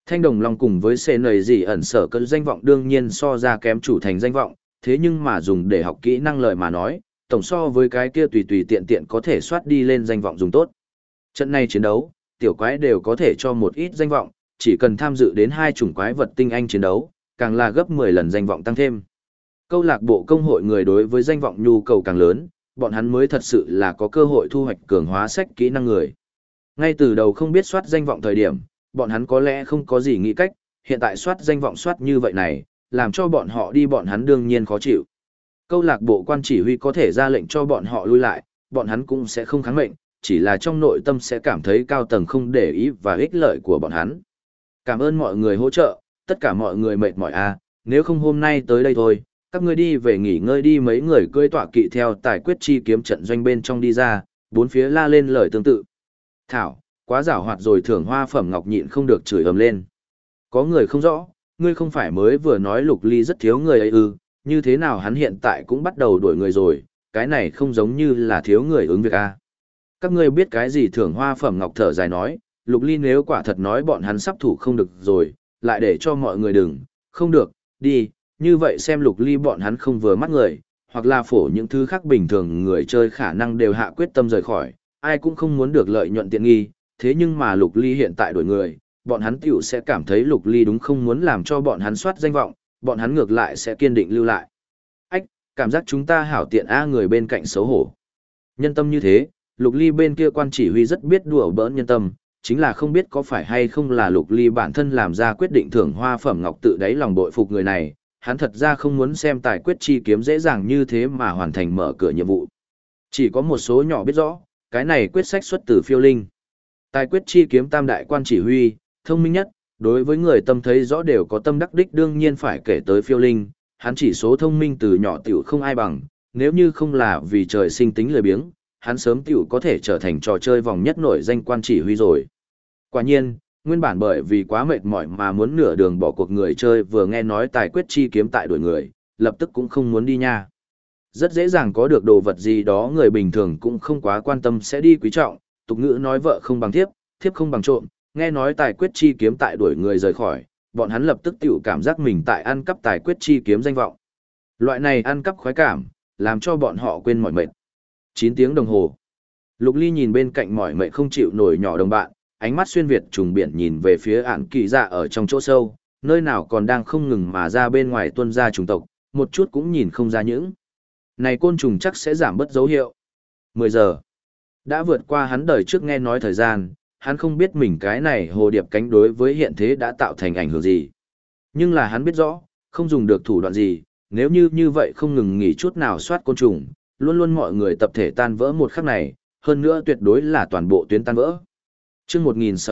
Thanh Đồng Long cùng với xê nầy gì ẩn sở cơn danh vọng đương nhiên so ra kém chủ thành danh vọng, thế nhưng mà dùng để học kỹ năng lời mà nói, tổng so với cái kia tùy tùy tiện tiện có thể soát đi lên danh vọng dùng tốt. Trận này chiến đấu, tiểu quái đều có thể cho một ít danh vọng, chỉ cần tham dự đến 2 chủng quái vật tinh anh chiến đấu, càng là gấp 10 lần danh vọng tăng thêm. Câu lạc bộ công hội người đối với danh vọng nhu cầu càng lớn, bọn hắn mới thật sự là có cơ hội thu hoạch cường hóa sách kỹ năng người. Ngay từ đầu không biết soát danh vọng thời điểm, bọn hắn có lẽ không có gì nghĩ cách, hiện tại soát danh vọng soát như vậy này, làm cho bọn họ đi bọn hắn đương nhiên khó chịu. Câu lạc bộ quan chỉ huy có thể ra lệnh cho bọn họ lui lại, bọn hắn cũng sẽ không kháng mệnh, chỉ là trong nội tâm sẽ cảm thấy cao tầng không để ý và ích lợi của bọn hắn. Cảm ơn mọi người hỗ trợ, tất cả mọi người mệt mỏi nếu không hôm nay tới đây thôi, các ngươi đi về nghỉ ngơi đi. Mấy người cưỡi tọa kỵ theo tài quyết chi kiếm trận doanh bên trong đi ra, bốn phía la lên lời tương tự. Thảo, quá giảo hoạt rồi. Thưởng hoa phẩm ngọc nhịn không được chửi ầm lên. Có người không rõ, ngươi không phải mới vừa nói Lục Ly rất thiếu người ấy ư, như thế nào hắn hiện tại cũng bắt đầu đuổi người rồi, cái này không giống như là thiếu người ứng việc Các ngươi biết cái gì? Thưởng hoa phẩm ngọc thở dài nói, Lục Ly nếu quả thật nói bọn hắn sắp thủ không được rồi, lại để cho mọi người đừng, không được, đi, như vậy xem Lục Ly bọn hắn không vừa mắt người, hoặc là phổ những thứ khác bình thường người chơi khả năng đều hạ quyết tâm rời khỏi, ai cũng không muốn được lợi nhuận tiện nghi, thế nhưng mà Lục Ly hiện tại đổi người, bọn hắn tiểu sẽ cảm thấy Lục Ly đúng không muốn làm cho bọn hắn soát danh vọng, bọn hắn ngược lại sẽ kiên định lưu lại. Ách, cảm giác chúng ta hảo tiện người bên cạnh xấu hổ. Nhân tâm như thế, Lục Ly bên kia quan chỉ huy rất biết đùa bỡn nhân tâm, chính là không biết có phải hay không là Lục Ly bản thân làm ra quyết định thưởng hoa phẩm ngọc tự đáy lòng bội phục người này, hắn thật ra không muốn xem tài quyết chi kiếm dễ dàng như thế mà hoàn thành mở cửa nhiệm vụ. Chỉ có một số nhỏ biết rõ, cái này quyết sách xuất từ phiêu linh. Tài quyết chi kiếm tam đại quan chỉ huy, thông minh nhất, đối với người tâm thấy rõ đều có tâm đắc đích đương nhiên phải kể tới phiêu linh, hắn chỉ số thông minh từ nhỏ tiểu không ai bằng, nếu như không là vì trời sinh tính lười biếng, hắn sớm tiểu có thể trở thành trò chơi vòng nhất nổi danh quan chỉ huy rồi. Quả nhiên, nguyên bản bởi vì quá mệt mỏi mà muốn nửa đường bỏ cuộc người chơi vừa nghe nói tài quyết chi kiếm tại đuổi người, lập tức cũng không muốn đi nha. Rất dễ dàng có được đồ vật gì đó người bình thường cũng không quá quan tâm sẽ đi quý trọng, tục ngữ nói vợ không bằng thiếp, thiếp không bằng trộm, nghe nói tài quyết chi kiếm tại đuổi người rời khỏi, bọn hắn lập tức tiểu cảm giác mình tại ăn cắp tài quyết chi kiếm danh vọng. Loại này ăn cắp khoái cảm, làm cho bọn họ quên mỏi mệt. 9 tiếng đồng hồ. Lục Ly nhìn bên cạnh mỏi mệt không chịu nổi nhỏ đồng bạn, ánh mắt xuyên việt trùng biển nhìn về phía ản kỳ dạ ở trong chỗ sâu, nơi nào còn đang không ngừng mà ra bên ngoài tuân ra trùng tộc, một chút cũng nhìn không ra những. Này côn trùng chắc sẽ giảm bớt dấu hiệu. 10 giờ. Đã vượt qua hắn đời trước nghe nói thời gian, hắn không biết mình cái này hồ điệp cánh đối với hiện thế đã tạo thành ảnh hưởng gì. Nhưng là hắn biết rõ, không dùng được thủ đoạn gì, nếu như vậy không ngừng nghỉ chút nào soát côn trùng, luôn luôn mọi người tập thể tan vỡ một khắc này, hơn nữa tuyệt đối là toàn bộ tuyến tan vỡ. Chương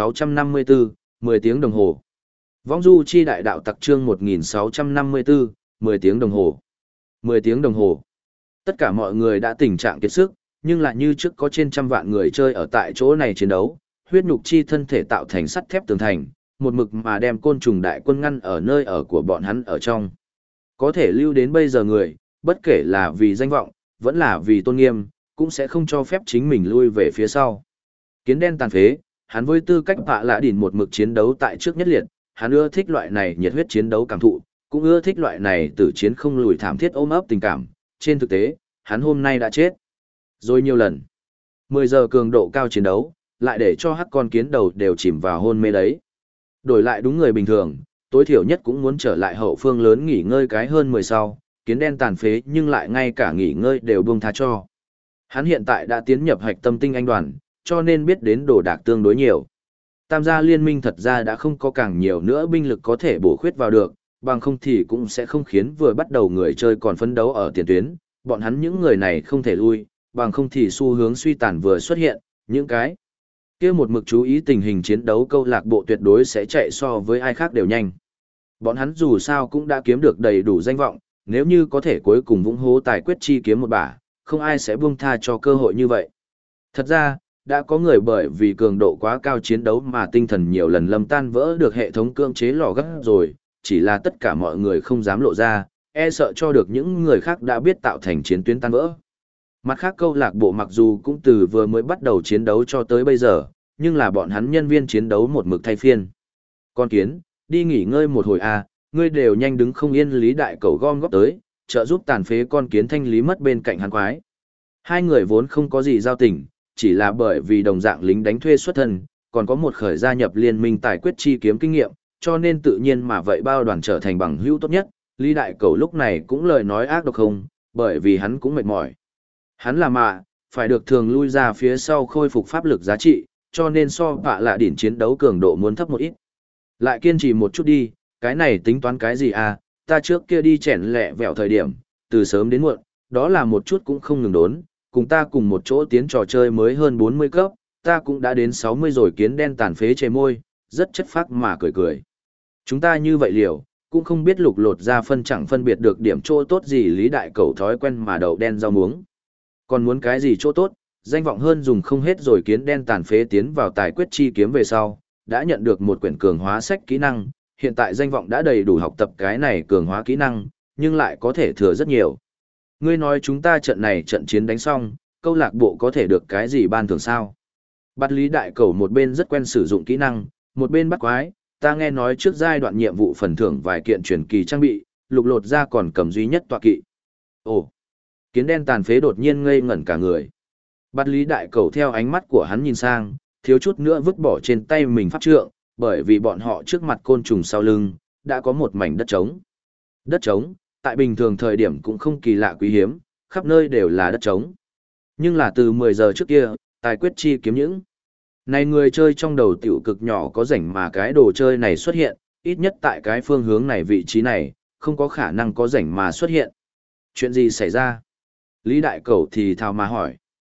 1654, 10 tiếng đồng hồ. Vong du chi đại đạo tặc chương 1654, 10 tiếng đồng hồ. 10 tiếng đồng hồ. Tất cả mọi người đã tình trạng kiệt sức, nhưng lại như trước có trên trăm vạn người chơi ở tại chỗ này chiến đấu, huyết nhục chi thân thể tạo thành sắt thép tường thành, một mực mà đem côn trùng đại quân ngăn ở nơi ở của bọn hắn ở trong. Có thể lưu đến bây giờ người, bất kể là vì danh vọng, vẫn là vì tôn nghiêm, cũng sẽ không cho phép chính mình lui về phía sau. Kiến đen tàn phế, hắn với tư cách Vạ Lạ Đỉnh một mực chiến đấu tại trước nhất liệt, hắn ưa thích loại này nhiệt huyết chiến đấu cảm thụ, cũng ưa thích loại này tử chiến không lùi thảm thiết ôm ấp tình cảm. Trên thực tế, hắn hôm nay đã chết. Rồi nhiều lần. 10 giờ cường độ cao chiến đấu, lại để cho hắc con kiến đầu đều chìm vào hôn mê đấy. Đổi lại đúng người bình thường, tối thiểu nhất cũng muốn trở lại hậu phương lớn nghỉ ngơi cái hơn 10 sau, kiến đen tàn phế nhưng lại ngay cả nghỉ ngơi đều buông tha cho. Hắn hiện tại đã tiến nhập hạch tâm tinh anh đoàn, cho nên biết đến đồ đạc tương đối nhiều. Tam gia liên minh thật ra đã không có càng nhiều nữa binh lực có thể bổ khuyết vào được, bằng không thì cũng sẽ không khiến vừa bắt đầu người chơi còn phấn đấu ở tiền tuyến, bọn hắn những người này không thể lui, bằng không thì xu hướng suy tàn vừa xuất hiện, những cái kia một mực chú ý tình hình chiến đấu câu lạc bộ tuyệt đối sẽ chạy so với ai khác đều nhanh. Bọn hắn dù sao cũng đã kiếm được đầy đủ danh vọng, nếu như có thể cuối cùng vũng hố tài quyết chi kiếm một bả, không ai sẽ buông tha cho cơ hội như vậy. Thật ra, đã có người bởi vì cường độ quá cao chiến đấu mà tinh thần nhiều lần lâm tan vỡ được hệ thống cưỡng chế lò gấp rồi, chỉ là tất cả mọi người không dám lộ ra, e sợ cho được những người khác đã biết tạo thành chiến tuyến tan vỡ. Mặt khác câu lạc bộ mặc dù cũng từ vừa mới bắt đầu chiến đấu cho tới bây giờ, nhưng là bọn hắn nhân viên chiến đấu một mực thay phiên. con kiến, đi nghỉ ngơi một hồi à, ngươi đều nhanh đứng không yên. Lý đại cầu gom góp tới, trợ giúp tàn phế con kiến thanh lý mất bên cạnh hắn quái. Hai người vốn không có gì giao tình, chỉ là bởi vì đồng dạng lính đánh thuê xuất thân, còn có một khởi gia nhập liên minh tài quyết chi kiếm kinh nghiệm, cho nên tự nhiên mà vậy bao đoàn trở thành bằng hữu tốt nhất. Lý đại cầu lúc này cũng lời nói ác độc không, bởi vì hắn cũng mệt mỏi. Hắn là mạ, phải được thường lui ra phía sau khôi phục pháp lực giá trị, cho nên so vạ lạ đỉnh chiến đấu cường độ muốn thấp một ít. Lại kiên trì một chút đi, cái này tính toán cái gì à, ta trước kia đi chèn lẹ vẹo thời điểm, từ sớm đến muộn, đó là một chút cũng không ngừng đốn, cùng ta cùng một chỗ tiến trò chơi mới hơn 40 cấp, ta cũng đã đến 60 rồi. Kiến đen tàn phế chề môi, rất chất phác mà cười cười. Chúng ta như vậy liều, cũng không biết lục lột ra phân chẳng phân biệt được điểm chỗ tốt gì. Lý đại cầu thói quen mà đậu đen rau muống. Còn muốn cái gì chỗ tốt, danh vọng hơn dùng không hết rồi. Kiến đen tàn phế tiến vào tài quyết chi kiếm về sau, đã nhận được một quyển cường hóa sách kỹ năng, hiện tại danh vọng đã đầy đủ học tập cái này cường hóa kỹ năng, nhưng lại có thể thừa rất nhiều. Ngươi nói chúng ta trận này trận chiến đánh xong, câu lạc bộ có thể được cái gì ban thưởng sao? Bắt Lý đại cầu một bên rất quen sử dụng kỹ năng, một bên bắt quái, ta nghe nói trước giai đoạn nhiệm vụ phần thưởng vài kiện truyền kỳ trang bị, lục lột ra còn cầm duy nhất tọa kỵ. Ồ! Kiến đen tàn phế đột nhiên ngây ngẩn cả người. Bắt Lý đại cầu theo ánh mắt của hắn nhìn sang, thiếu chút nữa vứt bỏ trên tay mình pháp trượng, bởi vì bọn họ trước mặt côn trùng sau lưng, đã có một mảnh đất trống. Đất trống, tại bình thường thời điểm cũng không kỳ lạ quý hiếm, khắp nơi đều là đất trống. Nhưng là từ 10 giờ trước kia, tài quyết chi kiếm những này người chơi trong đầu tiểu cực nhỏ có rảnh mà cái đồ chơi này xuất hiện, ít nhất tại cái phương hướng này vị trí này, không có khả năng có rảnh mà xuất hiện. Chuyện gì xảy ra? Lý đại cầu thì thào mà hỏi.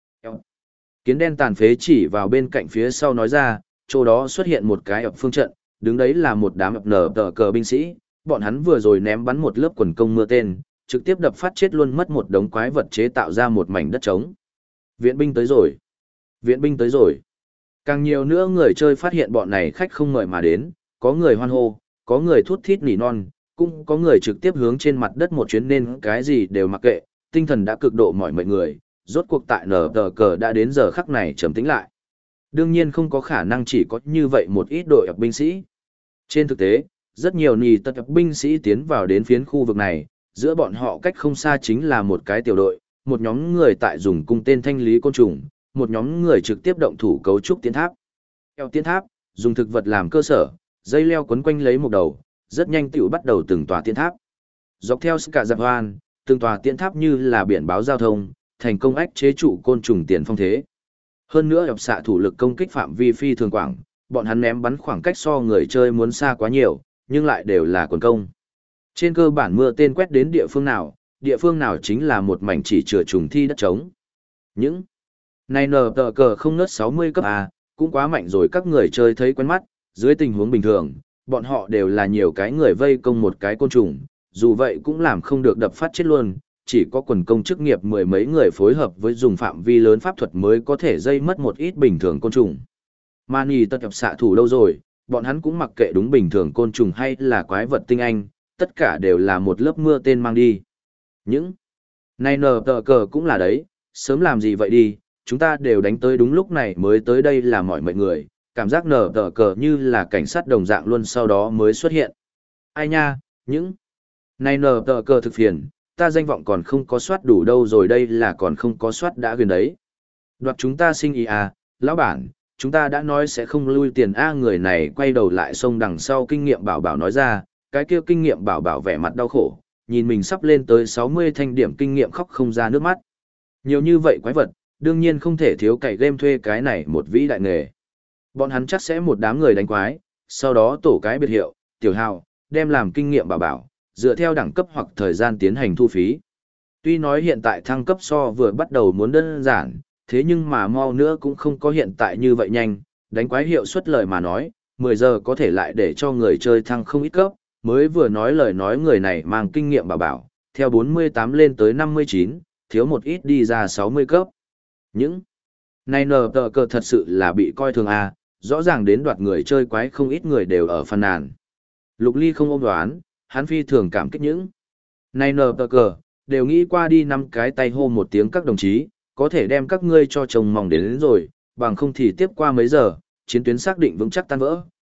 Kiến đen tàn phế chỉ vào bên cạnh phía sau nói ra, chỗ đó xuất hiện một cái ập phương trận, đứng đấy là một đám ập nở tờ cờ binh sĩ, bọn hắn vừa rồi ném bắn một lớp quần công mưa tên, trực tiếp đập phát chết luôn mất một đống quái vật chế tạo ra một mảnh đất trống. Viện binh tới rồi! Viện binh tới rồi! Càng nhiều nữa người chơi phát hiện bọn này khách không mời mà đến, có người hoan hô, có người thút thít nỉ non, cũng có người trực tiếp hướng trên mặt đất một chuyến nên cái gì đều mặc kệ, tinh thần đã cực độ mỏi mệt người, rốt cuộc tại nở tờ cờ đã đến giờ khắc này trầm tĩnh lại. Đương nhiên không có khả năng chỉ có như vậy một ít đội binh sĩ. Trên thực tế, rất nhiều nì tật binh sĩ tiến vào đến phiến khu vực này, giữa bọn họ cách không xa chính là một cái tiểu đội, một nhóm người tại dùng cung tên thanh lý côn trùng, một nhóm người trực tiếp động thủ cấu trúc tiến tháp. Theo tiến tháp, dùng thực vật làm cơ sở, dây leo quấn quanh lấy một đầu, rất nhanh tiểu bắt đầu từng tòa tiến tháp. Dọc theo cả dạp hoan, từng tòa tiến tháp như là biển báo giao thông, thành công ách chế trụ côn trùng tiền phong thế. Hơn nữa ập xạ thủ lực công kích phạm vi phi thường quảng, bọn hắn ném bắn khoảng cách so người chơi muốn xa quá nhiều, nhưng lại đều là quần công. Trên cơ bản mưa tên quét đến địa phương nào chính là một mảnh chỉ chừa trùng thi đất trống. Những này nở tờ cờ không nớt 60 cấp A, cũng quá mạnh rồi. Các người chơi thấy quen mắt, dưới tình huống bình thường, bọn họ đều là nhiều cái người vây công một cái côn trùng, dù vậy cũng làm không được đập phát chết luôn, chỉ có quần công chức nghiệp mười mấy người phối hợp với dùng phạm vi lớn pháp thuật mới có thể dây mất một ít bình thường côn trùng. Mani tất nhập xạ thủ đâu rồi, bọn hắn cũng mặc kệ đúng bình thường côn trùng hay là quái vật tinh anh, tất cả đều là một lớp mưa tên mang đi. Những này nở tờ cờ cũng là đấy, sớm làm gì vậy đi, chúng ta đều đánh tới đúng lúc này mới tới đây là mỏi mệt người, cảm giác nở tờ cờ như là cảnh sát đồng dạng luôn sau đó mới xuất hiện. Ai nha, những này nở tờ cờ thực phiền, ta danh vọng còn không có soát đủ đâu rồi, đây là còn không có soát đã gần đấy. Đoạt chúng ta sinh ý à, lão bản, chúng ta đã nói sẽ không lui tiền a. Người này quay đầu lại xông đằng sau kinh nghiệm bảo bảo nói ra, cái kia kinh nghiệm bảo bảo vẻ mặt đau khổ, nhìn mình sắp lên tới 60 thanh điểm kinh nghiệm khóc không ra nước mắt. Nhiều như vậy quái vật, đương nhiên không thể thiếu cày game thuê cái này một vĩ đại nghề. Bọn hắn chắc sẽ một đám người đánh quái, sau đó tổ cái biệt hiệu, tiểu hào, đem làm kinh nghiệm bảo bảo, dựa theo đẳng cấp hoặc thời gian tiến hành thu phí. Tuy nói hiện tại thăng cấp so vừa bắt đầu muốn đơn giản, thế nhưng mà mau nữa cũng không có hiện tại như vậy nhanh, đánh quái hiệu suất lời mà nói, 10 giờ có thể lại để cho người chơi thăng không ít cấp, mới vừa nói lời nói người này mang kinh nghiệm bảo bảo, theo 48 lên tới 59, thiếu một ít đi ra 60 cấp. Những này nờ tờ cờ thật sự là bị coi thường a, rõ ràng đến đoạt người chơi quái không ít người đều ở phàn nàn. Lục Ly không ôm đoán, hắn phi thường cảm kích những này nờ tờ cờ, đều nghĩ qua đi 5 cái tay hô một tiếng các đồng chí, có thể đem các ngươi cho chồng mong đến rồi, bằng không thì tiếp qua mấy giờ, chiến tuyến xác định vững chắc tan vỡ,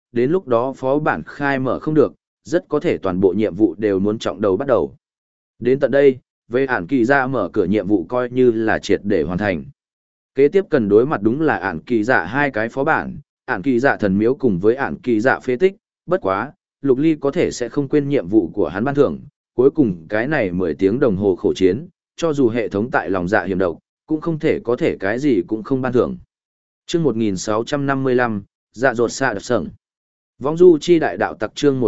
đến lúc đó phó bản khai mở không được, rất có thể toàn bộ nhiệm vụ đều muốn trọng đầu bắt đầu. Đến tận đây, về ản kỳ dạ mở cửa nhiệm vụ coi như là triệt để hoàn thành. Kế tiếp cần đối mặt đúng là ản kỳ dạ hai cái phó bản, ản kỳ dạ thần miếu cùng với ản kỳ dạ phế tích, bất quá, Lục Ly có thể sẽ không quên nhiệm vụ của hắn ban thưởng, cuối cùng cái này 10 tiếng đồng hồ khổ chiến, cho dù hệ thống tại lòng dạ hiểm độc, cũng không thể có thể cái gì cũng không ban thưởng. Chương 1655, dạ dột xạ đập sởng. Vong du chi đại đạo tặc chương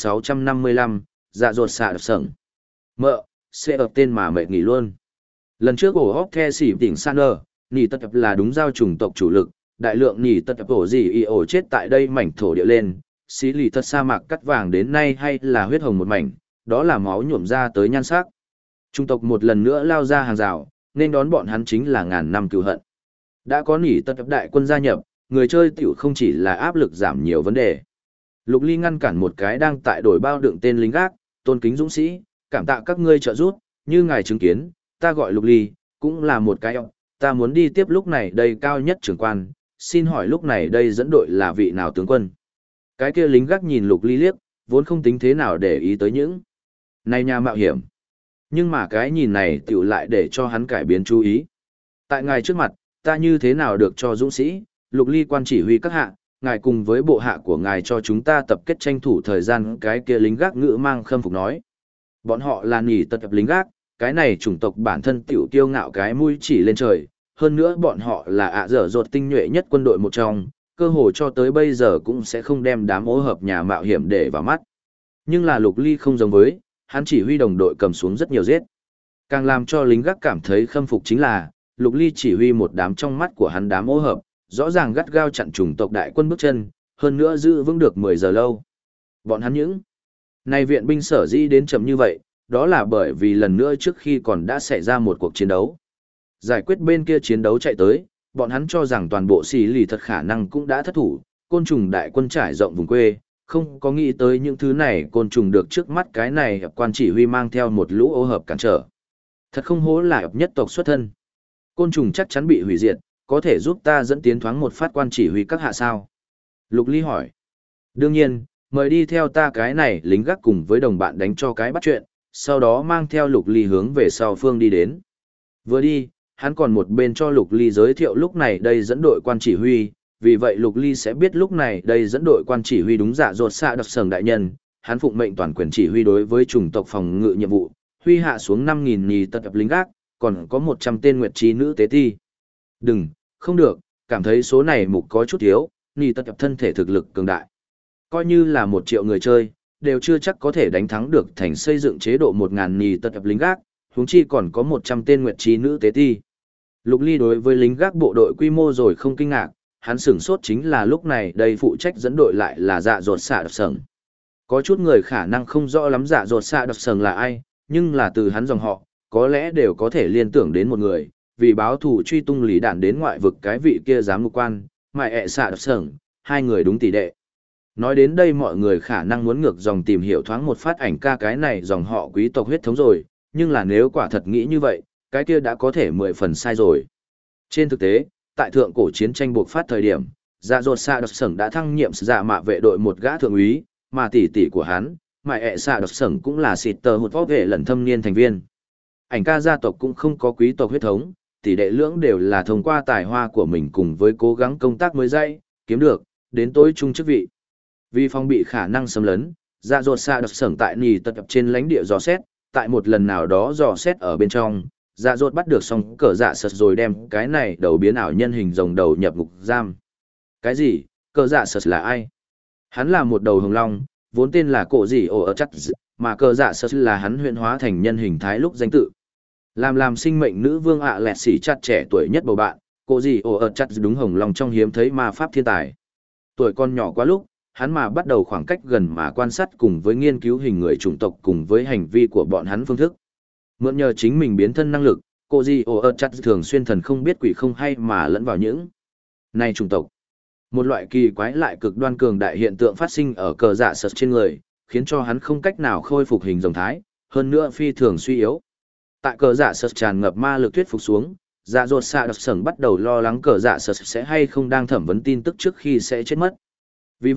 1655, dạ dột xạ đập sởng. Mợ, sẽ ập tên mà mệt nghỉ luôn. Lần trước ổ hóc the xỉ tỉnh Saner, nỉ tật là đúng giao chủng tộc chủ lực, đại lượng nỉ tật ổ gì y ổ chết tại đây mảnh thổ địa lên, xí lì thật sa mạc cắt vàng đến nay hay là huyết hồng một mảnh, đó là máu nhuộm ra tới nhan sắc. Chủng tộc một lần nữa lao ra hàng rào, nên đón bọn hắn chính là ngàn năm cừu hận. Đã có nỉ tật đại quân gia nhập, người chơi tiểu không chỉ là áp lực giảm nhiều vấn đề. Lục Ly ngăn cản một cái đang tại đổi bao đựng tên lính gác, tôn kính dũng sĩ, cảm tạ các ngươi trợ giúp, như ngài chứng kiến, ta gọi Lục Ly, cũng là một cái ọc, ta muốn đi tiếp lúc này đây cao nhất trưởng quan, xin hỏi lúc này đây dẫn đội là vị nào tướng quân. Cái kia lính gác nhìn Lục Ly liếc, vốn không tính thế nào để ý tới những này nhà mạo hiểm. Nhưng mà cái nhìn này tiểu lại để cho hắn cải biến chú ý. Tại ngài trước mặt, ta như thế nào được cho dũng sĩ, Lục Ly quan chỉ huy các hạ, ngài cùng với bộ hạ của ngài cho chúng ta tập kết tranh thủ thời gian, cái kia lính gác ngữ mang khâm phục nói. Bọn họ là nhỉ tật lính gác, cái này chủng tộc bản thân tiểu kiêu ngạo cái mũi chỉ lên trời, hơn nữa bọn họ là ạ dở dột tinh nhuệ nhất quân đội một trong, cơ hồ cho tới bây giờ cũng sẽ không đem đám ô hợp nhà mạo hiểm để vào mắt. Nhưng là Lục Ly không giống với, hắn chỉ huy đồng đội cầm xuống rất nhiều giết. Càng làm cho lính gác cảm thấy khâm phục chính là, Lục Ly chỉ huy một đám trong mắt của hắn đám ô hợp, rõ ràng gắt gao chặn chủng tộc đại quân bước chân, hơn nữa giữ vững được 10 giờ lâu. Bọn hắn những này viện binh sở dĩ đến chậm như vậy, đó là bởi vì lần nữa trước khi còn đã xảy ra một cuộc chiến đấu. Giải quyết bên kia chiến đấu chạy tới, bọn hắn cho rằng toàn bộ xì lì thật khả năng cũng đã thất thủ, côn trùng đại quân trải rộng vùng quê, không có nghĩ tới những thứ này côn trùng được trước mắt cái này quan chỉ huy mang theo một lũ ô hợp cản trở. Thật không hố là nhất tộc xuất thân. Côn trùng chắc chắn bị hủy diệt, có thể giúp ta dẫn tiến thoáng một phát quan chỉ huy các hạ sao? Lục Ly hỏi. Đương nhiên, mời đi theo ta cái này lính gác cùng với đồng bạn đánh cho cái bắt chuyện, sau đó mang theo Lục Ly hướng về sau phương đi đến. Vừa đi, hắn còn một bên cho Lục Ly giới thiệu lúc này đây dẫn đội quan chỉ huy, vì vậy Lục Ly sẽ biết lúc này đây dẫn đội quan chỉ huy đúng dạ dột xạ đập sờn đại nhân, hắn phụng mệnh toàn quyền chỉ huy đối với chủng tộc phòng ngự nhiệm vụ, huy hạ xuống 5.000 nhì tật lính gác, còn có 100 tên nguyệt trí nữ tế ti. Đừng, không được, cảm thấy số này mục có chút thiếu, nhì tật thân thể thực lực cường đại. Coi như là 1 triệu người chơi, đều chưa chắc có thể đánh thắng được thành xây dựng chế độ 1.000 nhì tật lính gác, huống chi còn có 100 tên nguyệt trí nữ tế ti. Lục Ly đối với lính gác bộ đội quy mô rồi không kinh ngạc, hắn sửng sốt chính là lúc này đây phụ trách dẫn đội lại là dạ dột xạ đập sờng. Có chút người khả năng không rõ lắm dạ dột xạ đập sờng là ai, nhưng là từ hắn dòng họ, có lẽ đều có thể liên tưởng đến một người, vì báo thù truy tung lý đạn đến ngoại vực cái vị kia giám mục quan, mại ẹ xạ đập sờng, hai người đúng tỷ đệ. Nói đến đây mọi người khả năng muốn ngược dòng tìm hiểu thoáng một phát ảnh ca cái này dòng họ quý tộc huyết thống rồi, nhưng là nếu quả thật nghĩ như vậy, cái kia đã có thể 10 phần sai rồi. Trên thực tế, tại thượng cổ chiến tranh buộc phát thời điểm, dạ dột xạ đập sởng đã thăng nhiệm dạ mạ vệ đội một gã thượng úy, mà tỷ tỷ của hắn, mại ẹ xạ đập sởng cũng là xịt tờ một võ vệ lần thâm niên thành viên. Ảnh ca gia tộc cũng không có quý tộc huyết thống, tỷ đệ lưỡng đều là thông qua tài hoa của mình cùng với cố gắng công tác mới dạy, kiếm được, đến tối trung chức vị. Vì phòng bị khả năng xâm lấn, dạ dột xạ đập sởng tại nì tật trên lãnh địa dò xét, tại một lần nào đó dò xét ở bên trong, dạ dột bắt được xong cờ dạ sật rồi đem cái này đầu biến ảo nhân hình rồng đầu nhập ngục giam. Cái gì? Cờ dạ sật là ai? Hắn là một đầu hồng long, vốn tên là cổ gì ổ ở chắc mà cờ dạ sật là hắn huyện hóa thành nhân hình thái lúc danh tự. Làm sinh mệnh nữ vương ạ lẹt xỉ chặt trẻ tuổi nhất bầu bạn, cổ gì ổ ở chắc đúng hồng long trong hiếm thấy ma pháp thiên tài. Tuổi con nhỏ quá lúc, hắn mà bắt đầu khoảng cách gần mà quan sát cùng với nghiên cứu hình người chủng tộc cùng với hành vi của bọn hắn phương thức. Mượn nhờ chính mình biến thân năng lực, cô Di Ô ơ chặt thường xuyên thần không biết quỷ không hay mà lẫn vào những này chủng tộc. Một loại kỳ quái lại cực đoan cường đại hiện tượng phát sinh ở cờ dạ sật trên người, khiến cho hắn không cách nào khôi phục hình rồng thái, hơn nữa phi thường suy yếu. Tại cờ dạ sật tràn ngập ma lực thuyết phục xuống, dạ dột xạ đập sởng bắt đầu lo lắng cờ dạ sật sẽ hay không đang thẩm vấn tin tức trước khi sẽ chết mất. Vì vậy,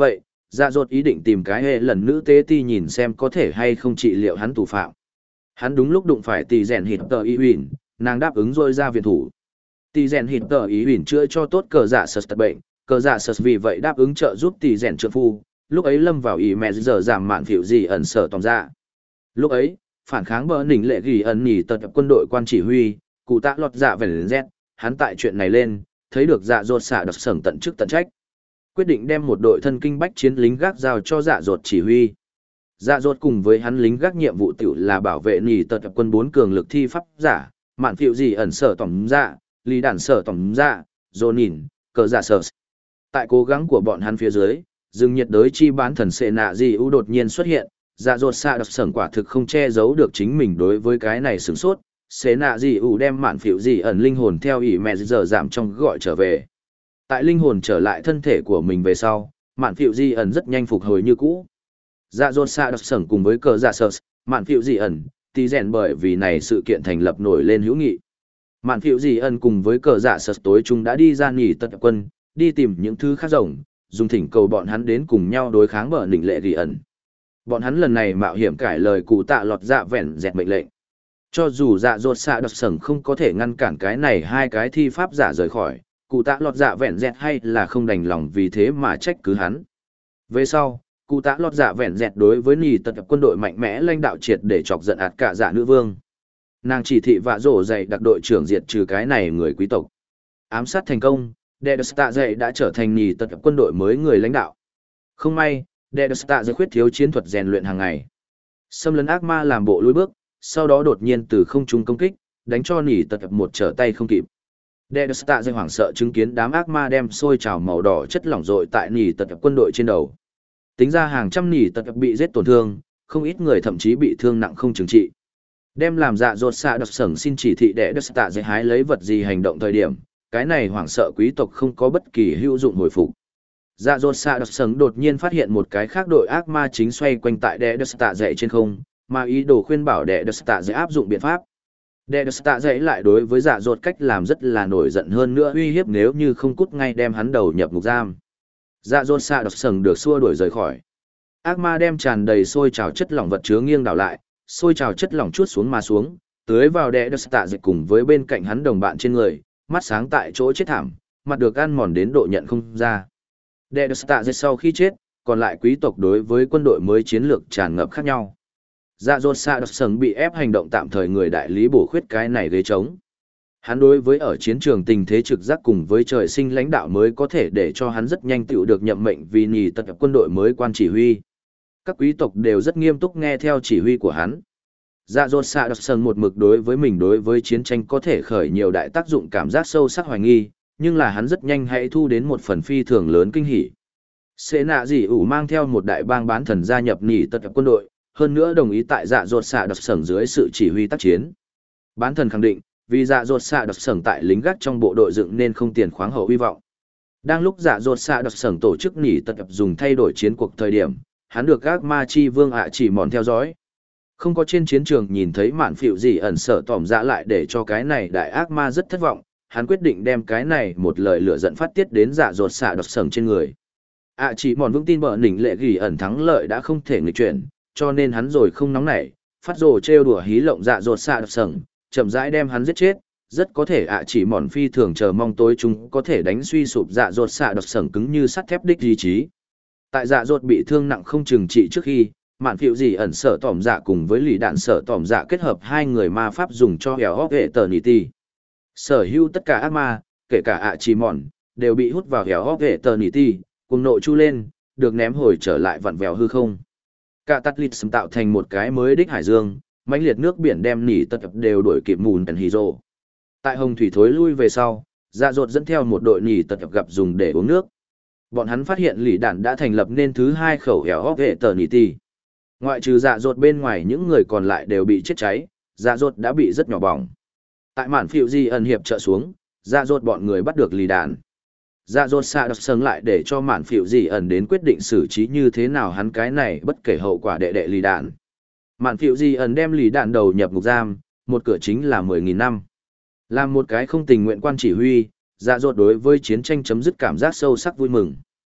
dạ dột ý định tìm cái hệ lần nữ tế ti nhìn xem có thể hay không trị liệu hắn tù phạm. Hắn đúng lúc đụng phải tỷ rèn hịt tờ ý huỳnh, nàng đáp ứng rồi ra viện thủ. Tỷ rèn hịt tờ ý huỳnh chữa cho tốt cờ dạ sật tật bệnh, cờ dạ sật vì vậy đáp ứng trợ giúp tỷ rèn trượng phu, lúc ấy lâm vào ý mẹ giờ giảm mạn phiểu gì ẩn sở tòng dạ. Lúc ấy, phản kháng bờ nỉnh lệ ghi ẩn nhì tật quân đội quan chỉ huy, cụ tạ lọt dạ về z, hắn tại chuyện này lên, thấy được dạ dột xạ đặc sởng tận chức tận trách. Quyết định đem một đội thân kinh bách chiến lính gác giao cho dạ dột chỉ huy. Dạ dột cùng với hắn lính gác nhiệm vụ tiểu là bảo vệ nhì tật quân 4 cường lực thi pháp giả, mạn phiểu gì ẩn sở tòng dạ, lý đản sở tòng dạ, dồn nhìn, cờ dạ sở. Tại cố gắng của bọn hắn phía dưới, rừng nhiệt đới chi bán thần sệ nạ gì ưu đột nhiên xuất hiện, dạ dột xạ đặc sởng quả thực không che giấu được chính mình đối với cái này sửng sốt. Sệ nạ gì ưu đem mạn phiểu gì ẩn linh hồn theo ỷ mẹ giờ giảm trong gọi trở về. Tại linh hồn trở lại thân thể của mình về sau, mạn phiểu gì ẩn rất nhanh phục hồi như cũ. Dạ dột xạ đặc sởng cùng với cờ dạ sở, mạn phiểu gì ẩn, tí rèn bởi vì này sự kiện thành lập nổi lên hữu nghị. Mạn phiểu gì ẩn cùng với cờ dạ sở tối chung đã đi ra nghỉ tật quân, đi tìm những thứ khác rồng, dùng thỉnh cầu bọn hắn đến cùng nhau đối kháng bờ nỉnh lệ ghi ẩn. Bọn hắn lần này mạo hiểm cải lời cụ tạ lọt dạ vẻn dẹt mệnh lệnh. Cho dù dạ dột xạ đặc sởng không có thể ngăn cản cái này hai cái thi pháp giả rời khỏi, cụ tạ lọt dạ vẻn dẹt hay là không đành lòng vì thế mà trách cứ hắn. Về sau, cụ tạ lọt dạ vẻn dẹt đối với nì tật quân đội mạnh mẽ lãnh đạo triệt để chọc giận ạt cả dạ nữ vương. Nàng chỉ thị vạ rổ dạy đặc đội trưởng diệt trừ cái này người quý tộc. Ám sát thành công, Dedesta dạy đã trở thành nì tật quân đội mới người lãnh đạo. Không may, Dedesta dạy khuyết thiếu chiến thuật rèn luyện hàng ngày. Xâm lấn ác ma làm bộ lùi bước, sau đó đột nhiên từ không trung công kích, đánh cho nỉ tật một trở tay không kịp. Dedesta dạy hoảng sợ chứng kiến đám ác ma đem sôi trào màu đỏ chất lỏng rội tại nỉ tật quân đội trên đầu. Tính ra hàng trăm nỉ tật bị giết tổn thương, không ít người thậm chí bị thương nặng không chừng trị. Đem làm dạ dột xạ đặc sởng xin chỉ thị Dedesta dạy hái lấy vật gì hành động thời điểm, cái này hoảng sợ quý tộc không có bất kỳ hữu dụng hồi phục. Dạ dột xạ đặc sởng đột nhiên phát hiện một cái khác đội ác ma chính xoay quanh tại Dedesta dạy trên không, mà ý đồ khuyên bảo Dedesta dạy áp dụng biện pháp. Dedesta dạy lại đối với dạ dột cách làm rất là nổi giận hơn nữa uy hiếp nếu như không cút ngay đem hắn đầu nhập ngục giam. Dạ dột xạ đặc sởng được xua đuổi rời khỏi. Ác ma đem tràn đầy sôi trào chất lỏng vật chứa nghiêng đảo lại, sôi trào chất lỏng chuốt xuống mà xuống, tưới vào Dedesta dạy cùng với bên cạnh hắn đồng bạn trên người, mắt sáng tại chỗ chết thảm, mặt được ăn mòn đến độ nhận không ra. Dedesta dạy sau khi chết, còn lại quý tộc đối với quân đội mới chiến lược tràn ngập khác nhau. Dạ dột xạ đặc sởng bị ép hành động tạm thời người đại lý bổ khuyết cái này ghế trống. Hắn đối với ở chiến trường tình thế trực giác cùng với trời sinh lãnh đạo mới có thể để cho hắn rất nhanh tựu được nhậm mệnh vì nhì tật quân đội mới quan chỉ huy. Các quý tộc đều rất nghiêm túc nghe theo chỉ huy của hắn. Dạ dột xạ đặc sởng một mực đối với mình đối với chiến tranh có thể khởi nhiều đại tác dụng cảm giác sâu sắc hoài nghi, nhưng là hắn rất nhanh hãy thu đến một phần phi thường lớn kinh hỉ. Sệ nạ dị ủ mang theo một đại bang bán thần gia nhập nhì tật quân đội, hơn nữa đồng ý tại dạ dột xạ đặc sởng dưới sự chỉ huy tác chiến. Bán thần khẳng định, vì dạ dột xạ đặc sởng tại lính gác trong bộ đội dựng nên không tiền khoáng hậu hy vọng. Đang lúc dạ dột xạ đặc sởng tổ chức nhì tật dùng thay đổi chiến cuộc thời điểm, hắn được các ma chi vương ạ chỉ mòn theo dõi. Không có trên chiến trường nhìn thấy mạn phiểu gì ẩn sở tỏm dạ lại để cho cái này đại ác ma rất thất vọng, hắn quyết định đem cái này một lời lửa giận phát tiết đến dạ dột xạ đặc sởng trên người. ạ chỉ mòn vững tin bờ nỉnh lệ gỉ ẩn thắng lợi đã không thể nghịch chuyển, cho nên hắn rồi không nóng nảy, phát rồ trêu đùa hí lộng dạ dột xạ đặc sởng, chậm rãi đem hắn giết chết, rất có thể ạ chỉ mòn phi thường chờ mong tối chúng có thể đánh suy sụp dạ dột xạ đặc sởng cứng như sắt thép đích ý chí. Tại dạ dột bị thương nặng không chừng trị trước khi, mạn phiểu gì ẩn sở tỏm dạ cùng với lì đạn sở tỏm dạ kết hợp hai người ma pháp dùng cho hẻo hóc hệ tờ nỉ ti. Sở hữu tất cả ác ma, kể cả ạ chỉ mòn, đều bị hút vào hẻo hóc hệ tờ nỉ ti, cùng nộ chu lên, được ném hồi trở lại vặn vẹo hư không. Cả tắt lịt tạo thành một cái mới đích hải dương, mãnh liệt nước biển đem nỉ tật đều đuổi kịp mùn tần hì rồ. Tại hồng thủy thối lui về sau, dạ dột dẫn theo một đội nỉ tật gặp dùng để uống nước. Bọn hắn phát hiện lì đạn đã thành lập nên thứ hai khẩu hẻo hóc hệ tờ nỉ ti. Ngoại trừ dạ dột bên ngoài những người còn lại đều bị chết cháy, dạ dột đã bị rất nhỏ bỏng. Tại mạn phiểu di ẩn hiệp trợ xuống, dạ dột bọn người bắt được lì đạn. Dạ dột xạ đặc sởng lại để cho mạn phiểu di ẩn đến quyết định xử trí như thế nào hắn cái này bất kể hậu quả đệ đệ lì đạn. Mạn phiểu di ẩn đem lì đạn đầu nhập ngục giam, một cửa chính là 10.000 năm. Làm một cái không tình nguyện quan chỉ huy, dạ dột đối với chiến tranh chấm dứt cảm giác sâu sắc vui mừng.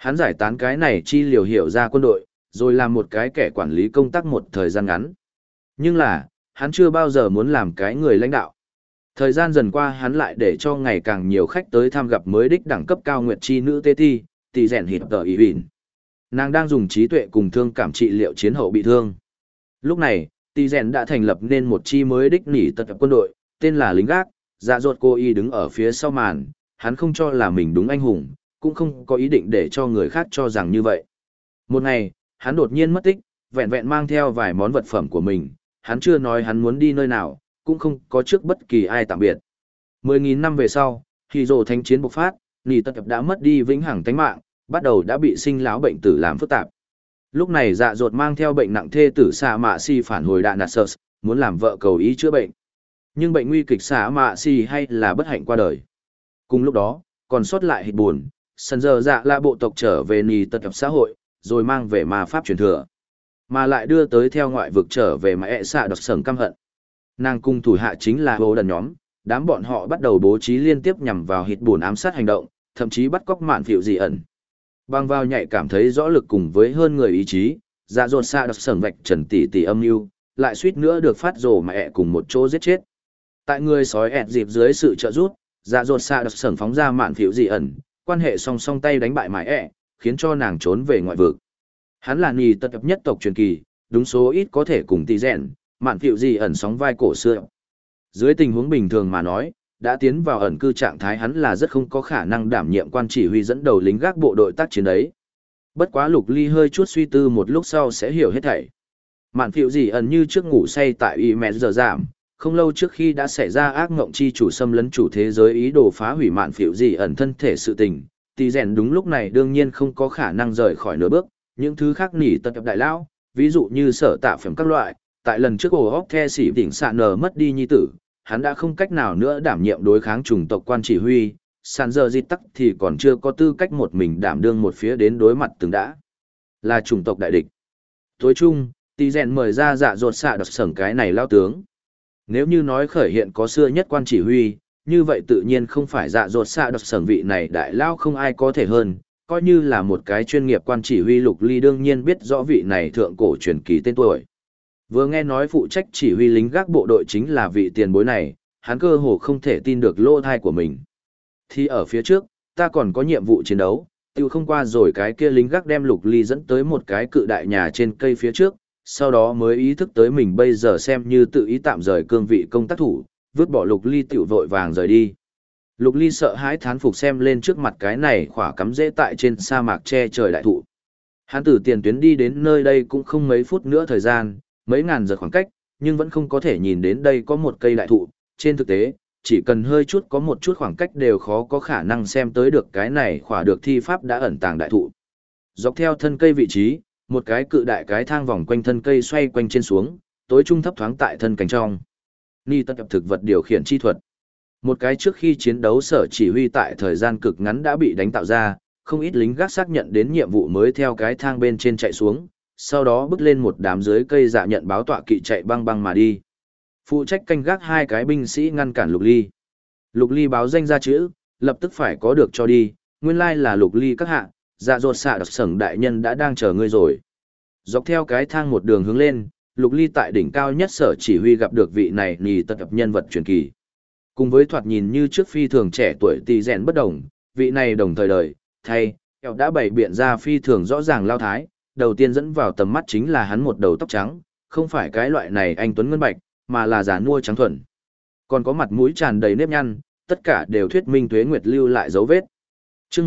Hắn giải tán cái này chi liều hiểu ra quân đội, rồi làm một cái kẻ quản lý công tác một thời gian ngắn. Nhưng là, hắn chưa bao giờ muốn làm cái người lãnh đạo. Thời gian dần qua hắn lại để cho ngày càng nhiều khách tới thăm gặp mới đích đẳng cấp cao nguyệt chi nữ tê ti, tỷ rèn hịt tờ ý vịn. Nàng đang dùng trí tuệ cùng thương cảm trị liệu chiến hậu bị thương. Lúc này, tỷ rèn đã thành lập nên một chi mới đích nỉ tật quân đội, tên là lính gác, dạ dột cô y đứng ở phía sau màn, hắn không cho là mình đúng anh hùng, cũng không có ý định để cho người khác cho rằng như vậy. Một ngày, hắn đột nhiên mất tích, vẹn vẹn mang theo vài món vật phẩm của mình, hắn chưa nói hắn muốn đi nơi nào, cũng không có trước bất kỳ ai tạm biệt. 10.000 năm về sau, khi rồ thánh chiến bộc phát, nỉ tật đã mất đi vĩnh hằng tánh mạng, bắt đầu đã bị sinh lão bệnh tử làm phức tạp. Lúc này dạ dột mang theo bệnh nặng thê tử xạ mạ si phản hồi đạn nạt sơ, muốn làm vợ cầu ý chữa bệnh. Nhưng bệnh nguy kịch xạ mạ si hay là bất hạnh qua đời. Cùng lúc đó, còn sót lại hít buồn, sân giờ dạ là bộ tộc trở về nì tật xã hội, rồi mang về ma pháp truyền thừa. Mà lại đưa tới theo ngoại vực trở về mà ẹ xạ đọc sởng căm hận. Nàng cung thủ hạ chính là hồ đần nhóm, đám bọn họ bắt đầu bố trí liên tiếp nhằm vào hít buồn ám sát hành động, thậm chí bắt cóc mạn phiệu dị ẩn. Băng vào nhạy cảm thấy rõ lực cùng với hơn người ý chí, dạ dột xạ đọc sởng vạch trần tỷ âm mưu, lại suýt nữa được phát rồ mà ẹ cùng một chỗ giết chết. Tại người sói ẹt dịp dưới sự trợ giúp, dạ dột xạ đọc sởng phóng ra mạn phiệu dị ẩn, quan hệ song song tay đánh bại mãi ẹ, khiến cho nàng trốn về ngoại vực. Hắn là nì tật nhất tộc truyền kỳ, đúng số ít có thể cùng tỷ rèn, mạn phiệu dị ẩn sóng vai cổ xưa. Dưới tình huống bình thường mà nói, đã tiến vào ẩn cư trạng thái hắn là rất không có khả năng đảm nhiệm quan chỉ huy dẫn đầu lính gác bộ đội tác chiến đấy. Bất quá Lục Ly hơi chút suy tư một lúc sau sẽ hiểu hết thảy. Mạn phiệu dị ẩn như trước ngủ say tại y mẹ giờ giảm, không lâu trước khi đã xảy ra ác ngộng chi chủ xâm lấn chủ thế giới ý đồ phá hủy mạn phiệu dị ẩn thân thể sự tình, tỷ rèn đúng lúc này đương nhiên không có khả năng rời khỏi nửa bước, những thứ khác nỉ tật đại lão, ví dụ như sở tạ phẩm các loại, tại lần trước ổ hóc the xỉ đỉnh xạ nở mất đi nhi tử, hắn đã không cách nào nữa đảm nhiệm đối kháng chủng tộc quan chỉ huy, sàn giờ di tắc thì còn chưa có tư cách một mình đảm đương một phía đến đối mặt từng đã là chủng tộc đại địch. Tối chung, tỷ rèn mời ra dạ dột xạ đọc sởng cái này lao tướng. Nếu như nói khởi hiện có xưa nhất quan chỉ huy, như vậy tự nhiên không phải dạ dột xạ đọc sởng vị này đại lao không ai có thể hơn, coi như là một cái chuyên nghiệp quan chỉ huy Lục Ly đương nhiên biết rõ vị này thượng cổ truyền kỳ tên tuổi. Vừa nghe nói phụ trách chỉ huy lính gác bộ đội chính là vị tiền bối này, hắn cơ hồ không thể tin được lỗ thai của mình. Thì ở phía trước, ta còn có nhiệm vụ chiến đấu, tiêu không qua rồi cái kia lính gác đem Lục Ly dẫn tới một cái cự đại nhà trên cây phía trước, sau đó mới ý thức tới mình bây giờ xem như tự ý tạm rời cương vị công tác thủ, vứt bỏ Lục Ly tiểu vội vàng rời đi. Lục Ly sợ hãi thán phục xem lên trước mặt cái này khỏa cắm rễ tại trên sa mạc che trời đại thụ. Hắn từ tiền tuyến đi đến nơi đây cũng không mấy phút nữa thời gian, mấy ngàn giờ khoảng cách, nhưng vẫn không có thể nhìn đến đây có một cây đại thụ. Trên thực tế, chỉ cần hơi chút có một chút khoảng cách đều khó có khả năng xem tới được cái này khỏa được thi pháp đã ẩn tàng đại thụ. Dọc theo thân cây vị trí, một cái cự đại cái thang vòng quanh thân cây xoay quanh trên xuống, tối trung thấp thoáng tại thân cành trong. Ni tất thực vật điều khiển chi thuật. Một cái trước khi chiến đấu sở chỉ huy tại thời gian cực ngắn đã bị đánh tạo ra, không ít lính gác xác nhận đến nhiệm vụ mới theo cái thang bên trên chạy xuống, sau đó bước lên một đám dưới cây dạ nhận báo tọa kỵ chạy băng băng mà đi. Phụ trách canh gác hai cái binh sĩ ngăn cản Lục Ly. Lục Ly báo danh ra chữ, lập tức phải có được cho đi, nguyên lai là Lục Ly các hạ, dạ dột xạ đặc sẩn đại nhân đã đang chờ ngươi rồi. Dọc theo cái thang một đường hướng lên, Lục Ly tại đỉnh cao nhất sở chỉ huy gặp được vị này nhì tật nhân vật truyền kỳ. Cùng với thoạt nhìn như trước phi thường trẻ tuổi tỷ rèn bất đồng, vị này đồng thời đời, thay, eo đã bày biện ra phi thường rõ ràng lao thái, đầu tiên dẫn vào tầm mắt chính là hắn một đầu tóc trắng, không phải cái loại này anh tuấn ngân bạch, mà là già nua trắng thuần. Còn có mặt mũi tràn đầy nếp nhăn, tất cả đều thuyết minh tuế nguyệt lưu lại dấu vết. Chương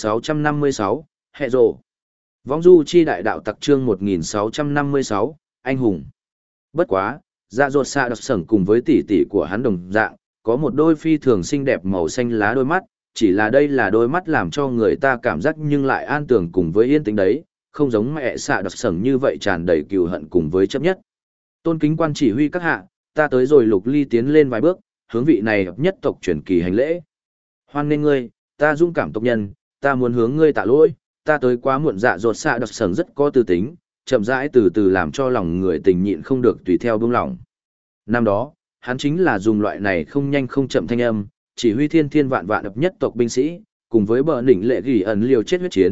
1656, hệ rồ. Vong du chi đại đạo tặc chương 1656, anh hùng. Bất quá, dạ dột xạ đọc sẩn cùng với tỷ tỷ của hắn đồng dạng, có một đôi phi thường xinh đẹp màu xanh lá đôi mắt, chỉ là đây là đôi mắt làm cho người ta cảm giác nhưng lại an tường cùng với yên tĩnh đấy, không giống mẹ xạ đọc sẩn như vậy tràn đầy cừu hận cùng với chấp nhất. Tôn kính quan chỉ huy các hạ, ta tới rồi. Lục Ly tiến lên vài bước, hướng vị này nhất tộc truyền kỳ hành lễ. Hoan nghênh ngươi, ta dũng cảm tộc nhân, ta muốn hướng ngươi tạ lỗi, ta tới quá muộn. Dạ dột xạ đọc sẩn rất có tư tính, chậm rãi từ từ làm cho lòng người tình nhịn không được tùy theo buông lỏng. Năm đó, hắn chính là dùng loại này không nhanh không chậm thanh âm, chỉ huy thiên thiên vạn vạn nhất tộc binh sĩ, cùng với bờ đỉnh lệ gỉ ẩn liều chết huyết chiến,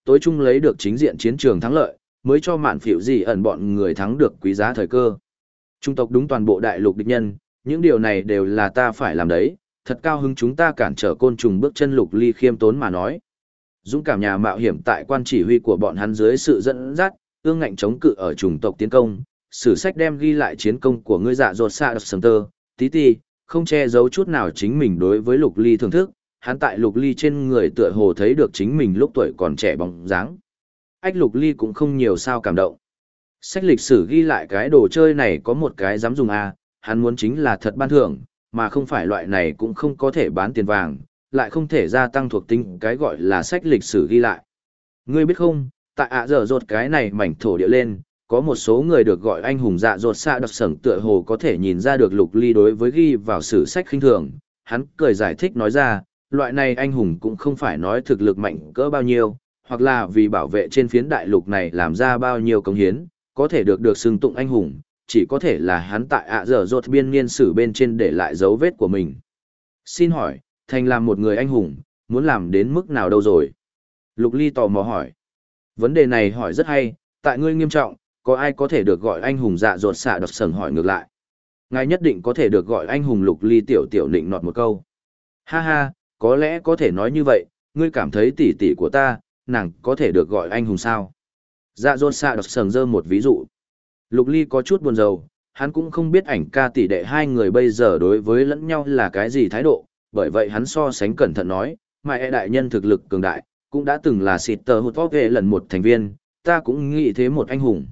tối chung lấy được chính diện chiến trường thắng lợi, mới cho mạn phỉu gì ẩn bọn người thắng được quý giá thời cơ. Trung tộc đúng toàn bộ đại lục địch nhân, những điều này đều là ta phải làm đấy, thật cao hứng chúng ta cản trở côn trùng bước chân. Lục Ly khiêm tốn mà nói. Dũng cảm nhà mạo hiểm tại quan chỉ huy của bọn hắn dưới sự dẫn dắt, ương ngạnh chống cự ở chủng tộc tiến công, sử sách đem ghi lại chiến công của ngươi dạ dột xạ đập sầm tơ, tí ti, không che giấu chút nào chính mình đối với Lục Ly thưởng thức, hắn tại Lục Ly trên người tựa hồ thấy được chính mình lúc tuổi còn trẻ bóng dáng. Ách Lục Ly cũng không nhiều sao cảm động. Sách lịch sử ghi lại cái đồ chơi này có một cái dám dùng hắn muốn chính là thật ban thưởng, mà không phải loại này cũng không có thể bán tiền vàng, lại không thể gia tăng thuộc tính cái gọi là sách lịch sử ghi lại. Ngươi biết không, tại dở dột cái này mảnh thổ địa lên, có một số người được gọi anh hùng dạ dột xạ đặc sẩn tựa hồ có thể nhìn ra được Lục Ly đối với ghi vào sử sách khinh thường, hắn cười giải thích nói ra, loại này anh hùng cũng không phải nói thực lực mạnh cỡ bao nhiêu, hoặc là vì bảo vệ trên phiến đại lục này làm ra bao nhiêu công hiến, có thể được xưng tụng anh hùng, chỉ có thể là hắn tại dở dột biên niên sử bên trên để lại dấu vết của mình. Xin hỏi, thành làm một người anh hùng, muốn làm đến mức nào đâu rồi? Lục Ly tò mò hỏi. Vấn đề này hỏi rất hay, tại ngươi nghiêm trọng, có ai có thể được gọi anh hùng dạ dột xạ đập sẩn hỏi ngược lại. Ngài nhất định có thể được gọi anh hùng. Lục Ly tiểu tiểu nịnh nọt một câu. Ha ha, có lẽ có thể nói như vậy, ngươi cảm thấy tỷ tỷ của ta, nàng có thể được gọi anh hùng sao? Dạ dột xạ đập sẩn giơ một ví dụ. Lục Ly có chút buồn rầu, hắn cũng không biết ảnh ca tỷ đệ hai người bây giờ đối với lẫn nhau là cái gì thái độ, bởi vậy hắn so sánh cẩn thận nói, Mai đại nhân thực lực cường đại, cũng đã từng là xịt tờ hụt vóc về lần một thành viên, ta cũng nghĩ thế một anh hùng.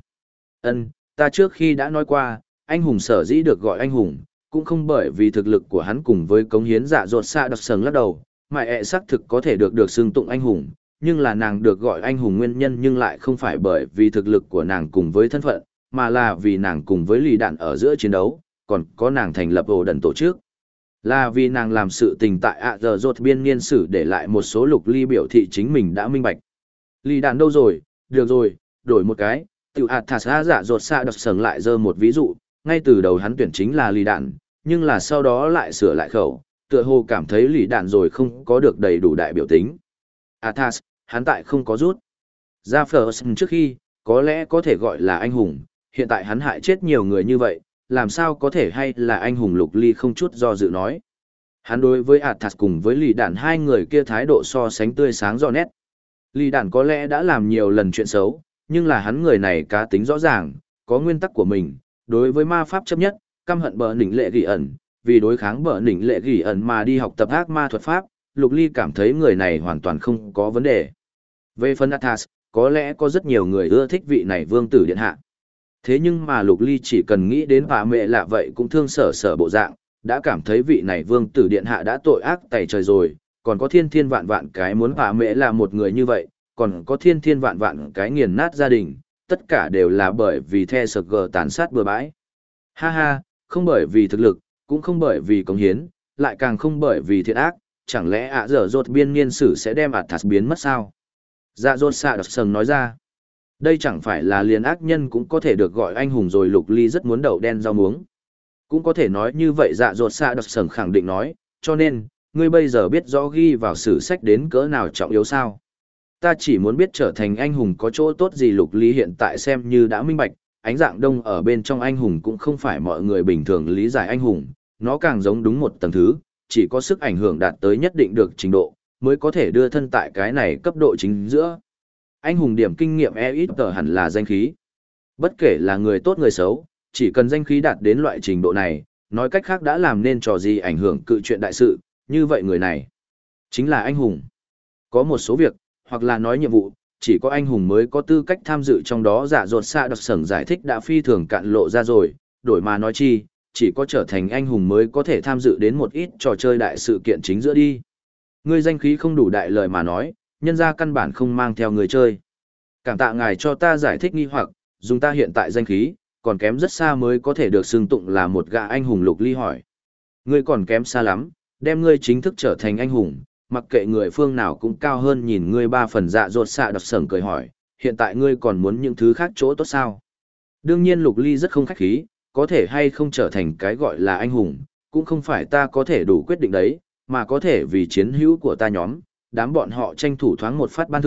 Ta trước khi đã nói qua, anh hùng sở dĩ được gọi anh hùng, cũng không bởi vì thực lực của hắn cùng với cống hiến dạ dột xạ đập sừng lắc đầu, Mai xác thực có thể được xưng tụng anh hùng, nhưng là nàng được gọi anh hùng nguyên nhân nhưng lại không phải bởi vì thực lực của nàng cùng với thân phận, mà là vì nàng cùng với lì đạn ở giữa chiến đấu, còn có nàng thành lập ổ đần tổ chức. Là vì nàng làm sự tình tại giờ rột biên niên sử để lại một số. Lục Ly biểu thị chính mình đã minh bạch. Lì đạn đâu rồi, được rồi, đổi một cái, tiểu thả xa dạ rột xa đập sừng lại dơ một ví dụ, ngay từ đầu hắn tuyển chính là lì đạn, nhưng là sau đó lại sửa lại khẩu, tựa hồ cảm thấy lì đạn rồi không có được đầy đủ đại biểu tính. Athas, hắn tại không có rút. Ra Ferguson trước khi, có lẽ có thể gọi là anh hùng, hiện tại hắn hại chết nhiều người như vậy, làm sao có thể hay là anh hùng. Lục Ly không chút do dự nói. Hắn đối với Athas cùng với lì đạn hai người kia thái độ so sánh tươi sáng rõ nét. Lì đạn có lẽ đã làm nhiều lần chuyện xấu, nhưng là hắn người này cá tính rõ ràng, có nguyên tắc của mình, đối với ma pháp chấp nhất, căm hận bờ nỉnh lệ gỉ ẩn, vì đối kháng bờ nỉnh lệ gỉ ẩn mà đi học tập ác ma thuật pháp. Lục Ly cảm thấy người này hoàn toàn không có vấn đề. Về phần Athas, có lẽ có rất nhiều người ưa thích vị này vương tử điện hạ. Thế nhưng mà Lục Ly chỉ cần nghĩ đến bà mẹ lạ vậy cũng thương sở bộ dạng, đã cảm thấy vị này vương tử điện hạ đã tội ác tày trời rồi, còn có thiên thiên vạn vạn cái muốn bà mẹ là một người như vậy, còn có thiên thiên vạn vạn cái nghiền nát gia đình, tất cả đều là bởi vì the sờ gờ tàn sát bừa bãi. Ha ha, không bởi vì thực lực, cũng không bởi vì cống hiến, lại càng không bởi vì thiện ác, chẳng lẽ dở dột biên niên sử sẽ đem Athas biến mất sao? Dạ dột xạ đập sừng nói ra. Đây chẳng phải là liền ác nhân cũng có thể được gọi anh hùng rồi. Lục Ly rất muốn đậu đen rau muống. Cũng có thể nói như vậy. Dạ dột xạ đập sừng khẳng định nói, cho nên, ngươi bây giờ biết rõ ghi vào sử sách đến cỡ nào trọng yếu sao? Ta chỉ muốn biết trở thành anh hùng có chỗ tốt gì. Lục Ly hiện tại xem như đã minh bạch, ánh dạng đông ở bên trong anh hùng cũng không phải mọi người bình thường lý giải anh hùng, nó càng giống đúng một tầng thứ, chỉ có sức ảnh hưởng đạt tới nhất định được trình độ, mới có thể đưa thân tại cái này cấp độ chính giữa. Anh hùng điểm kinh nghiệm ít tờ hẳn là danh khí. Bất kể là người tốt người xấu, chỉ cần danh khí đạt đến loại trình độ này, nói cách khác đã làm nên trò gì ảnh hưởng cự chuyện đại sự, như vậy người này chính là anh hùng. Có một số việc, hoặc là nói nhiệm vụ, chỉ có anh hùng mới có tư cách tham dự trong đó. Dạ dột xạ đập sừng giải thích đã phi thường cạn lộ ra rồi, đổi mà nói chi, chỉ có trở thành anh hùng mới có thể tham dự đến một ít trò chơi đại sự kiện chính giữa đi. Ngươi danh khí không đủ đại lời mà nói, nhân ra căn bản không mang theo người chơi. Cảm tạ ngài cho ta giải thích nghi hoặc, dùng ta hiện tại danh khí, còn kém rất xa mới có thể được xưng tụng là một gã anh hùng. Lục Ly hỏi. Ngươi còn kém xa lắm, đem ngươi chính thức trở thành anh hùng, mặc kệ người phương nào cũng cao hơn nhìn ngươi 3 phần. Dạ dột xạ đập sừng cười hỏi, hiện tại ngươi còn muốn những thứ khác chỗ tốt sao? Đương nhiên. Lục Ly rất không khách khí, có thể hay không trở thành cái gọi là anh hùng, cũng không phải ta có thể đủ quyết định đấy, mà có thể vì chiến hữu của ta nhóm, đám bọn họ tranh thủ thoáng một phát ban thưởng,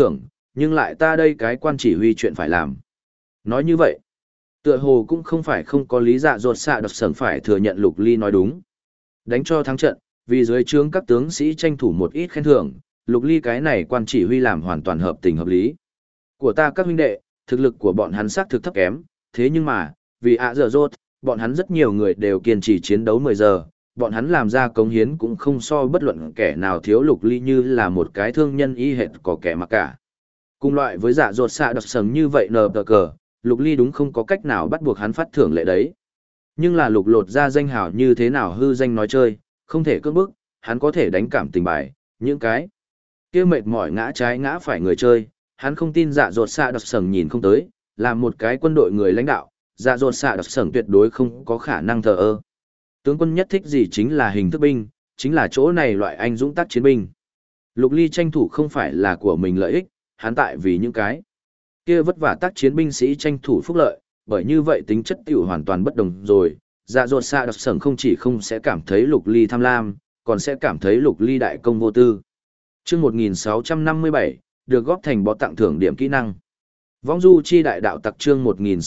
nhưng lại ta đây cái quan chỉ huy chuyện phải làm. Nói như vậy, tựa hồ cũng không phải không có lý dạ dột xạ đập sởn phải thừa nhận Lục Ly nói đúng. Đánh cho thắng trận, vì dưới trướng các tướng sĩ tranh thủ một ít khen thưởng, Lục Ly cái này quan chỉ huy làm hoàn toàn hợp tình hợp lý. Của ta các huynh đệ, thực lực của bọn hắn xác thực thấp kém, thế nhưng mà, vì ạ dở dốt, bọn hắn rất nhiều người đều kiên trì chiến đấu 10 giờ, bọn hắn làm ra cống hiến cũng không so bất luận kẻ nào thiếu Lục Ly như là một cái thương nhân y hệt có kẻ mà cả. Cùng loại với dạ dột xạ đập sởn như vậy nờ tờ cờ, Lục Ly đúng không có cách nào bắt buộc hắn phát thưởng lệ đấy. Nhưng là Lục lột ra danh hào như thế nào hư danh nói chơi, không thể cưỡng bức, hắn có thể đánh cảm tình bài, những cái kia mệt mỏi ngã trái ngã phải người chơi, hắn không tin dạ dột xạ đập sởn nhìn không tới, làm một cái quân đội người lãnh đạo, dạ dột xạ đập sởn tuyệt đối không có khả năng thờ ơ. Tướng quân nhất thích gì chính là hình thức binh, chính là chỗ này loại anh dũng tác chiến binh. Lục Ly tranh thủ không phải là của mình lợi ích, hắn tại vì những cái kia vất vả tác chiến binh sĩ tranh thủ phúc lợi, bởi như vậy tính chất tiểu hoàn toàn bất đồng rồi. Dạ dột xạ đập sởn không chỉ không sẽ cảm thấy Lục Ly tham lam, còn sẽ cảm thấy Lục Ly đại công vô tư. Chương 1657, được góp thành bó tặng thưởng điểm kỹ năng. Vong du chi đại đạo tặc chương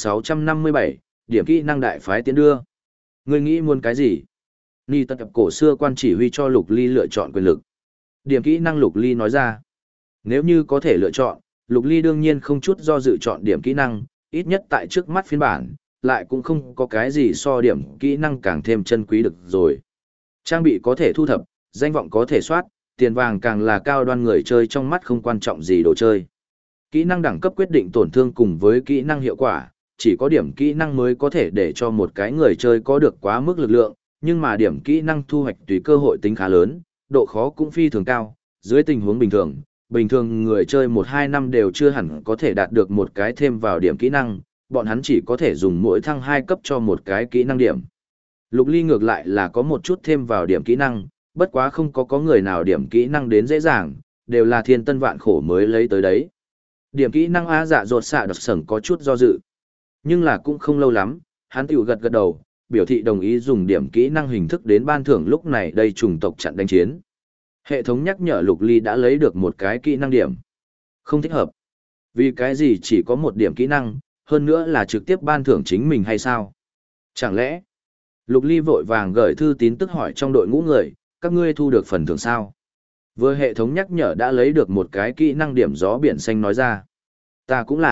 1657, điểm kỹ năng đại phái tiến đưa. Ngươi nghĩ muốn cái gì? Ni tật cổ xưa quan chỉ huy cho Lục Ly lựa chọn quyền lực. Điểm kỹ năng Lục Ly nói ra. Nếu như có thể lựa chọn, Lục Ly đương nhiên không chút do dự chọn điểm kỹ năng, ít nhất tại trước mắt phiên bản, lại cũng không có cái gì so điểm kỹ năng càng thêm chân quý được rồi. Trang bị có thể thu thập, danh vọng có thể soát, tiền vàng càng là cao đoan người chơi trong mắt không quan trọng gì đồ chơi. Kỹ năng đẳng cấp quyết định tổn thương cùng với kỹ năng hiệu quả, chỉ có điểm kỹ năng mới có thể để cho một cái người chơi có được quá mức lực lượng, nhưng mà điểm kỹ năng thu hoạch tùy cơ hội tính khá lớn, độ khó cũng phi thường cao, dưới tình huống bình thường người chơi 1-2 năm đều chưa hẳn có thể đạt được một cái thêm vào điểm kỹ năng, bọn hắn chỉ có thể dùng mỗi thăng 2 cấp cho một cái kỹ năng điểm. Lục Ly ngược lại là có một chút thêm vào điểm kỹ năng, bất quá không có người nào điểm kỹ năng đến dễ dàng, đều là thiên tân vạn khổ mới lấy tới đấy. Điểm kỹ năng á dạ dột xạ đập sởn có chút do dự, nhưng là cũng không lâu lắm, hắn tiểu gật gật đầu, biểu thị đồng ý dùng điểm kỹ năng hình thức đến ban thưởng lúc này đây chủng tộc chặn đánh chiến. Hệ thống nhắc nhở Lục Ly đã lấy được một cái kỹ năng điểm. Không thích hợp. Vì cái gì chỉ có một điểm kỹ năng, hơn nữa là trực tiếp ban thưởng chính mình hay sao? Chẳng lẽ? Lục Ly vội vàng gửi thư tín tức hỏi trong đội ngũ người, các ngươi thu được phần thưởng sao? Vừa hệ thống nhắc nhở đã lấy được một cái kỹ năng điểm gió biển xanh nói ra. Ta cũng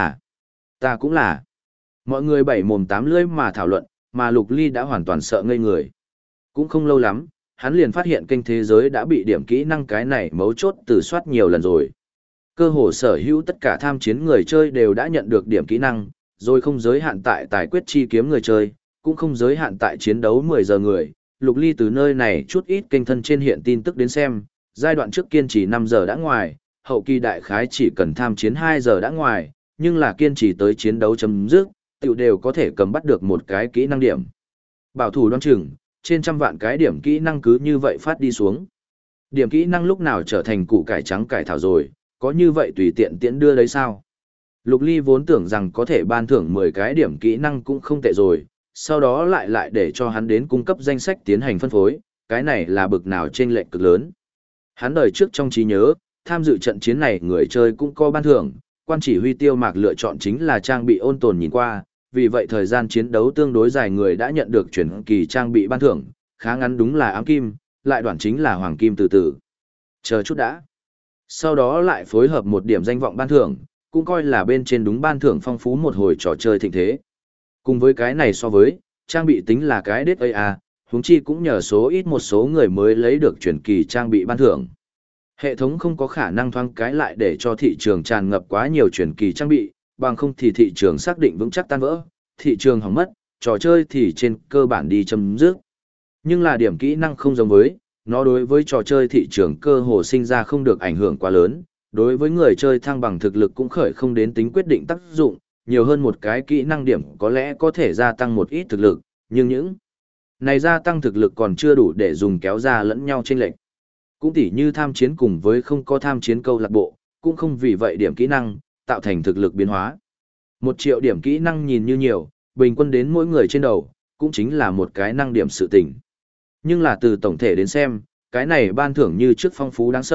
là. Mọi người bảy mồm tám lưỡi mà thảo luận, mà Lục Ly đã hoàn toàn sợ ngây người. Cũng không lâu lắm, hắn liền phát hiện kênh thế giới đã bị điểm kỹ năng cái này mấu chốt từ soát nhiều lần rồi. Cơ hồ sở hữu tất cả tham chiến người chơi đều đã nhận được điểm kỹ năng, rồi không giới hạn tại tài quyết chi kiếm người chơi, cũng không giới hạn tại chiến đấu 10 giờ người. Lục Ly từ nơi này chút ít kênh thân trên hiện tin tức đến xem, giai đoạn trước kiên trì 5 giờ đã ngoài, hậu kỳ đại khái chỉ cần tham chiến 2 giờ đã ngoài, nhưng là kiên trì tới chiến đấu chấm dứt, tiểu đều có thể cầm bắt được một cái kỹ năng điểm. Bảo thủ đoán chừng, trên trăm vạn cái điểm kỹ năng cứ như vậy phát đi xuống. Điểm kỹ năng lúc nào trở thành củ cải trắng cải thảo rồi, có như vậy tùy tiện tiễn đưa đấy sao? Lục Ly vốn tưởng rằng có thể ban thưởng 10 cái điểm kỹ năng cũng không tệ rồi, sau đó lại để cho hắn đến cung cấp danh sách tiến hành phân phối, cái này là bực nào chênh lệch cực lớn. Hắn đời trước trong trí nhớ, tham dự trận chiến này người chơi cũng có ban thưởng, quan chỉ huy Tiêu Mạc lựa chọn chính là trang bị ôn tồn nhìn qua, vì vậy thời gian chiến đấu tương đối dài người đã nhận được chuyển kỳ trang bị ban thưởng, khá ngắn đúng là ám kim, lại đoạn chính là hoàng kim từ từ. Chờ chút đã. Sau đó lại phối hợp một điểm danh vọng ban thưởng, cũng coi là bên trên đúng ban thưởng phong phú một hồi trò chơi thịnh thế. Cùng với cái này so với, trang bị tính là cái đết AA, huống chi cũng nhờ số ít một số người mới lấy được chuyển kỳ trang bị ban thưởng. Hệ thống không có khả năng thoáng cái lại để cho thị trường tràn ngập quá nhiều chuyển kỳ trang bị, bằng không thì thị trường xác định vững chắc tan vỡ, thị trường hỏng mất, trò chơi thì trên cơ bản đi chấm dứt. Nhưng là điểm kỹ năng không giống với, nó đối với trò chơi thị trường cơ hồ sinh ra không được ảnh hưởng quá lớn, đối với người chơi thăng bằng thực lực cũng khởi không đến tính quyết định tác dụng, nhiều hơn một cái kỹ năng điểm có lẽ có thể gia tăng một ít thực lực, nhưng những này gia tăng thực lực còn chưa đủ để dùng kéo ra lẫn nhau chênh lệch. Cũng tỉ như tham chiến cùng với không có tham chiến câu lạc bộ, cũng không vì vậy điểm kỹ năng tạo thành thực lực biến hóa. 1 triệu điểm kỹ năng nhìn như nhiều, bình quân đến mỗi người trên đầu, cũng chính là một cái năng điểm sự tình. Nhưng là từ tổng thể đến xem, cái này ban thưởng như trước phong phú đáng sợ,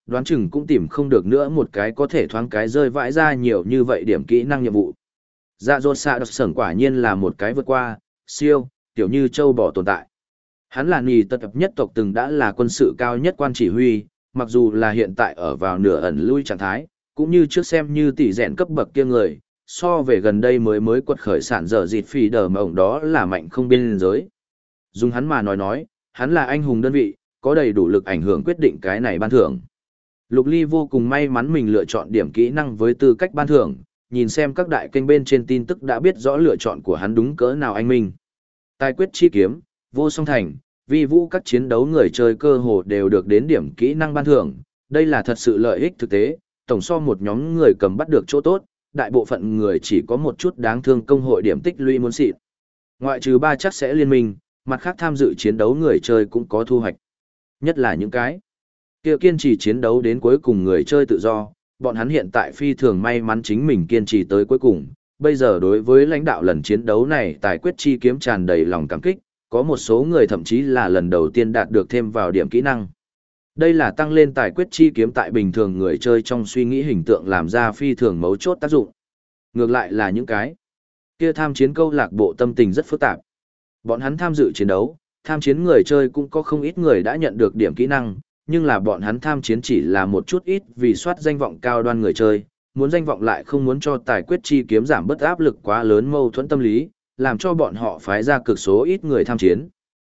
đoán chừng cũng tìm không được nữa một cái có thể thoáng cái rơi vãi ra nhiều như vậy điểm kỹ năng nhiệm vụ. Dạ dột xạ đọc sởn quả nhiên là một cái vượt qua, siêu, tiểu như châu bò tồn tại. Hắn là nì tật nhất tộc từng đã là quân sự cao nhất quan chỉ huy, mặc dù là hiện tại ở vào nửa ẩn lui trạng thái, cũng như trước xem như tỷ rèn cấp bậc kia người, so về gần đây mới quật khởi sản dở dịt phì đờ mà ổng đó là mạnh không biên giới. Dùng hắn mà nói, hắn là anh hùng đơn vị, có đầy đủ lực ảnh hưởng quyết định cái này ban thưởng. Lục Ly vô cùng may mắn mình lựa chọn điểm kỹ năng với tư cách ban thưởng, nhìn xem các đại kênh bên trên tin tức đã biết rõ lựa chọn của hắn đúng cỡ nào anh minh. Tài quyết chi kiếm, vô song thành, vi vũ các chiến đấu người chơi cơ hồ đều được đến điểm kỹ năng ban thưởng, đây là thật sự lợi ích thực tế, tổng so một nhóm người cầm bắt được chỗ tốt, đại bộ phận người chỉ có một chút đáng thương công hội điểm tích lũy muốn xịn. Ngoại trừ ba chắc sẽ liên minh, mặt khác tham dự chiến đấu người chơi cũng có thu hoạch. Nhất là những cái kia kiên trì chiến đấu đến cuối cùng người chơi tự do, bọn hắn hiện tại phi thường may mắn chính mình kiên trì tới cuối cùng. Bây giờ đối với lãnh đạo lần chiến đấu này tài quyết chi kiếm tràn đầy lòng cảm kích, có một số người thậm chí là lần đầu tiên đạt được thêm vào điểm kỹ năng. Đây là tăng lên tài quyết chi kiếm tại bình thường người chơi trong suy nghĩ hình tượng làm ra phi thường mấu chốt tác dụng. Ngược lại là những cái kia tham chiến câu lạc bộ tâm tình rất phức tạp. Bọn hắn tham dự chiến đấu, tham chiến người chơi cũng có không ít người đã nhận được điểm kỹ năng, nhưng là bọn hắn tham chiến chỉ là một chút ít vì soát danh vọng cao đoan người chơi, muốn danh vọng lại không muốn cho tài quyết chi kiếm giảm bớt áp lực quá lớn mâu thuẫn tâm lý, làm cho bọn họ phái ra cực số ít người tham chiến.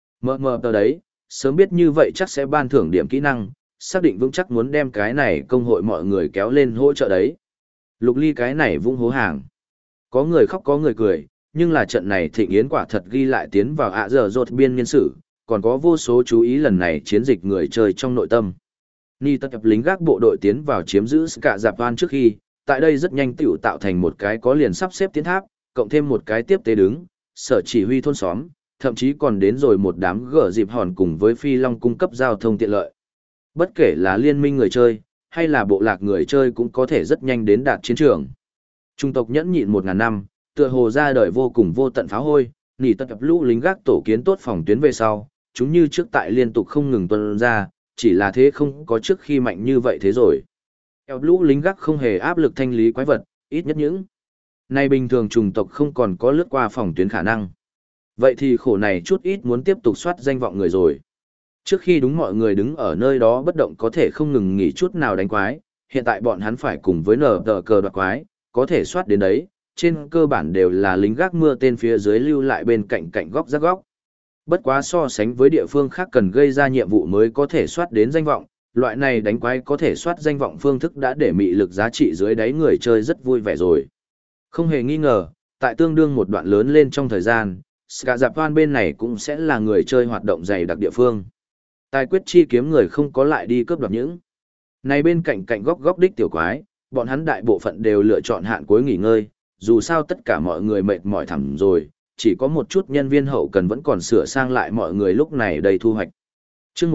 Mờ tờ đấy, sớm biết như vậy chắc sẽ ban thưởng điểm kỹ năng, xác định vững chắc muốn đem cái này công hội mọi người kéo lên hỗ trợ đấy. Lục Ly cái này vung hố hàng. Có người khóc có người cười, nhưng là trận này thịnh yến quả thật ghi lại tiến vào ạ giờ rột biên niên sử, còn có vô số chú ý lần này chiến dịch người chơi trong nội tâm. Ni tập lính gác bộ đội tiến vào chiếm giữ cả Giạp Van trước khi, tại đây rất nhanh tiểu tạo thành một cái có liền sắp xếp tiến tháp, cộng thêm một cái tiếp tế đứng, sở chỉ huy thôn xóm, thậm chí còn đến rồi một đám gở dịp hòn cùng với phi long cung cấp giao thông tiện lợi. Bất kể là liên minh người chơi, hay là bộ lạc người chơi cũng có thể rất nhanh đến đạt chiến trường. Trung tộc nhẫn nhịn 1000 năm, tựa hồ ra đời vô cùng vô tận phá hôi, nỉ tập lũ lính gác tổ kiến tốt phòng tuyến về sau, chúng như trước tại liên tục không ngừng tuân ra, chỉ là thế không có trước khi mạnh như vậy thế rồi. Eo lũ lính gác không hề áp lực thanh lý quái vật, ít nhất những nay bình thường chủng tộc không còn có lướt qua phòng tuyến khả năng. Vậy thì khổ này chút ít muốn tiếp tục soát danh vọng người rồi. Trước khi đúng mọi người đứng ở nơi đó bất động có thể không ngừng nghỉ chút nào đánh quái, hiện tại bọn hắn phải cùng với nở tờ cờ đoạt quái, có thể soát đến đấy, trên cơ bản đều là lính gác mưa tên phía dưới lưu lại bên cạnh cạnh góc rác góc. Bất quá so sánh với địa phương khác cần gây ra nhiệm vụ mới có thể soát đến danh vọng, loại này đánh quái có thể soát danh vọng phương thức đã để mị lực giá trị dưới đáy người chơi rất vui vẻ rồi. Không hề nghi ngờ, tại tương đương một đoạn lớn lên trong thời gian, Ska Japan bên này cũng sẽ là người chơi hoạt động dày đặc địa phương. Tài quyết chi kiếm người không có lại đi cướp đoạt những. Này bên cạnh cạnh góc góc đích tiểu quái, bọn hắn đại bộ phận đều lựa chọn hạn cuối nghỉ ngơi, dù sao tất cả mọi người mệt mỏi thẳm rồi, chỉ có một chút nhân viên hậu cần vẫn còn sửa sang lại mọi người lúc này đầy thu hoạch. Chương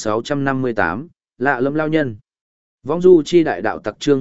1658, lạ lẫm lao nhân. Vong du chi đại đạo tặc chương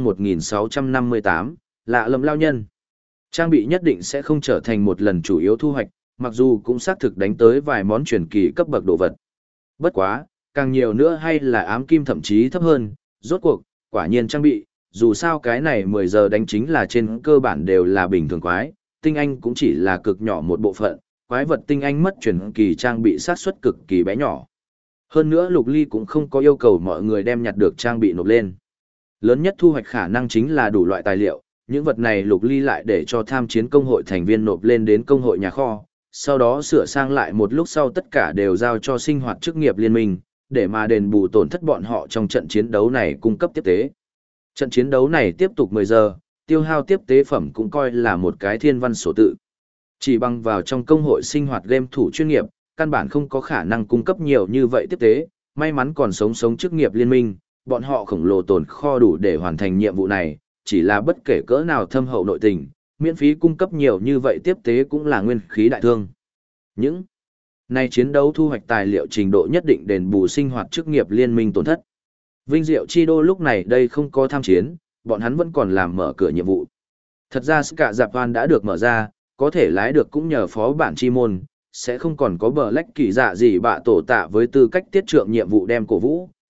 1658, lạ lẫm lao nhân. Trang bị nhất định sẽ không trở thành một lần chủ yếu thu hoạch, mặc dù cũng xác thực đánh tới vài món truyền kỳ cấp bậc đồ vật. Bất quá, càng nhiều nữa hay là ám kim thậm chí thấp hơn, rốt cuộc, quả nhiên trang bị, dù sao cái này 10 giờ đánh chính là trên cơ bản đều là bình thường quái, tinh anh cũng chỉ là cực nhỏ một bộ phận, quái vật tinh anh mất truyền kỳ trang bị sát suất cực kỳ bé nhỏ. Hơn nữa Lục Ly cũng không có yêu cầu mọi người đem nhặt được trang bị nộp lên. Lớn nhất thu hoạch khả năng chính là đủ loại tài liệu, những vật này Lục Ly lại để cho tham chiến công hội thành viên nộp lên đến công hội nhà kho, sau đó sửa sang lại một lúc sau tất cả đều giao cho sinh hoạt chức nghiệp liên minh, để mà đền bù tổn thất bọn họ trong trận chiến đấu này cung cấp tiếp tế. Trận chiến đấu này tiếp tục 10 giờ, tiêu hao tiếp tế phẩm cũng coi là một cái thiên văn sổ tự. Chỉ bằng vào trong công hội sinh hoạt game thủ chuyên nghiệp, căn bản không có khả năng cung cấp nhiều như vậy tiếp tế, may mắn còn sống chức nghiệp liên minh, bọn họ khổng lồ tồn kho đủ để hoàn thành nhiệm vụ này, chỉ là bất kể cỡ nào thâm hậu nội tình, miễn phí cung cấp nhiều như vậy tiếp tế cũng là nguyên khí đại thương. Những này chiến đấu thu hoạch tài liệu trình độ nhất định đền bù sinh hoạt chức nghiệp liên minh tổn thất. Vinh Diệu Chi Đô lúc này đây không có tham chiến, bọn hắn vẫn còn làm mở cửa nhiệm vụ. Thật ra cả Japan đã được mở ra, có thể lái được cũng nhờ phó bản chi môn, sẽ không còn có bờ lách kỳ dạ gì bạ tổ tạ với tư cách tiết trượng nhiệm vụ đem cổ vũ,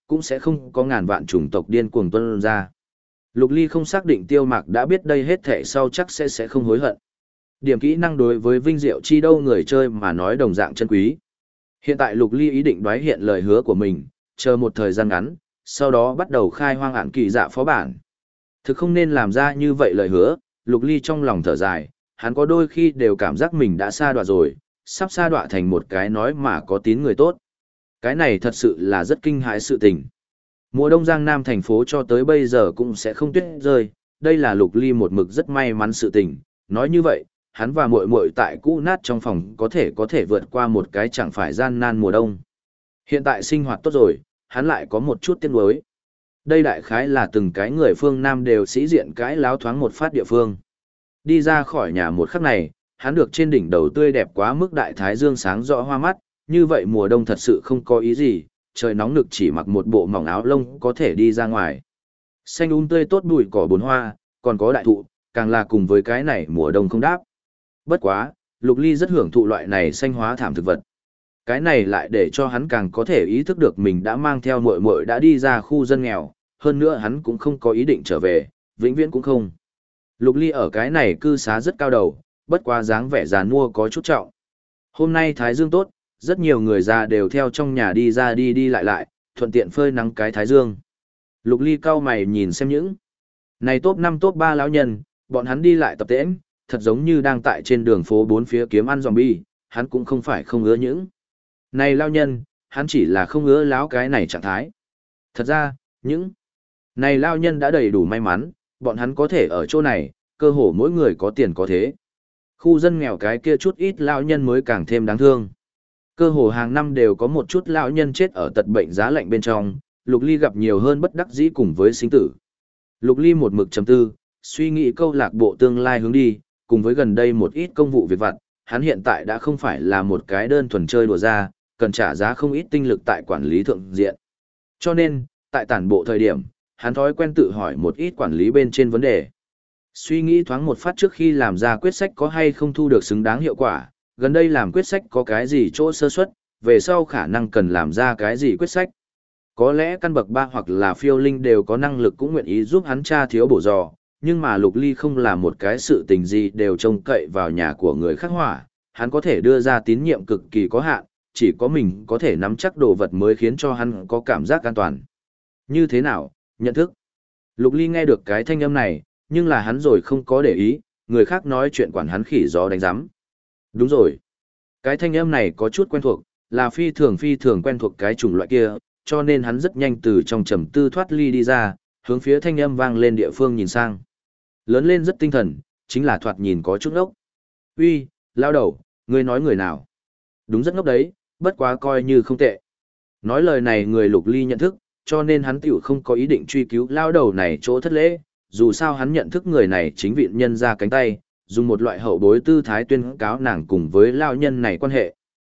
cũng sẽ không có ngàn vạn chủng tộc điên cuồng tuân ra. Lục Ly không xác định Tiêu Mạc đã biết đây hết thể sau chắc sẽ không hối hận. Điểm kỹ năng đối với vinh diệu chi đâu người chơi mà nói đồng dạng chân quý. Hiện tại Lục Ly ý định đoái hiện lời hứa của mình, chờ một thời gian ngắn, sau đó bắt đầu khai hoang ạn kỳ dạ phó bản. Thực không nên làm ra như vậy lời hứa, Lục Ly trong lòng thở dài, hắn có đôi khi đều cảm giác mình đã sa đọa rồi, sắp sa đọa thành một cái nói mà có tín người tốt. Cái này thật sự là rất kinh hãi sự tình. Mùa đông Giang Nam thành phố cho tới bây giờ cũng sẽ không tuyết rơi, đây là Lục Ly một mực rất may mắn sự tình. Nói như vậy, hắn và muội muội tại cũ nát trong phòng có thể vượt qua một cái chẳng phải gian nan mùa đông. Hiện tại sinh hoạt tốt rồi, hắn lại có một chút tiếc nuối. Đây đại khái là từng cái người phương Nam đều sĩ diện cái láo thoáng một phát địa phương. Đi ra khỏi nhà một khắc này, hắn được trên đỉnh đầu tươi đẹp quá mức đại thái dương sáng rõ hoa mắt, như vậy mùa đông thật sự không có ý gì, trời nóng nực chỉ mặc một bộ mỏng áo lông có thể đi ra ngoài. Xanh tươi tốt bụi cỏ bốn hoa, còn có đại thụ, càng là cùng với cái này mùa đông không đáp. Bất quá, Lục Ly rất hưởng thụ loại này xanh hóa thảm thực vật. Cái này lại để cho hắn càng có thể ý thức được mình đã mang theo muội muội đã đi ra khu dân nghèo, hơn nữa hắn cũng không có ý định trở về, vĩnh viễn cũng không. Lục Ly ở cái này cư xá rất cao đầu, bất quá dáng vẻ già nua có chút trọng. Hôm nay thái dương tốt, rất nhiều người già đều theo trong nhà đi ra đi lại, thuận tiện phơi nắng cái thái dương. Lục Ly cau mày nhìn xem những này top 5 top 3 lão nhân, bọn hắn đi lại tập tễnh, thật giống như đang tại trên đường phố bốn phía kiếm ăn zombie, hắn cũng không phải không ưa những này lão nhân, hắn chỉ là không ưa lão cái này trạng thái. Thật ra, những này lão nhân đã đầy đủ may mắn, bọn hắn có thể ở chỗ này, cơ hồ mỗi người có tiền có thế. Khu dân nghèo cái kia chút ít lão nhân mới càng thêm đáng thương. Cơ hồ hàng năm đều có một chút lão nhân chết ở tật bệnh giá lạnh bên trong, Lục Ly gặp nhiều hơn bất đắc dĩ cùng với sinh tử. Lục Ly một mực trầm tư, suy nghĩ câu lạc bộ tương lai hướng đi, cùng với gần đây một ít công vụ việc vặt, hắn hiện tại đã không phải là một cái đơn thuần chơi đùa ra, cần trả giá không ít tinh lực tại quản lý thượng diện. Cho nên, tại tản bộ thời điểm, hắn thói quen tự hỏi một ít quản lý bên trên vấn đề. Suy nghĩ thoáng một phát trước khi làm ra quyết sách có hay không thu được xứng đáng hiệu quả, gần đây làm quyết sách có cái gì chỗ sơ suất, về sau khả năng cần làm ra cái gì quyết sách. Có lẽ căn bậc 3 hoặc là phiêu linh đều có năng lực cũng nguyện ý giúp hắn tra thiếu bổ dò, nhưng mà Lục Ly không làm một cái sự tình gì đều trông cậy vào nhà của người khác hỏa, hắn có thể đưa ra tín nhiệm cực kỳ có hạn, chỉ có mình có thể nắm chắc đồ vật mới khiến cho hắn có cảm giác an toàn. Như thế nào, nhận thức? Lục Ly nghe được cái thanh âm này, nhưng là hắn rồi không có để ý, người khác nói chuyện quản hắn khỉ gió đánh giám. Đúng rồi. Cái thanh âm này có chút quen thuộc, là phi thường quen thuộc cái chủng loại kia, cho nên hắn rất nhanh từ trong trầm tư thoát ly đi ra, hướng phía thanh âm vang lên địa phương nhìn sang. Lớn lên rất tinh thần, chính là thoạt nhìn có chút ngốc. Uy, lao đầu, ngươi nói người nào? Đúng rất ngốc đấy, bất quá coi như không tệ. Nói lời này người Lục Ly nhận thức, cho nên hắn tiểu không có ý định truy cứu lao đầu này chỗ thất lễ, dù sao hắn nhận thức người này chính vị nhân ra cánh tay, dùng một loại hậu bối tư thái tuyên cáo nàng cùng với lao nhân này quan hệ.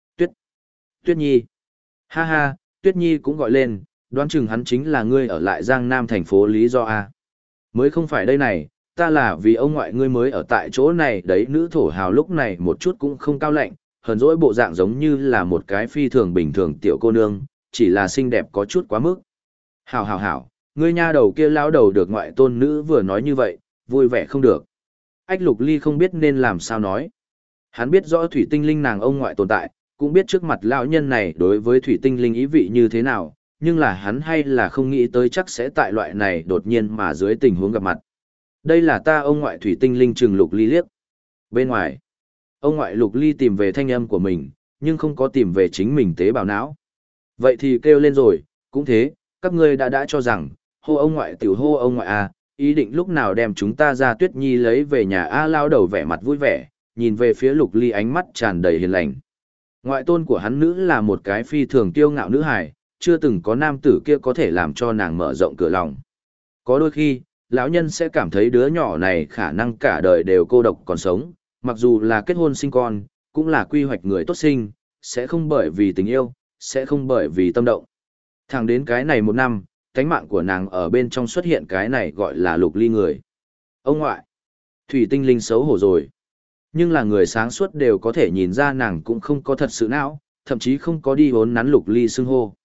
Tuyết Nhi. Ha ha, Tuyết Nhi cũng gọi lên, đoán chừng hắn chính là ngươi ở lại Giang Nam thành phố lý do A. Mới không phải đây này, ta là vì ông ngoại ngươi mới ở tại chỗ này đấy. Nữ thổ hào lúc này một chút cũng không cao lạnh, hờn dỗi bộ dạng giống như là một cái phi thường bình thường tiểu cô nương, chỉ là xinh đẹp có chút quá mức. Hảo, ngươi nha đầu kia lão đầu được ngoại tôn nữ vừa nói như vậy, vui vẻ không được. Ách Lục Ly không biết nên làm sao nói. Hắn biết rõ thủy tinh linh nàng ông ngoại tồn tại, cũng biết trước mặt lão nhân này đối với thủy tinh linh ý vị như thế nào, nhưng là hắn hay là không nghĩ tới chắc sẽ tại loại này đột nhiên mà dưới tình huống gặp mặt. Đây là ta ông ngoại thủy tinh linh trừng Lục Ly liếc. Bên ngoài, ông ngoại Lục Ly tìm về thanh âm của mình, nhưng không có tìm về chính mình tế bào não. Vậy thì kêu lên rồi, cũng thế, các ngươi đã cho rằng, hô ông ngoại tiểu hô ông ngoại à, ý định lúc nào đem chúng ta ra Tuyết Nhi lấy về nhà A. Lao đầu vẻ mặt vui vẻ, nhìn về phía Lục Ly ánh mắt tràn đầy hiền lành. Ngoại tôn của hắn nữ là một cái phi thường kiêu ngạo nữ hài, chưa từng có nam tử kia có thể làm cho nàng mở rộng cửa lòng. Có đôi khi, lão nhân sẽ cảm thấy đứa nhỏ này khả năng cả đời đều cô độc còn sống, mặc dù là kết hôn sinh con, cũng là quy hoạch người tốt sinh, sẽ không bởi vì tình yêu, sẽ không bởi vì tâm động. Thẳng đến cái này một năm, cánh mạng của nàng ở bên trong xuất hiện cái này gọi là Lục Ly người. Ông ngoại, thủy tinh linh xấu hổ rồi. Nhưng là người sáng suốt đều có thể nhìn ra nàng cũng không có thật sự não, thậm chí không có đi vốn nắn Lục Ly xưng hô.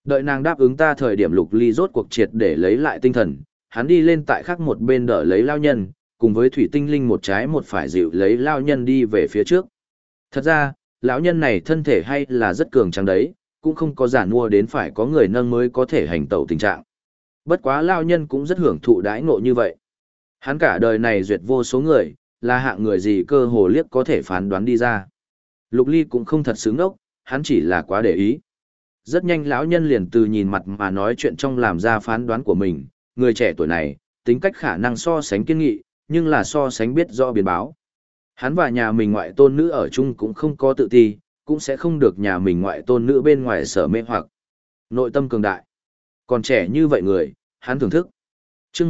Đợi nàng đáp ứng ta thời điểm Lục Ly rốt cuộc triệt để lấy lại tinh thần, hắn đi lên tại khác một bên đỡ lấy lao nhân, cùng với thủy tinh linh một trái một phải dịu lấy lao nhân đi về phía trước. Thật ra, lão nhân này thân thể hay là rất cường tráng đấy, cũng không có giản mua đến phải có người nâng mới có thể hành tẩu tình trạng. Bất quá lao nhân cũng rất hưởng thụ đãi ngộ như vậy. Hắn cả đời này duyệt vô số người, là hạng người gì cơ hồ liếc có thể phán đoán đi ra. Lục Ly cũng không thật xứng ốc, hắn chỉ là quá để ý. Rất nhanh lão nhân liền từ nhìn mặt mà nói chuyện trong làm ra phán đoán của mình, người trẻ tuổi này, tính cách khả năng so sánh kiên nghị, nhưng là so sánh biết rõ biến báo. Hắn và nhà mình ngoại tôn nữ ở chung cũng không có tự ti, cũng sẽ không được nhà mình ngoại tôn nữ bên ngoài sở mê hoặc. Nội tâm cường đại. Còn trẻ như vậy người, hắn thưởng thức. Chương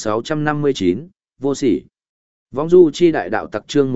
1659, vô sỉ. Võng du chi đại đạo tặc chương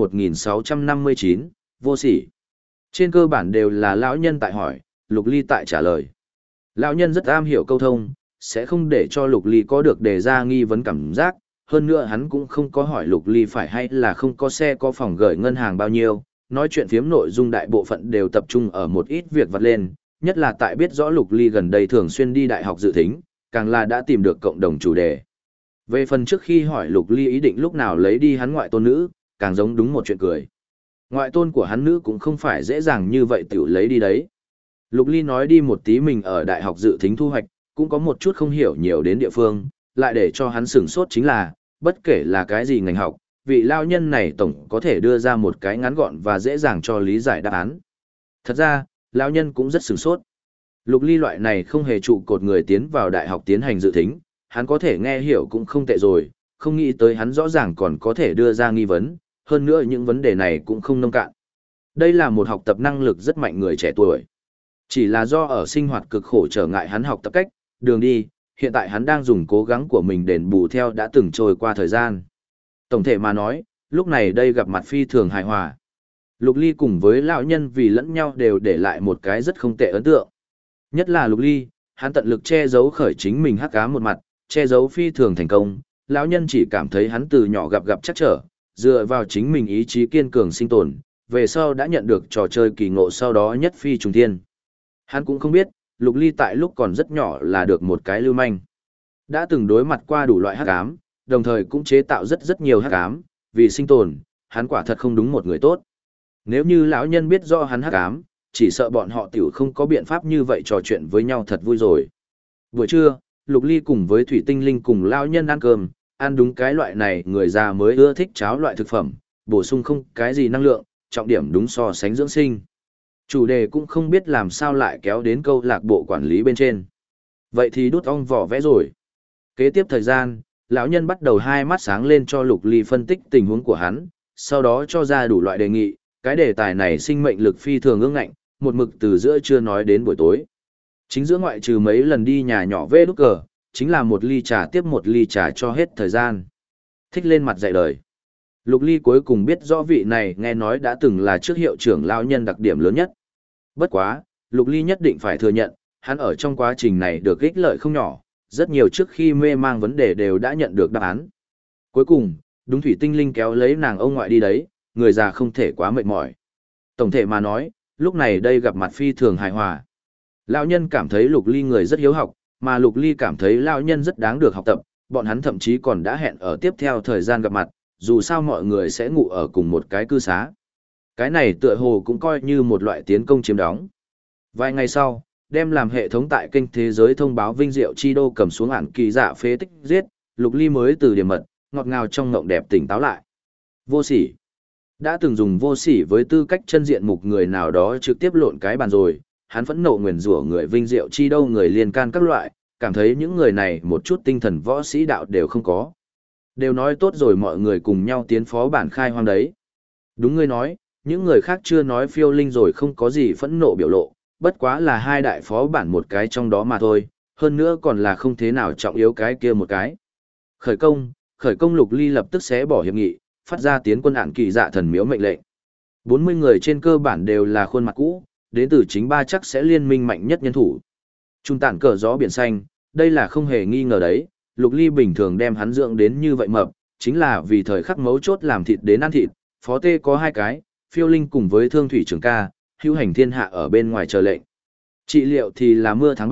1659, vô sỉ. Trên cơ bản đều là lão nhân tại hỏi, Lục Ly tại trả lời. Lão nhân rất am hiểu câu thông, sẽ không để cho Lục Ly có được đề ra nghi vấn cảm giác, hơn nữa hắn cũng không có hỏi Lục Ly phải hay là không có xe có phòng gửi ngân hàng bao nhiêu, nói chuyện phiếm nội dung đại bộ phận đều tập trung ở một ít việc vặt lên, nhất là tại biết rõ Lục Ly gần đây thường xuyên đi đại học dự thính, càng là đã tìm được cộng đồng chủ đề. Về phần trước khi hỏi Lục Ly ý định lúc nào lấy đi hắn ngoại tôn nữ, càng giống đúng một chuyện cười. Ngoại tôn của hắn nữ cũng không phải dễ dàng như vậy tiểu lấy đi đấy. Lục Ly nói đi một tí mình ở đại học dự thính thu hoạch, cũng có một chút không hiểu nhiều đến địa phương, lại để cho hắn sửng sốt chính là, bất kể là cái gì ngành học, vị lao nhân này tổng có thể đưa ra một cái ngắn gọn và dễ dàng cho lý giải đáp án. Thật ra, lao nhân cũng rất sửng sốt. Lục Ly loại này không hề trụ cột người tiến vào đại học tiến hành dự thính, hắn có thể nghe hiểu cũng không tệ rồi, không nghĩ tới hắn rõ ràng còn có thể đưa ra nghi vấn, hơn nữa những vấn đề này cũng không nông cạn. Đây là một học tập năng lực rất mạnh người trẻ tuổi. Chỉ là do ở sinh hoạt cực khổ trở ngại hắn học tập cách, đường đi, hiện tại hắn đang dùng cố gắng của mình đền bù theo đã từng trôi qua thời gian. Tổng thể mà nói, lúc này đây gặp mặt phi thường hài hòa. Lục Ly cùng với lão nhân vì lẫn nhau đều để lại một cái rất không tệ ấn tượng. Nhất là Lục Ly, hắn tận lực che giấu khởi chính mình hắc ám một mặt, che giấu phi thường thành công, lão nhân chỉ cảm thấy hắn từ nhỏ gặp chắc trở, dựa vào chính mình ý chí kiên cường sinh tồn, về sau đã nhận được trò chơi kỳ ngộ sau đó nhất phi trùng thiên. Hắn cũng không biết, Lục Ly tại lúc còn rất nhỏ là được một cái lưu manh. Đã từng đối mặt qua đủ loại hắc ám, đồng thời cũng chế tạo rất nhiều hắc ám, vì sinh tồn, hắn quả thật không đúng một người tốt. Nếu như lão nhân biết rõ hắn hắc ám, chỉ sợ bọn họ tiểu không có biện pháp như vậy trò chuyện với nhau thật vui rồi. Buổi trưa, Lục Ly cùng với Thủy Tinh Linh cùng lão nhân ăn cơm, ăn đúng cái loại này người già mới ưa thích cháo loại thực phẩm, bổ sung không cái gì năng lượng, trọng điểm đúng so sánh dưỡng sinh. Chủ đề cũng không biết làm sao lại kéo đến câu lạc bộ quản lý bên trên. Vậy thì đút ong vỏ vẽ rồi. Kế tiếp thời gian, lão nhân bắt đầu hai mắt sáng lên cho Lục Ly phân tích tình huống của hắn, sau đó cho ra đủ loại đề nghị, cái đề tài này sinh mệnh lực phi thường ương ngạnh, một mực từ giữa trưa nói đến buổi tối. Chính giữa ngoại trừ mấy lần đi nhà nhỏ vê đút cờ, chính là một ly trà tiếp một ly trà cho hết thời gian. Thích lên mặt dạy đời. Lục Ly cuối cùng biết rõ vị này nghe nói đã từng là trước hiệu trưởng lão nhân đặc điểm lớn nhất. Bất quá, Lục Ly nhất định phải thừa nhận, hắn ở trong quá trình này được ích lợi không nhỏ, rất nhiều trước khi mê mang vấn đề đều đã nhận được đáp án. Cuối cùng, đúng Thủy Tinh Linh kéo lấy nàng ông ngoại đi đấy, người già không thể quá mệt mỏi. Tổng thể mà nói, lúc này đây gặp mặt phi thường hài hòa. Lão nhân cảm thấy Lục Ly người rất hiếu học, mà Lục Ly cảm thấy lão nhân rất đáng được học tập, bọn hắn thậm chí còn đã hẹn ở tiếp theo thời gian gặp mặt, dù sao mọi người sẽ ngủ ở cùng một cái cư xá. Cái này tựa hồ cũng coi như một loại tiến công chiếm đóng. Vài ngày sau, đem làm hệ thống tại kênh thế giới thông báo vinh diệu chi đô cầm xuống ản kỳ dạ phế tích giết, Lục Ly mới từ điểm mật, ngọt ngào trong ngộng đẹp tỉnh táo lại. Vô sỉ. Đã từng dùng vô sỉ với tư cách chân diện mục người nào đó trực tiếp lộn cái bàn rồi, hắn phẫn nộ nguyền rủa người vinh diệu chi đô người liên can các loại, cảm thấy những người này một chút tinh thần võ sĩ đạo đều không có. Đều nói tốt rồi mọi người cùng nhau tiến phó bản khai hoang đấy. Đúng ngươi nói, những người khác chưa nói phiêu linh rồi không có gì phẫn nộ biểu lộ, bất quá là hai đại phó bản một cái trong đó mà thôi, hơn nữa còn là không thế nào trọng yếu cái kia một cái. Khởi công Lục Ly lập tức sẽ bỏ hiệp nghị, phát ra tiến quân ản kỳ dạ thần miếu mệnh lệnh. 40 người trên cơ bản đều là khuôn mặt cũ, đến từ chính ba chắc sẽ liên minh mạnh nhất nhân thủ. Trung tản cờ gió biển xanh, đây là không hề nghi ngờ đấy, Lục Ly bình thường đem hắn dưỡng đến như vậy mập, chính là vì thời khắc mấu chốt làm thịt đến ăn thịt, phó tê có hai cái, phiêu linh cùng với thương thủy trường ca, hữu hành thiên hạ ở bên ngoài chờ lệnh. Trị liệu thì là mưa tháng 3,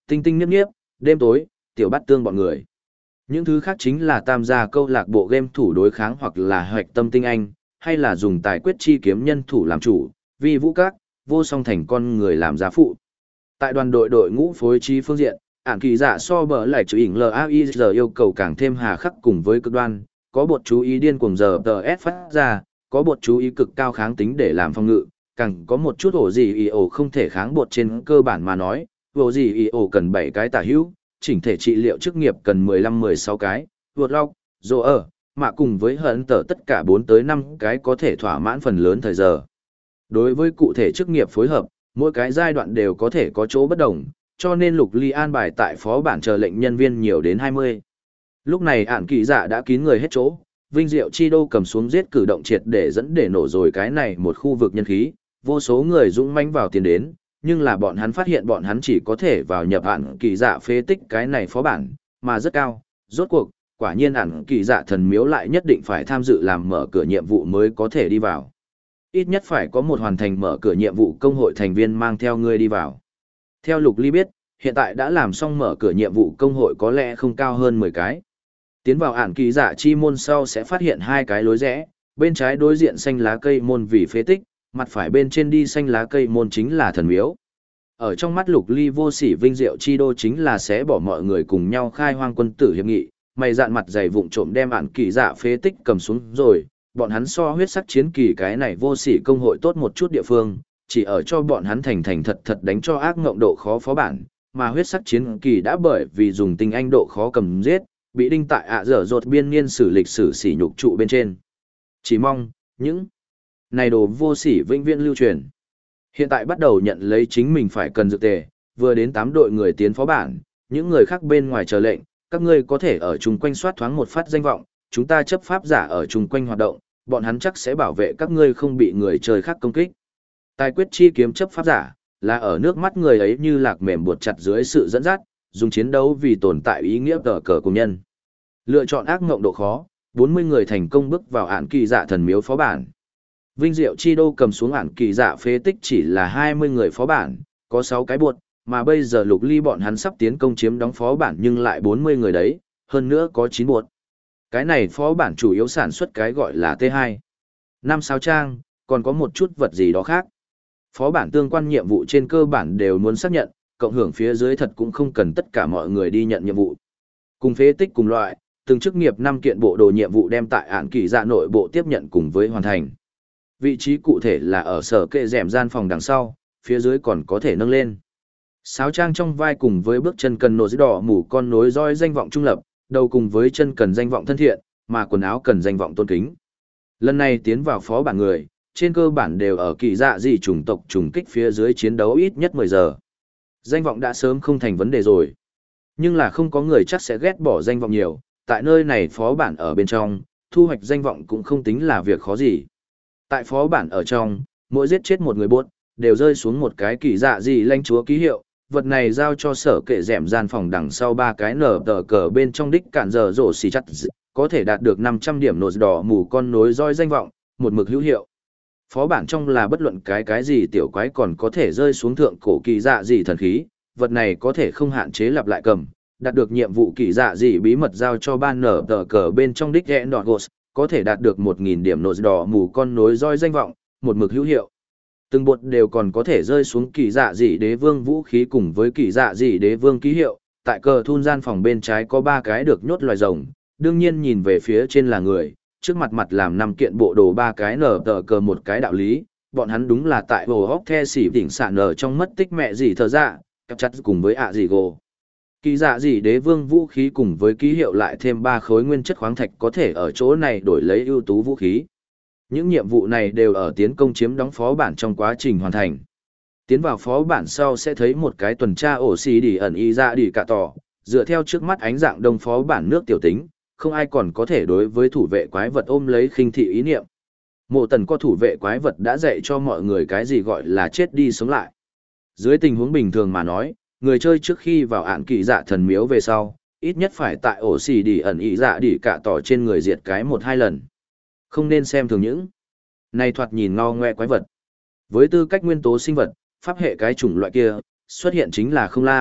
Tinh Tinh Niếp Niếp, Đêm Tối, Tiểu Bát Tương bọn người. Những thứ khác chính là tam gia câu lạc bộ game thủ đối kháng hoặc là hoạch tâm tinh anh, hay là dùng tài quyết chi kiếm nhân thủ làm chủ, vì vũ các, vô song thành con người làm giá phụ. Tại đoàn đội đội ngũ phối trí phương diện, ản kỳ dạ so bờ lại chữ ỉnh LAIR yêu cầu càng thêm hà khắc cùng với cực đoan, có bột chú ý điên cuồng giờ TS phát ra, có bột chú ý cực cao kháng tính để làm phòng ngự, càng có một chút ổ gì ý ổ không thể kháng bột trên cơ bản mà nói, ổ gì ý ổ cần 7 cái tả hữu, chỉnh thể trị liệu chức nghiệp cần 15-16 cái, vượt log, dồ ở, mà cùng với hận tở tất cả 4 tới 5 cái có thể thỏa mãn phần lớn thời giờ. Đối với cụ thể chức nghiệp phối hợp, mỗi cái giai đoạn đều có thể có chỗ bất đồng, cho nên Lục Ly an bài tại phó bản chờ lệnh nhân viên nhiều đến 20. Lúc này ản kỳ dạ đã kín người hết chỗ, Vinh Diệu Chi Đô cầm xuống giết cử động triệt để dẫn để nổ rồi cái này một khu vực nhân khí, vô số người dũng mãnh vào tiền đến, nhưng là bọn hắn phát hiện bọn hắn chỉ có thể vào nhập ản kỳ dạ phế tích cái này phó bản, mà rất cao, rốt cuộc, quả nhiên ản kỳ dạ thần miếu lại nhất định phải tham dự làm mở cửa nhiệm vụ mới có thể đi vào. Ít nhất phải có một hoàn thành mở cửa nhiệm vụ công hội thành viên mang theo ngươi đi vào. Theo Lục Ly biết, hiện tại đã làm xong mở cửa nhiệm vụ công hội có lẽ không cao hơn 10 cái. Tiến vào ản kỳ dạ chi môn sau sẽ phát hiện 2 cái lối rẽ, bên trái đối diện xanh lá cây môn vì phế tích, mặt phải bên trên đi xanh lá cây môn chính là thần miếu. Ở trong mắt Lục Ly vô sỉ Vinh Diệu Chi Đô chính là sẽ bỏ mọi người cùng nhau khai hoang quân tử hiệp nghị, mày dạn mặt dày vụng trộm đem ản kỳ dạ phế tích cầm xuống rồi, bọn hắn so huyết sắc chiến kỳ cái này vô sỉ công hội tốt một chút địa phương, chỉ ở cho bọn hắn thành thành thật thật đánh cho ác ngộng độ khó phó bản, mà huyết sắc chiến kỳ đã bởi vì dùng tinh anh độ khó cầm giết, bị đinh tại dở dột biên niên sử lịch sử sỉ nhục trụ bên trên. Chỉ mong, những này đồ vô sỉ vĩnh viễn lưu truyền. Hiện tại bắt đầu nhận lấy chính mình phải cần dự tề, vừa đến 8 đội người tiến phó bản, những người khác bên ngoài chờ lệnh, các ngươi có thể ở chung quanh soát thoáng một phát danh vọng, chúng ta chấp pháp giả ở chung quanh hoạt động, bọn hắn chắc sẽ bảo vệ các ngươi không bị người chơi khác công kích. Tài quyết chi kiếm chấp pháp giả, là ở nước mắt người ấy như lạc mềm buộc chặt dưới sự dẫn dắt, dùng chiến đấu vì tồn tại ý nghĩa tờ cờ cùng nhân. Lựa chọn ác ngộng độ khó, 40 người thành công bước vào ản kỳ dạ thần miếu phó bản. Vinh Diệu Chi Đô cầm xuống ản kỳ dạ phế tích chỉ là 20 người phó bản, có 6 cái buột, mà bây giờ Lục Ly bọn hắn sắp tiến công chiếm đóng phó bản nhưng lại 40 người đấy, hơn nữa có 9 buột. Cái này phó bản chủ yếu sản xuất cái gọi là T2. 5 sao trang, còn có một chút vật gì đó khác. Phó bản tương quan nhiệm vụ trên cơ bản đều muốn xác nhận, cộng hưởng phía dưới thật cũng không cần tất cả mọi người đi nhận nhiệm vụ. Cùng phế tích cùng loại, từng chức nghiệp 5 kiện bộ đồ nhiệm vụ đem tại ản kỳ dạ nội bộ tiếp nhận cùng với hoàn thành. Vị trí cụ thể là ở sở kệ rèm gian phòng đằng sau, phía dưới còn có thể nâng lên. Sáo trang trong vai cùng với bước chân cần nổ dưới đỏ mũ con nối roi danh vọng trung lập, đầu cùng với chân cần danh vọng thân thiện, mà quần áo cần danh vọng tôn kính. Lần này tiến vào phó bản người, trên cơ bản đều ở kỳ dạ dị chủng tộc trùng kích phía dưới chiến đấu ít nhất 10 giờ. Danh vọng đã sớm không thành vấn đề rồi. Nhưng là không có người chắc sẽ ghét bỏ danh vọng nhiều, tại nơi này phó bản ở bên trong, thu hoạch danh vọng cũng không tính là việc khó gì. Tại phó bản ở trong, mỗi giết chết một người buốt, đều rơi xuống một cái kỳ dạ dị lãnh chúa ký hiệu, vật này giao cho sở kệ rèm gian phòng đằng sau 3 cái nở tờ cờ bên trong đích cản giờ rổ xì chặt, có thể đạt được 500 điểm nốt đỏ mù con nối roi danh vọng, một mực hữu hiệu. Phó bản trong là bất luận cái gì tiểu quái còn có thể rơi xuống thượng cổ kỳ dạ dị thần khí, vật này có thể không hạn chế lặp lại cầm, đạt được nhiệm vụ kỳ dạ dị bí mật giao cho ban nở tờ cờ bên trong đích ghẹn đỏ gos, có thể đạt được 1000 điểm nốt đỏ mù con nối roi danh vọng, một mực hữu hiệu. Từng bột đều còn có thể rơi xuống kỳ dạ dị đế vương vũ khí cùng với kỳ dạ dị đế vương ký hiệu, tại cờ thun gian phòng bên trái có 3 cái được nhốt loài rồng, đương nhiên nhìn về phía trên là người, trước mặt mặt làm 5 kiện bộ đồ 3 cái nở tờ cờ một cái đạo lý, bọn hắn đúng là tại hồ hóc the xỉ đỉnh sạn nở trong mất tích mẹ gì thờ dạ, cặp chặt cùng với ạ gì gồ. Kỳ dạ dị đế vương vũ khí cùng với ký hiệu lại thêm 3 khối nguyên chất khoáng thạch có thể ở chỗ này đổi lấy ưu tú vũ khí. Những nhiệm vụ này đều ở tiến công chiếm đóng phó bản trong quá trình hoàn thành. Tiến vào phó bản sau sẽ thấy một cái tuần tra ổ xì đỉ ẩn y ra đỉ cả tỏ, dựa theo trước mắt ánh dạng đông phó bản nước tiểu tính, không ai còn có thể đối với thủ vệ quái vật ôm lấy khinh thị ý niệm. Mộ tần có thủ vệ quái vật đã dạy cho mọi người cái gì gọi là chết đi sống lại. Dưới tình huống bình thường mà nói, người chơi trước khi vào ạn kỳ dạ thần miếu về sau, ít nhất phải tại ổ xì đỉ ẩn y dạ đỉ cả tỏ trên người diệt cái 1-2 lần. Không nên xem thường những này thoạt nhìn ngo ngoe quái vật. Với tư cách nguyên tố sinh vật, pháp hệ cái chủng loại kia, xuất hiện chính là không lam,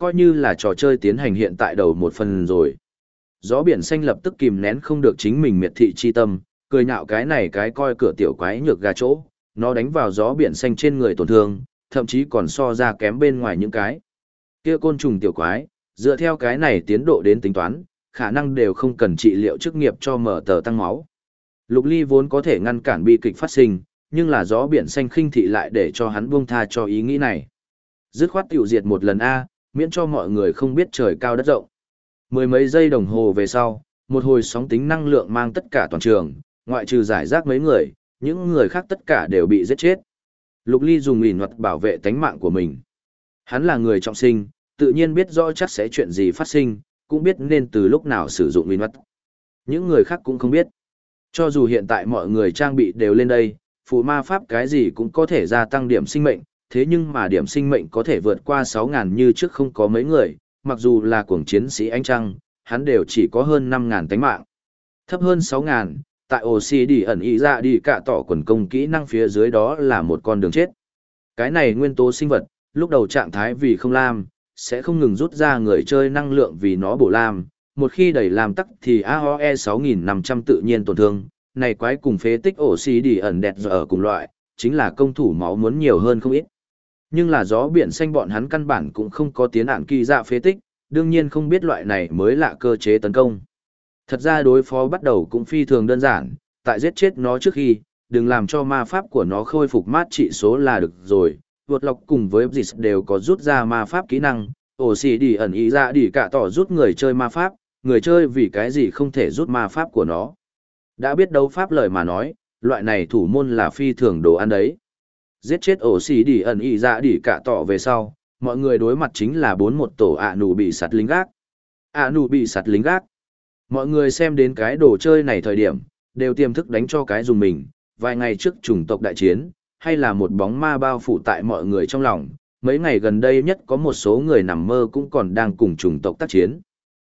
coi như là trò chơi tiến hành hiện tại đầu một phần rồi. Gió biển xanh lập tức kìm nén không được chính mình miệt thị chi tâm, cười nhạo cái này cái coi cửa tiểu quái nhược gà chỗ, nó đánh vào gió biển xanh trên người tổn thương, thậm chí còn so ra kém bên ngoài những cái. Kia côn trùng tiểu quái, dựa theo cái này tiến độ đến tính toán, khả năng đều không cần trị liệu chức nghiệp cho mở tờ tăng máu. Lục Ly vốn có thể ngăn cản bi kịch phát sinh, nhưng là gió biển xanh khinh thị lại để cho hắn buông tha cho ý nghĩ này. Dứt khoát tiểu diệt một lần A, miễn cho mọi người không biết trời cao đất rộng. Mười mấy giây đồng hồ về sau, một hồi sóng tính năng lượng mang tất cả toàn trường, ngoại trừ giải rác mấy người, những người khác tất cả đều bị giết chết. Lục Ly dùng ỉn thuật bảo vệ tánh mạng của mình. Hắn là người trọng sinh, tự nhiên biết rõ chắc sẽ chuyện gì phát sinh, cũng biết nên từ lúc nào sử dụng ỉn thuật. Những người khác cũng không biết. Cho dù hiện tại mọi người trang bị đều lên đây, phù ma pháp cái gì cũng có thể gia tăng điểm sinh mệnh, thế nhưng mà điểm sinh mệnh có thể vượt qua 6.000 như trước không có mấy người, mặc dù là cuồng chiến sĩ ánh trăng, hắn đều chỉ có hơn 5.000 tánh mạng. Thấp hơn 6.000, tại OCD ẩn ý ra đi cả tỏ quần công kỹ năng phía dưới đó là một con đường chết. Cái này nguyên tố sinh vật, lúc đầu trạng thái vì không lam, sẽ không ngừng rút ra người chơi năng lượng vì nó bổ lam, một khi đẩy làm tắc thì AOE 6.500 tự nhiên tổn thương, này quái cùng phế tích OCD ẩn đẹp giờ cùng loại, chính là công thủ máu muốn nhiều hơn không ít. Nhưng là gió biển xanh bọn hắn căn bản cũng không có tiến ản kỳ dạ phế tích, đương nhiên không biết loại này mới lạ cơ chế tấn công. Thật ra đối phó bắt đầu cũng phi thường đơn giản, tại giết chết nó trước khi, đừng làm cho ma pháp của nó khôi phục mát trị số là được rồi. Vượt lọc cùng với dịch đều có rút ra ma pháp kỹ năng, OCD ẩn ý ra đi cả tỏ rút người chơi ma pháp, người chơi vì cái gì không thể rút ma pháp của nó. Đã biết đấu pháp lời mà nói, loại này thủ môn là phi thường đồ ăn đấy. Giết chết OCD ẩn ý ra đi cả tỏ về sau, mọi người đối mặt chính là 4-1 tổ nụ bị sạt lính gác. Nụ bị sạt lính gác. Mọi người xem đến cái đồ chơi này thời điểm, đều tiềm thức đánh cho cái dùng mình, vài ngày trước chủng tộc đại chiến, hay là một bóng ma bao phủ tại mọi người trong lòng, mấy ngày gần đây nhất có một số người nằm mơ cũng còn đang cùng chủng tộc tác chiến.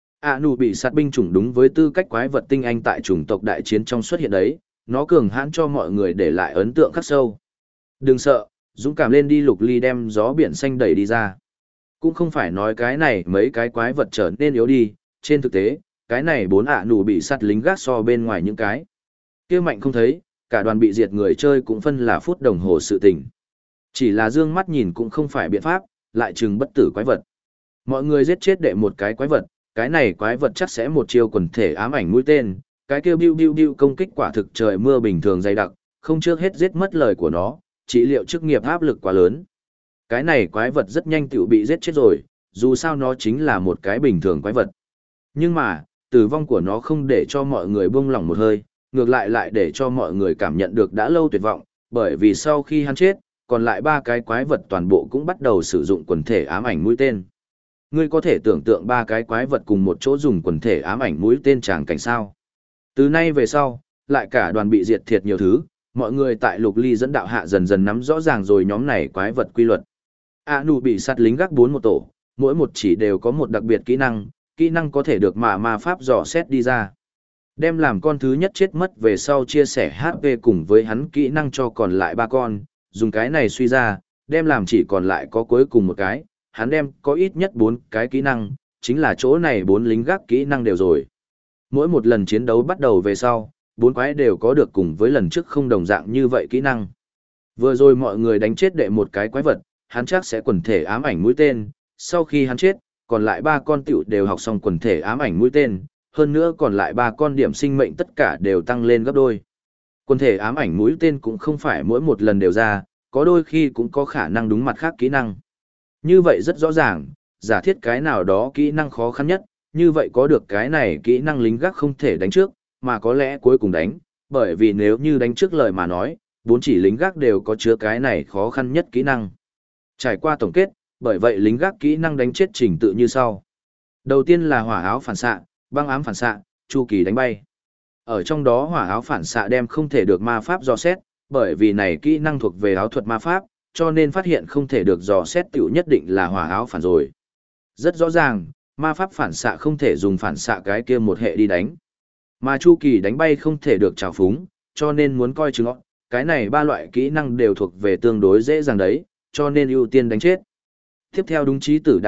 Nụ bị sát binh chủng đúng với tư cách quái vật tinh anh tại chủng tộc đại chiến trong xuất hiện đấy, nó cường hãn cho mọi người để lại ấn tượng khắc sâu. Đừng sợ, dũng cảm lên đi. Lục Ly đem gió biển xanh đẩy đi ra. Cũng không phải nói cái này mấy cái quái vật trở nên yếu đi, trên thực tế, cái này 4 nụ bị sát lính gác so bên ngoài những cái kia mạnh không thấy, cả đoàn bị diệt người chơi cũng phân là phút đồng hồ sự tình. Chỉ là dương mắt nhìn cũng không phải biện pháp, lại chừng bất tử quái vật. Mọi người giết chết đệ một cái quái vật, cái này quái vật chắc sẽ một chiêu quần thể ám ảnh mũi tên, cái kêu biu biu biu công kích quả thực trời mưa bình thường dày đặc, không trước hết giết mất lời của nó, trị liệu chức nghiệp áp lực quá lớn. Cái này quái vật rất nhanh tựu bị giết chết rồi, dù sao nó chính là một cái bình thường quái vật. Nhưng mà, tử vong của nó không để cho mọi người buông lỏng một hơi, ngược lại để cho mọi người cảm nhận được đã lâu tuyệt vọng, bởi vì sau khi hắn chết, còn lại 3 cái quái vật toàn bộ cũng bắt đầu sử dụng quần thể ám ảnh mũi tên. Ngươi có thể tưởng tượng 3 cái quái vật cùng một chỗ dùng quần thể ám ảnh mũi tên tràng cảnh sao. Từ nay về sau, lại cả đoàn bị diệt thiệt nhiều thứ, mọi người tại Lục Ly dẫn đạo hạ dần dần nắm rõ ràng rồi nhóm này quái vật quy luật. Nụ bị sát lính gác 4 một tổ, mỗi một chỉ đều có một đặc biệt kỹ năng có thể được ma pháp dò xét đi ra. Đem làm con thứ nhất chết mất về sau chia sẻ HP cùng với hắn kỹ năng cho còn lại 3 con, dùng cái này suy ra, đem làm chỉ còn lại có cuối cùng một cái, hắn đem có ít nhất 4 cái kỹ năng, chính là chỗ này 4 lính gác kỹ năng đều rồi. Mỗi một lần chiến đấu bắt đầu về sau, 4 quái đều có được cùng với lần trước không đồng dạng như vậy kỹ năng. Vừa rồi mọi người đánh chết đệ một cái quái vật, hắn chắc sẽ quần thể ám ảnh mũi tên, sau khi hắn chết, còn lại 3 con tiểu đều học xong quần thể ám ảnh mũi tên, hơn nữa còn lại 3 con điểm sinh mệnh tất cả đều tăng lên gấp đôi. Quần thể ám ảnh mũi tên cũng không phải mỗi một lần đều ra, có đôi khi cũng có khả năng đúng mặt khác kỹ năng. Như vậy rất rõ ràng, giả thiết cái nào đó kỹ năng khó khăn nhất, như vậy có được cái này kỹ năng lính gác không thể đánh trước, mà có lẽ cuối cùng đánh, bởi vì nếu như đánh trước lời mà nói, 4 chỉ lính gác đều có chứa cái này khó khăn nhất kỹ năng. Trải qua tổng kết, bởi vậy lính gác kỹ năng đánh chết trình tự như sau. Đầu tiên là hỏa áo phản xạ, băng ám phản xạ, chu kỳ đánh bay. Ở trong đó hỏa áo phản xạ đem không thể được ma pháp dò xét, bởi vì này kỹ năng thuộc về áo thuật ma pháp, cho nên phát hiện không thể được dò xét tiểu nhất định là hỏa áo phản rồi. Rất rõ ràng, ma pháp phản xạ không thể dùng phản xạ cái kia một hệ đi đánh. Mà chu kỳ đánh bay không thể được trào phúng, cho nên muốn coi chừng ngọn, cái này 3 loại kỹ năng đều thuộc về tương đối dễ dàng đấy, cho nên ưu tiên đánh chết. Tiếp theo đúng chí tử đả kích,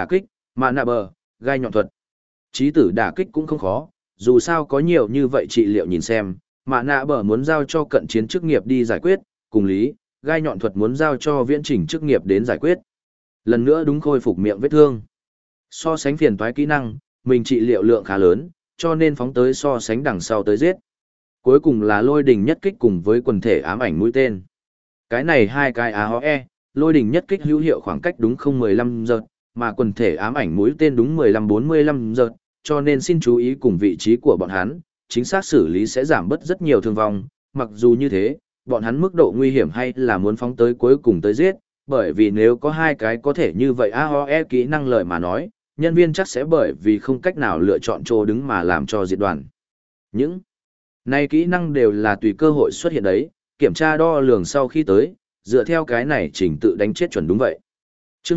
Mạ nạ bờ, gai nhọn thuật. Chí tử đả kích cũng không khó, dù sao có nhiều như vậy trị liệu nhìn xem, mạ nạ bờ muốn giao cho cận chiến chức nghiệp đi giải quyết, cùng lý, gai nhọn thuật muốn giao cho viễn trình chức nghiệp đến giải quyết. Lần nữa đúng khôi phục miệng vết thương. So sánh phiền toái kỹ năng, mình trị liệu lượng khá lớn, cho nên phóng tới so sánh đằng sau tới giết. Cuối cùng là lôi đình nhất kích cùng với quần thể ám ảnh mũi tên. Cái này hai cái AOE, lôi đình nhất kích hữu hiệu khoảng cách đúng không 15 giờ, mà quần thể ám ảnh mũi tên đúng 15-45 giờ, cho nên xin chú ý cùng vị trí của bọn hắn, chính xác xử lý sẽ giảm bớt rất nhiều thương vong, mặc dù như thế, bọn hắn mức độ nguy hiểm hay là muốn phóng tới cuối cùng tới giết, bởi vì nếu có hai cái có thể như vậy AOE kỹ năng lời mà nói, nhân viên chắc sẽ bởi vì không cách nào lựa chọn chỗ đứng mà làm cho diệt đoàn. Những này kỹ năng đều là tùy cơ hội xuất hiện đấy, kiểm tra đo lường sau khi tới, dựa theo cái này trình tự đánh chết chuẩn đúng vậy. Chương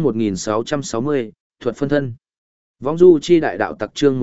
1660, thuật phân thân. Vong du chi đại đạo tặc chương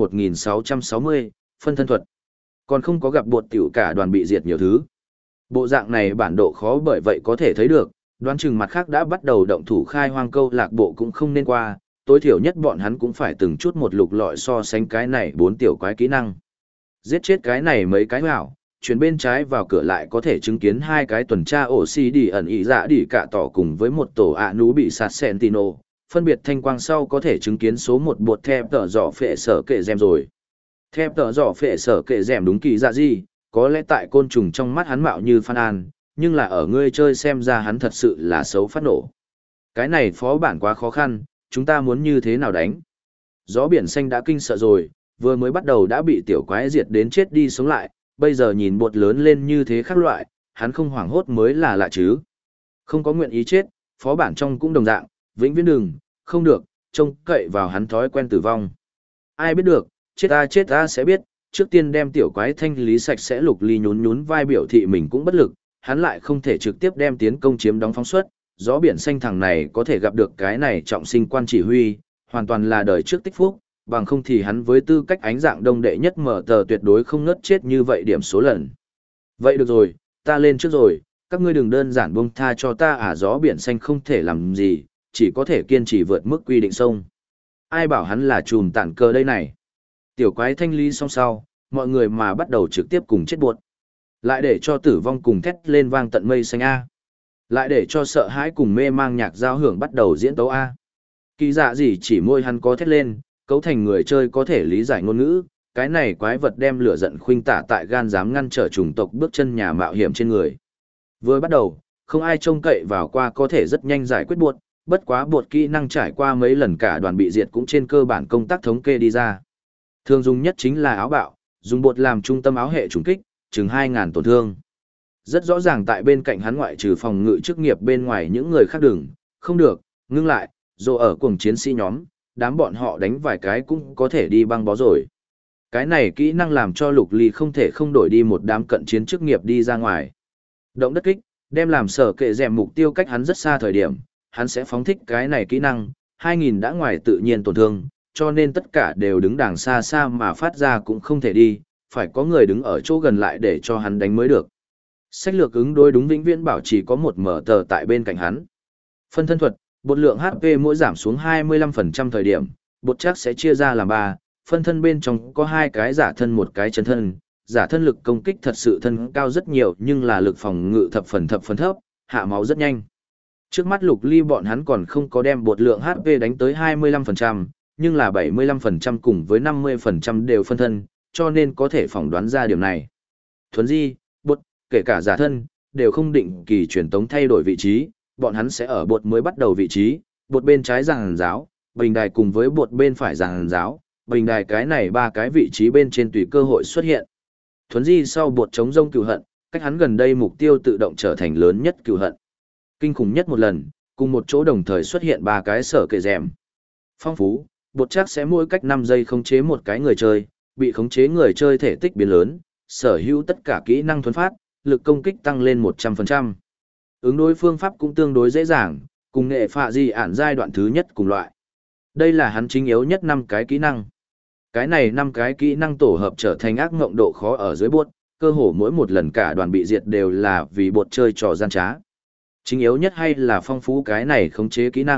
1660, phân thân thuật. Còn không có gặp bột tiểu cả đoàn bị diệt nhiều thứ. Bộ dạng này bản độ khó bởi vậy có thể thấy được, đoán chừng mặt khác đã bắt đầu động thủ khai hoang câu lạc bộ cũng không nên qua, tối thiểu nhất bọn hắn cũng phải từng chút một lục lọi so sánh cái này 4 tiểu quái kỹ năng. Giết chết cái này mấy cái hảo, chuyển bên trái vào cửa lại có thể chứng kiến hai cái tuần tra ổ xì đi ẩn ý dạ đi cả tỏ cùng với một tổ ạ nú bị sạt Sentinel, phân biệt thanh quang sau có thể chứng kiến số một bột thép tở dọ phệ sở kệ dèm rồi. Thép tở dọ phệ sở kệ dèm đúng kỳ dạ gì, có lẽ tại côn trùng trong mắt hắn mạo như Phan An, nhưng là ở ngươi chơi xem ra hắn thật sự là xấu phát nổ. Cái này phó bản quá khó khăn, chúng ta muốn như thế nào đánh? Gió biển xanh đã kinh sợ rồi, vừa mới bắt đầu đã bị tiểu quái diệt đến chết đi sống lại, bây giờ nhìn bột lớn lên như thế khác loại, hắn không hoảng hốt mới là lạ chứ. Không có nguyện ý chết, phó bản trong cũng đồng dạng, vĩnh viễn đừng, không được, trông cậy vào hắn thói quen tử vong. Ai biết được, chết ta sẽ biết, trước tiên đem tiểu quái thanh lý sạch sẽ. Lục Ly nhún nhún vai biểu thị mình cũng bất lực, hắn lại không thể trực tiếp đem tiến công chiếm đóng phóng suất, gió biển xanh thằng này có thể gặp được cái này trọng sinh quan chỉ huy, hoàn toàn là đời trước tích phúc, bằng không thì hắn với tư cách ánh dạng đông đệ nhất mở tờ tuyệt đối không ngất chết như vậy điểm số lần. Vậy được rồi, ta lên trước rồi, các ngươi đừng đơn giản buông tha cho ta gió biển xanh không thể làm gì, chỉ có thể kiên trì vượt mức quy định sông. Ai bảo hắn là chùm tản cơ đây này. Tiểu quái thanh lý xong sau, mọi người mà bắt đầu trực tiếp cùng chết buột. Lại để cho tử vong cùng thét lên vang tận mây xanh A. Lại để cho sợ hãi cùng mê mang nhạc giao hưởng bắt đầu diễn tấu A. Kỳ dạ gì chỉ môi hắn có thét lên, cấu thành người chơi có thể lý giải ngôn ngữ, cái này quái vật đem lửa giận khuynh tả tại gan dám ngăn trở chủng tộc bước chân nhà mạo hiểm trên người. Vừa bắt đầu, không ai trông cậy vào qua có thể rất nhanh giải quyết buột, bất quá buột kỹ năng trải qua mấy lần cả đoàn bị diệt cũng trên cơ bản công tác thống kê đi ra. Thường dùng nhất chính là áo bạo, dùng bột làm trung tâm áo hệ trùng kích, chừng 2.000 tổn thương. Rất rõ ràng tại bên cạnh hắn ngoại trừ phòng ngự chức nghiệp bên ngoài những người khác đừng, không được, ngưng lại, dù ở cùng chiến sĩ nhóm, đám bọn họ đánh vài cái cũng có thể đi băng bó rồi. Cái này kỹ năng làm cho Lục Ly không thể không đổi đi một đám cận chiến chức nghiệp đi ra ngoài. Động đất kích, đem làm sở kệ dèm mục tiêu cách hắn rất xa thời điểm, hắn sẽ phóng thích cái này kỹ năng, 2.000 đã ngoài tự nhiên tổn thương, cho nên tất cả đều đứng đàng xa xa mà phát ra cũng không thể đi, phải có người đứng ở chỗ gần lại để cho hắn đánh mới được. Sách lược ứng đối đúng vĩnh viễn bảo chỉ có một mở tờ tại bên cạnh hắn. Phân thân thuật, bột lượng HP mỗi giảm xuống 25% thời điểm, bột chắc sẽ chia ra làm 3, phân thân bên trong có 2 cái giả thân một cái chân thân, giả thân lực công kích thật sự thân cao rất nhiều nhưng là lực phòng ngự thập phần thấp, hạ máu rất nhanh. Trước mắt Lục Ly bọn hắn còn không có đem bột lượng HP đánh tới 25%, nhưng là 75% cùng với 50% đều phân thân, cho nên có thể phỏng đoán ra điểm này. Thuấn di, bột, kể cả giả thân, đều không định kỳ truyền tống thay đổi vị trí, bọn hắn sẽ ở bột mới bắt đầu vị trí, bột bên trái giàn giáo, bình đài cùng với bột bên phải giàn giáo, bình đài cái này 3 cái vị trí bên trên tùy cơ hội xuất hiện. Thuấn di sau bột chống rông cừu hận, cách hắn gần đây mục tiêu tự động trở thành lớn nhất cừu hận. Kinh khủng nhất một lần, cùng một chỗ đồng thời xuất hiện 3 cái sở kệ rèm. Phong phú, bột chắc sẽ mỗi cách 5 giây khống chế một cái người chơi, bị khống chế người chơi thể tích biến lớn, sở hữu tất cả kỹ năng thuấn phát, lực công kích tăng lên 100%. Ứng đối phương pháp cũng tương đối dễ dàng, cùng nghệ phạ di ản giai đoạn thứ nhất cùng loại. Đây là hắn chính yếu nhất 5 cái kỹ năng. Cái này 5 cái kỹ năng tổ hợp trở thành ác ngộng độ khó ở dưới bột, cơ hồ mỗi một lần cả đoàn bị diệt đều là vì bột chơi trò gian trá. Chính yếu nhất hay là phong phú cái này khống chế kỹ năng,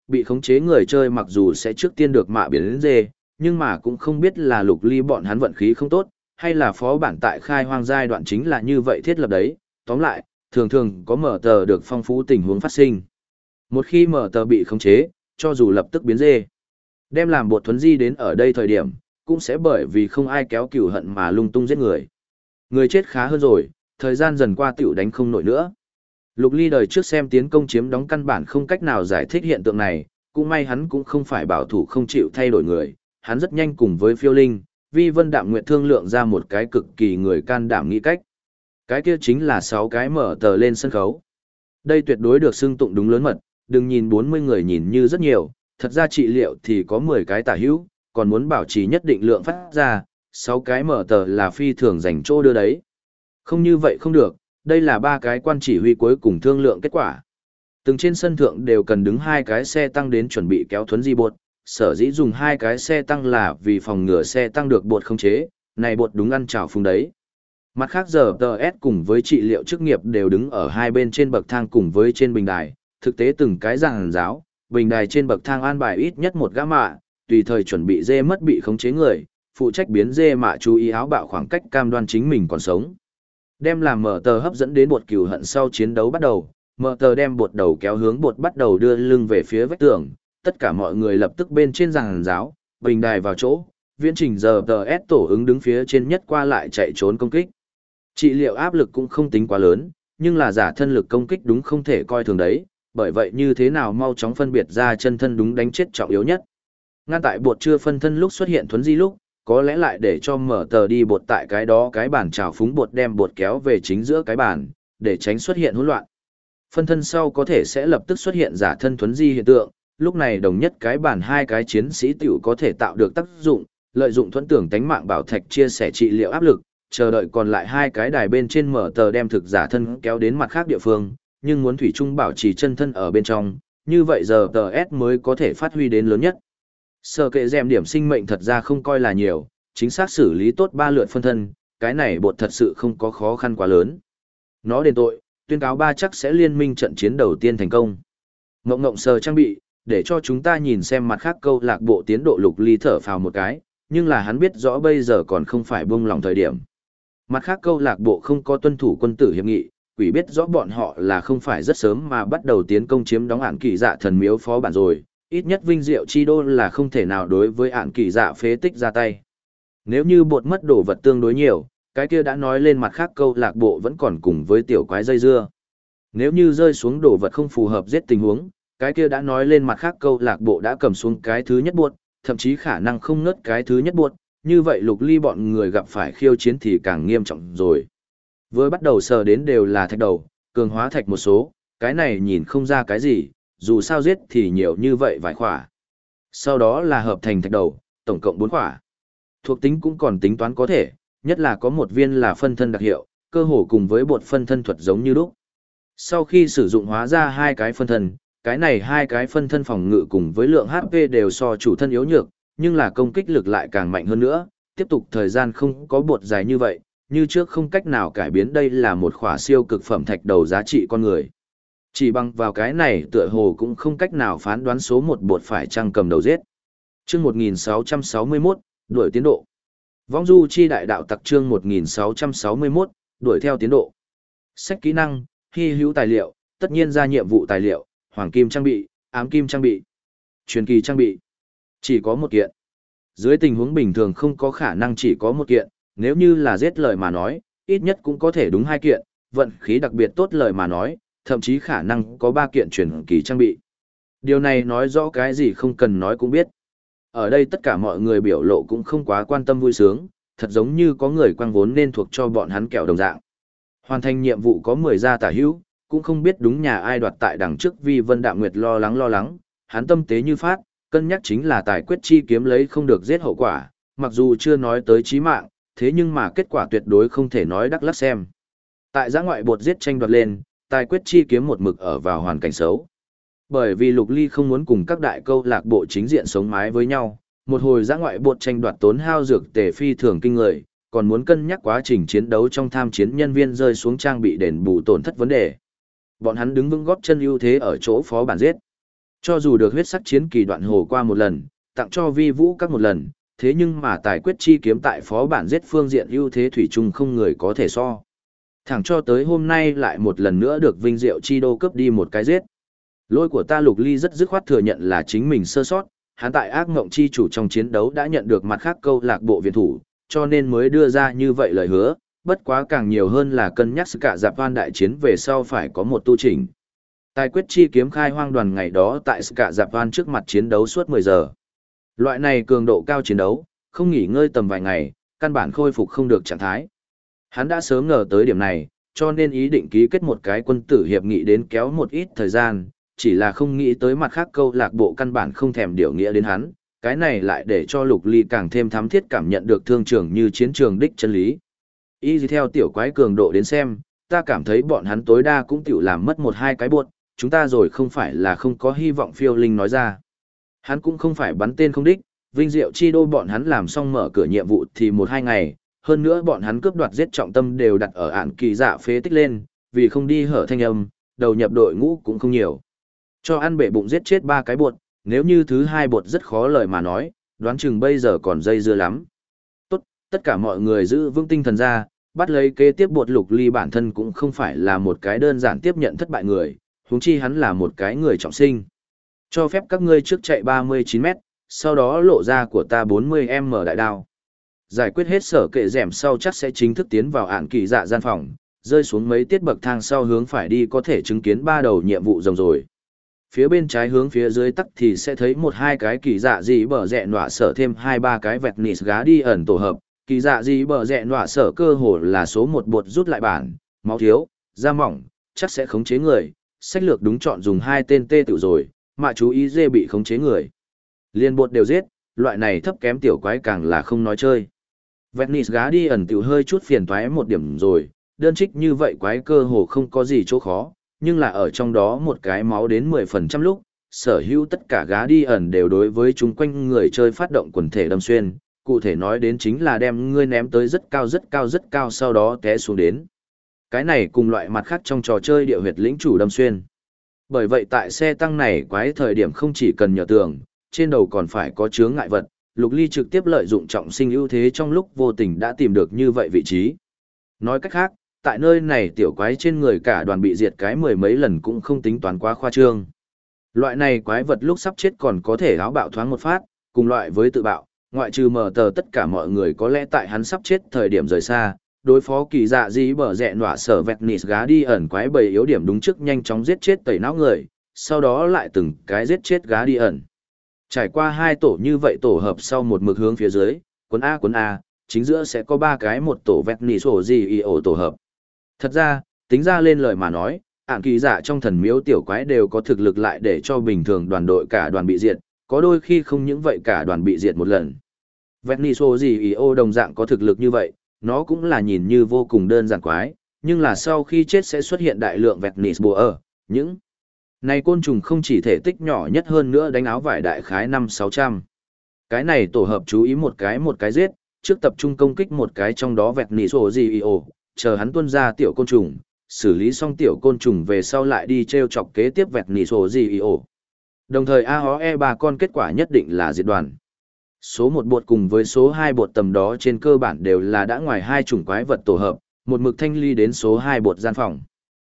Bị khống chế người chơi mặc dù sẽ trước tiên được mạ biến đến dê, nhưng mà cũng không biết là Lục Ly bọn hắn vận khí không tốt, hay là phó bản tại khai hoang giai đoạn chính là như vậy thiết lập đấy. Tóm lại, thường thường có mở tờ được phong phú tình huống phát sinh. Một khi mở tờ bị khống chế, cho dù lập tức biến dê, đem làm bột thuấn di đến ở đây thời điểm, cũng sẽ bởi vì không ai kéo cừu hận mà lung tung giết người. Người chết khá hơn rồi, thời gian dần qua tiểu đánh không nổi nữa. Lục Ly đời trước xem tiến công chiếm đóng căn bản không cách nào giải thích hiện tượng này, cũng may hắn cũng không phải bảo thủ không chịu thay đổi người, hắn rất nhanh cùng với Phiêu Linh, Vi Vân Đạm Nguyệt thương lượng ra một cái cực kỳ người can đảm nghĩ cách. Cái kia chính là 6 cái mở tờ lên sân khấu. Đây tuyệt đối được xưng tụng đúng lớn mật, đừng nhìn 40 người nhìn như rất nhiều, thật ra trị liệu thì có 10 cái tả hữu, còn muốn bảo trì nhất định lượng phát ra, 6 cái mở tờ là phi thường dành chỗ đưa đấy. Không như vậy không được, đây là 3 cái quan chỉ huy cuối cùng thương lượng kết quả. Từng trên sân thượng đều cần đứng 2 cái xe tăng đến chuẩn bị kéo thuấn di bột, sở dĩ dùng 2 cái xe tăng là vì phòng ngừa xe tăng được bột không chế, này bột đúng ăn chảo phung đấy. Mặt khác giờ TS cùng với trị liệu chức nghiệp đều đứng ở hai bên trên bậc thang cùng với trên bình đài, thực tế từng cái giảng giáo, bình đài trên bậc thang an bài ít nhất một gã mạ, tùy thời chuẩn bị dê mất bị khống chế người, phụ trách biến dê mạ chú ý áo bạo khoảng cách cam đoan chính mình còn sống. Đem làm mở tờ hấp dẫn đến bột cừu hận sau chiến đấu bắt đầu, mở tờ đem bột đầu kéo hướng bột bắt đầu đưa lưng về phía vách tường, tất cả mọi người lập tức bên trên giảng giáo, bình đài vào chỗ, viễn trình giờ TS tổ ứng đứng phía trên nhất qua lại chạy trốn công kích. Trị liệu áp lực cũng không tính quá lớn, nhưng là giả thân lực công kích đúng không thể coi thường đấy, bởi vậy như thế nào mau chóng phân biệt ra chân thân đúng đánh chết trọng yếu nhất. Ngăn tại bột chưa phân thân lúc xuất hiện thuấn di lúc, có lẽ lại để cho mở tờ đi bột tại cái đó cái bàn trào phúng bột đem bột kéo về chính giữa cái bàn, để tránh xuất hiện hỗn loạn. Phân thân sau có thể sẽ lập tức xuất hiện giả thân thuấn di hiện tượng, lúc này đồng nhất cái bàn 2 cái chiến sĩ tiểu có thể tạo được tác dụng, lợi dụng thuẫn tưởng tánh mạng bảo thạch chia sẻ trị liệu áp lực, chờ đợi còn lại 2 cái đài bên trên mở tờ đem thực giả thân kéo đến mặt khác địa phương, nhưng muốn thủy chung bảo trì chân thân ở bên trong, như vậy giờ TS mới có thể phát huy đến lớn nhất. Sở kệ dèm điểm sinh mệnh thật ra không coi là nhiều, chính xác xử lý tốt 3 lượt phân thân, cái này bột thật sự không có khó khăn quá lớn. Nó đền tội, tuyên cáo 3 chắc sẽ liên minh trận chiến đầu tiên thành công. Ngộng ngộng sờ trang bị, để cho chúng ta nhìn xem mặt khác câu lạc bộ tiến độ. Lục Ly thở phào một cái, nhưng là hắn biết rõ bây giờ còn không phải buông lòng thời điểm. Mặt khác câu lạc bộ không có tuân thủ quân tử hiệp nghị, quỷ biết rõ bọn họ là không phải rất sớm mà bắt đầu tiến công chiếm đóng ản kỳ dạ thần miếu phó bản rồi, ít nhất vinh diệu chi đô là không thể nào đối với ản kỳ dạ phế tích ra tay. Nếu như bột mất đồ vật tương đối nhiều, cái kia đã nói lên mặt khác câu lạc bộ vẫn còn cùng với tiểu quái dây dưa. Nếu như rơi xuống đồ vật không phù hợp giết tình huống, cái kia đã nói lên mặt khác câu lạc bộ đã cầm xuống cái thứ nhất buột, thậm chí khả năng không ngớt cái thứ nhất buột, như vậy Lục Ly bọn người gặp phải khiêu chiến thì càng nghiêm trọng rồi. Vừa bắt đầu sờ đến đều là thạch đầu, cường hóa thạch một số, cái này nhìn không ra cái gì, dù sao giết thì nhiều như vậy vài khỏa. Sau đó là hợp thành thạch đầu, tổng cộng 4 khỏa. Thuộc tính cũng còn tính toán có thể, nhất là có một viên là phân thân đặc hiệu, cơ hồ cùng với bột phân thân thuật giống như lúc. Sau khi sử dụng hóa ra 2 cái phân thân, cái này 2 cái phân thân phòng ngự cùng với lượng HP đều so chủ thân yếu nhược, nhưng là công kích lực lại càng mạnh hơn nữa, tiếp tục thời gian không có bột dài như vậy, như trước không cách nào cải biến đây là một khỏa siêu cực phẩm thạch đầu giá trị con người. Chỉ bằng vào cái này tựa hồ cũng không cách nào phán đoán số một bột phải chăng cầm đầu giết. Chương 1661, đuổi tiến độ. Vong du chi đại đạo tặc chương 1661, đuổi theo tiến độ. Sách kỹ năng, hy hữu tài liệu, tất nhiên ra nhiệm vụ tài liệu, hoàng kim trang bị, ám kim trang bị, truyền kỳ trang bị. Chỉ có một kiện. Dưới tình huống bình thường không có khả năng chỉ có một kiện, nếu như là giết lời mà nói, ít nhất cũng có thể đúng 2 kiện, vận khí đặc biệt tốt lời mà nói, thậm chí khả năng có 3 kiện truyền kỳ trang bị. Điều này nói rõ cái gì không cần nói cũng biết. Ở đây tất cả mọi người biểu lộ cũng không quá quan tâm vui sướng, thật giống như có người quăng vốn nên thuộc cho bọn hắn kẹo đồng dạng. Hoàn thành nhiệm vụ có 10 gia tả hữu, cũng không biết đúng nhà ai đoạt tại đằng trước. Vi Vân Đạm Nguyệt lo lắng, hắn tâm tế như phát, cân nhắc chính là tài quyết chi kiếm lấy không được giết hậu quả, mặc dù chưa nói tới chí mạng, thế nhưng mà kết quả tuyệt đối không thể nói đắc lắc xem. Tại giã ngoại bột giết tranh đoạt lên, tài quyết chi kiếm một mực ở vào hoàn cảnh xấu. Bởi vì Lục Ly không muốn cùng các đại câu lạc bộ chính diện sống mái với nhau, một hồi giã ngoại bột tranh đoạt tốn hao dược tề phi thường kinh người, còn muốn cân nhắc quá trình chiến đấu trong tham chiến nhân viên rơi xuống trang bị đền bù tổn thất vấn đề. Bọn hắn đứng vững góp chân ưu thế ở chỗ phó bản giết. Cho dù được huyết sắc chiến kỳ đoạn hồ qua một lần, tặng cho vi vũ các một lần, thế nhưng mà tài quyết chi kiếm tại phó bản giết phương diện ưu thế thủy chung không người có thể so. Thẳng cho tới hôm nay lại một lần nữa được Vinh Diệu Chi Đô cướp đi một cái giết. Lỗi của ta Lục Ly rất dứt khoát thừa nhận là chính mình sơ sót, hắn tại ác ngộng chi chủ trong chiến đấu đã nhận được mặt khác câu lạc bộ viện thủ, cho nên mới đưa ra như vậy lời hứa, bất quá càng nhiều hơn là cân nhắc sự cả dạp van đại chiến về sau phải có một tu chỉnh. Tài quyết chi kiếm khai hoang đoàn ngày đó tại sự cả dạp van trước mặt chiến đấu suốt 10 giờ. Loại này cường độ cao chiến đấu, không nghỉ ngơi tầm vài ngày, căn bản khôi phục không được trạng thái. Hắn đã sớm ngờ tới điểm này, cho nên ý định ký kết một cái quân tử hiệp nghị đến kéo một ít thời gian, chỉ là không nghĩ tới mặt khác câu lạc bộ căn bản không thèm điều nghĩa đến hắn, cái này lại để cho Lục Ly càng thêm thắm thiết cảm nhận được thương trường như chiến trường đích chân lý. Y theo tiểu quái cường độ đến xem, ta cảm thấy bọn hắn tối đa cũng tiểu làm mất một hai cái buột, chúng ta rồi không phải là không có hy vọng phiêu linh nói ra. Hắn cũng không phải bắn tên không đích, Vinh Diệu Chi Đô bọn hắn làm xong mở cửa nhiệm vụ thì một hai ngày, hơn nữa bọn hắn cướp đoạt giết trọng tâm đều đặt ở ạn kỳ dạ phế tích lên, vì không đi hở thanh âm, đầu nhập đội ngũ cũng không nhiều. Cho ăn bể bụng giết chết 3 cái bột, nếu như thứ 2 bột rất khó lời mà nói, đoán chừng bây giờ còn dây dưa lắm. Tốt, tất cả mọi người giữ vững tinh thần ra, bắt lấy kế tiếp bột. Lục Ly bản thân cũng không phải là một cái đơn giản tiếp nhận thất bại người, huống chi hắn là một cái người trọng sinh. Cho phép các ngươi trước chạy 39 mét, sau đó lộ ra của ta 40m đại đao. Giải quyết hết sở kệ rèm sau chắc sẽ chính thức tiến vào ạn kỳ dạ gian phòng, rơi xuống mấy tiết bậc thang sau hướng phải đi có thể chứng kiến 3 đầu nhiệm vụ rồng rồi. Phía bên trái hướng phía dưới tắc thì sẽ thấy một hai cái kỳ dạ gì bờ rẹ nọa sở thêm 2-3 cái vẹt nịt gá đi ẩn tổ hợp. Kỳ dạ gì bờ rẹ nọa sở cơ hồ là số 1 bột rút lại bản, máu thiếu, da mỏng, chắc sẽ khống chế người, sách lược đúng chọn dùng 2 tên tê tự rồi, mà chú ý dê bị khống chế người. Liên bột đều giết, loại này thấp kém tiểu quái càng là không nói chơi. Venice gá đi ẩn tiểu hơi chút phiền toái một điểm rồi, đơn trích như vậy quái cơ hồ không có gì chỗ khó, nhưng là ở trong đó một cái máu đến 10% lúc, sở hữu tất cả gá đi ẩn đều đối với chúng quanh người chơi phát động quần thể đâm xuyên, cụ thể nói đến chính là đem ngươi ném tới rất cao rất cao rất cao sau đó té xuống đến. Cái này cùng loại mặt khác trong trò chơi địa huyệt lĩnh chủ đâm xuyên. Bởi vậy tại xe tăng này quái thời điểm không chỉ cần nhờ tường, trên đầu còn phải có chướng ngại vật, Lục Ly trực tiếp lợi dụng trọng sinh ưu thế trong lúc vô tình đã tìm được như vậy vị trí. Nói cách khác, tại nơi này tiểu quái trên người cả đoàn bị diệt cái 10 mấy lần cũng không tính toán quá khoa trương. Loại này quái vật lúc sắp chết còn có thể áo bạo thoáng một phát, cùng loại với tự bạo, ngoại trừ mờ tờ tất cả mọi người có lẽ tại hắn sắp chết thời điểm rời xa, đối phó kỳ dạ dĩ bở rẹ nọa sở vẹt nịt gá đi ẩn quái bầy yếu điểm đúng trước nhanh chóng giết chết tẩy não người, sau đó lại từng cái giết chết gá đi ẩn. Trải qua 2 tổ như vậy tổ hợp sau một mực hướng phía dưới, quấn A, chính giữa sẽ có 3 cái một tổ vẹt nịt sổ gì y ổ tổ hợp. Thật ra, tính ra lên lời mà nói, ản kỳ dạ trong thần miếu tiểu quái đều có thực lực lại để cho bình thường đoàn đội cả đoàn bị diệt, có đôi khi không những vậy cả đoàn bị diệt một lần. Veniso gì ý ô đồng dạng có thực lực như vậy, nó cũng là nhìn như vô cùng đơn giản quái, nhưng là sau khi chết sẽ xuất hiện đại lượng Venice bùa ở, những này côn trùng không chỉ thể tích nhỏ nhất hơn nữa đánh áo vải đại khái 5-600. Cái này tổ hợp chú ý một cái giết, trước tập trung công kích một cái trong đó Veniso gì ý ô, chờ hắn tuôn ra tiểu côn trùng, xử lý xong tiểu côn trùng về sau lại đi treo chọc kế tiếp Veniso gì ý ô. Đồng thời AOE 3 con kết quả nhất định là diệt đoàn. Số 1 bột cùng với số 2 bột tầm đó trên cơ bản đều là đã ngoài 2 chủng quái vật tổ hợp, một mực thanh ly đến số 2 bột gian phòng.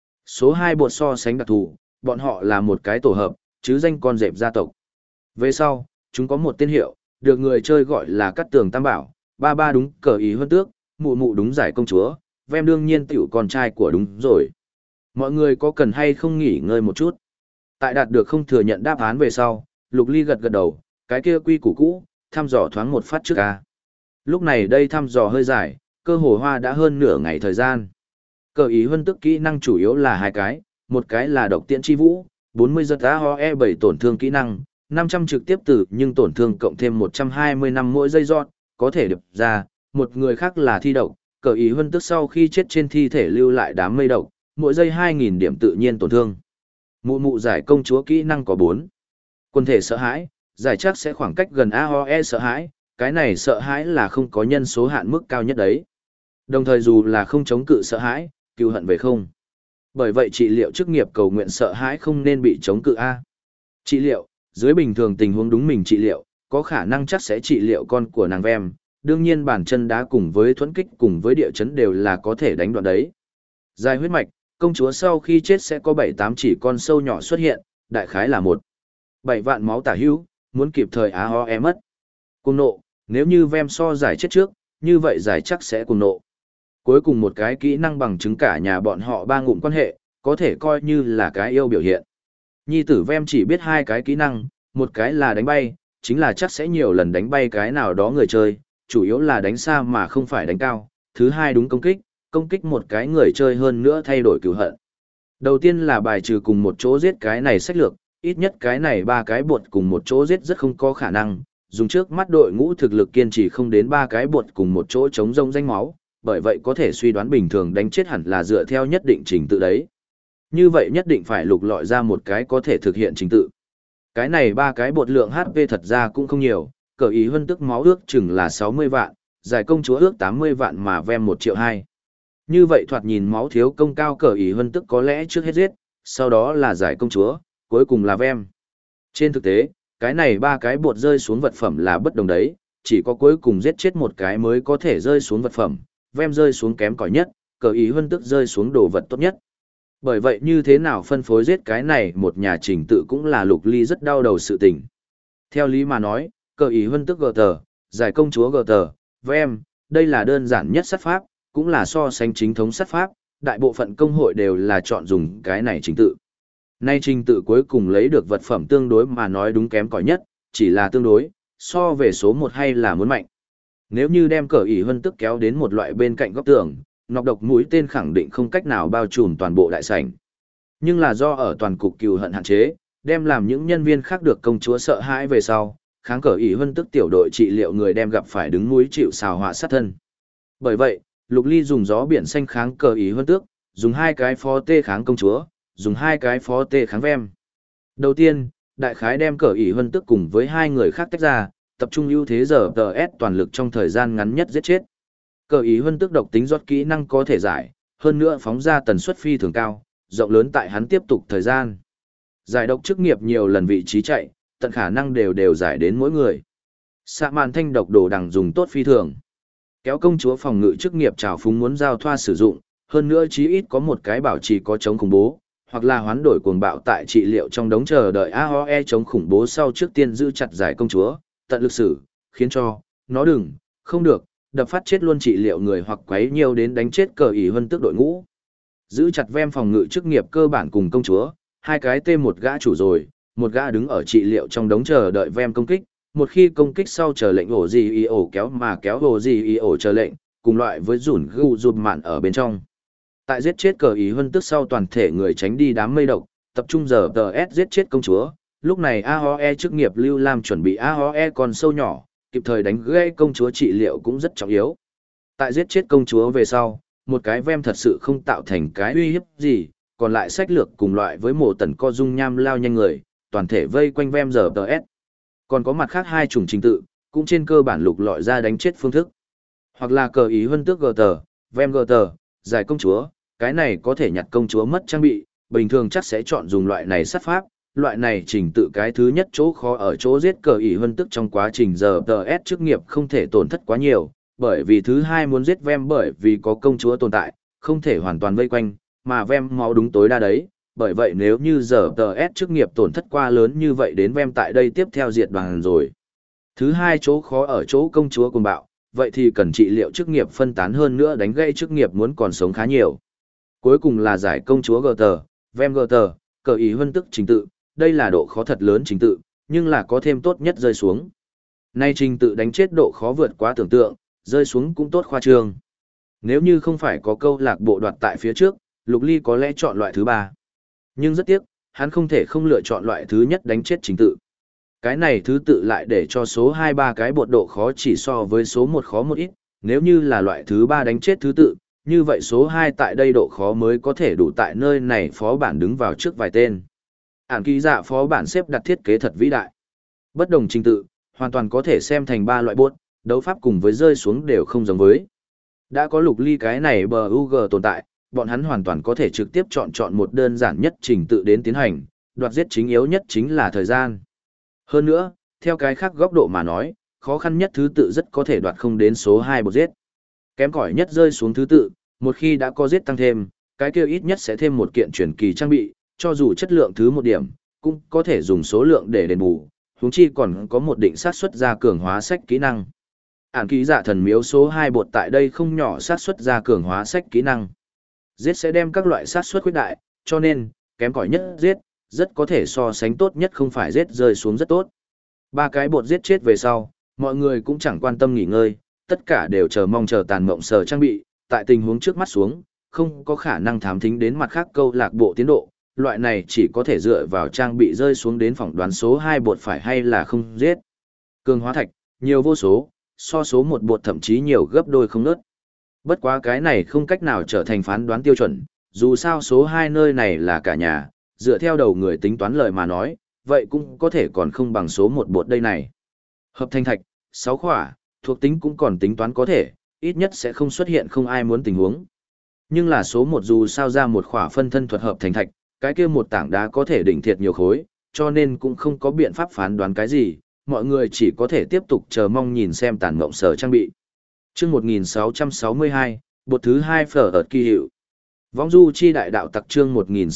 Số 2 bột so sánh đặc thù, bọn họ là một cái tổ hợp, chứ danh con dẹp gia tộc. Về sau, chúng có một tên hiệu, được người chơi gọi là Cát Tường Tam Bảo, ba đúng cờ ý hơn tước, mụ đúng giải công chúa, Vem đương nhiên tiểu con trai của đúng rồi. Mọi người có cần hay không nghỉ ngơi một chút? Tại đạt được không thừa nhận đáp án về sau, Lục Ly gật đầu, cái kia quy củ cũ, thăm dò thoáng một phát trước ca. Lúc này đây thăm dò hơi dài, cơ hồ hoa đã hơn nửa ngày thời gian. Cờ ý hơn tức kỹ năng chủ yếu là 2 cái, một cái là độc tiễn chi vũ, 40 giật AOE 7 tổn thương kỹ năng, 500 trực tiếp tử nhưng tổn thương cộng thêm 120 năm mỗi giây giọt, có thể điệp ra, một người khác là thi độc, cờ ý hơn tức sau khi chết trên thi thể lưu lại đám mây độc, mỗi giây 2.000 điểm tự nhiên tổn thương. Mụ giải công chúa kỹ năng có 4. Quân thể sợ hãi, giải chắc sẽ khoảng cách gần AOE sợ hãi, cái này sợ hãi là không có nhân số hạn mức cao nhất đấy. Đồng thời dù là không chống cự sợ hãi, cựu hận về không. Bởi vậy trị liệu chức nghiệp cầu nguyện sợ hãi không nên bị chống cự A. Trị liệu, dưới bình thường tình huống đúng mình trị liệu, có khả năng chắc sẽ trị liệu con của nàng Vem, đương nhiên bản chân đá cùng với thuẫn kích cùng với địa chấn đều là có thể đánh đoạn đấy. Dài huyết mạch, công chúa sau khi chết sẽ có 7-8 chỉ con sâu nhỏ xuất hiện, đại khái là 7 vạn máu tả hữu, muốn kịp thời á ho e mất. Cuồng nộ, nếu như Vem so giải chết trước, như vậy giải chắc sẽ cuồng nộ. Cuối cùng một cái kỹ năng bằng chứng cả nhà bọn họ ba ngụm quan hệ, có thể coi như là cái yêu biểu hiện. Nhi tử Vem chỉ biết 2 cái kỹ năng, một cái là đánh bay, chính là chắc sẽ nhiều lần đánh bay cái nào đó người chơi, chủ yếu là đánh xa mà không phải đánh cao. Thứ hai đúng công kích một cái người chơi hơn nữa thay đổi cửu hận. Đầu tiên là bài trừ cùng một chỗ giết cái này sách lược, ít nhất cái này 3 cái bột cùng một chỗ giết rất không có khả năng, dùng trước mắt đội ngũ thực lực kiên trì không đến 3 cái bột cùng một chỗ chống rông danh máu, bởi vậy có thể suy đoán bình thường đánh chết hẳn là dựa theo nhất định trình tự đấy. Như vậy nhất định phải lục lọi ra một cái có thể thực hiện trình tự. Cái này 3 cái bột lượng HP thật ra cũng không nhiều, cờ ý hơn tức máu ước chừng là 60 vạn, giải công chúa ước 80 vạn mà Vem 1 triệu 2. Như vậy thoạt nhìn máu thiếu công cao cờ ý hơn tức có lẽ trước hết giết, sau đó là giải công chúa, cuối cùng là Vem. Trên thực tế, cái này 3 cái bột rơi xuống vật phẩm là bất đồng đấy, chỉ có cuối cùng giết chết một cái mới có thể rơi xuống vật phẩm, Vem rơi xuống kém cỏi nhất, cờ ý hơn tức rơi xuống đồ vật tốt nhất. Bởi vậy như thế nào phân phối giết cái này một nhà trình tự cũng là Lục Ly rất đau đầu sự tình. Theo lý mà nói, cờ ý hơn tức gờ tờ, giải công chúa gờ tờ, Vem, đây là đơn giản nhất sát pháp, cũng là so sánh chính thống sát pháp, đại bộ phận công hội đều là chọn dùng cái này trình tự. Nay trình tự cuối cùng lấy được vật phẩm tương đối mà nói đúng kém cỏi nhất, chỉ là tương đối, so về số 1 hay là muốn mạnh. Nếu như đem cờ ỉ hân tức kéo đến một loại bên cạnh góc tường, nọc độc mũi tên khẳng định không cách nào bao trùm toàn bộ đại sảnh. Nhưng là do ở toàn cục cừu hận hạn chế, đem làm những nhân viên khác được công chúa sợ hãi về sau, kháng cờ ỉ hân tức tiểu đội trị liệu người đem gặp phải đứng núi chịu sào họa sát thân. Bởi vậy, Lục Ly dùng gió biển xanh kháng cờ ỉ hân tước, dùng 2 cái phó tê kháng công chúa, dùng 2 cái phó tê kháng Vem. Đầu tiên, đại khái đem cờ ỉ hân tước cùng với 2 người khác tách ra, tập trung ưu thế giờ TS toàn lực trong thời gian ngắn nhất giết chết. Cờ ý hơn tức độc tính rót kỹ năng có thể giải, hơn nữa phóng ra tần suất phi thường cao, rộng lớn tại hắn tiếp tục thời gian. Giải độc chức nghiệp nhiều lần vị trí chạy, tận khả năng đều giải đến mỗi người. Xạ màn thanh độc đồ đằng dùng tốt phi thường. Kéo công chúa phòng ngự chức nghiệp trào phúng muốn giao thoa sử dụng, hơn nữa chí ít có một cái bảo trì có chống khủng bố, hoặc là hoán đổi cuồng bạo tại trị liệu trong đống chờ đợi AOE chống khủng bố sau trước tiên giữ chặt giải công chúa, tận lực sử, khiến cho nó không được đập phát chết luôn trị liệu người hoặc quấy nhiều đến đánh chết cờ ỉ hơn tức đội ngũ. Giữ chặt Vem phòng ngự chức nghiệp cơ bản cùng công chúa, 2 cái tê một gã chủ rồi, một gã đứng ở trị liệu trong đống chờ đợi Vem công kích, một khi công kích sau chờ lệnh ổ gì y ổ kéo mà kéo ổ gì y ổ chờ lệnh, cùng loại với rủn gu rụt mạn ở bên trong. Tại giết chết cờ ý hơn tức sau toàn thể người tránh đi đám mây độc, tập trung giờ TS giết chết công chúa, lúc này AOE chức nghiệp Lưu Lam chuẩn bị AOE còn sâu nhỏ, kịp thời đánh gãy công chúa trị liệu cũng rất trọng yếu. Tại giết chết công chúa về sau, một cái Vem thật sự không tạo thành cái uy hiếp gì, còn lại sách lược cùng loại với mổ tần co dung nham lao nhanh người, toàn thể vây quanh Vem giờ TS. Còn có mặt khác 2 chủng trình tự, cũng trên cơ bản lục lọi ra đánh chết phương thức. Hoặc là cờ ý hơn tước gờ tờ, Vem gờ tờ, giải công chúa, cái này có thể nhặt công chúa mất trang bị, bình thường chắc sẽ chọn dùng loại này sát pháp. Loại này trình tự cái thứ nhất chỗ khó ở chỗ giết cờ ỉ hơn tức trong quá trình giờ TS chức nghiệp không thể tổn thất quá nhiều, bởi vì thứ hai muốn giết Vem bởi vì có công chúa tồn tại, không thể hoàn toàn vây quanh, mà Vem máu đúng tối đa đấy, bởi vậy nếu như giờ TS chức nghiệp tổn thất quá lớn như vậy đến Vem tại đây tiếp theo diệt đoàn rồi. Thứ hai chỗ khó ở chỗ công chúa cuồng bạo, vậy thì cần trị liệu chức nghiệp phân tán hơn nữa đánh gây chức nghiệp muốn còn sống khá nhiều. Cuối cùng là giải công chúa GT, Vem GT, cờ ý hơn tức trình tự. Đây là độ khó thật lớn trình tự, nhưng là có thêm tốt nhất rơi xuống. Nay trình tự đánh chết độ khó vượt quá tưởng tượng, rơi xuống cũng tốt khoa trương. Nếu như không phải có câu lạc bộ đoạt tại phía trước, Lục Ly có lẽ chọn loại thứ 3. Nhưng rất tiếc, hắn không thể không lựa chọn loại thứ nhất đánh chết trình tự. Cái này thứ tự lại để cho số 2-3 cái bột độ khó chỉ so với số 1 khó một ít, nếu như là loại thứ 3 đánh chết thứ tự, như vậy số 2 tại đây độ khó mới có thể đủ tại nơi này phó bản đứng vào trước vài tên. Ản ký dạ phó bản xếp đặt thiết kế thật vĩ đại. Bất đồng trình tự, hoàn toàn có thể xem thành 3 loại bot, đấu pháp cùng với rơi xuống đều không giống với. Đã có Lục Ly cái này BUG tồn tại, bọn hắn hoàn toàn có thể trực tiếp chọn một đơn giản nhất trình tự đến tiến hành, đoạt giết chính yếu nhất chính là thời gian. Hơn nữa, theo cái khác góc độ mà nói, khó khăn nhất thứ tự rất có thể đoạt không đến số 2 bột giết. Kém cỏi nhất rơi xuống thứ tự, một khi đã có giết tăng thêm, cái kia ít nhất sẽ thêm một kiện truyền kỳ trang bị, cho dù chất lượng thứ một điểm, cũng có thể dùng số lượng để đền bù, huống chi còn có một định xác suất ra cường hóa sách kỹ năng. Ản ký giả thần miếu số 2 bột tại đây không nhỏ xác suất ra cường hóa sách kỹ năng. Giết sẽ đem các loại xác suất khuyết đại, cho nên, kém cỏi nhất giết, rất có thể so sánh tốt nhất không phải giết rơi xuống rất tốt. Ba cái bột giết chết về sau, mọi người cũng chẳng quan tâm nghỉ ngơi, tất cả đều chờ mong chờ tàn mộng sở trang bị, tại tình huống trước mắt xuống, không có khả năng thám thính đến mặt khác câu lạc bộ tiến độ, loại này chỉ có thể dựa vào trang bị rơi xuống đến phỏng đoán số 2 bột phải hay là không giết. Cường hóa thạch, nhiều vô số, so số 1 bột thậm chí nhiều gấp đôi không nớt. Bất quá cái này không cách nào trở thành phán đoán tiêu chuẩn, dù sao số 2 nơi này là cả nhà, dựa theo đầu người tính toán lời mà nói, vậy cũng có thể còn không bằng số 1 bột đây này. Hợp thành thạch, 6 khỏa, thuộc tính cũng còn tính toán có thể, ít nhất sẽ không xuất hiện không ai muốn tình huống. Nhưng là số 1 dù sao ra một khỏa phân thân thuật hợp thành thạch, cái kia một tảng đá có thể đỉnh thiệt nhiều khối, cho nên cũng không có biện pháp phán đoán cái gì, mọi người chỉ có thể tiếp tục chờ mong nhìn xem tàn mộng sở trang bị. Chương 1662, bột thứ 2 phở ợt kỳ hiệu. Vong du chi đại đạo tặc chương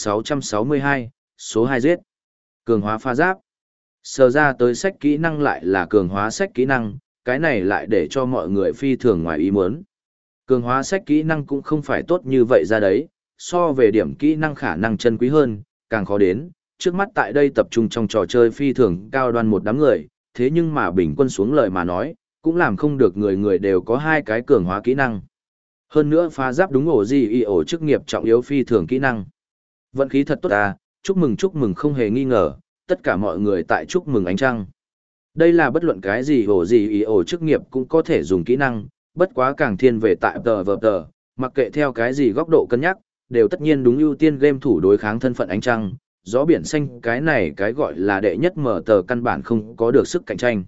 1662, số 2 giết. Cường hóa pha giáp. Sờ ra tới sách kỹ năng lại là cường hóa sách kỹ năng, cái này lại để cho mọi người phi thường ngoài ý muốn. Cường hóa sách kỹ năng cũng không phải tốt như vậy ra đấy, so về điểm kỹ năng khả năng chân quý hơn, càng khó đến, trước mắt tại đây tập trung trong trò chơi phi thường cao đoan một đám người, thế nhưng mà bình quân xuống lời mà nói, cũng làm không được người người đều có hai cái cường hóa kỹ năng. Hơn nữa phá giáp đúng ổ gì y ổ chức nghiệp trọng yếu phi thường kỹ năng. Vận khí thật tốt à, chúc mừng không hề nghi ngờ, tất cả mọi người tại chúc mừng ánh trăng. Đây là bất luận cái gì ổ gì y ổ chức nghiệp cũng có thể dùng kỹ năng, bất quá càng thiên về tại tờ, mặc kệ theo cái gì góc độ cân nhắc, đều tất nhiên đúng ưu tiên game thủ đối kháng thân phận ánh trăng, gió biển xanh cái này cái gọi là đệ nhất mở tờ căn bản không có được sức cạnh tranh.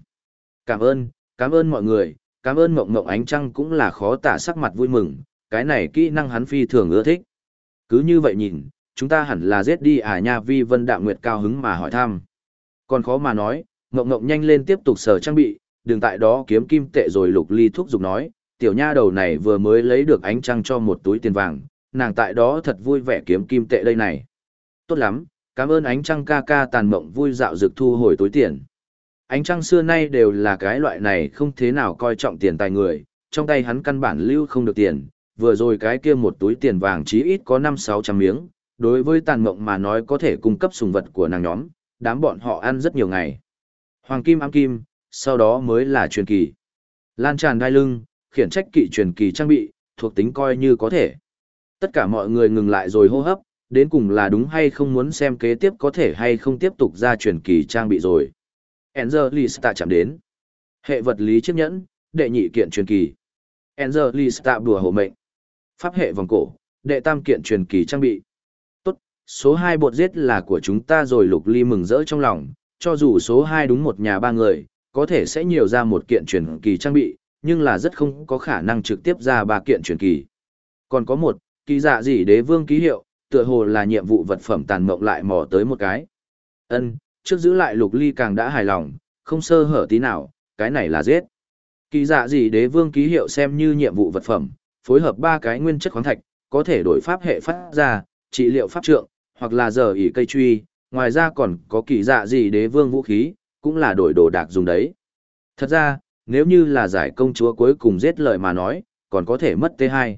Cảm ơn mọi người, cảm ơn Mộng Mộng ánh trăng cũng là khó tả sắc mặt vui mừng, cái này kỹ năng hắn phi thường ưa thích. Cứ như vậy nhìn, chúng ta hẳn là giết đi à nha, Vi Vân Đạm Nguyệt cao hứng mà hỏi thăm. Còn khó mà nói, Mộng Mộng nhanh lên tiếp tục sở trang bị, đừng tại đó kiếm kim tệ rồi Lục Ly thúc giục nói, tiểu nha đầu này vừa mới lấy được ánh trăng cho một túi tiền vàng, nàng tại đó thật vui vẻ kiếm kim tệ đây này. Tốt lắm, cảm ơn ánh trăng ca ca. Tàn Mộng vui dạo dực thu hồi túi tiền. Ánh trăng xưa nay đều là cái loại này không thế nào coi trọng tiền tài người, trong tay hắn căn bản lưu không được tiền, vừa rồi cái kia một túi tiền vàng chí ít có 500-600 miếng, đối với Tàn Mộng mà nói có thể cung cấp sùng vật của nàng nhóm, đám bọn họ ăn rất nhiều ngày. Hoàng kim ám kim, sau đó mới là truyền kỳ. Lan tràn đai lưng, khiển trách kỵ truyền kỳ trang bị, thuộc tính coi như có thể. Tất cả mọi người ngừng lại rồi hô hấp, đến cùng là đúng hay không muốn xem kế tiếp có thể hay không tiếp tục ra truyền kỳ trang bị rồi. Angelista chạm đến. Hệ vật lý chiếc nhẫn, đệ nhị kiện truyền kỳ. Angelista đùa hộ mệnh. Pháp hệ vòng cổ, đệ tam kiện truyền kỳ trang bị. Tốt, số 2 bột giết là của chúng ta rồi. Lục Ly mừng rỡ trong lòng, cho dù số 2 đúng một nhà ba người, có thể sẽ nhiều ra một kiện truyền kỳ trang bị, nhưng là rất không có khả năng trực tiếp ra ba kiện truyền kỳ. Còn có một, kỳ dạ gì đế vương ký hiệu, tựa hồ là nhiệm vụ vật phẩm. Tàn Mộng lại mò tới một cái. Trước giữ lại. Lục Ly càng đã hài lòng, không sơ hở tí nào, cái này là giết. Kỳ dạ gì đế vương ký hiệu xem như nhiệm vụ vật phẩm, phối hợp ba cái nguyên chất khoáng thạch, có thể đổi pháp hệ phát ra, trị liệu pháp trượng, hoặc là giờ ỉ cây truy, ngoài ra còn có kỳ dạ gì đế vương vũ khí, cũng là đổi đồ đạc dùng đấy. Thật ra, nếu như là giải công chúa cuối cùng giết lợi mà nói, còn có thể mất T2.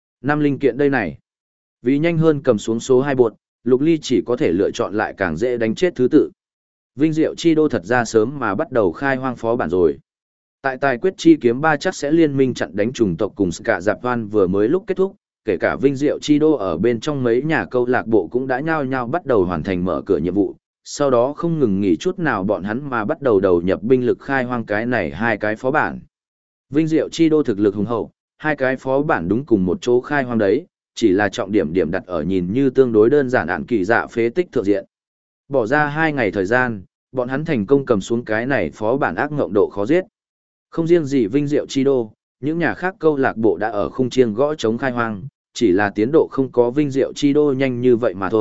5 linh kiện đây này. Vì nhanh hơn cầm xuống số 2 bột, Lục Ly chỉ có thể lựa chọn lại càng dễ đánh chết thứ tự. Vinh Diệu Chi Đô thật ra sớm mà bắt đầu khai hoang phó bản rồi. Tại tài quyết chi kiếm 3 chắc sẽ liên minh chặn đánh chủng tộc cùng cả Dạp Văn vừa mới lúc kết thúc, kể cả Vinh Diệu Chi Đô ở bên trong mấy nhà câu lạc bộ cũng đã nhao nhao bắt đầu hoàn thành mở cửa nhiệm vụ, sau đó không ngừng nghỉ chút nào bọn hắn mà bắt đầu đầu nhập binh lực khai hoang cái này hai cái phó bản. Vinh Diệu Chi Đô thực lực hùng hậu, hai cái phó bản đúng cùng một chỗ khai hoang đấy, chỉ là trọng điểm đặt ở nhìn như tương đối đơn giản ạn kỳ dạ phế tích thượng diện. Bỏ ra 2 ngày thời gian, bọn hắn thành công cầm xuống cái này phó bản ác ngộng độ khó giết. Không riêng gì Vinh Diệu Chi Đô, những nhà khác câu lạc bộ đã ở khung chiêng gõ chống khai hoang, chỉ là tiến độ không có Vinh Diệu Chi Đô nhanh như vậy mà thôi.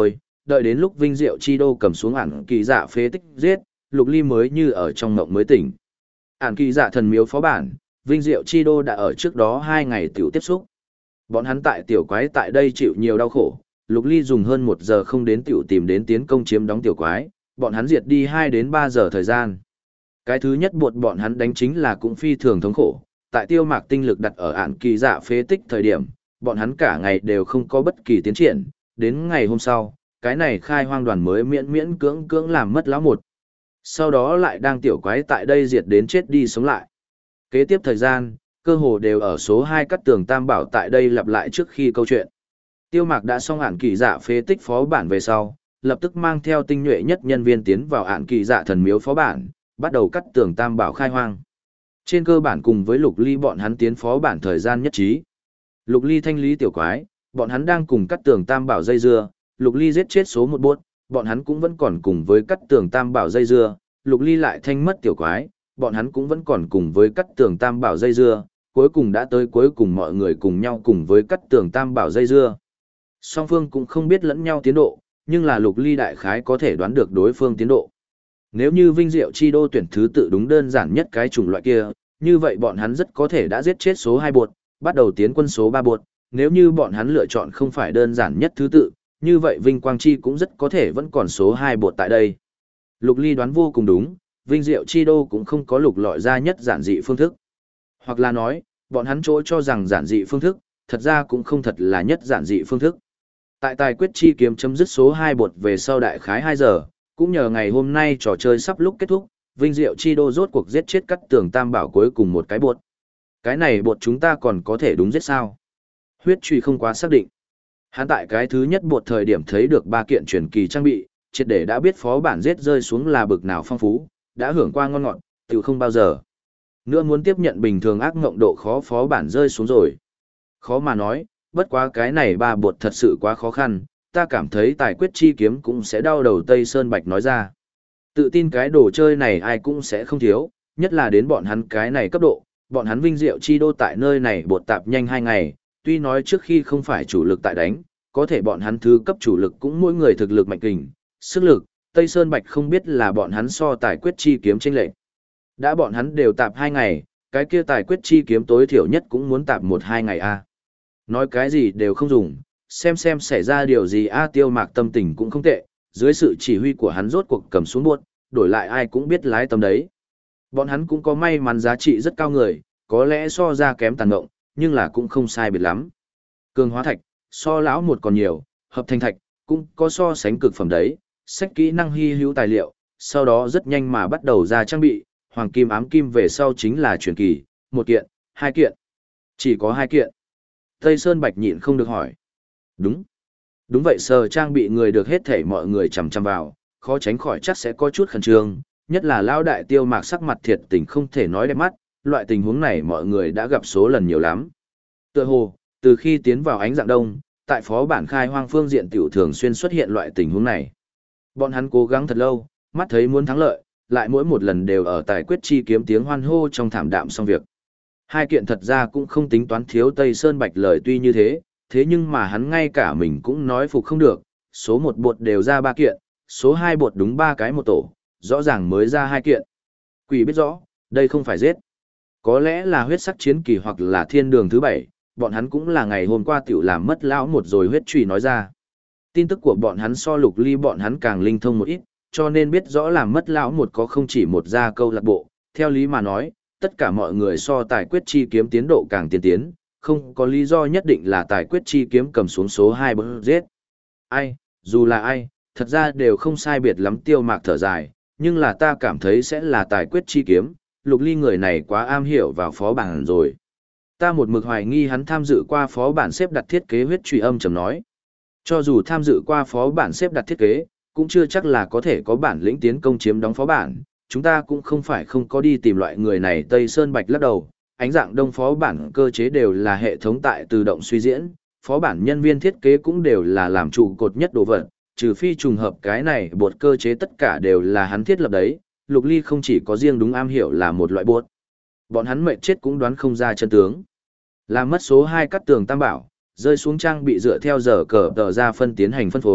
đợi đến lúc Vinh Diệu Chi Đô cầm xuống ản kỳ dạ phế tích giết, Lục Ly mới như ở trong mộng mới tỉnh. Ản kỳ dạ thần miếu phó bản, Vinh Diệu Chi Đô đã ở trước đó 2 ngày tiểu tiếp xúc. Bọn hắn tại tiểu quái tại đây chịu nhiều đau khổ, Lục Ly dùng hơn 1 giờ không đến tiểu tìm đến tiến công chiếm đóng tiểu quái, bọn hắn diệt đi 2 đến 3 giờ thời gian. Cái thứ nhất buộc bọn hắn đánh chính là cũng phi thường thống khổ, tại Tiêu Mạc tinh lực đặt ở ản kỳ dạ phế tích thời điểm, bọn hắn cả ngày đều không có bất kỳ tiến triển, đến ngày hôm sau, cái này khai hoang đoàn mới miễn miễn cưỡng làm mất lão một. Sau đó lại đang tiểu quái tại đây diệt đến chết đi sống lại. Kế tiếp thời gian, cơ hồ đều ở số 2 cắt tường tam bảo tại đây lặp lại trước khi câu chuyện. Tiêu Mạc đã xong ản kỳ dạ phế tích phó bản về sau, lập tức mang theo tinh nhuệ nhất nhân viên tiến vào ản kỳ dạ thần miếu phó bản, bắt đầu cắt tường tam bảo khai hoang. Trên cơ bản cùng với Lục Ly bọn hắn tiến phó bản thời gian nhất trí. Lục Ly thanh lý tiểu quái, bọn hắn đang cùng cắt tường tam bảo dây dưa, Lục Ly giết chết số 1 bốt, bọn hắn cũng vẫn còn cùng với cắt tường tam bảo dây dưa, Lục Ly lại thanh mất tiểu quái, bọn hắn cũng vẫn còn cùng với cắt tường tam bảo dây dưa, cuối cùng đã tới cuối cùng mọi người cùng nhau cùng với cắt tường tam bảo dây dưa. Song phương cũng không biết lẫn nhau tiến độ, nhưng là Lục Ly đại khái có thể đoán được đối phương tiến độ. Nếu như Vinh Diệu Chi Đô tuyển thứ tự đúng đơn giản nhất cái chủng loại kia, như vậy bọn hắn rất có thể đã giết chết số 2 bột, bắt đầu tiến quân số 3 bột, nếu như bọn hắn lựa chọn không phải đơn giản nhất thứ tự, như vậy Vinh Quang Chi cũng rất có thể vẫn còn số 2 bột tại đây. Lục Ly đoán vô cùng đúng, Vinh Diệu Chi Đô cũng không có lục lọi ra nhất giản dị phương thức. Hoặc là nói, bọn hắn chỗ cho rằng giản dị phương thức, thật ra cũng không thật là nhất giản dị phương thức. Tại tài quyết chi kiếm chấm dứt số 2 bột về sau đại khái 2 giờ, cũng nhờ ngày hôm nay trò chơi sắp lúc kết thúc, Vinh Diệu Chi Đô rốt cuộc giết chết cắt tường tam bảo cuối cùng một cái bột. Cái này bột chúng ta còn có thể đúng giết sao? Huyết truy không quá xác định. Hắn tại cái thứ nhất bột thời điểm thấy được 3 kiện truyền kỳ trang bị, triệt để đã biết phó bản giết rơi xuống là bực nào phong phú, đã hưởng qua ngon ngọt, tự không bao giờ nữa muốn tiếp nhận bình thường ác ngộng độ khó phó bản rơi xuống rồi. Khó mà nói, bất quá cái này 3 bột thật sự quá khó khăn, ta cảm thấy tài quyết chi kiếm cũng sẽ đau đầu. Tây Sơn Bạch nói ra. Tự tin cái đồ chơi này ai cũng sẽ không thiếu, nhất là đến bọn hắn cái này cấp độ, bọn hắn Vinh Diệu Chi Đô tại nơi này bột tạp nhanh 2 ngày, tuy nói trước khi không phải chủ lực tại đánh, có thể bọn hắn thứ cấp chủ lực cũng mỗi người thực lực mạnh kình, sức lực, Tây Sơn Bạch không biết là bọn hắn so tài quyết chi kiếm chênh lệch. Đã bọn hắn đều tạp 2 ngày, cái kia tài quyết chi kiếm tối thiểu nhất cũng muốn tạp 1-2 ngày a. Nói cái gì đều không dùng, xem xảy ra điều gì a. Tiêu Mạc tâm tình cũng không tệ, dưới sự chỉ huy của hắn rốt cuộc cầm xuống buốt, đổi lại ai cũng biết lái tâm đấy. Bọn hắn cũng có may mắn giá trị rất cao người, có lẽ so ra kém tàn ngộng, nhưng là cũng không sai biệt lắm. Cường hóa thạch, so lão một còn nhiều, hợp thành thạch, cũng có so sánh cực phẩm đấy, sách kỹ năng hy hữu tài liệu, sau đó rất nhanh mà bắt đầu ra trang bị, hoàng kim ám kim về sau chính là truyền kỳ, 1 kiện, 2 kiện. Chỉ có 2 kiện. Tây Sơn Bạch nhịn không được hỏi. Đúng. Đúng vậy, sờ trang bị người được hết thể mọi người chằm chằm vào, khó tránh khỏi chắc sẽ có chút khẩn trương, nhất là lao đại Tiêu Mạc sắc mặt thiệt tình không thể nói đẹp mắt, loại tình huống này mọi người đã gặp số lần nhiều lắm. Tựa hồ, từ khi tiến vào ánh dạng đông, tại phó bản khai hoang phương diện tiểu thường xuyên xuất hiện loại tình huống này. Bọn hắn cố gắng thật lâu, mắt thấy muốn thắng lợi, lại mỗi một lần đều ở tài quyết chi kiếm tiếng hoan hô trong thảm đạm xong việc. 2 kiện thật ra cũng không tính toán thiếu. Tây Sơn Bạch lời tuy như thế, thế nhưng mà hắn ngay cả mình cũng nói phục không được, số 1 bột đều ra 3 kiện, số 2 bột đúng 3 cái một tổ, rõ ràng mới ra 2 kiện. Quỷ biết rõ, đây không phải giết. Có lẽ là huyết sắc chiến kỳ hoặc là thiên đường thứ 7, bọn hắn cũng là ngày hôm qua tiểu làm mất lão một rồi. Huyết trùy nói ra. Tin tức của bọn hắn so Lục Ly bọn hắn càng linh thông một ít, cho nên biết rõ làm mất lão một có không chỉ một gia câu lạc bộ. Theo lý mà nói, tất cả mọi người so tài quyết chi kiếm tiến độ càng tiên tiến, không có lý do nhất định là tài quyết chi kiếm cầm xuống số 2 bớt giết. Ai, dù là ai, thật ra đều không sai biệt lắm. Tiêu Mạc thở dài, nhưng là ta cảm thấy sẽ là tài quyết chi kiếm, Lục Ly người này quá am hiểu vào phó bản rồi. Ta một mực hoài nghi hắn tham dự qua phó bản xếp đặt thiết kế. Huyết trùy âm trầm nói. Cho dù tham dự qua phó bản xếp đặt thiết kế, cũng chưa chắc là có thể có bản lĩnh tiến công chiếm đóng phó bản, chúng ta cũng không phải không có đi tìm loại người này. Tây Sơn Bạch lắc đầu, ánh dạng đông phó bản cơ chế đều là hệ thống tại tự động suy diễn, phó bản nhân viên thiết kế cũng đều là làm trụ cột nhất đồ vật, trừ phi trùng hợp cái này bột cơ chế tất cả đều là hắn thiết lập đấy. Lục Ly không chỉ có riêng đúng am hiểu là một loại bột, bọn hắn mệt chết cũng đoán không ra chân tướng. Làm mất số 2 cắt tường tam bảo, rơi xuống trang bị dựa theo giờ cờ tờ ra phân tiến hành phân phối,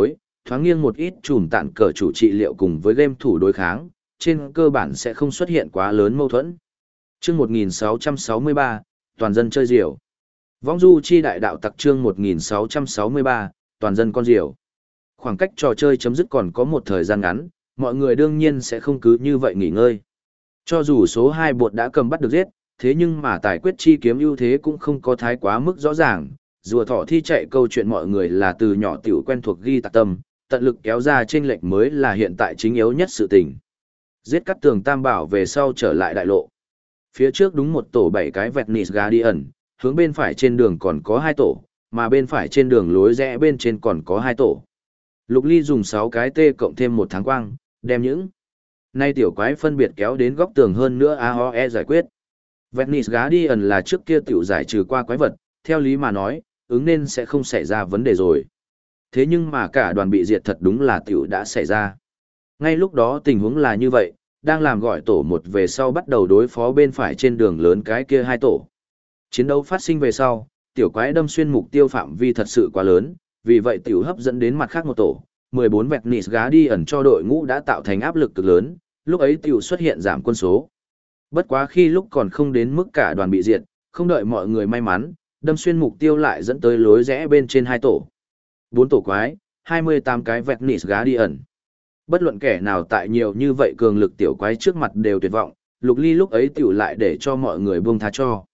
thoáng nghiêng một ít chùm tản cờ chủ trị liệu cùng với game thủ đối kháng, trên cơ bản sẽ không xuất hiện quá lớn mâu thuẫn. Chương 1663, toàn dân chơi diều. Vong du chi đại đạo tặc chương 1663, toàn dân con diều. Khoảng cách trò chơi chấm dứt còn có một thời gian ngắn, mọi người đương nhiên sẽ không cứ như vậy nghỉ ngơi. Cho dù số 2 bột đã cầm bắt được giết, thế nhưng mà tài quyết chi kiếm ưu thế cũng không có thái quá mức rõ ràng. Rùa thỏ thi chạy câu chuyện mọi người là từ nhỏ tiểu quen thuộc ghi tạc tâm, tận lực kéo ra chênh lệch mới là hiện tại chính yếu nhất sự tình. Giết cắt tường tam bảo về sau trở lại đại lộ. Phía trước đúng một tổ 7 cái Vẹt Guardian, hướng bên phải trên đường còn có 2 tổ, mà bên phải trên đường lối rẽ bên trên còn có 2 tổ. Lục Ly dùng 6 cái T cộng thêm một tháng quang, đem những nay tiểu quái phân biệt kéo đến góc tường hơn nữa AOE giải quyết. Vẹt Guardian là trước kia tiểu giải trừ qua quái vật, theo lý mà nói, ứng nên sẽ không xảy ra vấn đề rồi. Thế nhưng mà cả đoàn bị diệt thật đúng là tiểu đã xảy ra. Ngay lúc đó tình huống là như vậy, đang làm gọi tổ một về sau bắt đầu đối phó bên phải trên đường lớn cái kia 2 tổ. Chiến đấu phát sinh về sau, tiểu quái đâm xuyên mục tiêu phạm vi thật sự quá lớn, vì vậy tiểu hấp dẫn đến mặt khác một tổ. 14 Vẹt Guardian cho đội ngũ đã tạo thành áp lực cực lớn, lúc ấy tiểu xuất hiện giảm quân số. Bất quá khi lúc còn không đến mức cả đoàn bị diệt, không đợi mọi người may mắn, đâm xuyên mục tiêu lại dẫn tới lối rẽ bên trên 2 tổ. 4 tổ quái, 28 cái Vẹt Guardian. Bất luận kẻ nào tại nhiều như vậy cường lực tiểu quái trước mặt đều tuyệt vọng, Lục Ly lúc ấy tiểu lại để cho mọi người buông tha cho.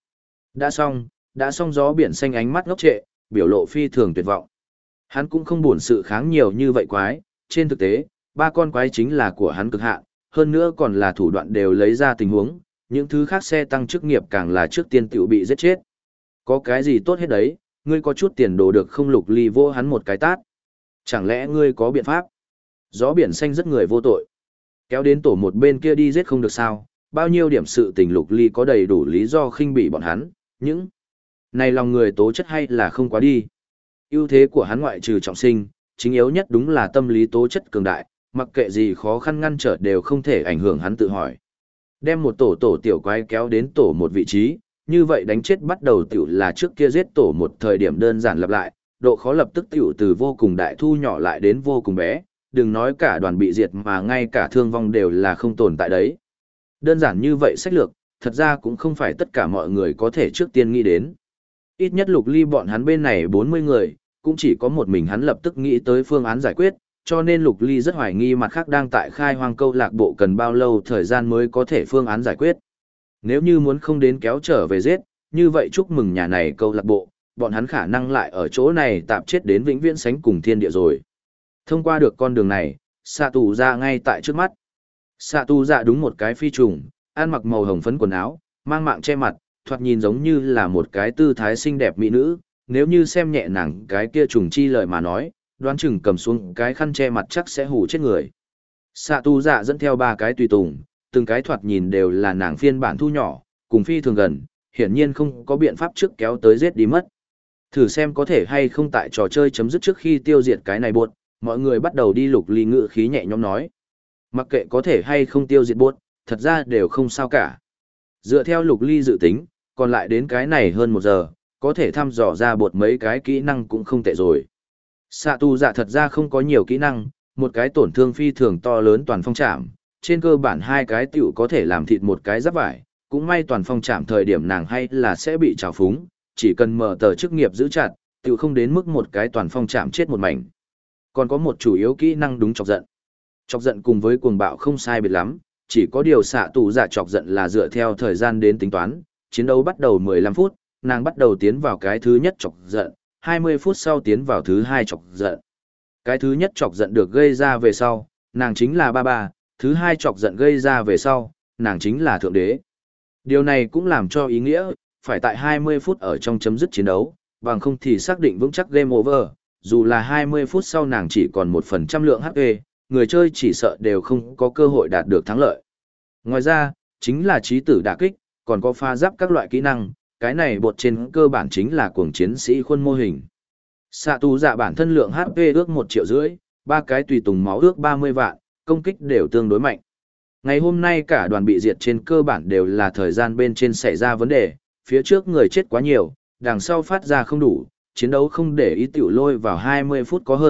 Đã xong gió biển xanh ánh mắt ngốc trệ, biểu lộ phi thường tuyệt vọng. Hắn cũng không buồn sự kháng nhiều như vậy quái, trên thực tế, 3 con quái chính là của hắn cực hạn, hơn nữa còn là thủ đoạn đều lấy ra tình huống, những thứ khác xe tăng chức nghiệp càng là trước tiên tiểu bị giết chết. Có cái gì tốt hết đấy, ngươi có chút tiền đồ được không? Lục Ly vô hắn một cái tát. Chẳng lẽ ngươi có biện pháp? Gió biển xanh rất người vô tội. Kéo đến tổ một bên kia đi giết không được sao, bao nhiêu điểm sự tình Lục Ly có đầy đủ lý do khinh bỉ bọn hắn, những này lòng người tố chất hay là không quá đi. Ưu thế của hắn ngoại trừ trọng sinh, chính yếu nhất đúng là tâm lý tố chất cường đại, mặc kệ gì khó khăn ngăn trở đều không thể ảnh hưởng hắn tự hỏi. Đem một tổ tiểu quái kéo đến tổ một vị trí, như vậy đánh chết bắt đầu tiểu là trước kia giết tổ một thời điểm đơn giản lặp lại, độ khó lập tức tiểu từ vô cùng đại thu nhỏ lại đến vô cùng bé, đừng nói cả đoàn bị diệt mà ngay cả thương vong đều là không tồn tại đấy. Đơn giản như vậy sách lược, thật ra cũng không phải tất cả mọi người có thể trước tiên nghĩ đến. Ít nhất Lục Ly bọn hắn bên này 40 người, cũng chỉ có một mình hắn lập tức nghĩ tới phương án giải quyết, cho nên Lục Ly rất hoài nghi mặt khác đang tại khai hoang câu lạc bộ cần bao lâu thời gian mới có thể phương án giải quyết. Nếu như muốn không đến kéo trở về giết, như vậy chúc mừng nhà này câu lạc bộ, bọn hắn khả năng lại ở chỗ này tạm chết đến vĩnh viễn sánh cùng thiên địa rồi. Thông qua được con đường này, xạ tù dạ ngay tại trước mắt. Xạ tù dạ đúng một cái phi trùng, ăn mặc màu hồng phấn quần áo, mang mạng che mặt, thoạt nhìn giống như là một cái tư thái xinh đẹp mỹ nữ. Nếu như xem nhẹ nàng cái kia trùng chi lời mà nói, đoán chừng cầm xuống cái khăn che mặt chắc sẽ hù chết người. Xạ tù dạ dẫn theo 3 cái tùy tùng, từng cái thoạt nhìn đều là nàng phiên bản thu nhỏ, cùng phi thường gần, hiển nhiên không có biện pháp trước kéo tới giết đi mất. Thử xem có thể hay không tại trò chơi chấm dứt trước khi tiêu diệt cái này buột, mọi người bắt đầu đi. Lục Ly ngự khí nhẹ nhõm nói. Mặc kệ có thể hay không tiêu diệt buột, thật ra đều không sao cả. Dựa theo Lục Ly dự tính, còn lại đến cái này hơn 1 giờ, có thể thăm dò ra buột mấy cái kỹ năng cũng không tệ rồi. Xạ tù dạ thật ra không có nhiều kỹ năng, một cái tổn thương phi thường to lớn toàn phong trảm, trên cơ bản 2 cái tiểu có thể làm thịt một cái giáp vải, cũng may toàn phong trảm thời điểm nàng hay là sẽ bị trào phúng, chỉ cần mở tờ chức nghiệp giữ chặt, tiểu không đến mức một cái toàn phong trảm chết một mảnh. Còn có một chủ yếu kỹ năng đúng chọc giận. Chọc giận cùng với cuồng bạo không sai biệt lắm, chỉ có điều xạ tù dạ chọc giận là dựa theo thời gian đến tính toán, chiến đấu bắt đầu 15 phút, nàng bắt đầu tiến vào cái thứ nhất chọc giận, 20 phút sau tiến vào thứ 2 chọc giận. Cái thứ nhất chọc giận được gây ra về sau, nàng chính là ba, thứ 2 chọc giận gây ra về sau, nàng chính là thượng đế. Điều này cũng làm cho ý nghĩa, phải tại 20 phút ở trong chấm dứt chiến đấu, bằng không thì xác định vững chắc game over, dù là 20 phút sau nàng chỉ còn 1% lượng HP, người chơi chỉ sợ đều không có cơ hội đạt được thắng lợi. Ngoài ra, chính là trí tử đả kích, còn có pha giáp các loại kỹ năng, cái này bột trên cơ bản chính là cuồng chiến sĩ khuôn mô hình. Xạ tù dạ bản thân lượng HP ước 1,5 triệu, 3 cái tùy tùng máu ước 30 vạn, công kích đều tương đối mạnh. Ngày hôm nay cả đoàn bị diệt trên cơ bản đều là thời gian bên trên xảy ra vấn đề, phía trước người chết quá nhiều, đằng sau phát ra không đủ, chiến đấu không để ý tiểu lôi vào 20 phút có hơn,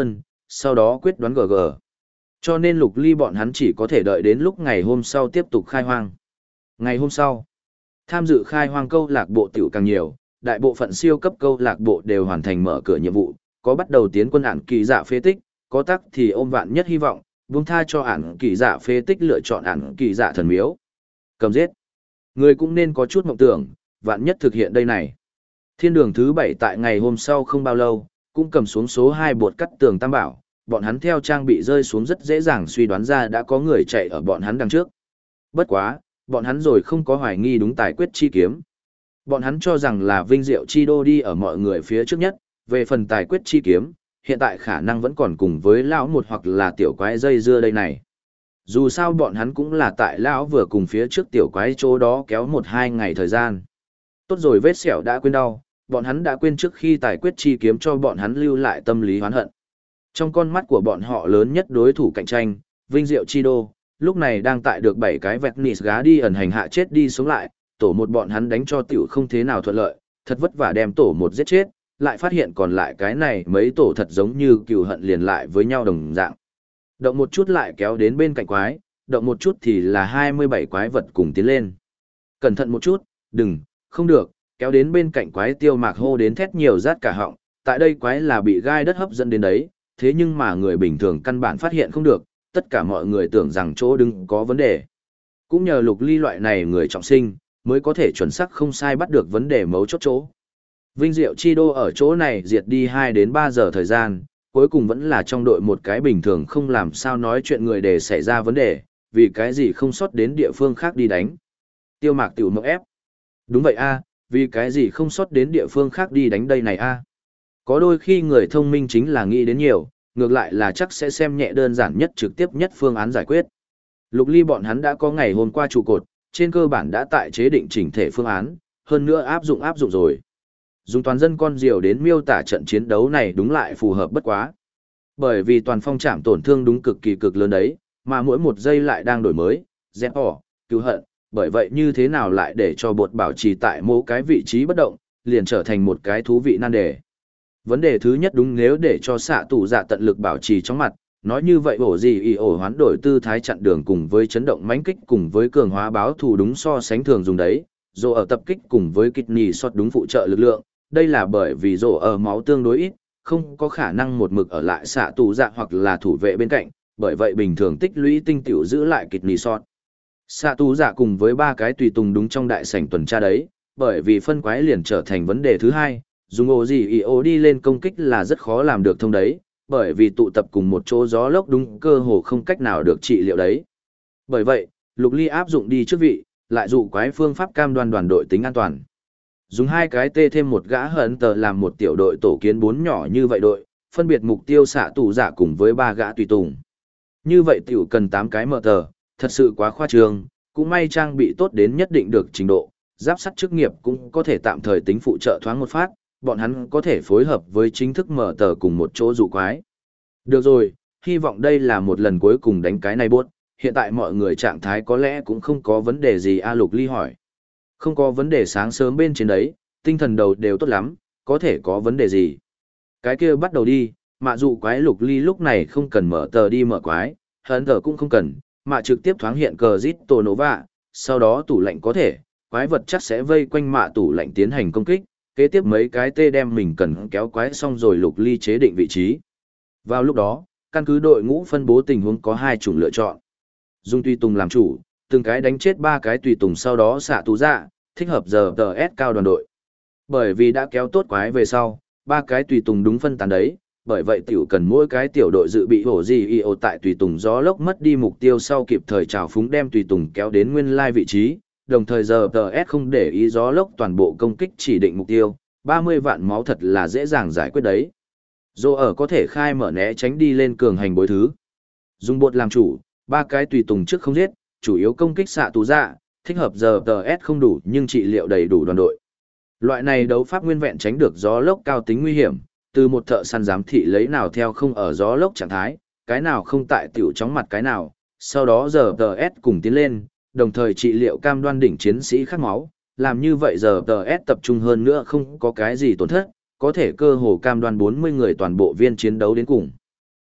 sau đó quyết đoán GG. Cho nên Lục Ly bọn hắn chỉ có thể đợi đến lúc ngày hôm sau tiếp tục khai hoang. Ngày hôm sau, tham dự khai hoang câu lạc bộ tiểu càng nhiều, đại bộ phận siêu cấp câu lạc bộ đều hoàn thành mở cửa nhiệm vụ, có bắt đầu tiến quân ản kỳ dạ phế tích, có tắc thì ôm vạn nhất hy vọng, buông tha cho ản kỳ dạ phế tích lựa chọn ản kỳ dạ thần miếu. Cầm giết. Người cũng nên có chút mộng tưởng, vạn nhất thực hiện đây này. Thiên đường thứ 7 tại ngày hôm sau không bao lâu, cũng cầm xuống số 2 bột cắt tường tam bảo, bọn hắn theo trang bị rơi xuống rất dễ dàng suy đoán ra đã có người chạy ở bọn hắn đằng trước. Bất quá, bọn hắn rồi không có hoài nghi đúng tài quyết chi kiếm. Bọn hắn cho rằng là vinh diệu chi đô đi ở mọi người phía trước nhất, về phần tài quyết chi kiếm, hiện tại khả năng vẫn còn cùng với lão một hoặc là tiểu quái dây dưa đây này. Dù sao bọn hắn cũng là tại lão vừa cùng phía trước tiểu quái chỗ đó kéo 1-2 ngày thời gian. Tốt rồi vết sẹo đã quên đau, bọn hắn đã quên trước khi tài quyết chi kiếm cho bọn hắn lưu lại tâm lý hoán hận. Trong con mắt của bọn họ lớn nhất đối thủ cạnh tranh, vinh diệu chi đô, lúc này đang tại được 7 cái Vecnis gá đi ẩn hành hạ chết đi sống lại, tổ một bọn hắn đánh cho tiểu không thế nào thuận lợi, thật vất vả đem tổ một giết chết, lại phát hiện còn lại cái này mấy tổ thật giống như cừu hận liền lại với nhau đồng dạng. Động một chút lại kéo đến bên cạnh quái, động một chút thì là 27 quái vật cùng tiến lên. Cẩn thận một chút, đừng, không được, kéo đến bên cạnh quái Tiêu Mạc hô đến thét nhiều rát cả họng, tại đây quái là bị gai đất hấp dẫn đến đấy, thế nhưng mà người bình thường căn bản phát hiện không được, tất cả mọi người tưởng rằng chỗ đứng có vấn đề. Cũng nhờ Lục Ly loại này người trọng sinh, mới có thể chuẩn xác không sai bắt được vấn đề mấu chốt chỗ. Vinh diệu chi đô ở chỗ này diệt đi 2 đến 3 giờ thời gian, cuối cùng vẫn là trong đội một cái bình thường không làm sao nói chuyện người để xảy ra vấn đề, vì cái gì không sót đến địa phương khác đi đánh. Tiêu Mạc tiểu mộng ép. Đúng vậy a, vì cái gì không sót đến địa phương khác đi đánh đây này a. Có đôi khi người thông minh chính là nghĩ đến nhiều, ngược lại là chắc sẽ xem nhẹ đơn giản nhất trực tiếp nhất phương án giải quyết. Lục Ly bọn hắn đã có ngày hôm qua trụ cột, trên cơ bản đã tại chế định chỉnh thể phương án, hơn nữa áp dụng rồi. Dùng toàn dân con diều đến miêu tả trận chiến đấu này đúng lại phù hợp bất quá. Bởi vì toàn phong trảm tổn thương đúng cực kỳ cực lớn đấy, mà mỗi một giây lại đang đổi mới, dẹp bỏ, cứu hận, bởi vậy như thế nào lại để cho bột bảo trì tại mỗi cái vị trí bất động, liền trở thành một cái thú vị nan đề. Vấn đề thứ nhất đúng nếu để cho xạ tù dạ tận lực bảo trì trong mặt, nói như vậy bổ gì y ổ hoán đổi tư thái chặn đường cùng với chấn động mãnh kích cùng với cường hóa báo thù đúng so sánh thường dùng đấy, dù ở tập kích cùng với kidney shot đúng phụ trợ lực lượng, đây là bởi vì rổ ở máu tương đối ít, không có khả năng một mực ở lại xạ tù dạ hoặc là thủ vệ bên cạnh, bởi vậy bình thường tích lũy tinh tiểu giữ lại kidney shot. Xạ tù dạ cùng với 3 cái tùy tùng đúng trong đại sảnh tuần tra đấy, bởi vì phân quái liền trở thành vấn đề thứ hai, dùng ổ gì ý ổ đi lên công kích là rất khó làm được thông đấy, bởi vì tụ tập cùng một chỗ gió lốc đúng cơ hồ không cách nào được trị liệu đấy. Bởi vậy, Lục Ly áp dụng đi trước vị, lại dụ quái phương pháp cam đoan đoàn đội tính an toàn. Dùng 2 cái tê thêm một gã hận tờ làm một tiểu đội tổ kiến 4 nhỏ như vậy đội, phân biệt mục tiêu xạ tù giả cùng với 3 gã tùy tùng. Như vậy tiểu cần 8 cái mở tờ, thật sự quá khoa trương, cũng may trang bị tốt đến nhất định được trình độ, giáp sắt chức nghiệp cũng có thể tạm thời tính phụ trợ thoáng một phát, bọn hắn có thể phối hợp với chính thức mở tờ cùng một chỗ dụ quái. Được rồi, hy vọng đây là một lần cuối cùng đánh cái này buốt, hiện tại mọi người trạng thái có lẽ cũng không có vấn đề gì. Lục Ly hỏi. Không có vấn đề, sáng sớm bên trên đấy, tinh thần đầu đều tốt lắm, có thể có vấn đề gì. Cái kia bắt đầu đi, mạ dụ quái. Lục Ly lúc này không cần mở tờ đi mở quái, hấn tờ cũng không cần, mạ trực tiếp thoáng hiện cờ giết tổ nổ vạ, sau đó tủ lạnh có thể, quái vật chắc sẽ vây quanh mạ tủ lạnh tiến hành công kích, kế tiếp mấy cái tê đem mình cần kéo quái xong rồi Lục Ly chế định vị trí. Vào lúc đó, căn cứ đội ngũ phân bố tình huống có 2 chủng lựa chọn. Dùng tùy tùng làm chủ, từng cái đánh chết 3 cái tùy tùng sau đó xạ tù dạ, thích hợp giờ TS cao đoàn đội. Bởi vì đã kéo tốt quái về sau, 3 cái tùy tùng đúng phân tán đấy, bởi vậy tiểu cần mỗi cái tiểu đội dự bị hổ gì IO tại tùy tùng gió lốc mất đi mục tiêu sau kịp thời trào phúng đem tùy tùng kéo đến nguyên lai vị trí, đồng thời giờ TS không để ý gió lốc toàn bộ công kích chỉ định mục tiêu, 30 vạn máu thật là dễ dàng giải quyết đấy. Dô ở có thể khai mở né tránh đi lên cường hành bối thứ. Dùng bột làm chủ, 3 cái tùy tùng trước không giết, chủ yếu công kích xạ tù dạ, thích hợp giờ TS không đủ nhưng trị liệu đầy đủ đoàn đội. Loại này đấu pháp nguyên vẹn tránh được gió lốc cao tính nguy hiểm, từ một thợ săn giám thị lấy nào theo không ở gió lốc trạng thái, cái nào không tại tiểu chóng mặt cái nào, sau đó giờ TS cùng tiến lên, đồng thời trị liệu cam đoan đỉnh chiến sĩ khát máu, làm như vậy giờ TS tập trung hơn nữa không có cái gì tổn thất, có thể cơ hồ cam đoan 40 người toàn bộ viên chiến đấu đến cùng.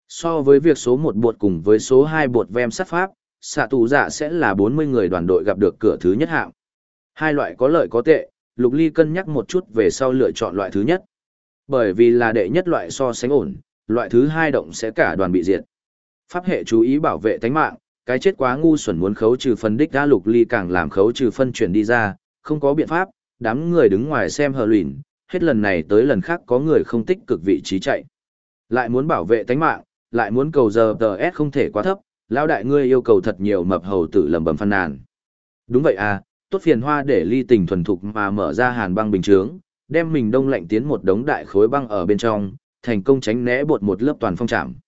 So với việc số 1 bột cùng với số 2 bột vem sát pháp, xạ tù dạ sẽ là 40 người đoàn đội gặp được cửa thứ nhất hạng. Hai loại có lợi có tệ, Lục Ly cân nhắc một chút về sau lựa chọn loại thứ nhất. Bởi vì là đệ nhất loại so sánh ổn, loại thứ hai động sẽ cả đoàn bị diệt. Pháp hệ chú ý bảo vệ tánh mạng, cái chết quá ngu xuẩn muốn khấu trừ phân đích đã. Lục Ly càng làm khấu trừ phân chuyển đi ra, không có biện pháp, đám người đứng ngoài xem hờ luyện, hết lần này tới lần khác có người không tích cực vị trí chạy. Lại muốn bảo vệ tánh mạng, lại muốn cầu giờ TS không thể quá thấp, lão đại ngươi yêu cầu thật nhiều, mập hầu tử lầm bầm phàn nàn. Đúng vậy à, tốt phiền hoa để Ly Tình thuần thục mà mở ra hàn băng bình chướng, đem mình đông lạnh tiến một đống đại khối băng ở bên trong, thành công tránh né bột một lớp toàn phong trảm.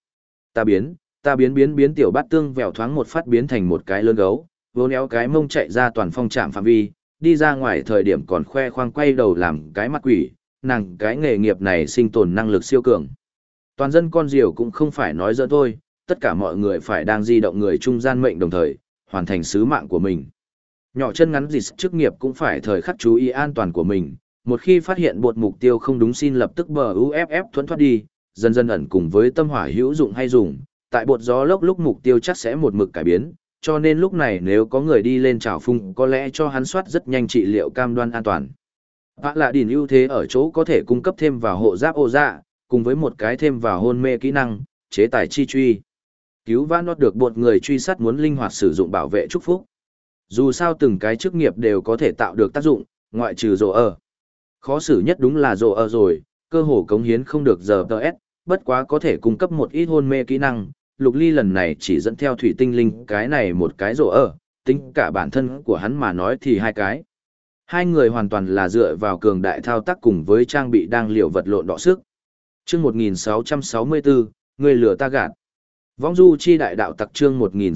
Ta biến tiểu bát tương vèo thoáng một phát biến thành một cái lớn gấu, vốn éo cái mông chạy ra toàn phong trảm phạm vi, đi ra ngoài thời điểm còn khoe khoang quay đầu làm cái mặt quỷ, nàng cái nghề nghiệp này sinh tồn năng lực siêu cường. Toàn dân con diều cũng không phải nói giỡn thôi, tất cả mọi người phải đang di động người trung gian mệnh đồng thời, hoàn thành sứ mạng của mình. Nhỏ chân ngắn dịch chức nghiệp cũng phải thời khắc chú ý an toàn của mình, một khi phát hiện bột mục tiêu không đúng xin lập tức bờ UFF thuẫn thoát đi, dần dần ẩn cùng với tâm hỏa hữu dụng hay dùng, tại bột gió lốc lúc mục tiêu chắc sẽ một mực cải biến, cho nên lúc này nếu có người đi lên trào phung có lẽ cho hắn soát rất nhanh trị liệu cam đoan an toàn. Bác lạ đỉnh ưu thế ở chỗ có thể cung cấp thêm vào hộ giáp ô dạ, cùng với một cái thêm vào hôn mê kỹ năng, chế tài chi truy. Cứu vãn nót được bột người truy sát muốn linh hoạt sử dụng bảo vệ chúc phúc. Dù sao từng cái chức nghiệp đều có thể tạo được tác dụng, ngoại trừ rồ ở. Khó xử nhất đúng là rồ ở rồi, cơ hồ cống hiến không được giờ TS, bất quá có thể cung cấp một ít hôn mê kỹ năng. Lục Ly lần này chỉ dẫn theo thủy tinh linh cái này một cái rồ ở, tính cả bản thân của hắn mà nói thì hai cái. Hai người hoàn toàn là dựa vào cường đại thao tác cùng với trang bị đang liều vật lộn đọ sức. Chương 1664, người lừa ta gạt. Vong du chi đại đạo tặc chương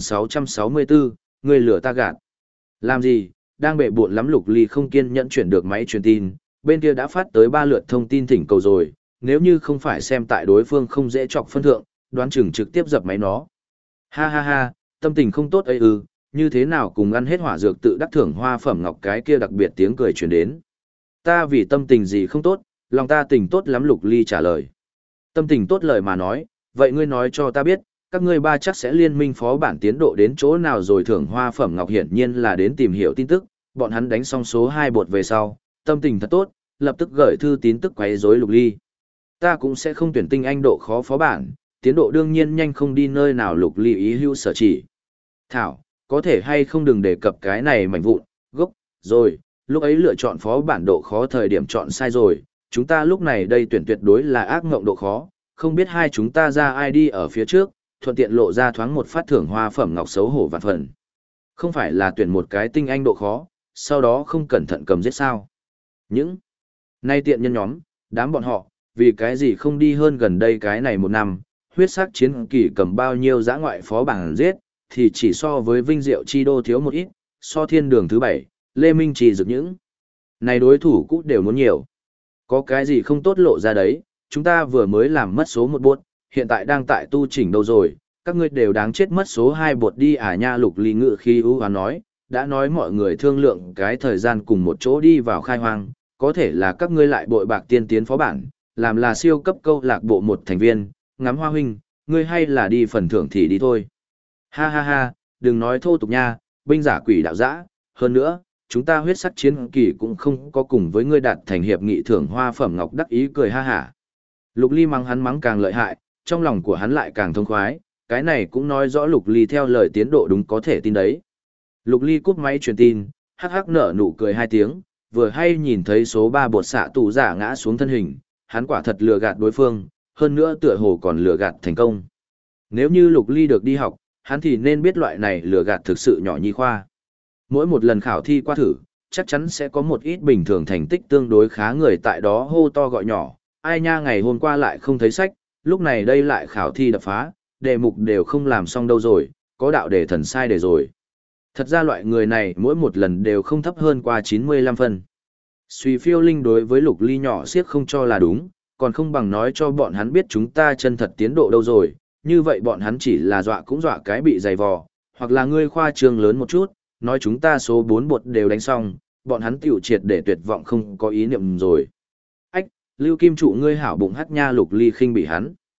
1664, người lừa ta gạt. Làm gì, đang bệ buộn lắm. Lục Ly không kiên nhẫn chuyển được máy truyền tin, bên kia đã phát tới 3 lượt thông tin thỉnh cầu rồi, nếu như không phải xem tại đối phương không dễ chọc phân thượng, đoán chừng trực tiếp dập máy nó. Ha ha ha, tâm tình không tốt ấy ư, như thế nào cùng ăn hết hỏa dược tự đắc thưởng hoa phẩm ngọc cái kia đặc biệt tiếng cười truyền đến. Ta vì tâm tình gì không tốt, lòng ta tình tốt lắm. Lục Ly trả lời. Tâm tình tốt lời mà nói, vậy ngươi nói cho ta biết, các ngươi ba chắc sẽ liên minh phó bản tiến độ đến chỗ nào rồi. Thưởng hoa phẩm ngọc hiển nhiên là đến tìm hiểu tin tức, bọn hắn đánh xong số 2 bột về sau, tâm tình thật tốt, lập tức gửi thư tín tức quấy rối Lục Ly. Ta cũng sẽ không tuyển tinh anh độ khó phó bản, tiến độ đương nhiên nhanh không đi nơi nào. Lục Ly ý hưu sở chỉ. Thảo, có thể hay không đừng đề cập cái này mảnh vụn, gốc, rồi, lúc ấy lựa chọn phó bản độ khó thời điểm chọn sai rồi, chúng ta lúc này đây tuyển tuyệt đối là ác ngộng độ khó, không biết hai chúng ta ra ai đi ở phía trước, thuận tiện lộ ra thoáng một phát thưởng hoa phẩm ngọc xấu hổ vạn phần. Không phải là tuyển một cái tinh anh độ khó, sau đó không cẩn thận cầm giết sao. Những nay tiện nhân nhóm, đám bọn họ, vì cái gì không đi hơn gần đây cái này một năm, huyết sắc chiến kỳ cầm bao nhiêu dã ngoại phó bản giết, thì chỉ so với Vinh Diệu Chi Đô thiếu một ít, so Thiên Đường thứ 7, Lê Minh Trì dực những này đối thủ cũ đều muốn nhiều. Có cái gì không tốt lộ ra đấy, chúng ta vừa mới làm mất số 1 bột, hiện tại đang tại tu chỉnh đâu rồi, các ngươi đều đáng chết mất số 2 bột đi à nha. Lục Ly ngự khi ưu hoán nói, đã nói mọi người thương lượng cái thời gian cùng một chỗ đi vào khai hoang, có thể là các ngươi lại bội bạc tiên tiến phó bản, làm là siêu cấp câu lạc bộ một thành viên, ngắm hoa huynh, ngươi hay là đi phần thưởng thì đi thôi. Ha ha ha, đừng nói thô tục nha, binh giả quỷ đạo dã, hơn nữa, chúng ta huyết sắc chiến kỳ cũng không có cùng với ngươi đạt thành hiệp nghị thưởng hoa phẩm ngọc. Đắc ý cười ha hả. Lục Ly mắng hắn mắng càng lợi hại, trong lòng của hắn lại càng thông khoái, cái này cũng nói rõ Lục Ly theo lời tiến độ đúng có thể tin đấy. Lục Ly cúp máy truyền tin, hắc hắc nở nụ cười 2 tiếng, vừa hay nhìn thấy số 3 bột xạ tù giả ngã xuống thân hình, hắn quả thật lừa gạt đối phương, hơn nữa tựa hồ còn lừa gạt thành công. Nếu như Lục Ly được đi học, hắn thì nên biết loại này lừa gạt thực sự nhỏ nhi khoa. Mỗi một lần khảo thi qua thử, chắc chắn sẽ có một ít bình thường thành tích tương đối khá người tại đó hô to gọi nhỏ, ai nha ngày hôm qua lại không thấy sách, lúc này đây lại khảo thi đập phá, đề mục đều không làm xong đâu rồi, có đạo đề thần sai đề rồi. Thật ra loại người này mỗi một lần đều không thấp hơn qua 95 phân. Suy phiêu linh đối với Lục Ly nhỏ siết không cho là đúng, còn không bằng nói cho bọn hắn biết chúng ta chân thật tiến độ đâu rồi, như vậy bọn hắn chỉ là dọa cũng dọa cái bị dày vò, hoặc là ngươi khoa trương lớn một chút, nói chúng ta số 4 bột đều đánh xong, bọn hắn tiểu triệt để tuyệt vọng không có ý niệm rồi. Ách, Lưu Kim Trụ ngươi hảo bụng hắt nha. Lục Ly khinh bị hắn.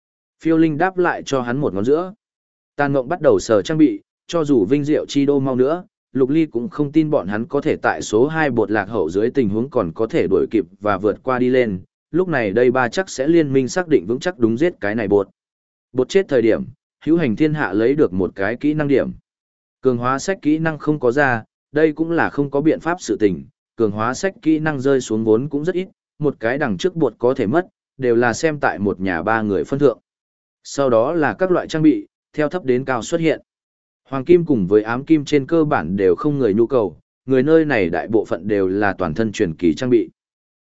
Phiêu Linh đáp lại cho hắn một ngón giữa. Tàn Ngộng bắt đầu sờ trang bị, cho dù vinh diệu chi đô mau nữa, Lục Ly cũng không tin bọn hắn có thể tại số 2 bột lạc hậu dưới tình huống còn có thể đuổi kịp và vượt qua đi lên. Lúc này đây ba chắc sẽ liên minh xác định vững chắc đúng giết cái này bột. Bột chết thời điểm, Hữu Hành Thiên Hạ lấy được một cái kỹ năng điểm. Cường hóa sách kỹ năng không có ra, đây cũng là không có biện pháp sự tình, cường hóa sách kỹ năng rơi xuống vốn cũng rất ít, một cái đằng trước bột có thể mất, đều là xem tại một nhà ba người phân thượng. Sau đó là các loại trang bị, theo thấp đến cao xuất hiện. Hoàng kim cùng với ám kim trên cơ bản đều không người nhu cầu, người nơi này đại bộ phận đều là toàn thân truyền kỳ trang bị.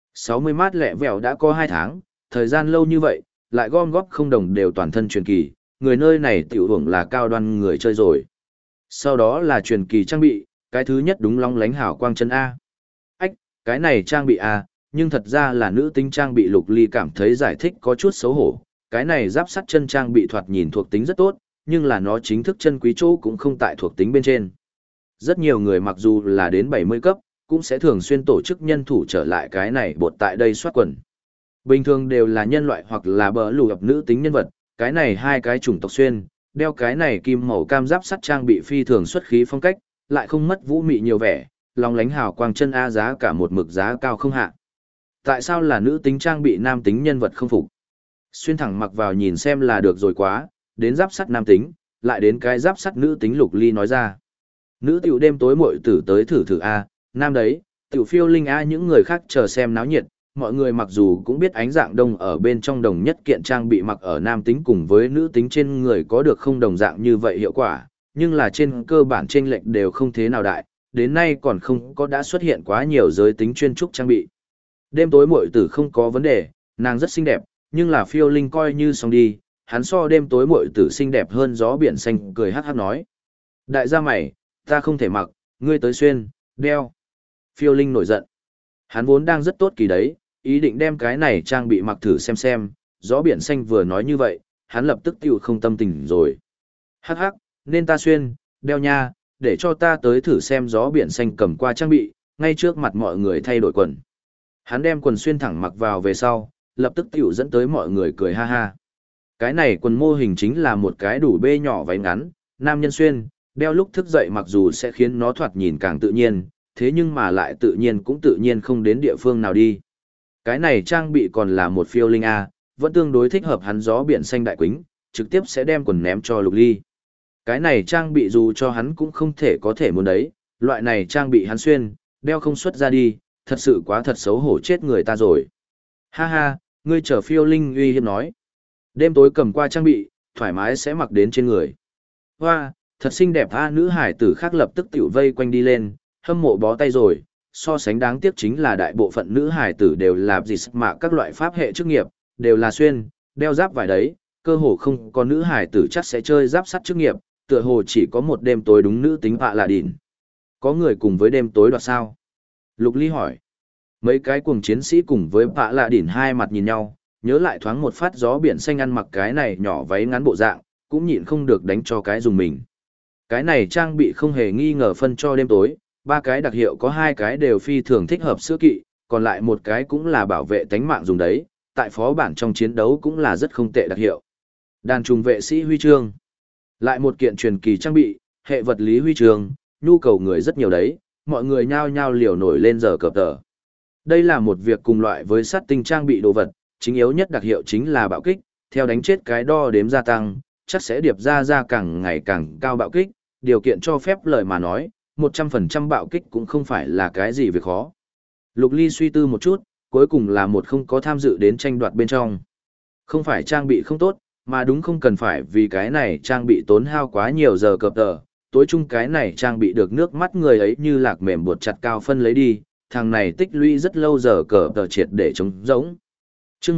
60 mát lẹ vẹo đã có 2 tháng, thời gian lâu như vậy, lại gom góp không đồng đều toàn thân truyền kỳ, người nơi này tiểu hưởng là cao đoan người chơi rồi. Sau đó là truyền kỳ trang bị, cái thứ nhất đúng long lánh hảo quang chân A. Ách, cái này trang bị A, nhưng thật ra là nữ tính trang bị. Lục Ly cảm thấy giải thích có chút xấu hổ, cái này giáp sắt chân trang bị thoạt nhìn thuộc tính rất tốt, nhưng là nó chính thức chân quý chỗ cũng không tại thuộc tính bên trên. Rất nhiều người mặc dù là đến 70 cấp, cũng sẽ thường xuyên tổ chức nhân thủ trở lại cái này bột tại đây soát quần. Bình thường đều là nhân loại hoặc là bờ lù gặp nữ tính nhân vật, cái này hai cái chủng tộc xuyên, đeo cái này kim màu cam giáp sắt trang bị phi thường xuất khí phong cách, lại không mất vũ mị nhiều vẻ, lòng lánh hào quang chân A giá cả một mực giá cao không hạ. Tại sao là nữ tính trang bị nam tính nhân vật không phục? Xuyên thẳng mặc vào nhìn xem là được rồi quá, đến giáp sắt nam tính, lại đến cái giáp sắt nữ tính. Lục Ly nói ra. Nữ tiểu đêm tối muội tử tới thử thử A, nam đấy, tiểu Phiêu Linh A, những người khác chờ xem náo nhiệt. Mọi người mặc dù cũng biết ánh dạng đông ở bên trong đồng nhất kiện trang bị mặc ở nam tính cùng với nữ tính trên người có được không đồng dạng như vậy hiệu quả, nhưng là trên cơ bản chênh lệch đều không thế nào đại, đến nay còn không có đã xuất hiện quá nhiều giới tính chuyên trúc trang bị. Đêm tối muội tử không có vấn đề, nàng rất xinh đẹp, nhưng là Phiêu Linh coi như xong đi, hắn so đêm tối muội tử xinh đẹp hơn gió biển xanh, cười hắc hắc nói. Đại gia mày, ta không thể mặc, ngươi tới xuyên, đeo. Phiêu Linh nổi giận. Hắn vốn đang rất tốt kỳ đấy, ý định đem cái này trang bị mặc thử xem, gió biển xanh vừa nói như vậy, hắn lập tức tiêu không tâm tình rồi. Hắc hắc, nên ta xuyên, đeo nha, để cho ta tới thử xem. Gió biển xanh cầm qua trang bị, ngay trước mặt mọi người thay đổi quần. Hắn đem quần xuyên thẳng mặc vào về sau, lập tức tiêu dẫn tới mọi người cười ha ha. Cái này quần mô hình chính là một cái đủ bê nhỏ váy ngắn, nam nhân xuyên, đeo lúc thức dậy mặc dù sẽ khiến nó thoạt nhìn càng tự nhiên, thế nhưng mà lại tự nhiên cũng tự nhiên không đến địa phương nào đi. Cái này trang bị còn là một Phiêu Linh A, vẫn tương đối thích hợp hắn gió biển xanh đại quýnh, trực tiếp sẽ đem quần ném cho Lục Ly. Cái này trang bị dù cho hắn cũng không thể có thể muốn đấy, loại này trang bị hắn xuyên, đeo không xuất ra đi, thật sự quá thật xấu hổ chết người ta rồi. Ha ha, ngươi chờ. Phiêu Linh uy hiếp nói. Đêm tối cầm qua trang bị, thoải mái sẽ mặc đến trên người. Hoa, thật xinh đẹp a. Nữ hải tử khác lập tức tiểu vây quanh đi lên, hâm mộ bó tay rồi. So sánh đáng tiếc chính là đại bộ phận nữ hải tử đều là gì mà các loại pháp hệ chức nghiệp, đều là xuyên, đeo giáp vải đấy, cơ hồ không có nữ hải tử chắc sẽ chơi giáp sắt chức nghiệp, tựa hồ chỉ có một đêm tối đúng nữ tính Pạ Lạ Đỉn. Có người cùng với đêm tối đoạt sao? Lục Ly hỏi. Mấy cái cuồng chiến sĩ cùng với Pạ Lạ Đỉn hai mặt nhìn nhau, nhớ lại thoáng một phát gió biển xanh ăn mặc cái này nhỏ váy ngắn bộ dạng, cũng nhịn không được đánh cho cái dùng mình. Cái này trang bị không hề nghi ngờ phân cho đêm tối, 3 cái đặc hiệu có 2 cái đều phi thường thích hợp sữa kỵ, còn lại một cái cũng là bảo vệ tánh mạng dùng đấy, tại phó bản trong chiến đấu cũng là rất không tệ đặc hiệu. Đàn trùng vệ sĩ huy chương. Lại một kiện truyền kỳ trang bị, hệ vật lý huy chương, nhu cầu người rất nhiều đấy, mọi người nhao nhao liều nổi lên giờ cập tờ. Đây là một việc cùng loại với sát tinh trang bị đồ vật, chính yếu nhất đặc hiệu chính là bạo kích, theo đánh chết cái đo đếm gia tăng, chắc sẽ điệp ra càng ngày càng cao bạo kích, điều kiện cho phép lời mà nói, 100% bạo kích cũng không phải là cái gì việc khó. Lục Ly suy tư một chút, cuối cùng là một không có tham dự đến tranh đoạt bên trong. Không phải trang bị không tốt, mà đúng không cần phải vì cái này trang bị tốn hao quá nhiều giờ cập tờ, tối chung cái này trang bị được nước mắt người ấy như lạc mềm buộc chặt cao phân lấy đi, thằng này tích lũy rất lâu giờ cờ tờ triệt để chống giống. Chương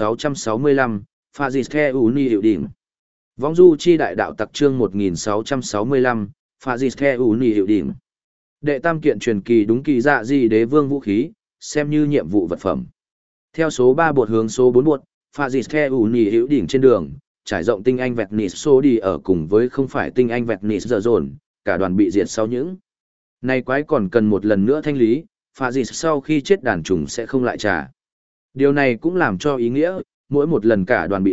1665, Phazis Uni hiệu đỉnh. Vong du chi đại đạo tặc chương 1665, Phazis Uni hiệu đỉnh. Đệ tam kiện truyền kỳ đúng kỳ dạ di đế vương vũ khí, xem như nhiệm vụ vật phẩm. Theo số 3 bột hướng số 4 bột, Phazis Uni hiệu đỉnh trên đường, trải rộng tinh anh vẹt nịt số đi ở cùng với không phải tinh anh vẹt nịt giờ dồn, cả đoàn bị diệt sau những. Này quái còn cần một lần nữa thanh lý, Phazis sau khi chết đàn trùng sẽ không lại trả. Điều này cũng làm cho ý nghĩa, mỗi một lần cả đoàn bị diệt,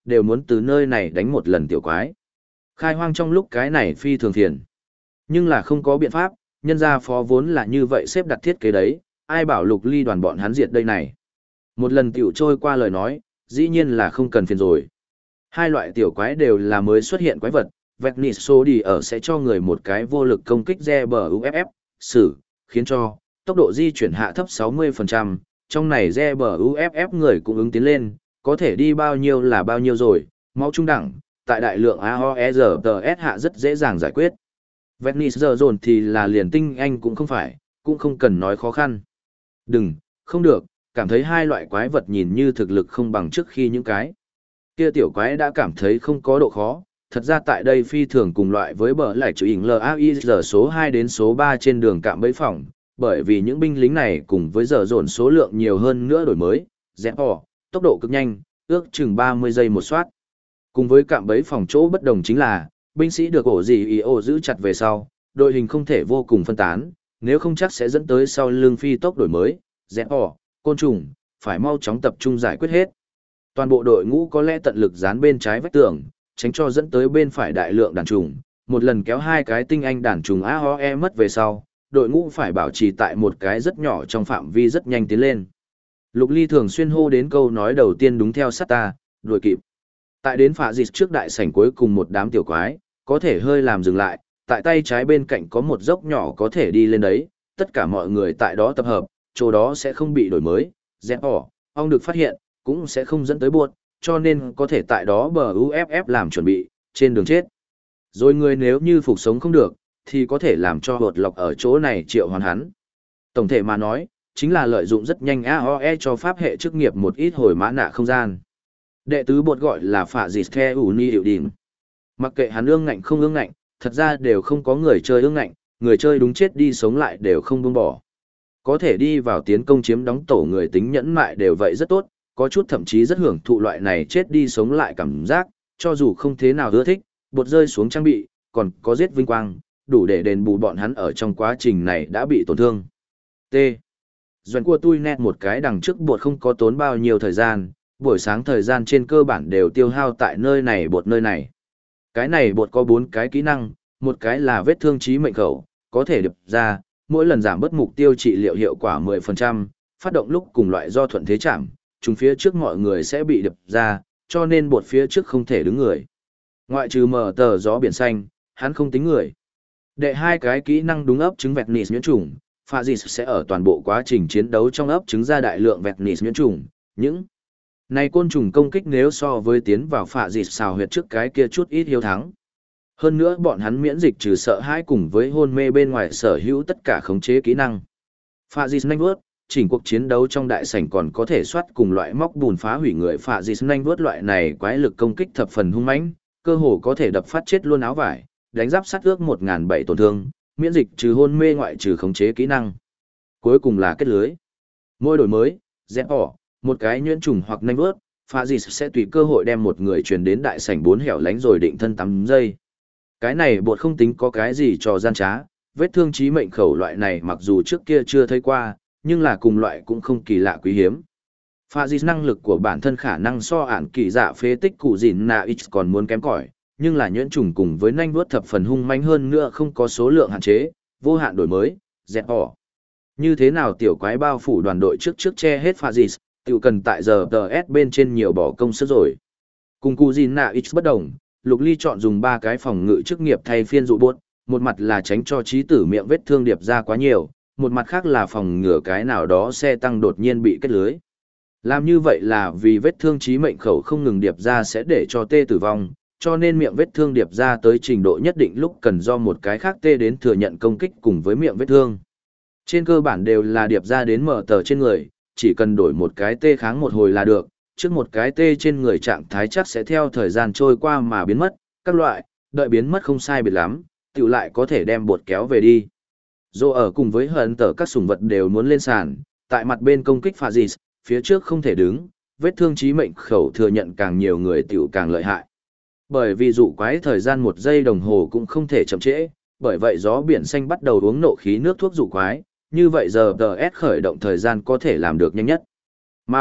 đều muốn từ nơi này đánh một lần tiểu quái. Khai hoang trong lúc cái này phi thường phiền. Nhưng là không có biện pháp, nhân gia phó vốn là như vậy xếp đặt thiết kế đấy, ai bảo Lục Ly đoàn bọn hắn diệt đây này. Một lần tiểu trôi qua lời nói, dĩ nhiên là không cần phiền rồi. Hai loại tiểu quái đều là mới xuất hiện quái vật, Vecnis số đi ở sẽ cho người một cái vô lực công kích GBUFF, xử, khiến cho tốc độ di chuyển hạ thấp 60%, trong này GBUFF người cũng ứng tiến lên, có thể đi bao nhiêu là bao nhiêu rồi, máu trung đẳng, tại đại lượng AOERTS hạ rất dễ dàng giải quyết. Vecnis giờ dồn thì là liền tinh anh cũng không phải, cũng không cần nói khó khăn. Đừng, không được, cảm thấy hai loại quái vật nhìn như thực lực không bằng trước khi những cái kia tiểu quái đã cảm thấy không có độ khó, thật ra tại đây phi thường cùng loại với bờ lại chữ hình LAIR số 2 đến số 3 trên đường cạm bẫy phòng, bởi vì những binh lính này cùng với giờ dồn số lượng nhiều hơn nữa đổi mới, dẹp bỏ, tốc độ cực nhanh, ước chừng 30 giây một soát. Cùng với cạm bẫy phòng chỗ bất đồng chính là, binh sĩ được ổ gì ổ giữ chặt về sau, đội hình không thể vô cùng phân tán, nếu không chắc sẽ dẫn tới sau lưng phi tốc đổi mới, dẹp bỏ, côn trùng, phải mau chóng tập trung giải quyết hết. Toàn bộ đội ngũ có lẽ tận lực dán bên trái vách tường, tránh cho dẫn tới bên phải đại lượng đàn trùng, một lần kéo hai cái tinh anh đàn trùng AOE mất về sau, đội ngũ phải bảo trì tại một cái rất nhỏ trong phạm vi rất nhanh tiến lên. Lục Ly thường xuyên hô đến câu nói đầu tiên đúng theo sát ta, đuổi kịp. Tại đến phạ dịch trước đại sảnh cuối cùng một đám tiểu quái, có thể hơi làm dừng lại, tại tay trái bên cạnh có một dốc nhỏ có thể đi lên đấy, tất cả mọi người tại đó tập hợp, chỗ đó sẽ không bị đổi mới, dẹp bỏ, ông được phát hiện, cũng sẽ không dẫn tới buộc, cho nên có thể tại đó bờ UFF làm chuẩn bị, trên đường chết. Rồi người nếu như phục sống không được, thì có thể làm cho hột lọc ở chỗ này triệu hoàn hắn. Tổng thể mà nói, chính là lợi dụng rất nhanh AOE cho pháp hệ chức nghiệp một ít hồi mã nạ không gian. Đệ tứ bột gọi là phạ dịch the uni hiệu đỉnh. Mặc kệ hắn ương ngạnh không ương ngạnh, thật ra đều không có người chơi ương ngạnh, người chơi đúng chết đi sống lại đều không buông bỏ. Có thể đi vào tiến công chiếm đóng tổ người tính nhẫn mại đều vậy rất tốt, có chút thậm chí rất hưởng thụ loại này chết đi sống lại cảm giác, cho dù không thế nào ưa thích, bột rơi xuống trang bị, còn có giết vinh quang, đủ để đền bù bọn hắn ở trong quá trình này đã bị tổn thương. T. Doan của tôi nét một cái đằng trước bột không có tốn bao nhiêu thời gian, buổi sáng thời gian trên cơ bản đều tiêu hao tại nơi này bột nơi này. Cái này bột có 4 cái kỹ năng, một cái là vết thương chí mệnh khẩu, có thể điệp ra, mỗi lần giảm bớt mục tiêu trị liệu hiệu quả 10%, phát động lúc cùng loại do thuận thế chạm, chúng phía trước mọi người sẽ bị điệp ra, cho nên bột phía trước không thể đứng người. Ngoại trừ mở tờ gió biển xanh, hắn không tính người. Đệ 2 cái kỹ năng đúng ấp trứng Vecnis nhuyễn trùng, Phazis sẽ ở toàn bộ quá trình chiến đấu trong ấp trứng ra đại lượng Vecnis nhuyễn trùng, những này côn trùng công kích nếu so với tiến vào Phazis xào huyệt trước cái kia chút ít hiếu thắng. Hơn nữa bọn hắn miễn dịch trừ sợ hãi cùng với hôn mê bên ngoài sở hữu tất cả khống chế kỹ năng. Phazis nhanh vớt, chỉnh cuộc chiến đấu trong đại sảnh còn có thể soát cùng loại móc bùn phá hủy người Phazis nhanh vớt loại này quái lực công kích thập phần hung mãnh, cơ hồ có thể đập phát chết luôn áo vải, đánh giáp sát ước 1007 tổn thương, miễn dịch trừ hôn mê ngoại trừ khống chế kỹ năng. Cuối cùng là kết lưới. Mỗi đổi mới, dẹp bỏ, một cái nhuyễn trùng hoặc nhanh vớt, Phazis sẽ tùy cơ hội đem một người truyền đến đại sảnh 4 hẻo lánh rồi định thân 8 giây. Cái này bột không tính có cái gì trò gian trá, vết thương chí mệnh khẩu loại này mặc dù trước kia chưa thấy qua, nhưng là cùng loại cũng không kỳ lạ quý hiếm. Phazis năng lực của bản thân khả năng so ản kỳ dạ phế tích cụ dìn nạ ít còn muốn kém cỏi, nhưng là nhuyễn trùng cùng với nhanh vuốt thập phần hung manh hơn nữa không có số lượng hạn chế, vô hạn đổi mới, dẹp bỏ. Như thế nào tiểu quái bao phủ đoàn đội trước che hết Phazis, tự cần tại giờ TS bên trên nhiều bỏ công sức rồi. Cùng cụ dìn nạ ít bất đồng, Lục Ly chọn dùng 3 cái phòng ngự chức nghiệp thay phiên dụ buốt, một mặt là tránh cho trí tử miệng vết thương điệp ra quá nhiều, một mặt khác là phòng ngừa cái nào đó xe tăng đột nhiên bị kết lưới. Làm như vậy là vì vết thương chí mệnh khẩu không ngừng điệp ra sẽ để cho tê tử vong, cho nên miệng vết thương điệp ra tới trình độ nhất định lúc cần do một cái khác tê đến thừa nhận công kích cùng với miệng vết thương. Trên cơ bản đều là điệp ra đến mở tờ trên người, chỉ cần đổi một cái tê kháng một hồi là được, trước một cái tê trên người trạng thái chắc sẽ theo thời gian trôi qua mà biến mất, các loại, đợi biến mất không sai biệt lắm, tiểu lại có thể đem bột kéo về đi. Dù ở cùng với hận tờ các sủng vật đều muốn lên sàn, tại mặt bên công kích Phazis, phía trước không thể đứng, vết thương chí mệnh khẩu thừa nhận càng nhiều người tiểu càng lợi hại. Bởi vì dụ quái thời gian 1 giây đồng hồ cũng không thể chậm trễ, bởi vậy gió biển xanh bắt đầu uống nộ khí nước thuốc dụ quái, như vậy giờ DS khởi động thời gian có thể làm được nhanh nhất. Mà,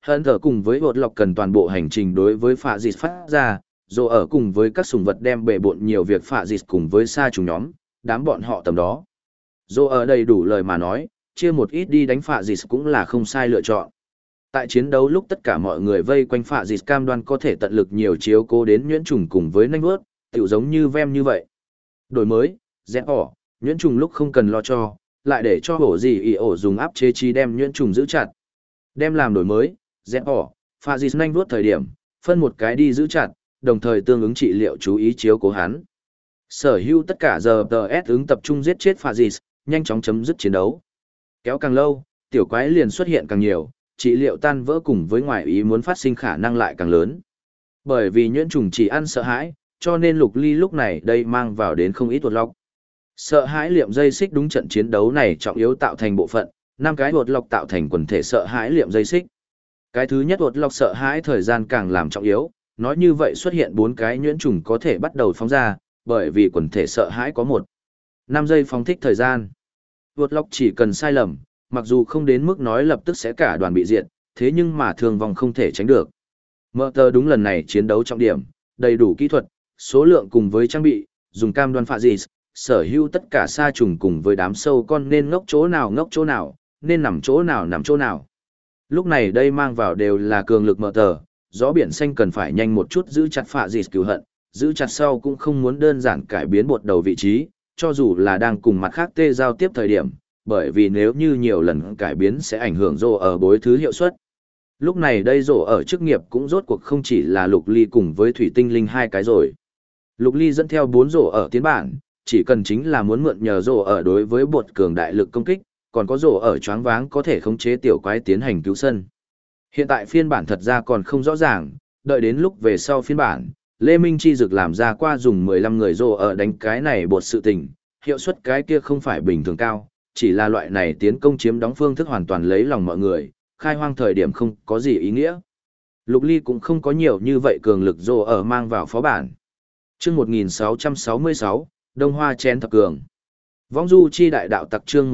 Hận thở cùng với bột lọc cần toàn bộ hành trình đối với phạ dịt phát ra, rồi ở cùng với các sùng vật đem bể bộn nhiều việc phạ dịt cùng với sa trùng nhóm, đám bọn họ tầm đó. Rồi ở đầy đủ lời mà nói, chia một ít đi đánh phạ dịt cũng là không sai lựa chọn. Tại chiến đấu lúc tất cả mọi người vây quanh phạ dịt cam đoan có thể tận lực nhiều chiếu cố đến nhuyễn trùng cùng với nanh vuốt, tiểu giống như vem như vậy. Đổi mới, dẹp ỏ, nhuyễn trùng lúc không cần lo cho, lại để cho hổ gì ý ổ dùng áp chế chi đem nhuyễn trùng giữ chặt. Đem làm đổi mới, dẹp ỏ, phạ dịt nanh vuốt thời điểm, phân một cái đi giữ chặt, đồng thời tương ứng trị liệu chú ý chiếu cố hắn. Sở hữu tất cả giờ TS ứng tập trung giết chết phạ dịt, nhanh chóng chấm dứt chiến đấu. Kéo càng lâu, tiểu quái liền xuất hiện càng nhiều, trị liệu tan vỡ cùng với ngoại ý muốn phát sinh khả năng lại càng lớn. Bởi vì nhuyễn trùng chỉ ăn sợ hãi, cho nên Lục Ly lúc này đây mang vào đến không ít tuột lọc. Sợ hãi liệm dây xích đúng trận chiến đấu này trọng yếu tạo thành bộ phận, 5 cái tuột lọc tạo thành quần thể sợ hãi liệm dây xích. Cái thứ nhất tuột lọc sợ hãi thời gian càng làm trọng yếu, nói như vậy xuất hiện 4 cái nhuyễn trùng có thể bắt đầu phóng ra, bởi vì quần thể sợ hãi có 5 giây phóng thích thời gian. Tuột lọc chỉ cần sai lầm, mặc dù không đến mức nói lập tức sẽ cả đoàn bị diệt, thế nhưng mà thương vong không thể tránh được. Mở tờ đúng lần này chiến đấu trọng điểm, đầy đủ kỹ thuật, số lượng cùng với trang bị, dùng cam đoan phạ gì, sở hữu tất cả sa trùng cùng với đám sâu con nên ngốc chỗ nào, nên nằm chỗ nào. Lúc này đây mang vào đều là cường lực mở tờ, gió biển xanh cần phải nhanh một chút giữ chặt phạ gì cứu hận, giữ chặt sau cũng không muốn đơn giản cải biến bột đầu vị trí, cho dù là đang cùng mặt khác tê giao tiếp thời điểm, bởi vì nếu như nhiều lần cải biến sẽ ảnh hưởng rồ ở bối thứ hiệu suất. Lúc này đây rồ ở chức nghiệp cũng rốt cuộc không chỉ là Lục Ly cùng với Thủy Tinh Linh hai cái rồi. Lục Ly dẫn theo 4 rồ ở tiến bản, chỉ cần chính là muốn mượn nhờ rồ ở đối với bột cường đại lực công kích, còn có rồ ở choáng váng có thể khống chế tiểu quái tiến hành cứu sân. Hiện tại phiên bản thật ra còn không rõ ràng, đợi đến lúc về sau phiên bản, Lê Minh Chi Dực làm ra qua dùng 15 người rồ ở đánh cái này bột sự tình, hiệu suất cái kia không phải bình thường cao, chỉ là loại này tiến công chiếm đóng phương thức hoàn toàn lấy lòng mọi người, khai hoang thời điểm không có gì ý nghĩa. Lục Ly cũng không có nhiều như vậy cường lực rồ ở mang vào phó bản. Chương 1666, Đông Hoa chén thập cường. Vong du chi đại đạo tặc chương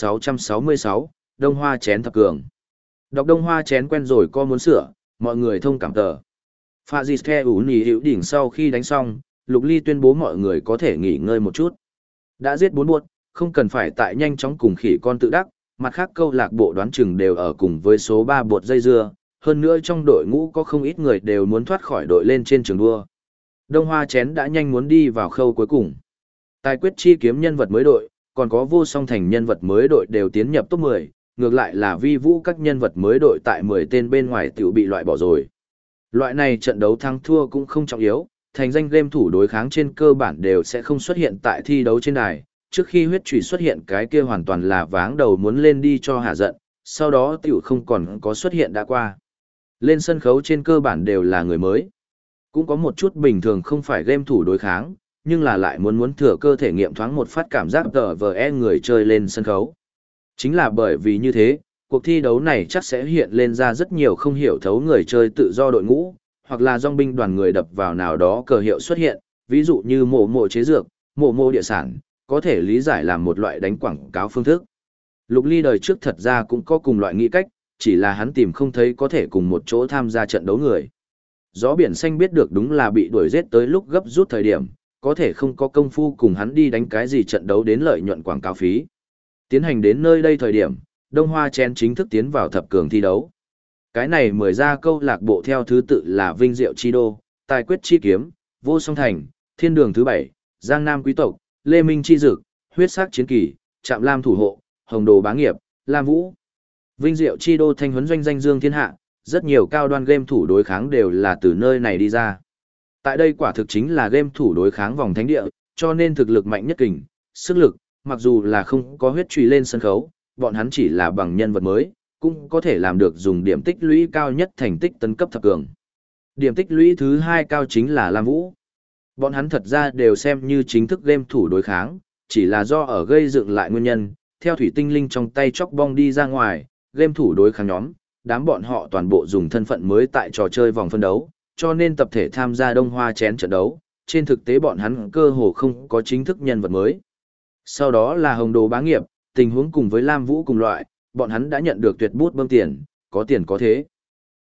1666, Đông Hoa chén thập cường. Đọc Đông Hoa chén quen rồi có muốn sửa, mọi người thông cảm tờ. Phạ Dịt The ủ nì hiệu đỉnh sau khi đánh xong, Lục Ly tuyên bố mọi người có thể nghỉ ngơi một chút. Đã giết 4 buốt, không cần phải tại nhanh chóng cùng khỉ con tự đắc, mặt khác câu lạc bộ đoán chừng đều ở cùng với số 3 bột dây dưa, hơn nữa trong đội ngũ có không ít người đều muốn thoát khỏi đội lên trên trường đua. Đông Hoa chén đã nhanh muốn đi vào khâu cuối cùng. Tài quyết chi kiếm nhân vật mới đội, còn có vô song thành nhân vật mới đội đều tiến nhập top 10, ngược lại là vi vũ các nhân vật mới đội tại 10 tên bên ngoài tiểu bị loại bỏ rồi. Loại này trận đấu thắng thua cũng không trọng yếu, thành danh game thủ đối kháng trên cơ bản đều sẽ không xuất hiện tại thi đấu trên đài. Trước khi huyết trùy xuất hiện cái kia hoàn toàn là váng đầu muốn lên đi cho hạ giận, sau đó tiểu không còn có xuất hiện đã qua. Lên sân khấu trên cơ bản đều là người mới. Cũng có một chút bình thường không phải game thủ đối kháng, nhưng là lại muốn thừa cơ thể nghiệm thoáng một phát cảm giác TVE người chơi lên sân khấu. Chính là bởi vì như thế, cuộc thi đấu này chắc sẽ hiện lên ra rất nhiều không hiểu thấu người chơi tự do đội ngũ, hoặc là dòng binh đoàn người đập vào nào đó cờ hiệu xuất hiện, ví dụ như mộ chế dược, mộ địa sản, có thể lý giải làm một loại đánh quảng cáo phương thức. Lục Ly đời trước thật ra cũng có cùng loại nghĩ cách, chỉ là hắn tìm không thấy có thể cùng một chỗ tham gia trận đấu người. Gió biển xanh biết được đúng là bị đuổi giết tới lúc gấp rút thời điểm, có thể không có công phu cùng hắn đi đánh cái gì trận đấu đến lợi nhuận quảng cáo phí. Tiến hành đến nơi đây thời điểm, Đông Hoa chén chính thức tiến vào thập cường thi đấu. Cái này 10 ra câu lạc bộ theo thứ tự là Vinh Diệu Chi Đô, Tài Quyết Chi Kiếm, Vô Song Thành, Thiên Đường thứ 7, Giang Nam Quý Tộc, Lê Minh Chi Dực, Huyết Sắc Chiến Kỳ, Trạm Lam Thủ Hộ, Hồng Đồ Bá Nghiệp, Lam Vũ. Vinh Diệu Chi Đô thanh huấn doanh danh dương thiên hạ, rất nhiều cao đoan game thủ đối kháng đều là từ nơi này đi ra. Tại đây quả thực chính là game thủ đối kháng vòng thánh địa, cho nên thực lực mạnh nhất kình, sức lực, mặc dù là không có huyết truy lên sân khấu, bọn hắn chỉ là bằng nhân vật mới, cũng có thể làm được dùng điểm tích lũy cao nhất thành tích tấn cấp thập cường. Điểm tích lũy thứ 2 cao chính là Lam Vũ. Bọn hắn thật ra đều xem như chính thức game thủ đối kháng, chỉ là do ở gây dựng lại nguyên nhân, theo thủy tinh linh trong tay chóc bong đi ra ngoài, game thủ đối kháng nhóm, đám bọn họ toàn bộ dùng thân phận mới tại trò chơi vòng phân đấu, cho nên tập thể tham gia Đông Hoa chén trận đấu, trên thực tế bọn hắn cơ hồ không có chính thức nhân vật mới. Sau đó là Hồng Đồ Bá Nghiệp, tình huống cùng với Lam Vũ cùng loại, bọn hắn đã nhận được tuyệt bút bơm tiền, có tiền có thế.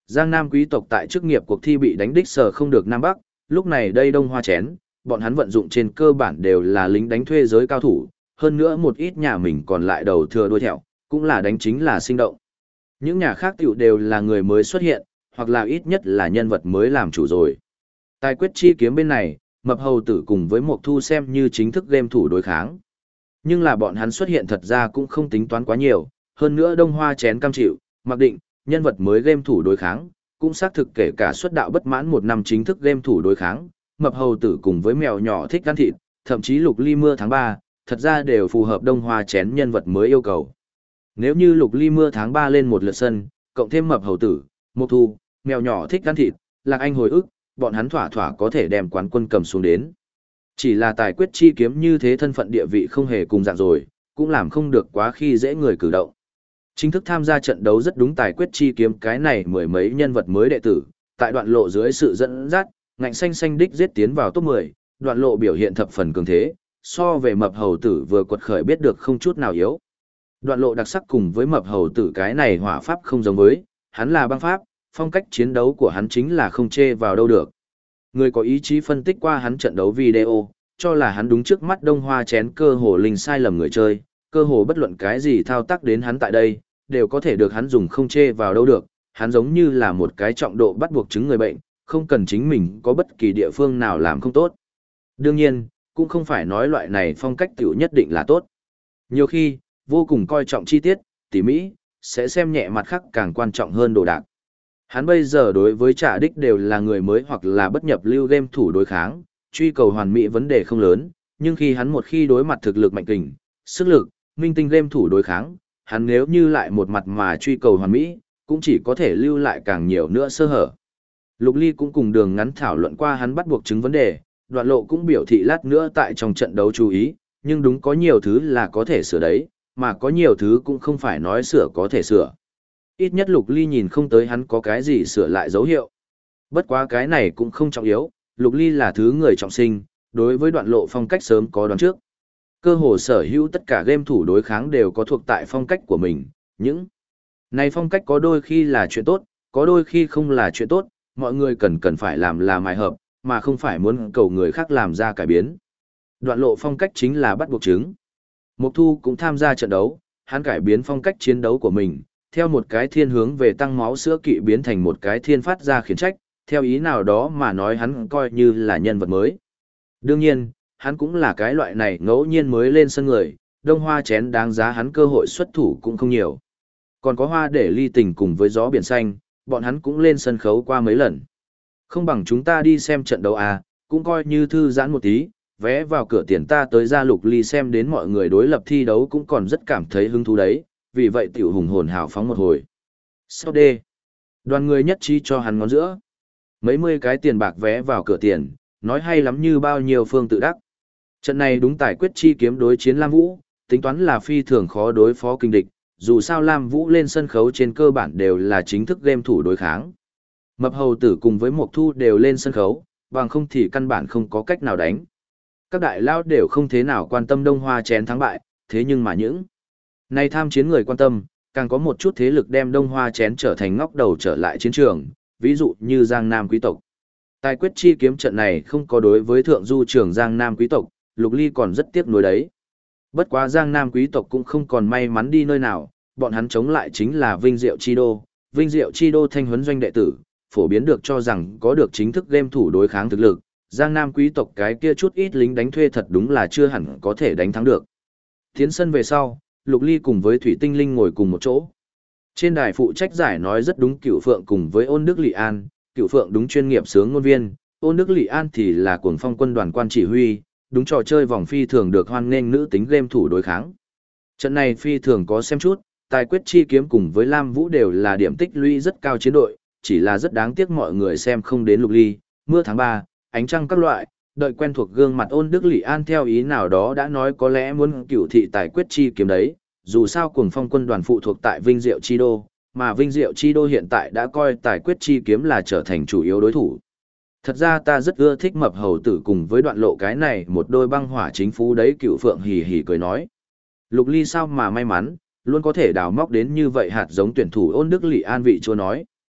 Giang Nam quý tộc tại chức nghiệp cuộc thi bị đánh đích sờ không được Nam Bắc, lúc này đây Đông Hoa chén, bọn hắn vận dụng trên cơ bản đều là lính đánh thuê giới cao thủ, hơn nữa một ít nhà mình còn lại đầu thừa đuôi thẹo, cũng là đánh chính là sinh động. Những nhà khác tiểu đều là người mới xuất hiện, hoặc là ít nhất là nhân vật mới làm chủ rồi. Tài quyết chi kiếm bên này, Mập Hầu Tử cùng với Mộc Thu xem như chính thức game thủ đối kháng. Nhưng là bọn hắn xuất hiện thật ra cũng không tính toán quá nhiều, hơn nữa Đông Hoa chén cam chịu, mặc định, nhân vật mới game thủ đối kháng, cũng xác thực kể cả xuất đạo bất mãn một năm chính thức game thủ đối kháng, Mập Hầu Tử cùng với mèo nhỏ thích ăn thịt, thậm chí Lục Ly Mưa tháng 3, thật ra đều phù hợp Đông Hoa chén nhân vật mới yêu cầu. Nếu như Lục Ly Mưa tháng 3 lên một lượt sân, cộng thêm Mập Hầu Tử, Mộc Thu, mèo nhỏ thích ăn thịt, Lạc Anh hồi ức, bọn hắn thỏa thỏa có thể đem quán quân cầm xuống đến. Chỉ là tài quyết chi kiếm như thế thân phận địa vị không hề cùng dạng rồi, cũng làm không được quá khi dễ người cử động. Chính thức tham gia trận đấu rất đúng tài quyết chi kiếm cái này mười mấy nhân vật mới đệ tử, tại đoạn lộ dưới sự dẫn dắt, ngạnh xanh xanh đích giết tiến vào top 10, đoạn lộ biểu hiện thập phần cường thế, so về Mập Hầu Tử vừa quật khởi biết được không chút nào yếu. Đoạn lộ đặc sắc cùng với Mập Hầu Tử cái này hỏa pháp không giống với, hắn là băng pháp, phong cách chiến đấu của hắn chính là không chê vào đâu được. Người có ý chí phân tích qua hắn trận đấu video, cho là hắn đúng trước mắt Đông Hoa chén cơ hồ linh sai lầm người chơi, cơ hồ bất luận cái gì thao tác đến hắn tại đây, đều có thể được hắn dùng không chê vào đâu được, hắn giống như là một cái trọng độ bắt buộc chứng người bệnh, không cần chính mình có bất kỳ địa phương nào làm không tốt. Đương nhiên, cũng không phải nói loại này phong cách tiểu nhất định là tốt. Nhiều khi, vô cùng coi trọng chi tiết, tỉ mỹ, sẽ xem nhẹ mặt khác càng quan trọng hơn đồ đạc. Hắn bây giờ đối với trả đích đều là người mới hoặc là bất nhập lưu game thủ đối kháng, truy cầu hoàn mỹ vấn đề không lớn, nhưng khi hắn một khi đối mặt thực lực mạnh kình, sức lực, minh tinh game thủ đối kháng, hắn nếu như lại một mặt mà truy cầu hoàn mỹ, cũng chỉ có thể lưu lại càng nhiều nữa sơ hở. Lục Ly cũng cùng Đường Ngắn thảo luận qua hắn bắt buộc chứng vấn đề, Đoạn lộ cũng biểu thị lát nữa tại trong trận đấu chú ý, nhưng đúng có nhiều thứ là có thể sửa đấy, mà có nhiều thứ cũng không phải nói sửa có thể sửa. Ít nhất Lục Ly nhìn không tới hắn có cái gì sửa lại dấu hiệu. Bất quá cái này cũng không trọng yếu, Lục Ly là thứ người trọng sinh, đối với Đoạn lộ phong cách sớm có đoán trước. Cơ hồ sở hữu tất cả game thủ đối kháng đều có thuộc tại phong cách của mình, những này phong cách có đôi khi là chuyện tốt, có đôi khi không là chuyện tốt, mọi người cần phải làm là mài hợp, mà không phải muốn cầu người khác làm ra cải biến. Đoạn lộ phong cách chính là bắt buộc chứng. Mộc Thu cũng tham gia trận đấu, hắn cải biến phong cách chiến đấu của mình, theo một cái thiên hướng về tăng máu sữa kỵ biến thành một cái thiên phát ra khiển trách, theo ý nào đó mà nói hắn coi như là nhân vật mới. Đương nhiên, hắn cũng là cái loại này ngẫu nhiên mới lên sân người, Đông Hoa chén đáng giá hắn cơ hội xuất thủ cũng không nhiều. Còn có Hoa để ly tình cùng với gió biển xanh, bọn hắn cũng lên sân khấu qua mấy lần. Không bằng chúng ta đi xem trận đấu à, cũng coi như thư giãn một tí, vé vào cửa tiền ta tới ra Lục Ly xem đến mọi người đối lập thi đấu cũng còn rất cảm thấy hứng thú đấy, vì vậy tiểu hùng hồn hào phóng một hồi. Sau đê, đoàn người nhất trí cho hắn ngón giữa. Mấy mươi cái tiền bạc vé vào cửa tiền, nói hay lắm như bao nhiêu phương tự đắc. Trận này đúng tài quyết chi kiếm đối chiến Lam Vũ, tính toán là phi thường khó đối phó kinh địch, dù sao Lam Vũ lên sân khấu trên cơ bản đều là chính thức game thủ đối kháng. Mập Hầu Tử cùng với Mộc Thu đều lên sân khấu, bằng không thì căn bản không có cách nào đánh. Các đại lao đều không thế nào quan tâm Đông Hoa chén thắng bại, thế nhưng mà những nay tham chiến người quan tâm, càng có một chút thế lực đem Đông Hoa chén trở thành ngóc đầu trở lại chiến trường, ví dụ như Giang Nam quý tộc. Tài quyết chi kiếm trận này không có đối với thượng du trường Giang Nam quý tộc, Lục Ly còn rất tiếc nuối đấy. Bất quá Giang Nam quý tộc cũng không còn may mắn đi nơi nào, bọn hắn chống lại chính là Vinh Diệu Chi Đô. Vinh Diệu Chi Đô thanh huấn doanh đệ tử, phổ biến được cho rằng có được chính thức game thủ đối kháng thực lực, Giang Nam quý tộc cái kia chút ít lính đánh thuê thật đúng là chưa hẳn có thể đánh thắng được. Tiến sân về sau, Lục Ly cùng với Thủy Tinh Linh ngồi cùng một chỗ. Trên đài phụ trách giải nói rất đúng Cửu Phượng cùng với Ôn Đức Lị An, Cửu Phượng đúng chuyên nghiệp sướng ngôn viên, Ôn Đức Lị An thì là cuồng phong quân đoàn quan chỉ huy, đúng trò chơi vòng phi thường được hoan nghênh nữ tính game thủ đối kháng. Trận này phi thường có xem chút, tài quyết chi kiếm cùng với Lam Vũ đều là điểm tích lũy rất cao chiến đội, chỉ là rất đáng tiếc mọi người xem không đến Lục Ly, mưa tháng 3, ánh trăng các loại, đợi quen thuộc gương mặt Ôn Đức Lị An theo ý nào đó đã nói có lẽ muốn cửu thị tài quyết chi kiếm đấy, dù sao cuồng phong quân đoàn phụ thuộc tại Vinh Diệu Chi Đô, mà Vinh Diệu Chi Đô hiện tại đã coi tài quyết chi kiếm là trở thành chủ yếu đối thủ. Thật ra ta rất ưa thích Mập Hầu Tử cùng với Đoạn lộ cái này một đôi băng hỏa chính phú đấy, Cửu Phượng hì hì cười nói. Lục Ly sao mà may mắn, luôn có thể đào móc đến như vậy hạt giống tuyển thủ Ôn Đức Lị An vị chúa nói.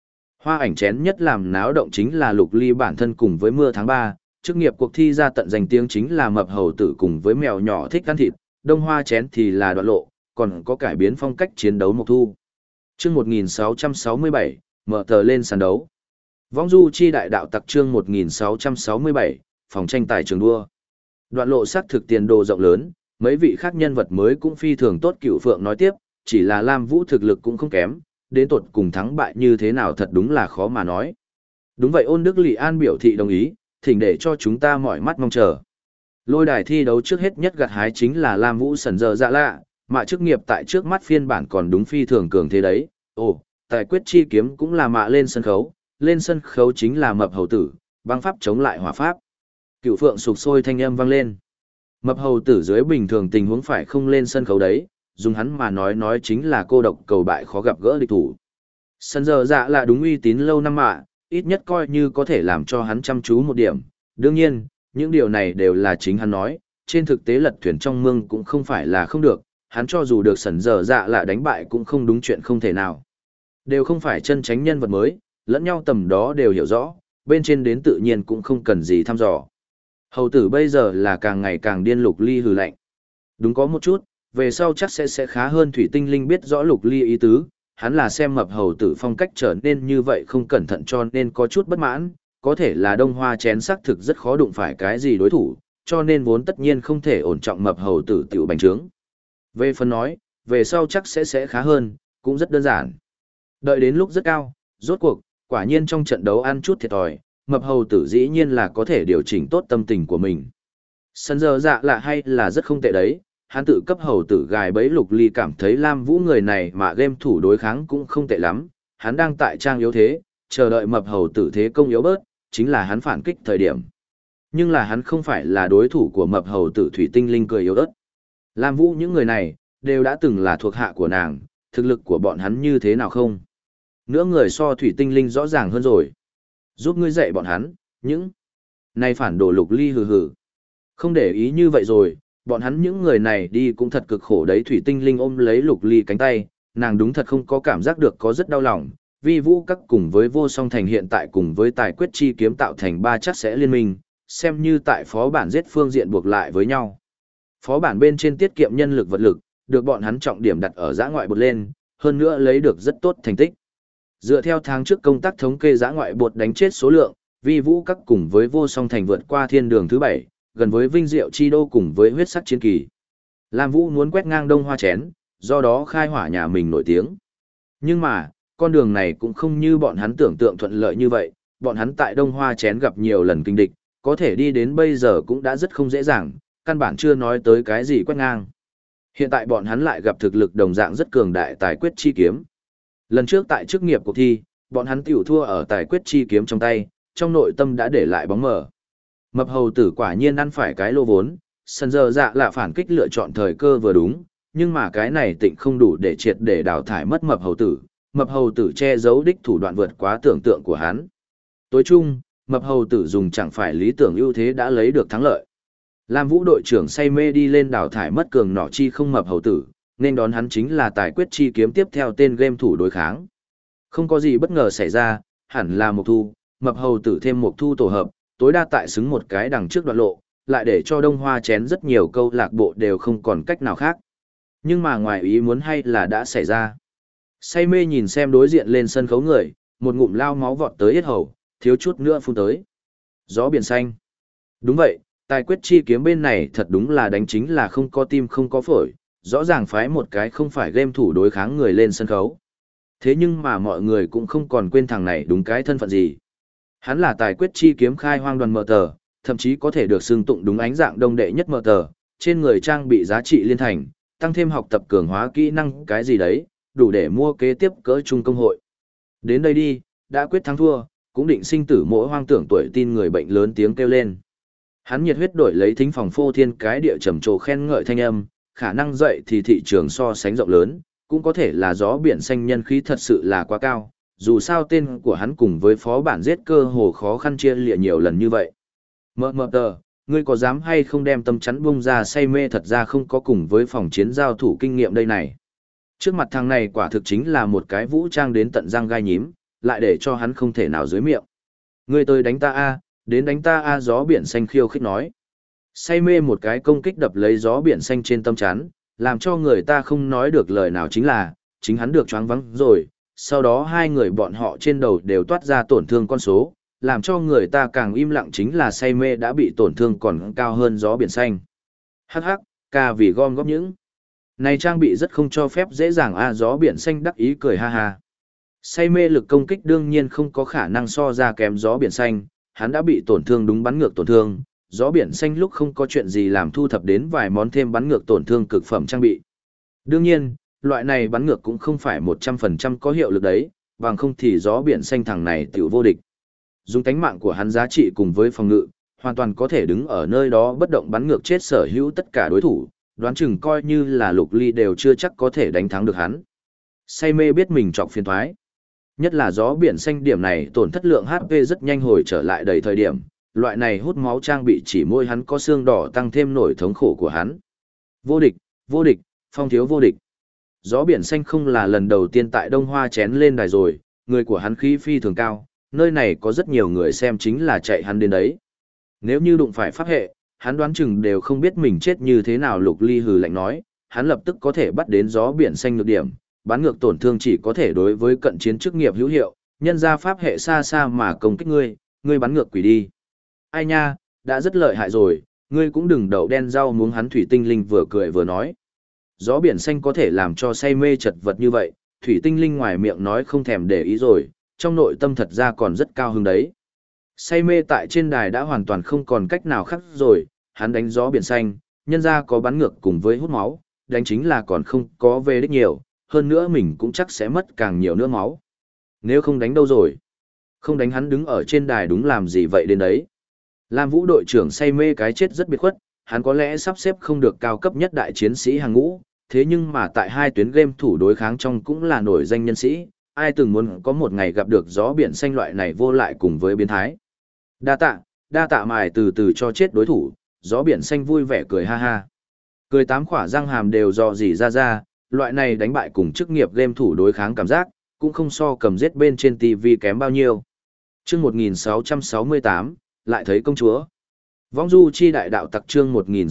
Hoa ảnh chén nhất làm náo động chính là Lục Ly bản thân cùng với Mưa tháng 3, chức nghiệp cuộc thi ra tận danh tiếng chính là mập hầu tử cùng với mèo nhỏ thích ăn thịt, Đông Hoa chén thì là Đoạn Lộ, còn có cải biến phong cách chiến đấu Mộc Thu. Chương 1667, mở tờ lên sàn đấu. Vong du chi đại đạo tặc chương 1667, phòng tranh tài trường đua. Đoạn Lộ xác thực tiền đồ rộng lớn, mấy vị khác nhân vật mới cũng phi thường tốt. Cửu Phượng nói tiếp, chỉ là Lam Vũ thực lực cũng không kém, đến tột cùng thắng bại như thế nào thật đúng là khó mà nói. Đúng vậy, Ôn Đức Lị An biểu thị đồng ý, thỉnh để cho chúng ta mỏi mắt mong chờ. Lôi đài thi đấu trước hết nhất gặt hái chính là Lam Vũ sần giờ dạ lạ, mạ chức nghiệp tại trước mắt phiên bản còn đúng phi thường cường thế đấy. Ồ, tài quyết chi kiếm cũng là mạ lên sân khấu chính là mập hầu tử, băng pháp chống lại hỏa pháp. Cửu Phượng sục sôi thanh âm vang lên. Mập hầu tử dưới bình thường tình huống phải không lên sân khấu đấy, dùng hắn mà nói chính là cô độc cầu bại khó gặp gỡ địch thủ. Sân giờ dạ là đúng uy tín lâu năm mạ, ít nhất coi như có thể làm cho hắn chăm chú một điểm. Đương nhiên, những điều này đều là chính hắn nói, trên thực tế lật thuyền trong mương cũng không phải là không được, hắn cho dù được sần giờ dạ là đánh bại cũng không đúng chuyện không thể nào. Đều không phải chân tránh nhân vật mới, lẫn nhau tầm đó đều hiểu rõ, bên trên đến tự nhiên cũng không cần gì thăm dò. Hầu tử bây giờ là càng ngày càng điên. Lục Ly hừ lạnh. Đúng có một chút, về sau chắc sẽ khá hơn. Thủy Tinh Linh biết rõ Lục Ly ý tứ, hắn là xem mập hầu tử phong cách trở nên như vậy không cẩn thận cho nên có chút bất mãn, có thể là Đông Hoa chén xác thực rất khó đụng phải cái gì đối thủ, cho nên vốn tất nhiên không thể ổn trọng mập hầu tử tiểu bành trướng. Về phần nói, về sau chắc sẽ khá hơn, cũng rất đơn giản. Đợi đến lúc rất cao, rốt cuộc, quả nhiên trong trận đấu ăn chút thiệt thòi, mập hầu tử dĩ nhiên là có thể điều chỉnh tốt tâm tình của mình. Sân giờ dạ lạ hay là rất không tệ đấy, hắn tự cấp hầu tử gài bẫy. Lục Ly cảm thấy Lam Vũ người này mà game thủ đối kháng cũng không tệ lắm, hắn đang tại trang yếu thế, chờ đợi mập hầu tử thế công yếu bớt, chính là hắn phản kích thời điểm. Nhưng là hắn không phải là đối thủ của mập hầu tử. Thủy Tinh Linh cười yếu ớt. Lam Vũ những người này, đều đã từng là thuộc hạ của nàng, thực lực của bọn hắn như thế nào không? Nữa người so Thủy Tinh Linh rõ ràng hơn rồi. Giúp ngươi dạy bọn hắn, những này phản đồ. Lục Ly hừ hừ. Không để ý như vậy rồi, bọn hắn những người này đi cũng thật cực khổ đấy. Thủy Tinh Linh ôm lấy Lục Ly cánh tay, nàng đúng thật không có cảm giác được có rất đau lòng. Vi Vũ các cùng với Vô Song Thành hiện tại cùng với Tài Quyết Chi kiếm tạo thành ba chắc sẽ liên minh, xem như tại phó bản giết phương diện buộc lại với nhau. Phó bản bên trên tiết kiệm nhân lực vật lực, được bọn hắn trọng điểm đặt ở dã ngoại bột lên, hơn nữa lấy được rất tốt thành tích. Dựa theo tháng trước công tác thống kê dã ngoại bột đánh chết số lượng, Vi Vũ các cùng với Vô Song Thành vượt qua thiên đường thứ 7, gần với Vinh Diệu Chi Đô cùng với huyết sắc chiến kỳ. Lam Vũ muốn quét ngang Đông Hoa chén, do đó khai hỏa nhà mình nổi tiếng. Nhưng mà, con đường này cũng không như bọn hắn tưởng tượng thuận lợi như vậy, bọn hắn tại Đông Hoa chén gặp nhiều lần kinh địch, có thể đi đến bây giờ cũng đã rất không dễ dàng, căn bản chưa nói tới cái gì quét ngang. Hiện tại bọn hắn lại gặp thực lực đồng dạng rất cường đại Tài Quyết Chi kiếm. Lần trước tại chức nghiệp cuộc thi, bọn hắn tiểu thua ở Tài Quyết Chi kiếm trong tay, trong nội tâm đã để lại bóng mờ. Mập hầu tử quả nhiên ăn phải cái lô vốn, sân giờ dạ là phản kích lựa chọn thời cơ vừa đúng, nhưng mà cái này tịnh không đủ để triệt để đào thải mất mập hầu tử. Mập hầu tử che giấu đích thủ đoạn vượt quá tưởng tượng của hắn. Tối chung, mập hầu tử dùng chẳng phải lý tưởng ưu thế đã lấy được thắng lợi. Lam Vũ đội trưởng say mê đi lên đào thải mất cường nỏ chi không mập hầu tử, nên đón hắn chính là Tài Quyết Chi kiếm tiếp theo tên game thủ đối kháng. Không có gì bất ngờ xảy ra, hẳn là Mộc Thu, mập hầu tử thêm Mộc Thu tổ hợp, tối đa tại xứng một cái đằng trước Đoạn Lộ, lại để cho Đông Hoa chén rất nhiều câu lạc bộ đều không còn cách nào khác. Nhưng mà ngoài ý muốn hay là đã xảy ra. Say mê nhìn xem đối diện lên sân khấu người, một ngụm lao máu vọt tới yết hầu, thiếu chút nữa phun tới. Gió biển xanh. Đúng vậy, Tài Quyết Chi kiếm bên này thật đúng là đánh chính là không có tim không có phổi, rõ ràng phái một cái không phải game thủ đối kháng người lên sân khấu. Thế nhưng mà mọi người cũng không còn quên thằng này đúng cái thân phận gì. Hắn là Tài Quyết Chi kiếm khai hoang đoàn mở tờ, thậm chí có thể được xưng tụng đúng ánh dạng đông đệ nhất mở tờ, trên người trang bị giá trị liên thành, tăng thêm học tập cường hóa kỹ năng cái gì đấy, đủ để mua kế tiếp cỡ trung công hội. Đến đây đi, đã quyết thắng thua, cũng định sinh tử mỗi hoang tưởng tuổi tin người bệnh lớn tiếng kêu lên. Hắn nhiệt huyết đổi lấy thính phòng phô thiên cái địa trầm trồ khen ngợi thanh âm, khả năng dậy thì thị trường so sánh rộng lớn, cũng có thể là gió biển xanh nhân khí thật sự là quá cao, dù sao tên của hắn cùng với phó bản giết cơ hồ khó khăn chia lịa nhiều lần như vậy. Mờ tờ, ngươi có dám hay không đem tâm chắn bung ra? Say mê thật ra không có cùng với phòng chiến giao thủ kinh nghiệm đây này. Trước mặt thằng này quả thực chính là một cái vũ trang đến tận răng gai nhím, lại để cho hắn không thể nào dưới miệng. Ngươi tới đánh ta a, đến đánh ta a, gió biển xanh khiêu khích nói. Say mê một cái công kích đập lấy gió biển xanh trên tâm chắn, làm cho người ta không nói được lời nào chính là, chính hắn được choáng vắng rồi, sau đó hai người bọn họ trên đầu đều toát ra tổn thương con số, làm cho người ta càng im lặng chính là say mê đã bị tổn thương còn cao hơn gió biển xanh. Hắc hắc, ca vì gom góp những. Này trang bị rất không cho phép dễ dàng a, gió biển xanh đắc ý cười ha ha. Say mê lực công kích đương nhiên không có khả năng so ra kém gió biển xanh, hắn đã bị tổn thương đúng bắn ngược tổn thương, gió biển xanh lúc không có chuyện gì làm thu thập đến vài món thêm bắn ngược tổn thương cực phẩm trang bị. Đương nhiên, loại này bắn ngược cũng không phải 100% có hiệu lực đấy, bằng không thì gió biển xanh thằng này tiểu vô địch. Dùng tánh mạng của hắn giá trị cùng với phòng ngự, hoàn toàn có thể đứng ở nơi đó bất động bắn ngược chết sở hữu tất cả đối thủ, đoán chừng coi như là Lục Ly đều chưa chắc có thể đánh thắng được hắn. Say mê biết mình chọc phiền thoái. Nhất là gió biển xanh điểm này tổn thất lượng HP rất nhanh hồi trở lại đầy thời điểm, loại này hút máu trang bị chỉ môi hắn có xương đỏ tăng thêm nổi thống khổ của hắn. Vô địch, phong thiếu vô địch. Gió biển xanh không là lần đầu tiên tại Đông Hoa chén lên đài rồi, người của hắn khí phi thường cao, nơi này có rất nhiều người xem chính là chạy hắn đến đấy. Nếu như đụng phải pháp hệ, hắn đoán chừng đều không biết mình chết như thế nào. Lục Ly hừ lạnh nói, hắn lập tức có thể bắt đến gió biển xanh nhược điểm, bắn ngược tổn thương chỉ có thể đối với cận chiến chức nghiệp hữu hiệu, nhân ra pháp hệ xa xa mà công kích ngươi bắn ngược quỷ đi. Ai nha, đã rất lợi hại rồi, ngươi cũng đừng đậu đen rau muống, hắn thủy tinh linh vừa cười vừa nói. Gió biển xanh có thể làm cho say mê chật vật như vậy, thủy tinh linh ngoài miệng nói không thèm để ý rồi, trong nội tâm thật ra còn rất cao hứng đấy. Say mê tại trên đài đã hoàn toàn không còn cách nào khác rồi, hắn đánh gió biển xanh, nhân ra có bắn ngược cùng với hút máu, đánh chính là còn không có về đích nhiều, hơn nữa mình cũng chắc sẽ mất càng nhiều nữa máu. Nếu không đánh đâu rồi? Không đánh hắn đứng ở trên đài đúng làm gì vậy đến đấy? Lam Vũ đội trưởng say mê cái chết rất biệt khuất, hắn có lẽ sắp xếp không được cao cấp nhất đại chiến sĩ hàng ngũ, thế nhưng mà tại hai tuyến game thủ đối kháng trong cũng là nổi danh nhân sĩ, ai từng muốn có một ngày gặp được gió biển xanh loại này vô lại cùng với biến thái. Đa tạ mài từ từ cho chết đối thủ, gió biển xanh vui vẻ cười ha ha. Cười tám khỏa răng hàm đều dò dỉ ra, loại này đánh bại cùng chức nghiệp game thủ đối kháng cảm giác, cũng không so cầm giết bên trên TV kém bao nhiêu. Chương 1668, lại thấy công chúa. Vong du chi đại đạo tặc chương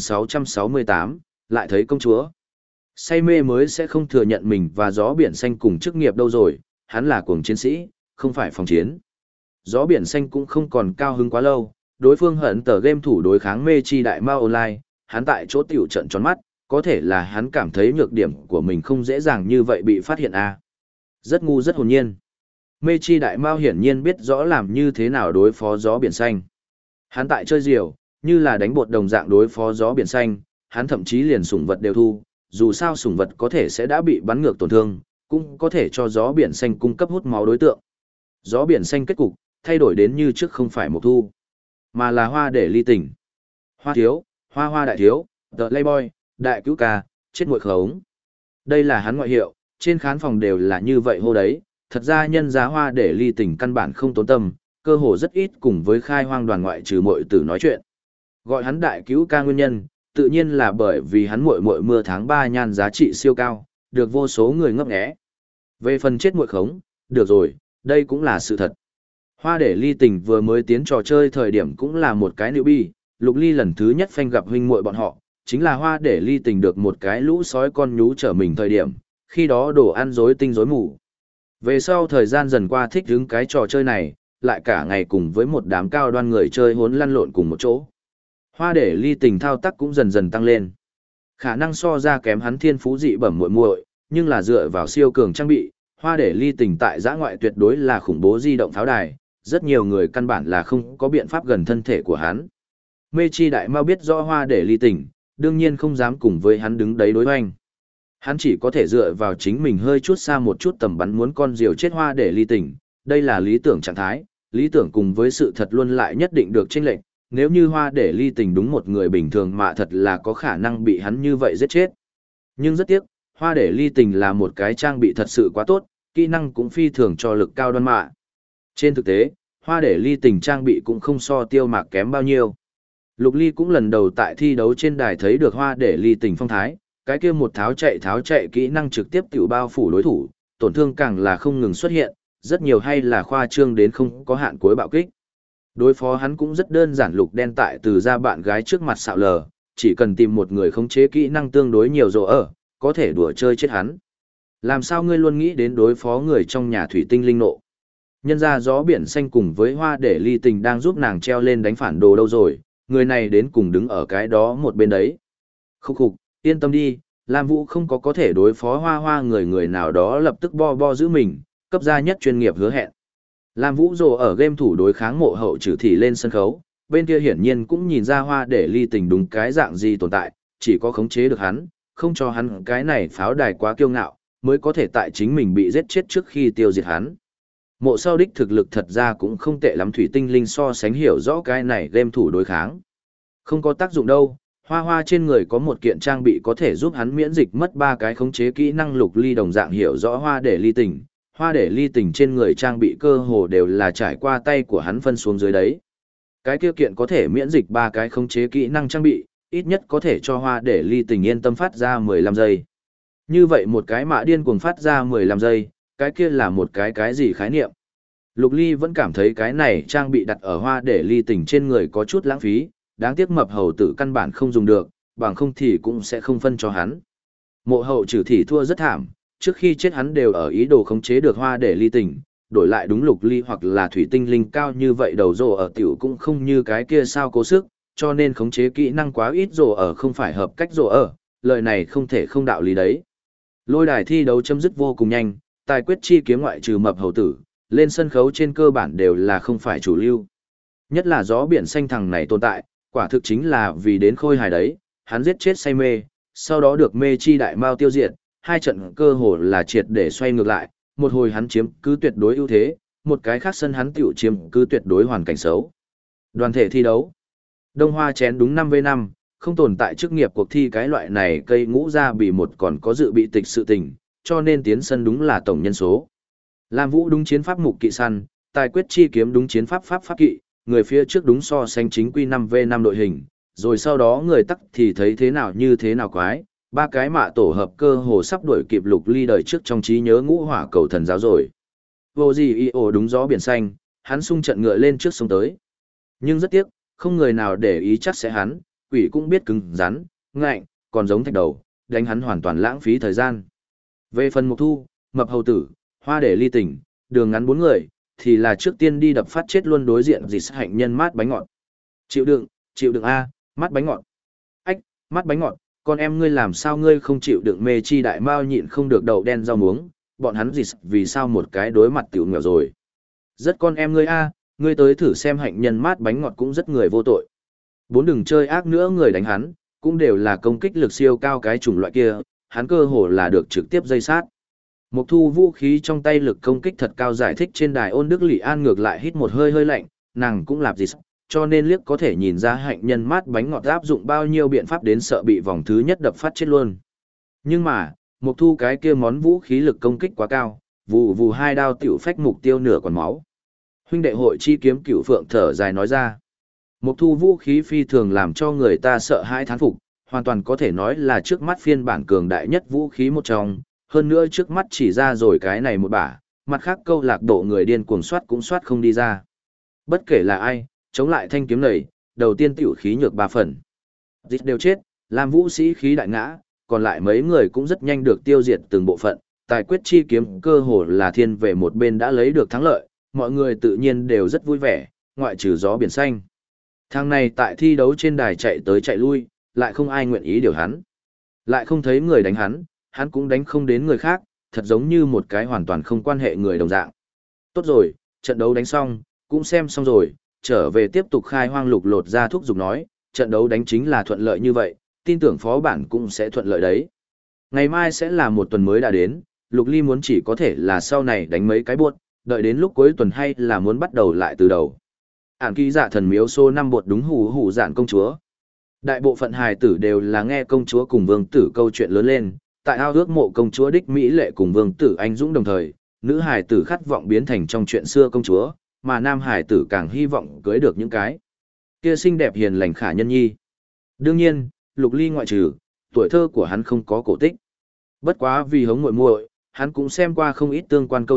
1668, lại thấy công chúa. Say mê mới sẽ không thừa nhận mình và gió biển xanh cùng chức nghiệp đâu rồi, hắn là cuồng chiến sĩ, không phải phòng chiến. Gió biển xanh cũng không còn cao hứng quá lâu, đối phương hận tờ game thủ đối kháng mê chi đại mao online, hắn tại chỗ tiểu trận tròn mắt, có thể là hắn cảm thấy nhược điểm của mình không dễ dàng như vậy bị phát hiện a. Rất ngu rất hồn nhiên. Mê chi đại mao hiển nhiên biết rõ làm như thế nào đối phó gió biển xanh. Hắn tại chơi diều, như là đánh bột đồng dạng đối phó gió biển xanh, hắn thậm chí liền sủng vật đều thu, dù sao sủng vật có thể sẽ đã bị bắn ngược tổn thương, cũng có thể cho gió biển xanh cung cấp hút máu đối tượng. Gió biển xanh kết cục, thay đổi đến như trước không phải một thu, mà là hoa để ly tình. Hoa thiếu, hoa đại thiếu, The Playboy, đại cứu ca, chết muội khống. Đây là hắn ngoại hiệu, trên khán phòng đều là như vậy hô đấy, thật ra nhân giá hoa để ly tình căn bản không tốn tâm, cơ hồ rất ít cùng với khai hoang đoàn ngoại trừ muội tử nói chuyện. Gọi hắn đại cứu ca nguyên nhân, tự nhiên là bởi vì hắn muội muội mưa tháng 3 nhan giá trị siêu cao, được vô số người ngấp nghé. Về phần chết muội khống, được rồi, đây cũng là sự thật. Hoa để ly tình vừa mới tiến trò chơi thời điểm cũng là một cái newbie, Lục Ly lần thứ nhất phanh gặp huynh muội bọn họ, chính là hoa để ly tình được một cái lũ sói con nhú trở mình thời điểm, khi đó đồ ăn rối tinh rối mù. Về sau thời gian dần qua thích hứng cái trò chơi này, lại cả ngày cùng với một đám cao đoan người chơi hốn lăn lộn cùng một chỗ. Hoa để ly tình thao tác cũng dần dần tăng lên. Khả năng so ra kém hắn thiên phú dị bẩm muội muội, nhưng là dựa vào siêu cường trang bị, hoa để ly tình tại giã ngoại tuyệt đối là khủng bố di động pháo đài, rất nhiều người căn bản là không có biện pháp gần thân thể của hắn. Mê chi đại mau biết rõ hoa để ly tình, đương nhiên không dám cùng với hắn đứng đấy đối hoành. Hắn chỉ có thể dựa vào chính mình hơi chút xa một chút tầm bắn muốn con diều chết hoa để ly tình, đây là lý tưởng trạng thái, lý tưởng cùng với sự thật luôn lại nhất định được chênh lệch, nếu như hoa để ly tình đúng một người bình thường mà thật là có khả năng bị hắn như vậy giết chết. Nhưng rất tiếc, hoa để ly tình là một cái trang bị thật sự quá tốt, kỹ năng cũng phi thường cho lực cao đoan mạ. Trên thực tế, hoa để ly tình trang bị cũng không so tiêu mạc kém bao nhiêu. Lục Ly cũng lần đầu tại thi đấu trên đài thấy được hoa để ly tình phong thái, cái kia một tháo chạy kỹ năng trực tiếp tiểu bao phủ đối thủ, tổn thương càng là không ngừng xuất hiện, rất nhiều hay là khoa trương đến không có hạn cuối bạo kích. Đối phó hắn cũng rất đơn giản, lục đen tại từ ra bạn gái trước mặt xạo lờ, chỉ cần tìm một người khống chế kỹ năng tương đối nhiều rồ ở, có thể đùa chơi chết hắn. Làm sao ngươi luôn nghĩ đến đối phó người trong nhà thủy tinh linh nộ? Nhân ra gió biển xanh cùng với hoa để ly tình đang giúp nàng treo lên đánh phản đồ đâu rồi, người này đến cùng đứng ở cái đó một bên đấy. Khúc khục, yên tâm đi, Lam Vũ không có thể đối phó hoa hoa người nào đó lập tức bo giữ mình, cấp gia nhất chuyên nghiệp hứa hẹn. Lam Vũ rồ ở game thủ đối kháng mộ hậu trừ thị lên sân khấu, bên kia hiển nhiên cũng nhìn ra hoa để ly tình đúng cái dạng gì tồn tại, chỉ có khống chế được hắn, không cho hắn cái này pháo đài quá kiêu ngạo, mới có thể tại chính mình bị giết chết trước khi tiêu diệt hắn. Mộ sau đích thực lực thật ra cũng không tệ lắm, thủy tinh linh so sánh hiểu rõ cái này game thủ đối kháng. Không có tác dụng đâu, hoa hoa trên người có một kiện trang bị có thể giúp hắn miễn dịch mất 3 cái khống chế kỹ năng. Lục ly đồng dạng hiểu rõ hoa để ly tình. Hoa để ly tình trên người trang bị cơ hồ đều là trải qua tay của hắn phân xuống dưới đấy. Cái kia kiện có thể miễn dịch 3 cái khống chế kỹ năng trang bị, ít nhất có thể cho hoa để ly tình yên tâm phát ra 15 giây. Như vậy một cái mã điên cuồng phát ra 15 giây, cái kia là một cái gì khái niệm. Lục ly vẫn cảm thấy cái này trang bị đặt ở hoa để ly tình trên người có chút lãng phí, đáng tiếc mập hầu tử căn bản không dùng được, bằng không thì cũng sẽ không phân cho hắn. Mộ hậu trừ thị thua rất thảm, trước khi chết hắn đều ở ý đồ khống chế được hoa để ly tình, đổi lại đúng lục ly hoặc là thủy tinh linh cao như vậy đầu rồ ở tiểu cũng không như cái kia sao cố sức, cho nên khống chế kỹ năng quá ít rồ ở không phải hợp cách rồ ở, lời này không thể không đạo lý đấy. Lôi đài thi đấu chấm dứt vô cùng nhanh, tài quyết chi kiếm ngoại trừ mập hầu tử, lên sân khấu trên cơ bản đều là không phải chủ lưu. Nhất là gió biển xanh thằng này tồn tại, quả thực chính là vì đến khôi hài đấy, hắn giết chết say mê, sau đó được mê chi đại mao tiêu diệt, 2 trận cơ hồ là triệt để xoay ngược lại, một hồi hắn chiếm cứ tuyệt đối ưu thế, một cái khác sân hắn tiểu chiếm cứ tuyệt đối hoàn cảnh xấu. Đoàn thể thi đấu. Đông Hoa chén đúng 5v5, không tồn tại chức nghiệp cuộc thi cái loại này, cây ngũ ra bị một còn có dự bị tịch sự tình, cho nên tiến sân đúng là tổng nhân số. Lam Vũ đúng chiến pháp mục kỵ săn, tài quyết chi kiếm đúng chiến pháp pháp kỵ, người phía trước đúng so sánh chính quy 5v5 đội hình, rồi sau đó người tắc thì thấy thế nào như thế nào quái, 3 cái mạ tổ hợp cơ hồ sắp đuổi kịp lục ly đời trước trong trí nhớ ngũ hỏa cầu thần giáo rồi. Vô gì y ổ đúng gió biển xanh, hắn xung trận ngựa lên trước sông tới. Nhưng rất tiếc, không người nào để ý chắc sẽ hắn, quỷ cũng biết cứng rắn, ngạnh, còn giống thạch đầu, đánh hắn hoàn toàn lãng phí thời gian. Về phần mục thu, mập hầu tử, hoa để ly tình, đường ngắn 4 người, thì là trước tiên đi đập phát chết luôn đối diện gì hạnh nhân mát bánh ngọt. Chịu đựng a, mát bánh ngọt. Ách, mát bánh ngọt, con em ngươi làm sao ngươi không chịu đựng mê chi đại mao nhịn không được đậu đen rau muống, bọn hắn gì vì sao một cái đối mặt tiểu nghèo rồi. Rất con em ngươi a, ngươi tới thử xem hạnh nhân mát bánh ngọt cũng rất người vô tội. 4 đừng chơi ác nữa, người đánh hắn, cũng đều là công kích lực siêu cao cái chủng loại kia, hắn cơ hồ là được trực tiếp dây sát. Mục thu vũ khí trong tay lực công kích thật cao, giải thích trên đài ôn đức lỵ an ngược lại hít một hơi lạnh, nàng cũng làm gì cho nên liếc có thể nhìn ra hạnh nhân mát bánh ngọt áp dụng bao nhiêu biện pháp đến sợ bị vòng thứ nhất đập phát chết luôn. Nhưng mà, mục thu cái kia món vũ khí lực công kích quá cao, vù vù 2 đao tiểu phách mục tiêu nửa còn máu. Huynh đệ hội chi kiếm cửu phượng thở dài nói ra. Mục thu vũ khí phi thường làm cho người ta sợ hãi thán phục, hoàn toàn có thể nói là trước mắt phiên bản cường đại nhất vũ khí một trong, hơn nữa trước mắt chỉ ra rồi cái này một bả, mặt khác câu lạc bộ người điên cuồng soát cũng soát không đi ra. Bất kể là ai, chống lại thanh kiếm này, đầu tiên tiểu khí nhược 3 phần. Dịch đều chết, làm vũ sĩ khí đại ngã, còn lại mấy người cũng rất nhanh được tiêu diệt từng bộ phận, tài quyết chi kiếm cơ hồ là thiên về một bên đã lấy được thắng lợi, mọi người tự nhiên đều rất vui vẻ, ngoại trừ gió biển xanh. Thằng này tại thi đấu trên đài chạy tới chạy lui, lại không ai nguyện ý điều hắn. Lại không thấy người đánh hắn cũng đánh không đến người khác, thật giống như một cái hoàn toàn không quan hệ người đồng dạng. Tốt rồi, trận đấu đánh xong, cũng xem xong rồi, trở về tiếp tục khai hoang. Lục lột ra thúc giục nói, trận đấu đánh chính là thuận lợi như vậy, tin tưởng phó bản cũng sẽ thuận lợi đấy. Ngày mai sẽ là một tuần mới đã đến, Lục Ly muốn chỉ có thể là sau này đánh mấy cái buốt, đợi đến lúc cuối tuần hay là muốn bắt đầu lại từ đầu. Ản ký giả thần miếu số 5 bột đúng hù hù dạn công chúa. Đại bộ phận hài tử đều là nghe công chúa cùng vương tử câu chuyện lớn lên, tại ao ước mộ công chúa đích Mỹ lệ cùng vương tử anh dũng đồng thời, nữ hài tử khát vọng biến thành trong chuyện xưa công chúa, mà nam hài tử càng hy vọng cưới được những cái kia xinh đẹp hiền lành khả nhân nhi. Đương nhiên, Lục Ly ngoại trừ, tuổi thơ của hắn không có cổ tích. Bất quá vì hống muội muội, hắn cũng xem qua không ít tương quan câu chuyện,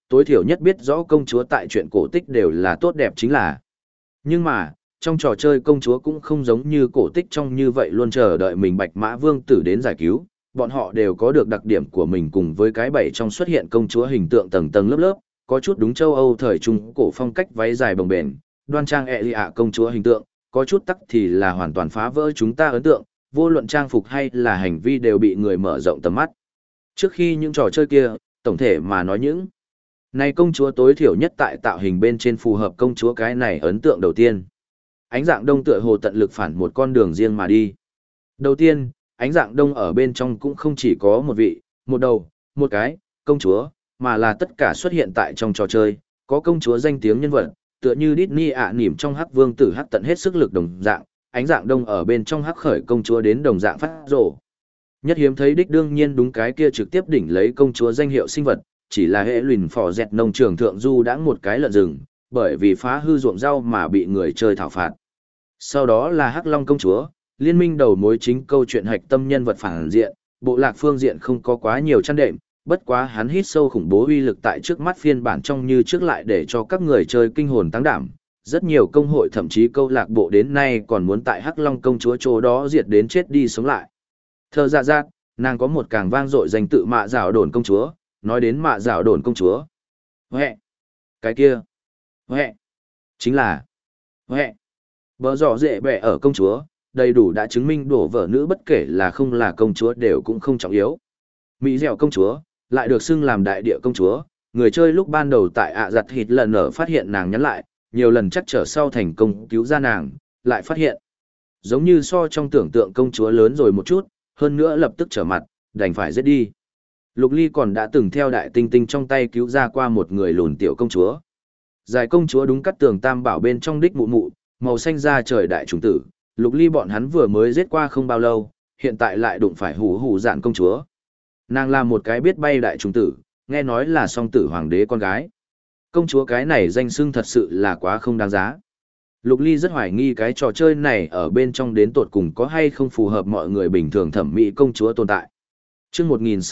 tối thiểu nhất biết rõ công chúa tại chuyện cổ tích đều là tốt đẹp chính là. Nhưng mà, trong trò chơi công chúa cũng không giống như cổ tích trong như vậy luôn chờ đợi mình Bạch Mã Vương tử đến giải cứu, bọn họ đều có được đặc điểm của mình cùng với cái bẫy trong xuất hiện công chúa hình tượng tầng tầng lớp lớp, có chút đúng châu Âu thời trung cổ phong cách váy dài bồng bềnh, đoan trang công chúa hình tượng, có chút tắc thì là hoàn toàn phá vỡ chúng ta ấn tượng, vô luận trang phục hay là hành vi đều bị người mở rộng tầm mắt. Trước khi những trò chơi kia, tổng thể mà nói những này công chúa tối thiểu nhất tại tạo hình bên trên phù hợp công chúa cái này ấn tượng đầu tiên. Ánh dạng đông tựa hồ tận lực phản một con đường riêng mà đi. Đầu tiên, ánh dạng đông ở bên trong cũng không chỉ có một vị, một đầu, một cái, công chúa, mà là tất cả xuất hiện tại trong trò chơi, có công chúa danh tiếng nhân vật, tựa như Disney nỉm trong Hắc Vương tử Hắc tận hết sức lực đồng dạng, ánh dạng đông ở bên trong Hắc khởi công chúa đến đồng dạng phát rổ. Nhất hiếm thấy đích đương nhiên đúng cái kia trực tiếp đỉnh lấy công chúa danh hiệu sinh vật, chỉ là hệ lùn phò dẹt nông trường thượng du đã một cái lợn rừng, bởi vì phá hư ruộng rau mà bị người chơi thảo phạt. Sau đó là Hắc Long công chúa, liên minh đầu mối chính câu chuyện hạch tâm nhân vật phản diện, bộ lạc phương diện không có quá nhiều chăn đệm, bất quá hắn hít sâu khủng bố uy lực tại trước mắt phiên bản trong như trước lại để cho các người chơi kinh hồn tăng đảm. Rất nhiều công hội thậm chí câu lạc bộ đến nay còn muốn tại Hắc Long công chúa chỗ đó diệt đến chết đi sống lại. Thơ dạ giác, nàng có một càng vang dội danh tự Mạ Dạo Đồn công chúa, nói đến Mạ Dạo Đồn công chúa. Huệ! Cái kia! Huệ! Chính là... Huệ! Bờ giỏ dễ bẹ ở công chúa, đầy đủ đã chứng minh đổ vợ nữ bất kể là không là công chúa đều cũng không trọng yếu. Mỹ dẻo công chúa, lại được xưng làm đại địa công chúa, người chơi lúc ban đầu tại giặt hịt lần ở phát hiện nàng nhắn lại, nhiều lần chắc trở sau thành công cứu ra nàng, lại phát hiện. Giống như so trong tưởng tượng công chúa lớn rồi một chút, hơn nữa lập tức trở mặt, đành phải giết đi. Lục Ly còn đã từng theo đại tinh tinh trong tay cứu ra qua một người lùn tiểu công chúa. Giải công chúa đúng cắt tường tam bảo bên trong đích mụ mụ, màu xanh da trời đại trùng tử, Lục Ly bọn hắn vừa mới giết qua không bao lâu, hiện tại lại đụng phải hủ hủ dạn công chúa. Nàng là một cái biết bay đại trùng tử, nghe nói là song tử hoàng đế con gái. Công chúa cái này danh xưng thật sự là quá không đáng giá. Lục Ly rất hoài nghi cái trò chơi này ở bên trong đến tột cùng có hay không phù hợp mọi người bình thường thẩm mỹ công chúa tồn tại. Chương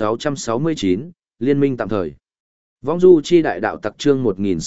1669, Liên minh tạm thời. Vong du chi đại đạo tặc chương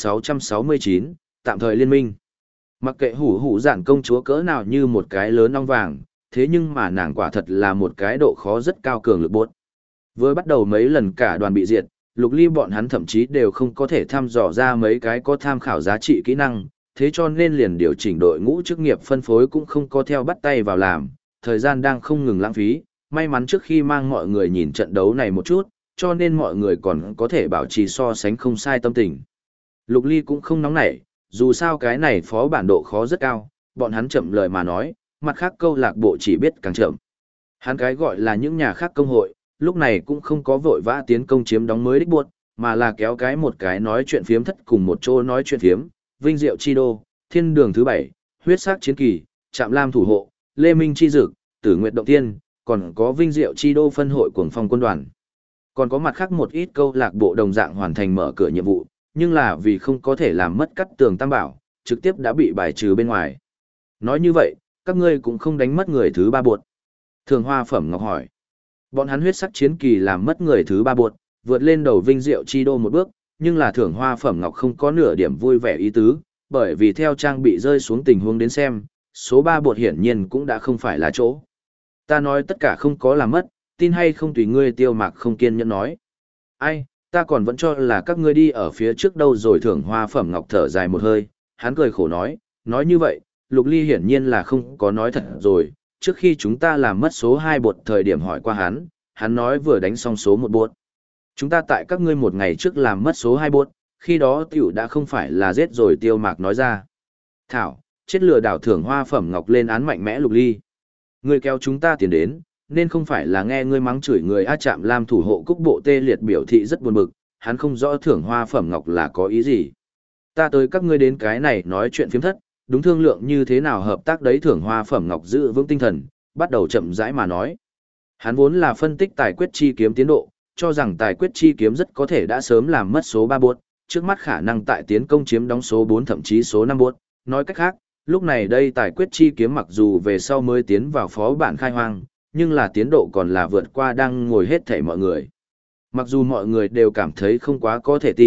1669, tạm thời liên minh. Mặc kệ hủ hủ dạn công chúa cỡ nào như một cái lớn ong vàng, thế nhưng mà nàng quả thật là một cái độ khó rất cao cường lực bốt. Với bắt đầu mấy lần cả đoàn bị diệt, Lục Ly bọn hắn thậm chí đều không có thể thăm dò ra mấy cái có tham khảo giá trị kỹ năng, thế cho nên liền điều chỉnh đội ngũ chức nghiệp phân phối cũng không có theo bắt tay vào làm, thời gian đang không ngừng lãng phí, may mắn trước khi mang mọi người nhìn trận đấu này một chút, cho nên mọi người còn có thể bảo trì so sánh không sai tâm tình. Lục Ly cũng không nóng nảy, dù sao cái này phó bản độ khó rất cao, bọn hắn chậm lời mà nói, mặt khác câu lạc bộ chỉ biết càng chậm. Hắn cái gọi là những nhà khác công hội, lúc này cũng không có vội vã tiến công chiếm đóng mới đích buộc, mà là kéo cái một cái nói chuyện phiếm thất cùng một chỗ nói chuyện phiếm, Vinh Diệu Chi Đô, Thiên Đường thứ 7, Huyết Sắc Chiến Kỳ, Trạm Lam Thủ Hộ, Lê Minh Chi Dực, Tử Nguyệt Động Tiên, còn có Vinh Diệu Chi Đô phân hội Cuồng Phong quân đoàn. Còn có mặt khác một ít câu lạc bộ đồng dạng hoàn thành mở cửa nhiệm vụ, nhưng là vì không có thể làm mất cắt tường tam bảo, trực tiếp đã bị bài trừ bên ngoài. Nói như vậy, các ngươi cũng không đánh mất người thứ 3 buột. Thường Hoa Phẩm Ngọc hỏi. Bọn hắn Huyết Sắc Chiến Kỳ làm mất người thứ 3 buột, vượt lên đầu Vinh Diệu Chi Đô một bước, nhưng là Thưởng Hoa Phẩm Ngọc không có nửa điểm vui vẻ ý tứ, bởi vì theo trang bị rơi xuống tình huống đến xem, số 3 bột hiển nhiên cũng đã không phải là chỗ. Ta nói tất cả không có làm mất, tin hay không tùy ngươi. Tiêu Mạc không kiên nhẫn nói. Ai, ta còn vẫn cho là các ngươi đi ở phía trước đâu rồi. Thưởng Hoa Phẩm Ngọc thở dài một hơi, hắn cười khổ nói như vậy, Lục Ly hiển nhiên là không có nói thật rồi, trước khi chúng ta làm mất số 2 bột thời điểm hỏi qua hắn nói vừa đánh xong số 1 bột. Chúng ta tại các ngươi một ngày trước làm mất số 2 bột, khi đó tiểu đã không phải là giết rồi. Tiêu Mạc nói ra. Thảo, chết lừa đảo. Thưởng Hoa Phẩm Ngọc lên án mạnh mẽ Lục Ly. Ngươi kéo chúng ta tiền đến, nên không phải là nghe ngươi mắng chửi người a. Trạm Lam Thủ Hộ Cúc Bộ tê liệt biểu thị rất buồn bực, hắn không rõ Thưởng Hoa Phẩm Ngọc là có ý gì. Ta tới các ngươi đến cái này nói chuyện phiếm thất, đúng thương lượng như thế nào hợp tác đấy. Thưởng Hoa Phẩm Ngọc giữ vững tinh thần, bắt đầu chậm rãi mà nói. Hắn vốn là phân tích tài quyết chi kiếm tiến độ, cho rằng tài quyết chi kiếm rất có thể đã sớm làm mất số 3 bột, trước mắt khả năng tại tiến công chiếm đóng số 4 thậm chí số 5 bột. Nói cách khác, lúc này đây tài quyết chi kiếm mặc dù về sau mới tiến vào phó bản khai hoang, nhưng là tiến độ còn là vượt qua đang ngồi hết thảy mọi người. Mặc dù mọi người đều cảm thấy không quá có thể tin,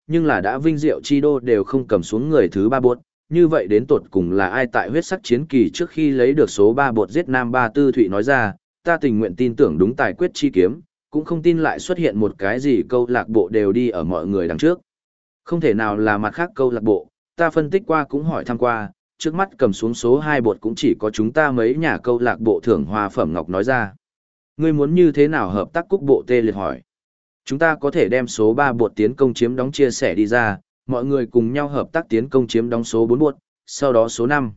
nhưng là đã vinh diệu chi đô đều không cầm xuống người thứ 3 bột, như vậy đến tột cùng là ai tại huyết sắc chiến kỳ trước khi lấy được số 3 bột giết Nam Ba Tư Thụy nói ra, ta tình nguyện tin tưởng đúng tài quyết chi kiếm, cũng không tin lại xuất hiện một cái gì câu lạc bộ đều đi ở mọi người đằng trước. Không thể nào là mặt khác câu lạc bộ, ta phân tích qua cũng hỏi thăm qua, trước mắt cầm xuống số 2 bột cũng chỉ có chúng ta mấy nhà câu lạc bộ thưởng hoa phẩm ngọc nói ra. Ngươi muốn như thế nào hợp tác cúc bộ tê liệt hỏi. Chúng ta có thể đem số 3 bột tiến công chiếm đóng chia sẻ đi ra, mọi người cùng nhau hợp tác tiến công chiếm đóng số 4 bột, sau đó số 5,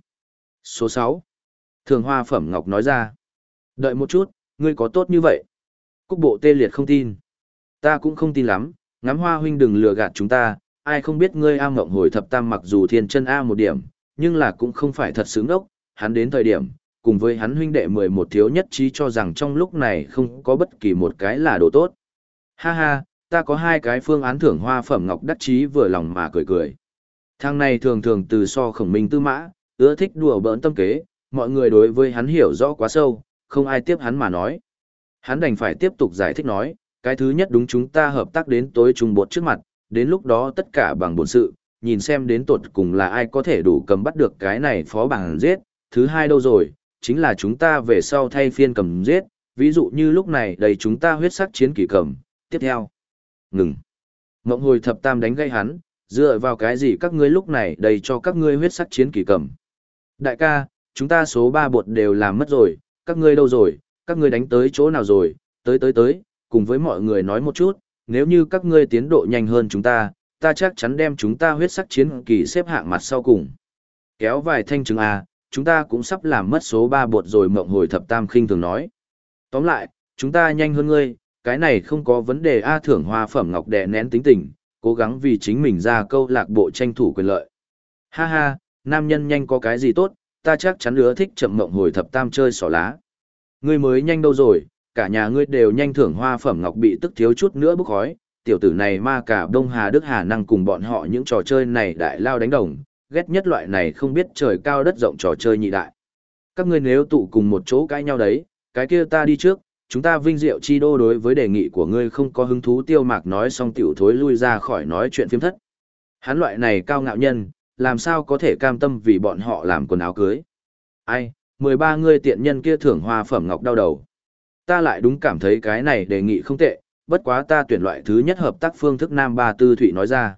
số 6. Thường hoa phẩm ngọc nói ra. Đợi một chút, ngươi có tốt như vậy? Cúc bộ tê liệt không tin. Ta cũng không tin lắm, ngắm hoa huynh đừng lừa gạt chúng ta, ai không biết ngươi A Ngộng hồi thập tam mặc dù thiên chân A một điểm, nhưng là cũng không phải thật sướng ốc, hắn đến thời điểm, cùng với hắn huynh đệ 11 thiếu nhất trí cho rằng trong lúc này không có bất kỳ một cái là đồ tốt. Ha ha, ta có 2 cái phương án thưởng hoa phẩm ngọc đắc chí vừa lòng mà cười cười. Thằng này thường thường từ so khổng minh tư mã, ưa thích đùa bỡn tâm kế, mọi người đối với hắn hiểu rõ quá sâu, không ai tiếp hắn mà nói. Hắn đành phải tiếp tục giải thích nói, cái thứ nhất đúng chúng ta hợp tác đến tối trung bột trước mặt, đến lúc đó tất cả bằng bổn sự, nhìn xem đến tột cùng là ai có thể đủ cầm bắt được cái này phó bảng giết, thứ hai đâu rồi, chính là chúng ta về sau thay phiên cầm giết, ví dụ như lúc này đầy chúng ta huyết sắc chiến kỳ cầm, tiếp theo. Ngừng. Mộng hồi thập tam đánh gây hắn, dựa vào cái gì các ngươi lúc này đầy cho các ngươi huyết sắc chiến kỳ cầm. Đại ca, chúng ta số 3 bột đều làm mất rồi, các ngươi đâu rồi, các ngươi đánh tới chỗ nào rồi, tới, cùng với mọi người nói một chút, nếu như các ngươi tiến độ nhanh hơn chúng ta chắc chắn đem chúng ta huyết sắc chiến kỳ xếp hạng mặt sau cùng. Kéo vài thanh chứng à, chúng ta cũng sắp làm mất số 3 bột rồi mộng hồi thập tam khinh thường nói. Tóm lại, chúng ta nhanh hơn ngươi, cái này không có vấn đề A thưởng hoa phẩm ngọc đè nén tính tình, cố gắng vì chính mình ra câu lạc bộ tranh thủ quyền lợi. Ha ha, nam nhân nhanh có cái gì tốt, ta chắc chắn ưa thích chậm mộng hồi thập tam chơi xỏ lá. Ngươi mới nhanh đâu rồi, cả nhà ngươi đều nhanh thưởng hoa phẩm ngọc bị tức thiếu chút nữa bốc khói, tiểu tử này ma cả Đông Hà Đức Hà năng cùng bọn họ những trò chơi này đại lao đánh đồng, ghét nhất loại này không biết trời cao đất rộng trò chơi nhị đại. Các ngươi nếu tụ cùng một chỗ cãi nhau đấy, cái kia ta đi trước, chúng ta vinh diệu chi đô đối với đề nghị của ngươi không có hứng thú Tiêu Mạc nói xong tiểu thối lui ra khỏi nói chuyện phiếm thất. Hắn loại này cao ngạo nhân, làm sao có thể cam tâm vì bọn họ làm quần áo cưới. Ai, 13 ngươi tiện nhân kia thưởng hoa phẩm ngọc đau đầu. Ta lại đúng cảm thấy cái này đề nghị không tệ, bất quá ta tuyển loại thứ nhất hợp tác phương thức Nam Ba Tư Thụy nói ra.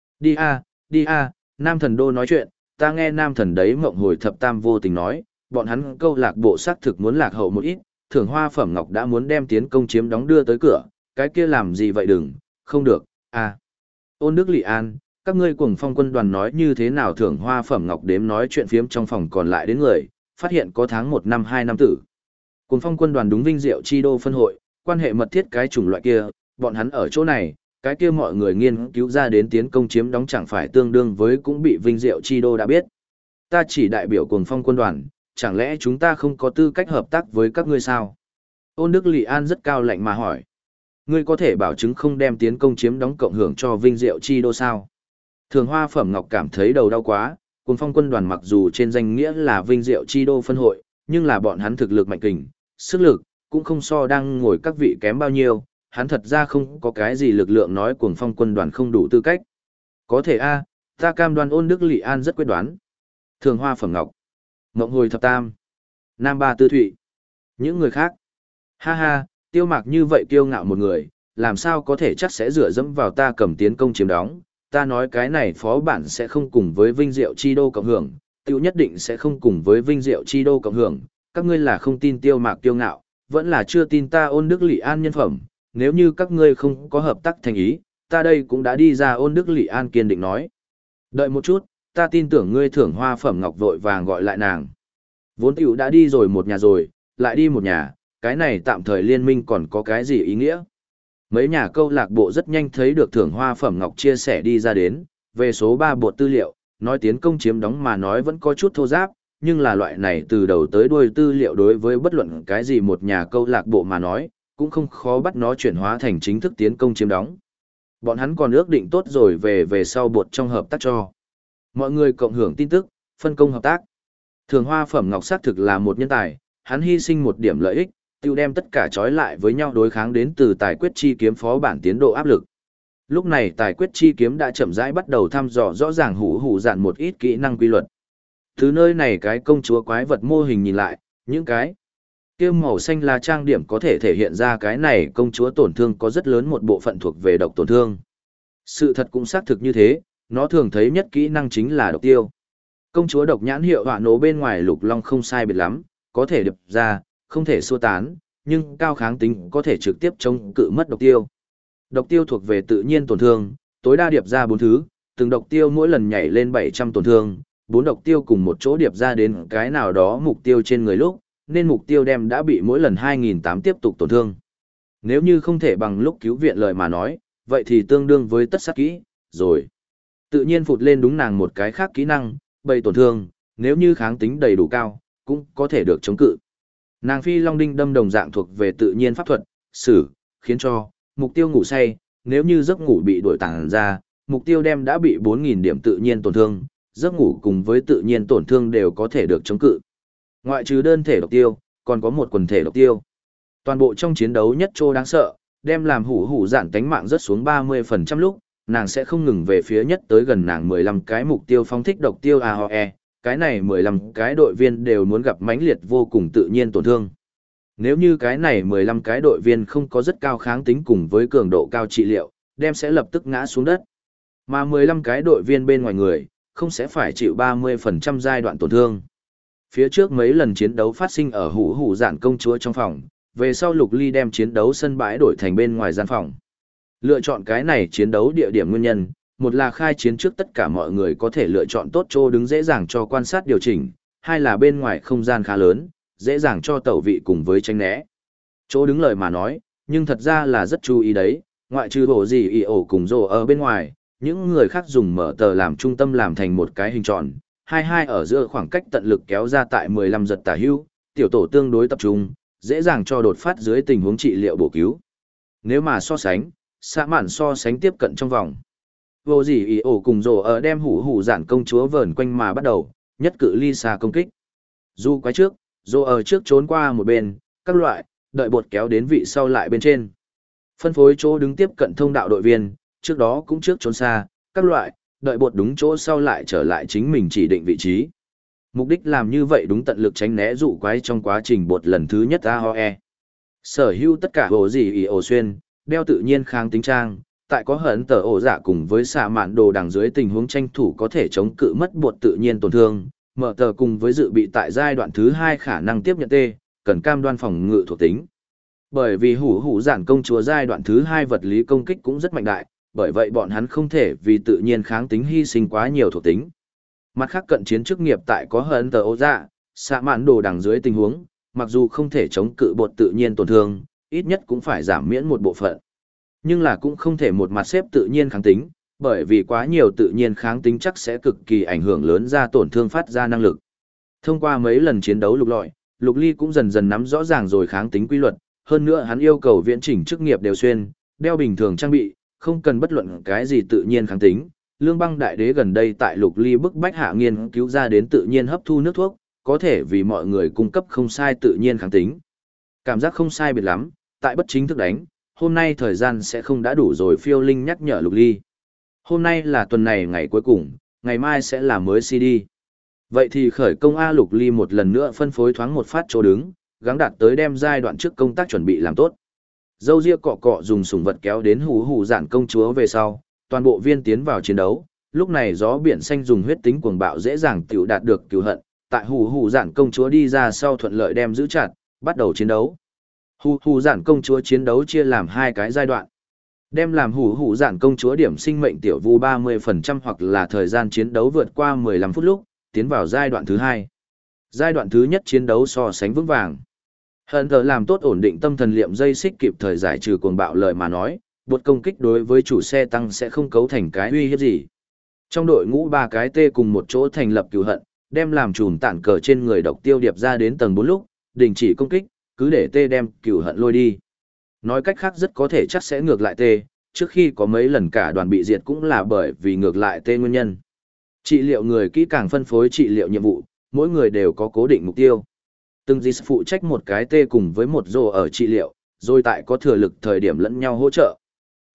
Đi a, Nam Thần Đô nói chuyện, ta nghe Nam Thần đấy mộng hồi thập tam vô tình nói, bọn hắn câu lạc bộ xác thực muốn lạc hậu một ít, thưởng hoa phẩm ngọc đã muốn đem tiến công chiếm đóng đưa tới cửa, cái kia làm gì vậy đừng, không được, Ôn Đức Lị An, các ngươi cùng phong quân đoàn nói như thế nào thưởng hoa phẩm ngọc đếm nói chuyện phiếm trong phòng còn lại đến người, phát hiện có tháng 1 năm 2 năm tử. Cùng phong quân đoàn đúng vinh diệu chi đô phân hội, quan hệ mật thiết cái chủng loại kia, bọn hắn ở chỗ này, cái kia mọi người nghiên cứu ra đến tiến công chiếm đóng chẳng phải tương đương với cũng bị vinh diệu chi đô đã biết. Ta chỉ đại biểu cùng phong quân đoàn, chẳng lẽ chúng ta không có tư cách hợp tác với các ngươi sao? Ôn Đức Lị An rất cao lạnh mà hỏi. Ngươi có thể bảo chứng không đem tiến công chiếm đóng cộng hưởng cho vinh diệu chi đô sao? Thường hoa phẩm ngọc cảm thấy đầu đau quá, cùng phong quân đoàn mặc dù trên danh nghĩa là vinh diệu chi đô phân hội, nhưng là bọn hắn thực lực mạnh kình, sức lực, cũng không so đang ngồi các vị kém bao nhiêu, hắn thật ra không có cái gì lực lượng nói cuồng phong quân đoàn không đủ tư cách. Có thể ta cam đoan Ôn Đức Lị An rất quyết đoán. Thường hoa phẩm ngọc, mộng hồi thập tam, Nam Ba Tư Thụy, những người khác. Ha ha, Tiêu Mạc như vậy kiêu ngạo một người, làm sao có thể chắc sẽ dựa dẫm vào ta cầm tiến công chiếm đóng, ta nói cái này phó bản sẽ không cùng với vinh diệu chi đô cộng hưởng, tiêu nhất định sẽ không cùng với vinh diệu chi đô cộng hưởng, các ngươi là không tin Tiêu Mạc kiêu ngạo, vẫn là chưa tin ta Ôn Đức Lị An nhân phẩm, nếu như các ngươi không có hợp tác thành ý, ta đây cũng đã đi ra. Ôn Đức Lị An kiên định nói. Đợi một chút, ta tin tưởng ngươi thưởng hoa phẩm ngọc vội vàng gọi lại nàng. Vốn tiểu đã đi rồi một nhà rồi, lại đi một nhà, cái này tạm thời liên minh còn có cái gì ý nghĩa? Mấy nhà câu lạc bộ rất nhanh thấy được thưởng hoa phẩm ngọc chia sẻ đi ra đến, về số 3 bột tư liệu, nói tiến công chiếm đóng mà nói vẫn có chút thô giáp, nhưng là loại này từ đầu tới đuôi tư liệu đối với bất luận cái gì một nhà câu lạc bộ mà nói, cũng không khó bắt nó chuyển hóa thành chính thức tiến công chiếm đóng. Bọn hắn còn ước định tốt rồi về sau bột trong hợp tác cho. Mọi người cộng hưởng tin tức, phân công hợp tác. Thường hoa phẩm ngọc xác thực là một nhân tài, hắn hy sinh một điểm lợi ích, tiêu đem tất cả trói lại với nhau đối kháng đến từ tài quyết chi kiếm phó bản tiến độ áp lực. Lúc này tài quyết chi kiếm đã chậm rãi bắt đầu thăm dò rõ ràng hủ hủ dạn một ít kỹ năng quy luật. Từ nơi này cái công chúa quái vật mô hình nhìn lại, những cái kia màu xanh là trang điểm có thể thể hiện ra cái này công chúa tổn thương có rất lớn một bộ phận thuộc về độc tổn thương. Sự thật cũng xác thực như thế, nó thường thấy nhất kỹ năng chính là độc tiêu. Công chúa độc nhãn hiệu họa nổ bên ngoài lục long không sai biệt lắm, có thể điệp ra, không thể xua tán, nhưng cao kháng tính có thể trực tiếp chống cự mất độc tiêu. Độc tiêu thuộc về tự nhiên tổn thương, tối đa điệp ra 4 thứ, từng độc tiêu mỗi lần nhảy lên 700 tổn thương, 4 độc tiêu cùng một chỗ điệp ra đến cái nào đó mục tiêu trên người lúc, nên mục tiêu đem đã bị mỗi lần 2.800 tiếp tục tổn thương. Nếu như không thể bằng lúc cứu viện lời mà nói, vậy thì tương đương với tất sát kỹ, rồi. Tự nhiên phụt lên đúng nàng một cái khác kỹ năng, bầy tổn thương, nếu như kháng tính đầy đủ cao, cũng có thể được chống cự. Nàng phi long đinh đâm đồng dạng thuộc về tự nhiên pháp thuật, xử, khiến cho, mục tiêu ngủ say, nếu như giấc ngủ bị đuổi tàng ra, mục tiêu đem đã bị 4.000 điểm tự nhiên tổn thương, giấc ngủ cùng với tự nhiên tổn thương đều có thể được chống cự. Ngoại trừ đơn thể độc tiêu, còn có một quần thể độc tiêu. Toàn bộ trong chiến đấu nhất trô đáng sợ, đem làm hủ hủ dạn tánh mạng rất xuống 30% lúc, nàng sẽ không ngừng về phía nhất tới gần nàng 15 cái mục tiêu phóng thích độc tiêu AOE, cái này 15 cái đội viên đều muốn gặp mãnh liệt vô cùng tự nhiên tổn thương. Nếu như cái này 15 cái đội viên không có rất cao kháng tính cùng với cường độ cao trị liệu, đem sẽ lập tức ngã xuống đất. Mà 15 cái đội viên bên ngoài người, không sẽ phải chịu 30% giai đoạn tổn thương. Phía trước mấy lần chiến đấu phát sinh ở hủ hủ dạn công chúa trong phòng, về sau Lục Ly đem chiến đấu sân bãi đổi thành bên ngoài gian phòng. Lựa chọn cái này chiến đấu địa điểm nguyên nhân, một là khai chiến trước tất cả mọi người có thể lựa chọn tốt chỗ đứng dễ dàng cho quan sát điều chỉnh, hai là bên ngoài không gian khá lớn, dễ dàng cho tẩu vị cùng với tránh né. Chỗ đứng lời mà nói, nhưng thật ra là rất chú ý đấy, ngoại trừ bộ gì y ổ cùng rồ ở bên ngoài, những người khác dùng mở tờ làm trung tâm làm thành một cái hình tròn, hai ở giữa khoảng cách tận lực kéo ra tại 15 giật tả hữu, tiểu tổ tương đối tập trung, dễ dàng cho đột phát dưới tình huống trị liệu bổ cứu. Nếu mà so sánh, xã mạn so sánh tiếp cận trong vòng. Vô gì ý ổ cùng rồ ở đem hủ hủ dạn công chúa vờn quanh mà bắt đầu, nhất cự ly xa công kích. Du quái trước, rồ ở trước trốn qua một bên, các loại, đợi bột kéo đến vị sau lại bên trên. Phân phối chỗ đứng tiếp cận thông đạo đội viên, trước đó cũng trước trốn xa, các loại, đợi bột đúng chỗ sau lại trở lại chính mình chỉ định vị trí. Mục đích làm như vậy đúng tận lực tránh né dụ quái trong quá trình bột lần thứ nhất AOE. Sở hữu tất cả hồ gì ý ổ xuyên, đeo tự nhiên kháng tính trang, tại có hận tờ ổ giả cùng với xạ mạn đồ đằng dưới tình huống tranh thủ có thể chống cự mất bột tự nhiên tổn thương, mở tờ cùng với dự bị tại giai đoạn thứ 2 khả năng tiếp nhận tê, cần cam đoan phòng ngự thuộc tính. Bởi vì hủ hủ giản công chúa giai đoạn thứ 2 vật lý công kích cũng rất mạnh đại, bởi vậy bọn hắn không thể vì tự nhiên kháng tính hy sinh quá nhiều thuộc tính. Mặt khác cận chiến chức nghiệp tại có hận tờ ổ giả, xạ mạn đồ đằng dưới tình huống, mặc dù không thể chống cự bột tự nhiên tổn thương, ít nhất cũng phải giảm miễn một bộ phận. Nhưng là cũng không thể một mặt xếp tự nhiên kháng tính, bởi vì quá nhiều tự nhiên kháng tính chắc sẽ cực kỳ ảnh hưởng lớn ra tổn thương phát ra năng lực. Thông qua mấy lần chiến đấu lục lọi, Lục Ly cũng dần dần nắm rõ ràng rồi kháng tính quy luật, hơn nữa hắn yêu cầu viễn chỉnh chức nghiệp đều xuyên, đeo bình thường trang bị, không cần bất luận cái gì tự nhiên kháng tính. Lương Băng Đại Đế gần đây tại Lục Ly bức bách hạ nghiên cứu ra đến tự nhiên hấp thu nước thuốc, có thể vì mọi người cung cấp không sai tự nhiên kháng tính. Cảm giác không sai biệt lắm, tại bất chính thức đánh, hôm nay thời gian sẽ không đã đủ rồi. Phiêu Linh nhắc nhở Lục Ly. Hôm nay là tuần này ngày cuối cùng, ngày mai sẽ là mới CD. Vậy thì khởi công A. Lục Ly một lần nữa phân phối thoáng một phát chỗ đứng, gắng đạt tới đem giai đoạn trước công tác chuẩn bị làm tốt. Dâu ria cọ cọ dùng sủng vật kéo đến hủ hủ dạn công chúa về sau, toàn bộ viên tiến vào chiến đấu. Lúc này gió biển xanh dùng huyết tính cuồng bạo dễ dàng tiểu đạt được cứu hận, tại hủ hủ dạn công chúa đi ra sau thuận lợi đem giữ chặt, bắt đầu chiến đấu. Hủ hủ dạn công chúa chiến đấu chia làm 2 cái giai đoạn. Đem làm hủ hủ dạn công chúa điểm sinh mệnh tiểu vu 30% hoặc là thời gian chiến đấu vượt qua 15 phút lúc, tiến vào giai đoạn thứ 2. Giai đoạn thứ nhất chiến đấu so sánh vững vàng. Hận thờ làm tốt ổn định tâm thần liệm dây xích kịp thời giải trừ cuồng bạo lời mà nói, bột công kích đối với chủ xe tăng sẽ không cấu thành cái uy hiếp gì. Trong đội ngũ 3 cái T cùng một chỗ thành lập cừu hận, đem làm chùm tản cờ trên người độc tiêu điệp ra đến tầng 4 lúc, đình chỉ công kích, cứ để T đem cừu hận lôi đi. Nói cách khác rất có thể chắc sẽ ngược lại T, trước khi có mấy lần cả đoàn bị diệt cũng là bởi vì ngược lại T nguyên nhân. Trị liệu người kỹ càng phân phối trị liệu nhiệm vụ, mỗi người đều có cố định mục tiêu. Từng gì phụ trách một cái T cùng với một rồ ở trị liệu, rồi tại có thừa lực thời điểm lẫn nhau hỗ trợ.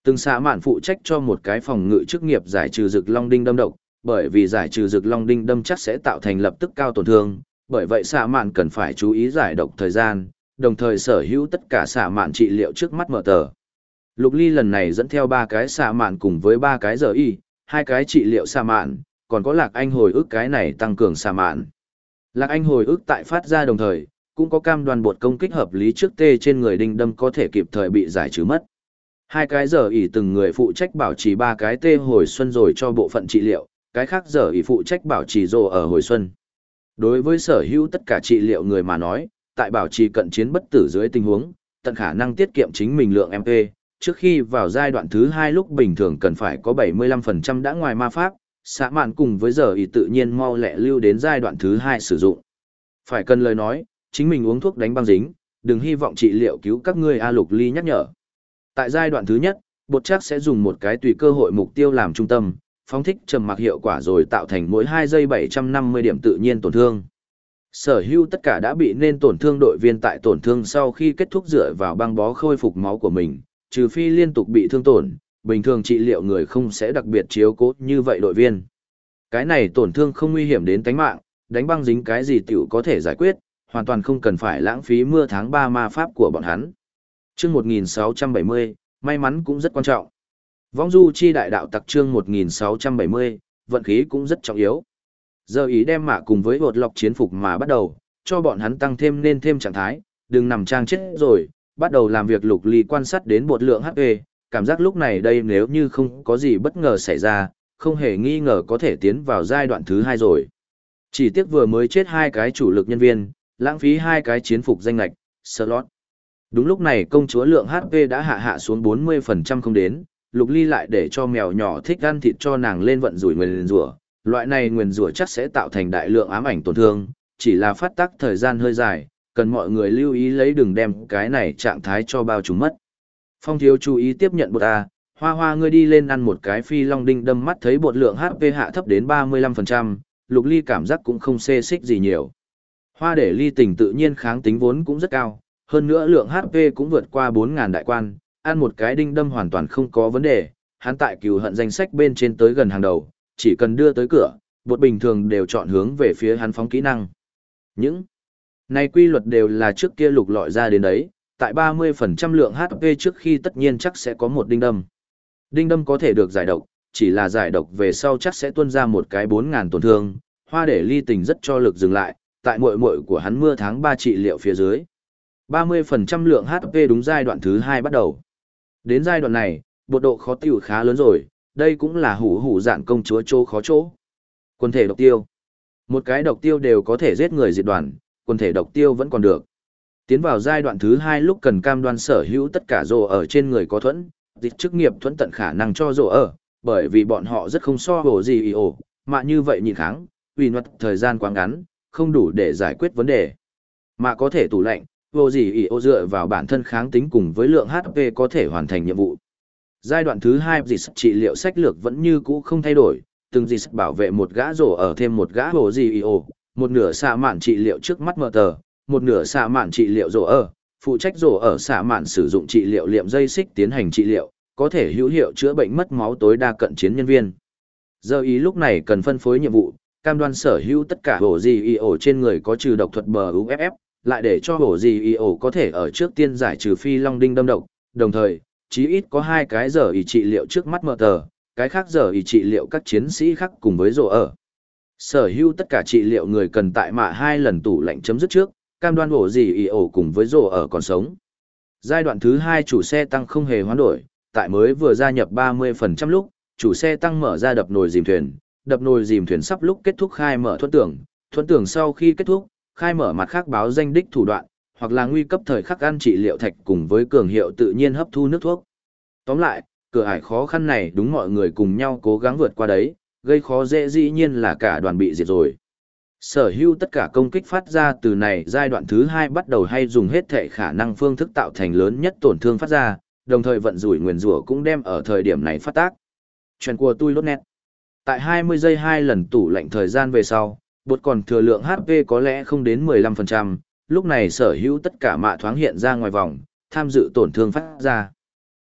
Từng xạ mạn phụ trách cho một cái phòng ngự chức nghiệp giải trừ rực long đinh đâm độc, bởi vì giải trừ rực long đinh đâm chắc sẽ tạo thành lập tức cao tổn thương, bởi vậy xạ mạn cần phải chú ý giải độc thời gian, đồng thời sở hữu tất cả xạ mạn trị liệu trước mắt mở tờ. Lục Ly lần này dẫn theo 3 cái xạ mạn cùng với 3 cái giờ y, 2 cái trị liệu xạ mạn, còn có Lạc Anh hồi ức cái này tăng cường xạ mạn. Lạc Anh hồi ức tại phát ra đồng thời, cũng có cam đoan bột công kích hợp lý trước tê trên người đinh đâm có thể kịp thời bị giải trừ mất. 2 cái giờ ỉ từng người phụ trách bảo trì 3 cái tê hồi xuân rồi cho bộ phận trị liệu, cái khác giờ ỉ phụ trách bảo trì rồ ở hồi xuân. Đối với sở hữu tất cả trị liệu người mà nói, tại bảo trì cận chiến bất tử dưới tình huống, tận khả năng tiết kiệm chính mình lượng MP, trước khi vào giai đoạn thứ 2 lúc bình thường cần phải có 75% đã ngoài ma pháp, xạ mạn cùng với giờ ỉ tự nhiên mau lẹ lưu đến giai đoạn thứ 2 sử dụng. Phải cần lời nói, chính mình uống thuốc đánh băng dính, đừng hy vọng trị liệu cứu các ngươi. A Lục Ly nhắc nhở. Tại giai đoạn thứ nhất, bột chắc sẽ dùng một cái tùy cơ hội mục tiêu làm trung tâm, phóng thích trầm mặc hiệu quả rồi tạo thành mỗi 2 giây 750 điểm tự nhiên tổn thương. Sở hữu tất cả đã bị nên tổn thương đội viên tại tổn thương sau khi kết thúc dựa vào băng bó khôi phục máu của mình, trừ phi liên tục bị thương tổn, bình thường trị liệu người không sẽ đặc biệt chiếu cố như vậy đội viên. Cái này tổn thương không nguy hiểm đến tính mạng, đánh băng dính cái gì tiểu có thể giải quyết, hoàn toàn không cần phải lãng phí mưa tháng 3 ma pháp của bọn hắn. Chương 1670, may mắn cũng rất quan trọng. Vong du chi đại đạo tặc chương 1670, vận khí cũng rất trọng yếu. Giờ ý đem mạ cùng với bột lọc chiến phục mà bắt đầu, cho bọn hắn tăng thêm nên thêm trạng thái, đừng nằm trang chết rồi, bắt đầu làm việc. Lục Ly quan sát đến bột lượng HP, cảm giác lúc này đây nếu như không có gì bất ngờ xảy ra, không hề nghi ngờ có thể tiến vào giai đoạn thứ 2 rồi. Chỉ tiếc vừa mới chết 2 cái chủ lực nhân viên, lãng phí 2 cái chiến phục danh lạch, slot. Đúng lúc này công chúa lượng HP đã hạ xuống 40% không đến, Lục Ly lại để cho mèo nhỏ thích ăn thịt cho nàng lên vận rủi nguyền rủa. Loại này nguyền rủa chắc sẽ tạo thành đại lượng ám ảnh tổn thương, chỉ là phát tác thời gian hơi dài, cần mọi người lưu ý lấy đừng đem cái này trạng thái cho bao trùm mất. Phong thiếu chú ý tiếp nhận bột A, hoa hoa ngươi đi lên ăn một cái phi long đinh đâm mắt thấy bột lượng HP hạ thấp đến 35%, Lục Ly cảm giác cũng không xê xích gì nhiều. Hoa để ly tình tự nhiên kháng tính vốn cũng rất cao, hơn nữa lượng HP cũng vượt qua 4.000 đại quan, ăn một cái đinh đâm hoàn toàn không có vấn đề, hắn tại cừu hận danh sách bên trên tới gần hàng đầu, chỉ cần đưa tới cửa, bột bình thường đều chọn hướng về phía hắn phóng kỹ năng. Những này quy luật đều là trước kia lục lọi ra đến đấy, tại 30% lượng HP trước khi tất nhiên chắc sẽ có một đinh đâm. Đinh đâm có thể được giải độc, chỉ là giải độc về sau chắc sẽ tuôn ra một cái 4.000 tổn thương, hoa để ly tình rất cho lực dừng lại, tại muội muội của hắn mưa tháng 3 trị liệu phía dưới. 30% lượng HP đúng giai đoạn thứ 2 bắt đầu. Đến giai đoạn này, bột độ khó tiểu khá lớn rồi, đây cũng là hủ hủ dạn công chúa chỗ khó chỗ. Quần thể độc tiêu. Một cái độc tiêu đều có thể giết người diệt đoàn, quần thể độc tiêu vẫn còn được. Tiến vào giai đoạn thứ 2 lúc cần cam đoan sở hữu tất cả rồ ở trên người có thuẫn, dịch chức nghiệp thuẫn tận khả năng cho rồ ở, bởi vì bọn họ rất không so bổ gì ý ổ, mà như vậy nhịn kháng, vì luật thời gian quá ngắn, không đủ để giải quyết vấn đề. Mà có thể tủ lạnh, vô gì ý ổ dựa vào bản thân kháng tính cùng với lượng HP có thể hoàn thành nhiệm vụ. Giai đoạn thứ 2 dịch trị liệu sách lược vẫn như cũ không thay đổi, từng dịch bảo vệ một gã rổ ở thêm một gã vô gì ý ổ, một nửa xạ mạn trị liệu trước mắt mở tờ, một nửa xạ mạn trị liệu rổ ở, phụ trách rổ ở xạ mạn sử dụng trị liệu liệm dây xích tiến hành trị liệu, có thể hữu hiệu chữa bệnh mất máu tối đa cận chiến nhân viên. Giờ ý lúc này cần phân phối nhiệm vụ, cam đoan sở hữu tất cả hổ gì y ổ trên người có trừ độc thuật bờ UFF, lại để cho hổ gì y ổ có thể ở trước tiên giải trừ phi long đinh đâm độc, đồng thời, chí ít có 2 cái giờ ý trị liệu trước mắt mở tờ, cái khác giờ ý trị liệu các chiến sĩ khác cùng với rổ ở. Sở hữu tất cả trị liệu người cần tại mạ 2 lần tủ lạnh chấm dứt trước, cam đoan hổ gì y ổ cùng với rổ ở còn sống. Giai đoạn thứ 2 chủ xe tăng không hề hoán đổi, tại mới vừa gia nhập 30% lúc, chủ xe tăng mở ra đập nồi dìm thuyền, đập nồi dìm thuyền sắp lúc kết thúc khai mở thuẫn tưởng sau khi kết thúc, khai mở mặt khác báo danh đích thủ đoạn, hoặc là nguy cấp thời khắc ăn trị liệu thạch cùng với cường hiệu tự nhiên hấp thu nước thuốc. Tóm lại, cửa ải khó khăn này đúng mọi người cùng nhau cố gắng vượt qua đấy, gây khó dễ dĩ nhiên là cả đoàn bị diệt rồi. Sở hữu tất cả công kích phát ra từ này giai đoạn thứ 2 bắt đầu hay dùng hết thể khả năng phương thức tạo thành lớn nhất tổn thương phát ra, đồng thời vận rủi nguyền rủa cũng đem ở thời điểm này phát tác. Chuyện của tôi lốt nét. Tại 20 giây 2 lần tủ lạnh thời gian về sau, bột còn thừa lượng HP có lẽ không đến 15%, lúc này sở hữu tất cả mạ thoáng hiện ra ngoài vòng, tham dự tổn thương phát ra.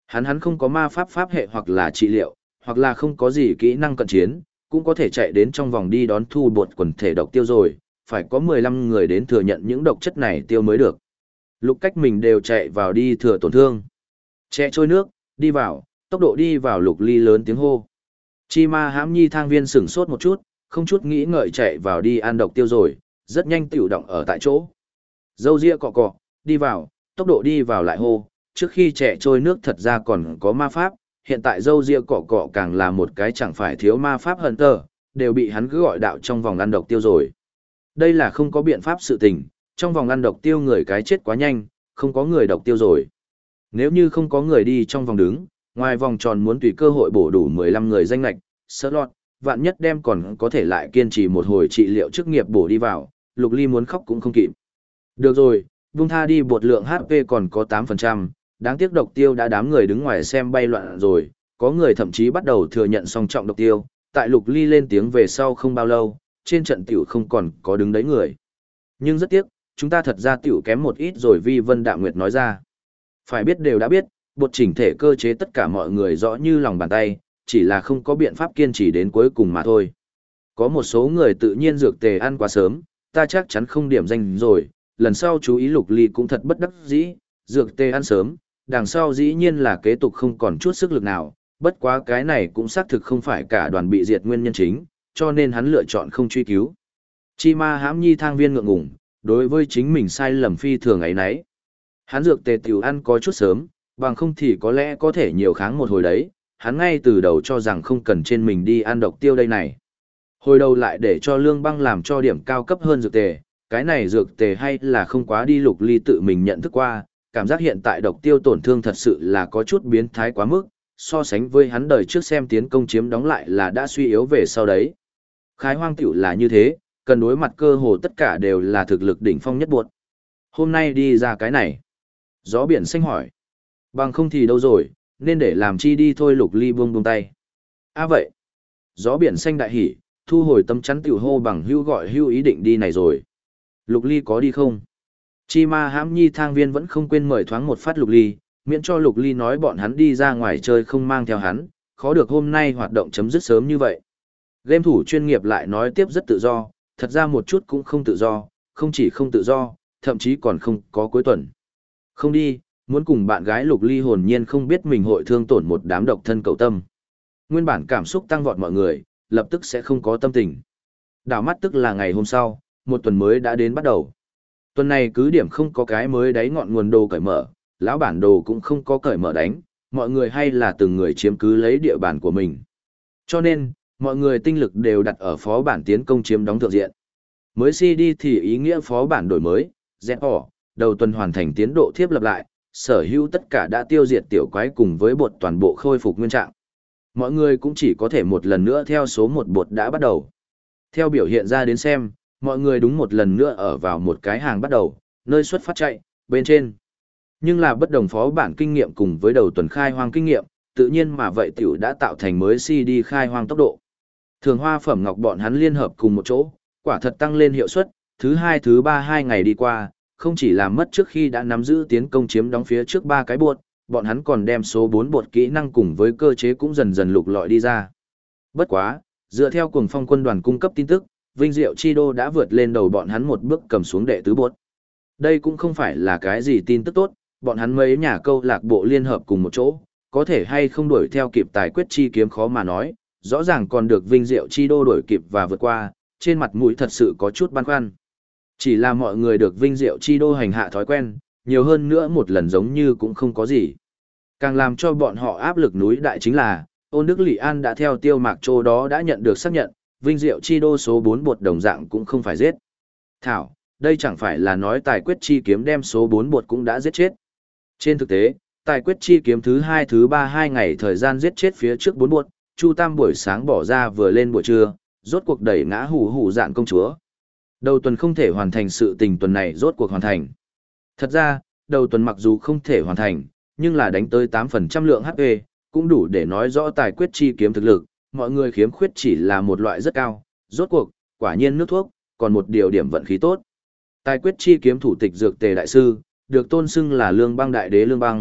Hắn không có ma pháp pháp hệ hoặc là trị liệu, hoặc là không có gì kỹ năng cận chiến, cũng có thể chạy đến trong vòng đi đón thu bột quần thể độc tiêu rồi, phải có 15 người đến thừa nhận những độc chất này tiêu mới được. Lục cách mình đều chạy vào đi thừa tổn thương. Trẻ trôi nước, đi vào, tốc độ đi vào Lục Ly lớn tiếng hô. Chi ma hãm nhi thang viên sửng sốt một chút, không chút nghĩ ngợi chạy vào đi ăn độc tiêu rồi, rất nhanh tiểu động ở tại chỗ. Dâu ria cọ cọ, đi vào, tốc độ đi vào lại hô, trước khi trẻ trôi nước thật ra còn có ma pháp, hiện tại dâu ria cọ cọ càng là một cái chẳng phải thiếu ma pháp hơn tờ, đều bị hắn cứ gọi đạo trong vòng ăn độc tiêu rồi. Đây là không có biện pháp sự tình, trong vòng ăn độc tiêu người cái chết quá nhanh, không có người độc tiêu rồi. Nếu như không có người đi trong vòng đứng, ngoài vòng tròn muốn tùy cơ hội bổ đủ 15 người danh lạch, sơ lọt, vạn nhất đem còn có thể lại kiên trì một hồi trị liệu chức nghiệp bổ đi vào, Lục Ly muốn khóc cũng không kịp. Được rồi, vung tha đi bột lượng HP còn có 8%, đáng tiếc độc tiêu đã đám người đứng ngoài xem bay loạn rồi, có người thậm chí bắt đầu thừa nhận song trọng độc tiêu, tại Lục Ly lên tiếng về sau không bao lâu, trên trận tiểu không còn có đứng đấy người. Nhưng rất tiếc, chúng ta thật ra tiểu kém một ít rồi, Vi Vân Đạm Nguyệt nói ra. Phải biết đều đã biết, bột chỉnh thể cơ chế tất cả mọi người rõ như lòng bàn tay, chỉ là không có biện pháp kiên trì đến cuối cùng mà thôi. Có một số người tự nhiên dược tề ăn quá sớm, ta chắc chắn không điểm danh rồi, lần sau chú ý Lục Ly cũng thật bất đắc dĩ, dược tề ăn sớm, đằng sau dĩ nhiên là kế tục không còn chút sức lực nào, bất quá cái này cũng xác thực không phải cả đoàn bị diệt nguyên nhân chính, cho nên hắn lựa chọn không truy cứu. Chi ma hãm nhi thang viên ngượng ngùng, đối với chính mình sai lầm phi thường ấy nấy. Hắn dược tề tiểu ăn có chút sớm, bằng không thì có lẽ có thể nhiều kháng một hồi đấy, hắn ngay từ đầu cho rằng không cần trên mình đi ăn độc tiêu đây này. Hồi đầu lại để cho Lương Băng làm cho điểm cao cấp hơn dược tề, cái này dược tề hay là không quá đi. Lục Ly tự mình nhận thức qua, cảm giác hiện tại độc tiêu tổn thương thật sự là có chút biến thái quá mức, so sánh với hắn đời trước xem tiến công chiếm đóng lại là đã suy yếu về sau đấy. Khai hoang tiểu là như thế, cần đối mặt cơ hồ tất cả đều là thực lực đỉnh phong nhất buộc. Hôm nay đi ra cái này. Gió biển xanh hỏi. Bằng không thì đâu rồi, nên để làm chi đi thôi. Lục Ly buông tay. Vậy. Gió biển xanh đại hỉ, thu hồi tấm chắn tiểu hô bằng hưu gọi hưu ý định đi này rồi. Lục Ly có đi không? Chi ma hãm nhi thang viên vẫn không quên mời thoáng một phát Lục Ly, miễn cho Lục Ly nói bọn hắn đi ra ngoài chơi không mang theo hắn, khó được hôm nay hoạt động chấm dứt sớm như vậy. Game thủ chuyên nghiệp lại nói tiếp rất tự do, thật ra một chút cũng không tự do, không chỉ không tự do, thậm chí còn không có cuối tuần. Không đi, muốn cùng bạn gái Lục Ly hồn nhiên không biết mình hội thương tổn một đám độc thân cầu tâm. Nguyên bản cảm xúc tăng vọt mọi người, lập tức sẽ không có tâm tình. Đảo mắt tức là ngày hôm sau, một tuần mới đã đến bắt đầu. Tuần này cứ điểm không có cái mới đáy ngọn nguồn đồ cởi mở, lão bản đồ cũng không có cởi mở đánh, mọi người hay là từng người chiếm cứ lấy địa bàn của mình. Cho nên, mọi người tinh lực đều đặt ở phó bản tiến công chiếm đóng thượng diện. Mới CD thì ý nghĩa phó bản đổi mới, dẹp bỏ, đầu tuần hoàn thành tiến độ thiếp lập lại, sở hữu tất cả đã tiêu diệt tiểu quái cùng với bột toàn bộ khôi phục nguyên trạng. Mọi người cũng chỉ có thể một lần nữa theo số một bột đã bắt đầu. Theo biểu hiện ra đến xem, mọi người đúng một lần nữa ở vào một cái hàng bắt đầu, nơi xuất phát chạy, bên trên. Nhưng là bất đồng phó bản kinh nghiệm cùng với đầu tuần khai hoang kinh nghiệm, tự nhiên mà vậy tiểu đã tạo thành mới CD khai hoang tốc độ. Thường hoa phẩm ngọc bọn hắn liên hợp cùng một chỗ, quả thật tăng lên hiệu suất, thứ hai thứ ba 2 ngày đi qua, không chỉ làm mất trước khi đã nắm giữ tiến công chiếm đóng phía trước 3 cái bột, bọn hắn còn đem số 4 bột kỹ năng cùng với cơ chế cũng dần dần lục lọi đi ra. Bất quá, dựa theo Cuồng Phong quân đoàn cung cấp tin tức, Vinh Diệu Chi Đô đã vượt lên đầu bọn hắn một bước cầm xuống đệ tứ bột. Đây cũng không phải là cái gì tin tức tốt, bọn hắn mấy nhà câu lạc bộ liên hợp cùng một chỗ, có thể hay không đuổi theo kịp tài quyết chi kiếm khó mà nói, rõ ràng còn được Vinh Diệu Chi Đô đuổi kịp và vượt qua, trên mặt mũi thật sự có chút băn khoăn. Chỉ là mọi người được Vinh Diệu Chi Đô hành hạ thói quen, nhiều hơn nữa một lần giống như cũng không có gì. Càng làm cho bọn họ áp lực núi đại chính là, Ôn Đức Lị An đã theo Tiêu Mạc Châu đó đã nhận được xác nhận, Vinh Diệu Chi Đô số 4 bột đồng dạng cũng không phải giết. Thảo, đây chẳng phải là nói tài quyết chi kiếm đem số 4 bột cũng đã giết chết. Trên thực tế, tài quyết chi kiếm thứ 2 thứ 3 2 ngày thời gian giết chết phía trước 4 bột, Chu Tam buổi sáng bỏ ra vừa lên buổi trưa, rốt cuộc đẩy ngã hủ hủ dạn công chúa. Đầu tuần không thể hoàn thành sự tình tuần này rốt cuộc hoàn thành. Thật ra, đầu tuần mặc dù không thể hoàn thành, nhưng là đánh tới 8% lượng HP, cũng đủ để nói rõ tài quyết chi kiếm thực lực, mọi người khiếm khuyết chỉ là một loại rất cao, rốt cuộc, quả nhiên nước thuốc, còn một điều điểm vận khí tốt. Tài quyết chi kiếm thủ tịch dược tề đại sư, được tôn xưng là Lương Băng đại đế Lương Băng,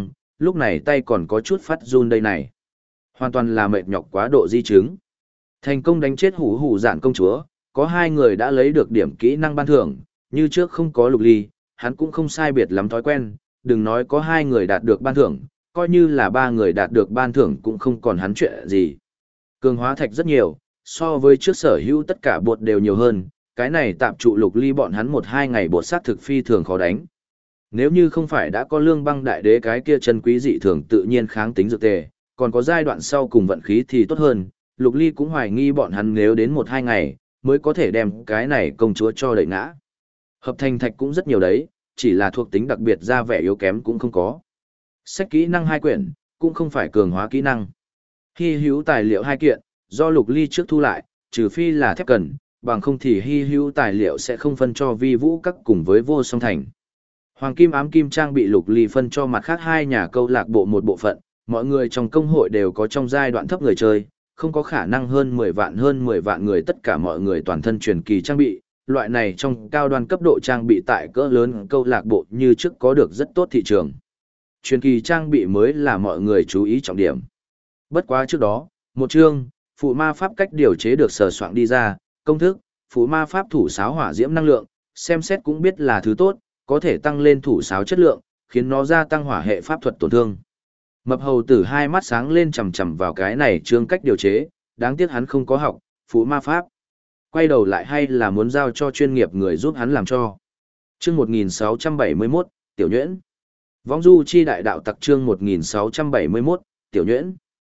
lúc này tay còn có chút phát run đây này. Hoàn toàn là mệt nhọc quá độ di chứng. Thành công đánh chết hủ hủ dạn công chúa, có 2 người đã lấy được điểm kỹ năng ban thưởng, như trước không có Lục Ly, hắn cũng không sai biệt lắm thói quen, đừng nói có 2 người đạt được ban thưởng, coi như là 3 người đạt được ban thưởng cũng không còn hắn chuyện gì. Cường hóa thạch rất nhiều, so với trước sở hữu tất cả bột đều nhiều hơn, cái này tạm trụ Lục Ly bọn hắn 1-2 ngày bột sát thực phi thường khó đánh. Nếu như không phải đã có Lương Băng Đại Đế cái kia chân quý dị thường tự nhiên kháng tính dược tề, còn có giai đoạn sau cùng vận khí thì tốt hơn, Lục Ly cũng hoài nghi bọn hắn nếu đến 1-2 ngày, mới có thể đem cái này công chúa cho đẩy ngã. Hợp thành thạch cũng rất nhiều đấy, chỉ là thuộc tính đặc biệt ra vẻ yếu kém cũng không có. Sách kỹ năng 2 quyển, cũng không phải cường hóa kỹ năng. Hy hữu tài liệu 2 kiện, do Lục Ly trước thu lại, trừ phi là thép cần, bằng không thì hy hữu tài liệu sẽ không phân cho vi vũ các cùng với vô song thành. Hoàng kim ám kim trang bị Lục Ly phân cho mặt khác 2 nhà câu lạc bộ một bộ phận, mọi người trong công hội đều có trong giai đoạn thấp người chơi, không có khả năng hơn 10 vạn người tất cả mọi người toàn thân truyền kỳ trang bị, loại này trong cao đoan cấp độ trang bị tại cỡ lớn câu lạc bộ như trước có được rất tốt thị trường. Truyền kỳ trang bị mới là mọi người chú ý trọng điểm. Bất quá trước đó, một chương, phụ ma pháp cách điều chế được sờ soạn đi ra, công thức, phụ ma pháp thủ sáo hỏa diễm năng lượng, xem xét cũng biết là thứ tốt, có thể tăng lên thủ sáo chất lượng, khiến nó gia tăng hỏa hệ pháp thuật tổn thương. Mập hầu tử 2 mắt sáng lên chằm chằm vào cái này chương cách điều chế, đáng tiếc hắn không có học, phụ ma pháp. Quay đầu lại hay là muốn giao cho chuyên nghiệp người giúp hắn làm cho. Chương 1671, Tiểu Nhuyễn. Võng du chi đại đạo tặc chương 1671, Tiểu Nhuyễn.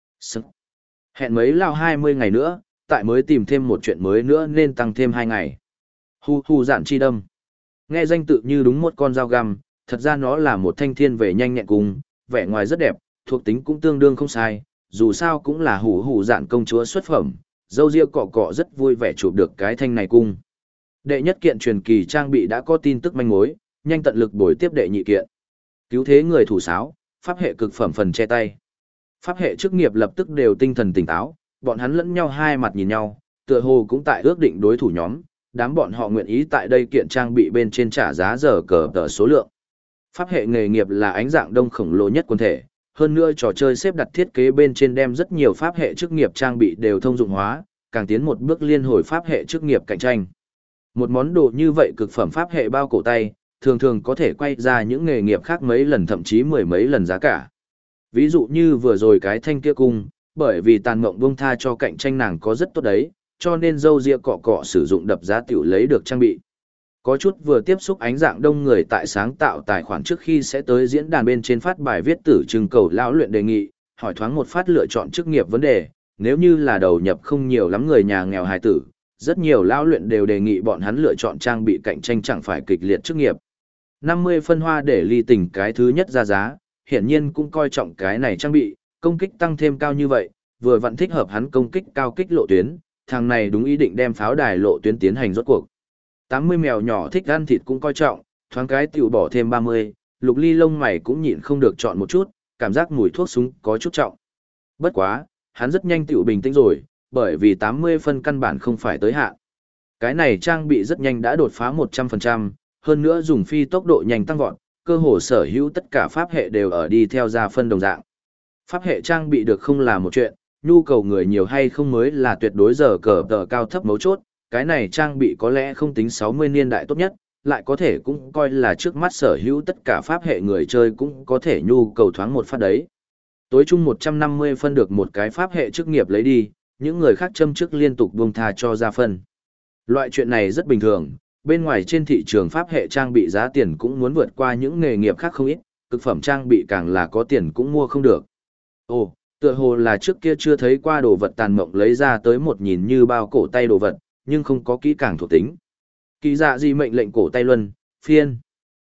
Hẹn mấy lao 20 ngày nữa, tại mới tìm thêm một chuyện mới nữa nên tăng thêm 2 ngày. Hu hu dạn chi đâm. Nghe danh tự như đúng một con dao găm, thật ra nó là một thanh thiên về nhanh nhẹn cùng, vẻ ngoài rất đẹp, thuộc tính cũng tương đương không sai, dù sao cũng là hủ hủ dạn công chúa xuất phẩm, dâu ria cọ cọ rất vui vẻ chụp được cái thanh này cung. Đệ nhất kiện truyền kỳ trang bị đã có tin tức manh mối, nhanh tận lực bồi tiếp đệ nhị kiện. Cứu thế người thủ sáo, pháp hệ cực phẩm phần che tay. Pháp hệ chức nghiệp lập tức đều tinh thần tỉnh táo, bọn hắn lẫn nhau 2 mặt nhìn nhau, tựa hồ cũng tại ước định đối thủ nhóm, đám bọn họ nguyện ý tại đây kiện trang bị bên trên trả giá giờ cờ tờ số lượng. Pháp hệ nghề nghiệp là ánh dạng đông khổng lồ nhất quần thể, hơn nữa trò chơi xếp đặt thiết kế bên trên đem rất nhiều pháp hệ chức nghiệp trang bị đều thông dụng hóa, càng tiến một bước liên hồi pháp hệ chức nghiệp cạnh tranh. Một món đồ như vậy cực phẩm pháp hệ bao cổ tay, thường thường có thể quay ra những nghề nghiệp khác mấy lần thậm chí 10 mấy lần giá cả. Ví dụ như vừa rồi cái thanh kia cung, bởi vì tàn mộng buông tha cho cạnh tranh nàng có rất tốt đấy, cho nên dâu ria cọ cọ sử dụng đập giá tiểu lấy được trang bị. Có chút vừa tiếp xúc ánh dạng đông người tại sáng tạo tài khoản trước khi sẽ tới diễn đàn bên trên phát bài viết tử trưng cầu lão luyện đề nghị, hỏi thoáng một phát lựa chọn chức nghiệp vấn đề, nếu như là đầu nhập không nhiều lắm người nhà nghèo hài tử, rất nhiều lão luyện đều đề nghị bọn hắn lựa chọn trang bị cạnh tranh chẳng phải kịch liệt chức nghiệp. 50 phân hoa để ly tình cái thứ nhất ra giá, hiển nhiên cũng coi trọng cái này trang bị, công kích tăng thêm cao như vậy, vừa vặn thích hợp hắn công kích cao kích lộ tuyến, thằng này đúng ý định đem pháo đài lộ tuyến tiến hành rốt cuộc. 80 mèo nhỏ thích ăn thịt cũng coi trọng, thoáng cái tiểu bỏ thêm 30, Lục Ly lông mày cũng nhịn không được chọn một chút, cảm giác mùi thuốc súng có chút trọng. Bất quá, hắn rất nhanh tiểu bình tĩnh rồi, bởi vì 80 phân căn bản không phải tới hạn. Cái này trang bị rất nhanh đã đột phá 100%, hơn nữa dùng phi tốc độ nhanh tăng vọt, cơ hồ sở hữu tất cả pháp hệ đều ở đi theo ra phân đồng dạng. Pháp hệ trang bị được không là một chuyện, nhu cầu người nhiều hay không mới là tuyệt đối giờ cờ tờ cao thấp mấu chốt, cái này trang bị có lẽ không tính 60 niên đại tốt nhất, lại có thể cũng coi là trước mắt sở hữu tất cả pháp hệ người chơi cũng có thể nhu cầu thoáng một phát đấy. Tối trung 150 phân được một cái pháp hệ chức nghiệp lấy đi, những người khác châm chức liên tục buông tha cho ra phân. Loại chuyện này rất bình thường, bên ngoài trên thị trường pháp hệ trang bị giá tiền cũng muốn vượt qua những nghề nghiệp khác không ít, cực phẩm trang bị càng là có tiền cũng mua không được. Ồ, tựa hồ là trước kia chưa thấy qua đồ vật tàn mộng lấy ra tới một nhìn như bao cổ tay đồ vật, nhưng không có kỹ càng thuộc tính. Kỳ dạ gì mệnh lệnh cổ tay luân, phiên.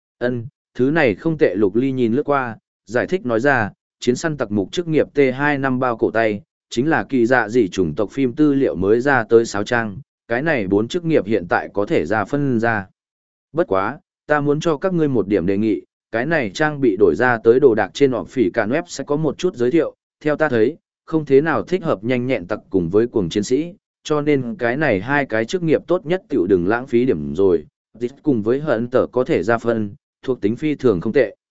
Thứ này không tệ. Lục Ly nhìn lướt qua, giải thích nói ra, chiến săn tặc mục chức nghiệp T25 bao cổ tay, chính là kỳ dạ gì chủng tộc phim tư liệu mới ra tới 6 trang, cái này 4 chức nghiệp hiện tại có thể ra phân ra. Bất quá, ta muốn cho các ngươi một điểm đề nghị, cái này trang bị đổi ra tới đồ đạc trên họp phỉ cản web sẽ có một chút giới thiệu, theo ta thấy, không thế nào thích hợp nhanh nhẹn tặc cùng với cuồng chiến sĩ, cho nên cái này 2 cái chức nghiệp tốt nhất tiểu đừng lãng phí điểm rồi, dịch cùng với hận tở có thể ra phân, thuộc tính phi thường không tệ.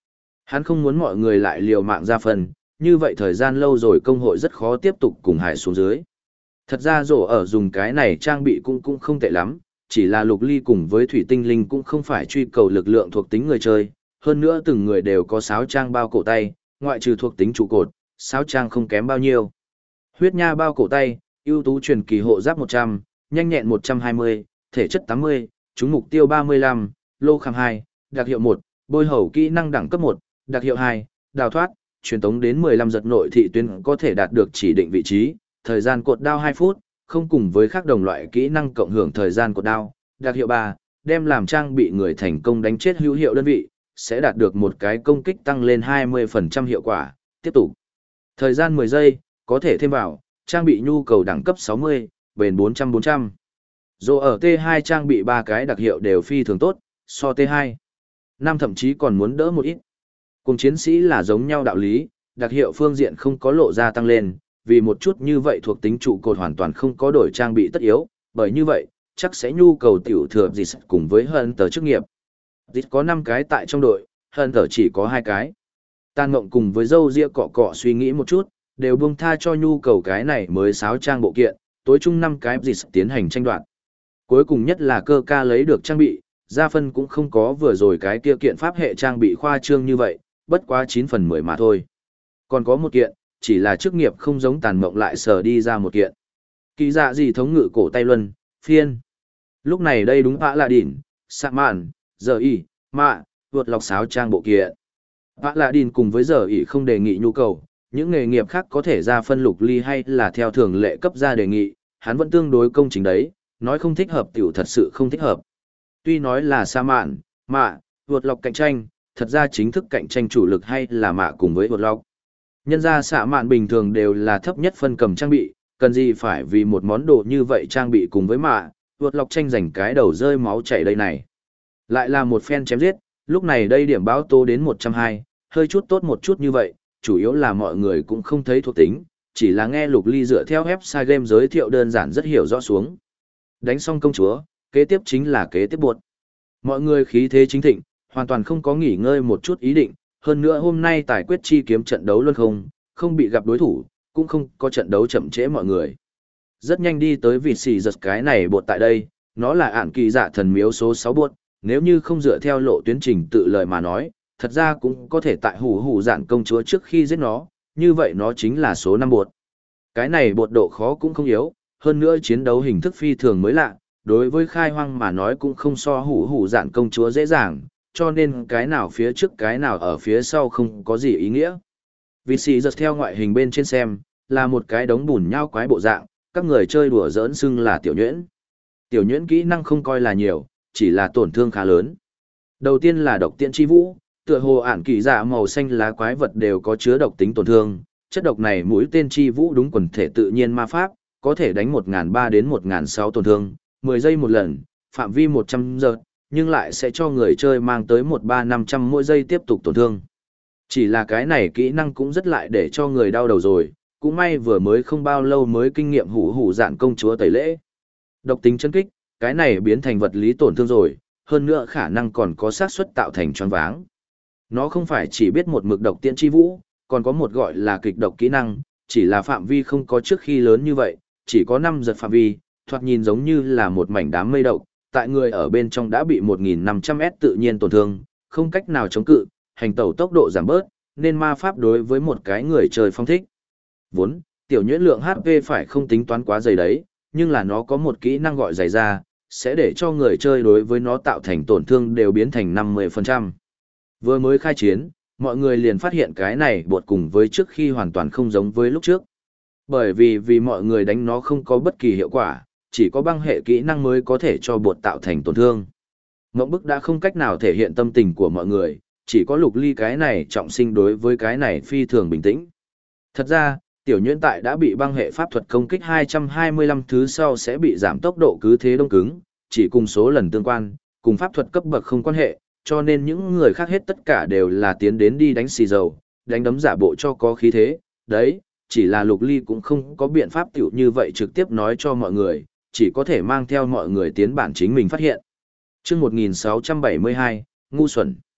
Hắn không muốn mọi người lại liều mạng ra phần, như vậy thời gian lâu rồi công hội rất khó tiếp tục cùng hải xuống dưới. Thật ra rổ ở dùng cái này trang bị cũng không tệ lắm, chỉ là lục ly cùng với thủy tinh linh cũng không phải truy cầu lực lượng thuộc tính người chơi, hơn nữa từng người đều có sáo trang bao cổ tay, ngoại trừ thuộc tính trụ cột, sáo trang không kém bao nhiêu. Huyết nha bao cổ tay, ưu tú truyền kỳ hộ giáp 100, nhanh nhẹn 120, thể chất 80, trúng mục tiêu 35, lô khảm 2, đặc hiệu 1, bôi hầu kỹ năng đẳng cấp 1, đặc hiệu 2, đào thoát, truyền tống đến 15 giật nội thị tuyến có thể đạt được chỉ định vị trí, thời gian cột đao 2 phút, không cùng với các đồng loại kỹ năng cộng hưởng thời gian cột đao, đặc hiệu 3, đem làm trang bị người thành công đánh chết hữu hiệu đơn vị, sẽ đạt được một cái công kích tăng lên 20% hiệu quả, tiếp tục. Thời gian 10 giây, có thể thêm vào, trang bị nhu cầu đẳng cấp 60, bền 400-400. Dù ở T2 trang bị 3 cái đặc hiệu đều phi thường tốt, so T2. Năm thậm chí còn muốn đỡ một ít. Cùng chiến sĩ là giống nhau đạo lý, đặc hiệu phương diện không có lộ ra tăng lên, vì một chút như vậy thuộc tính trụ cột hoàn toàn không có đổi trang bị tất yếu, bởi như vậy, chắc sẽ nhu cầu tiểu thừa dịch cùng với Hunter chức nghiệp. Dịch có 5 cái tại trong đội, Hunter chỉ có 2 cái. Tàn Mộng cùng với dâu ria cọ cọ suy nghĩ một chút, đều buông tha cho nhu cầu cái này mới sáo trang bộ kiện, tối chung 5 cái dịch tiến hành tranh đoạt. Cuối cùng nhất là cơ ca lấy được trang bị, gia phân cũng không có vừa rồi cái kia kiện pháp hệ trang bị khoa trương như vậy, bất quá 9 phần 10 mà thôi. Còn có một kiện, chỉ là chức nghiệp không giống Tàn Mộng lại sờ đi ra một kiện. Kỳ dạ gì thống ngự cổ tay luân, phiên. Lúc này đây đúng ạ là đỉnh, sạ mạn, giờ y, mạ, vượt lọc sáo trang bộ kiện. Ạ là đỉnh cùng với giờ y không đề nghị nhu cầu, những nghề nghiệp khác có thể ra phân lục ly hay là theo thường lệ cấp ra đề nghị, hắn vẫn tương đối công chính đấy, nói không thích hợp tiểu thật sự không thích hợp. Tuy nói là sa mạn, mạ, vượt lọc cạnh tranh, thật ra chính thức cạnh tranh chủ lực hay là mạ cùng với vượt lọc. Nhân ra xạ mạn bình thường đều là thấp nhất phân cầm trang bị, cần gì phải vì một món đồ như vậy trang bị cùng với mạ, vượt lọc tranh giành cái đầu rơi máu chảy đây này. Lại là một phen chém giết, lúc này đây điểm báo tố đến 120, hơi chút tốt một chút như vậy, chủ yếu là mọi người cũng không thấy thuộc tính, chỉ là nghe Lục Ly dựa theo website game giới thiệu đơn giản rất hiểu rõ xuống. Đánh xong công chúa, kế tiếp chính là kế tiếp buộc. Mọi người khí thế chính thịnh, hoàn toàn không có nghỉ ngơi một chút ý định, hơn nữa hôm nay tài quyết chi kiếm trận đấu luôn không bị gặp đối thủ, cũng không có trận đấu chậm trễ mọi người. Rất nhanh đi tới vịt xì giật cái này bột tại đây, nó là ản kỳ dạ thần miếu số 6 bột, nếu như không dựa theo lộ tuyến trình tự lời mà nói, thật ra cũng có thể tại hủ hủ dạn công chúa trước khi giết nó, như vậy nó chính là số 5 bột. Cái này bột độ khó cũng không yếu, hơn nữa chiến đấu hình thức phi thường mới lạ, đối với khai hoang mà nói cũng không so hủ hủ dạn công chúa dễ dàng, cho nên cái nào phía trước cái nào ở phía sau không có gì ý nghĩa. Vì xì giật theo ngoại hình bên trên xem, là một cái đống bùn nhau quái bộ dạng, các người chơi đùa giỡn xưng là tiểu nhuyễn. Tiểu nhuyễn kỹ năng không coi là nhiều, chỉ là tổn thương khá lớn. Đầu tiên là độc tiễn chi vũ, tựa hồ ản kỳ dạ màu xanh lá quái vật đều có chứa độc tính tổn thương, chất độc này mũi tên chi vũ đúng quần thể tự nhiên ma pháp, có thể đánh 1.300 đến 1.600 tổn thương, 10 giây một lần, phạm vi 100 giờ, nhưng lại sẽ cho người chơi mang tới 1-3-500 mỗi giây tiếp tục tổn thương. Chỉ là cái này kỹ năng cũng rất lại để cho người đau đầu rồi, cũng may vừa mới không bao lâu mới kinh nghiệm hủ hủ dạn công chúa tẩy lễ. Độc tính chân kích, cái này biến thành vật lý tổn thương rồi, hơn nữa khả năng còn có xác suất tạo thành choáng váng. Nó không phải chỉ biết một mực độc tiễn chi vũ, còn có một gọi là kịch độc kỹ năng, chỉ là phạm vi không có trước khi lớn như vậy, chỉ có 5 giật phạm vi, thoạt nhìn giống như là một mảnh đám mây độc, tại người ở bên trong đã bị 1.500s tự nhiên tổn thương, không cách nào chống cự, hành tẩu tốc độ giảm bớt, nên ma pháp đối với một cái người chơi phong thích. Vốn, tiểu nhuyễn lượng HP phải không tính toán quá dày đấy, nhưng là nó có một kỹ năng gọi dày ra, sẽ để cho người chơi đối với nó tạo thành tổn thương đều biến thành 50%. Vừa mới khai chiến, mọi người liền phát hiện cái này bột cùng với trước khi hoàn toàn không giống với lúc trước. Bởi vì mọi người đánh nó không có bất kỳ hiệu quả, chỉ có băng hệ kỹ năng mới có thể cho bột tạo thành tổn thương. Mộng bức đã không cách nào thể hiện tâm tình của mọi người, chỉ có Lục Ly cái này trọng sinh đối với cái này phi thường bình tĩnh. Thật ra, tiểu nhuyễn tại đã bị băng hệ pháp thuật công kích 225 thứ sau sẽ bị giảm tốc độ cứ thế đông cứng, chỉ cùng số lần tương quan, cùng pháp thuật cấp bậc không quan hệ, cho nên những người khác hết tất cả đều là tiến đến đi đánh xì dầu, đánh đấm giả bộ cho có khí thế, đấy, chỉ là Lục Ly cũng không có biện pháp tiểu như vậy trực tiếp nói cho mọi người, chỉ có thể mang theo mọi người tiến bản chính mình phát hiện. Chương 1672, ngu xuẩn.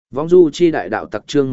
Vong du chi đại đạo tặc chương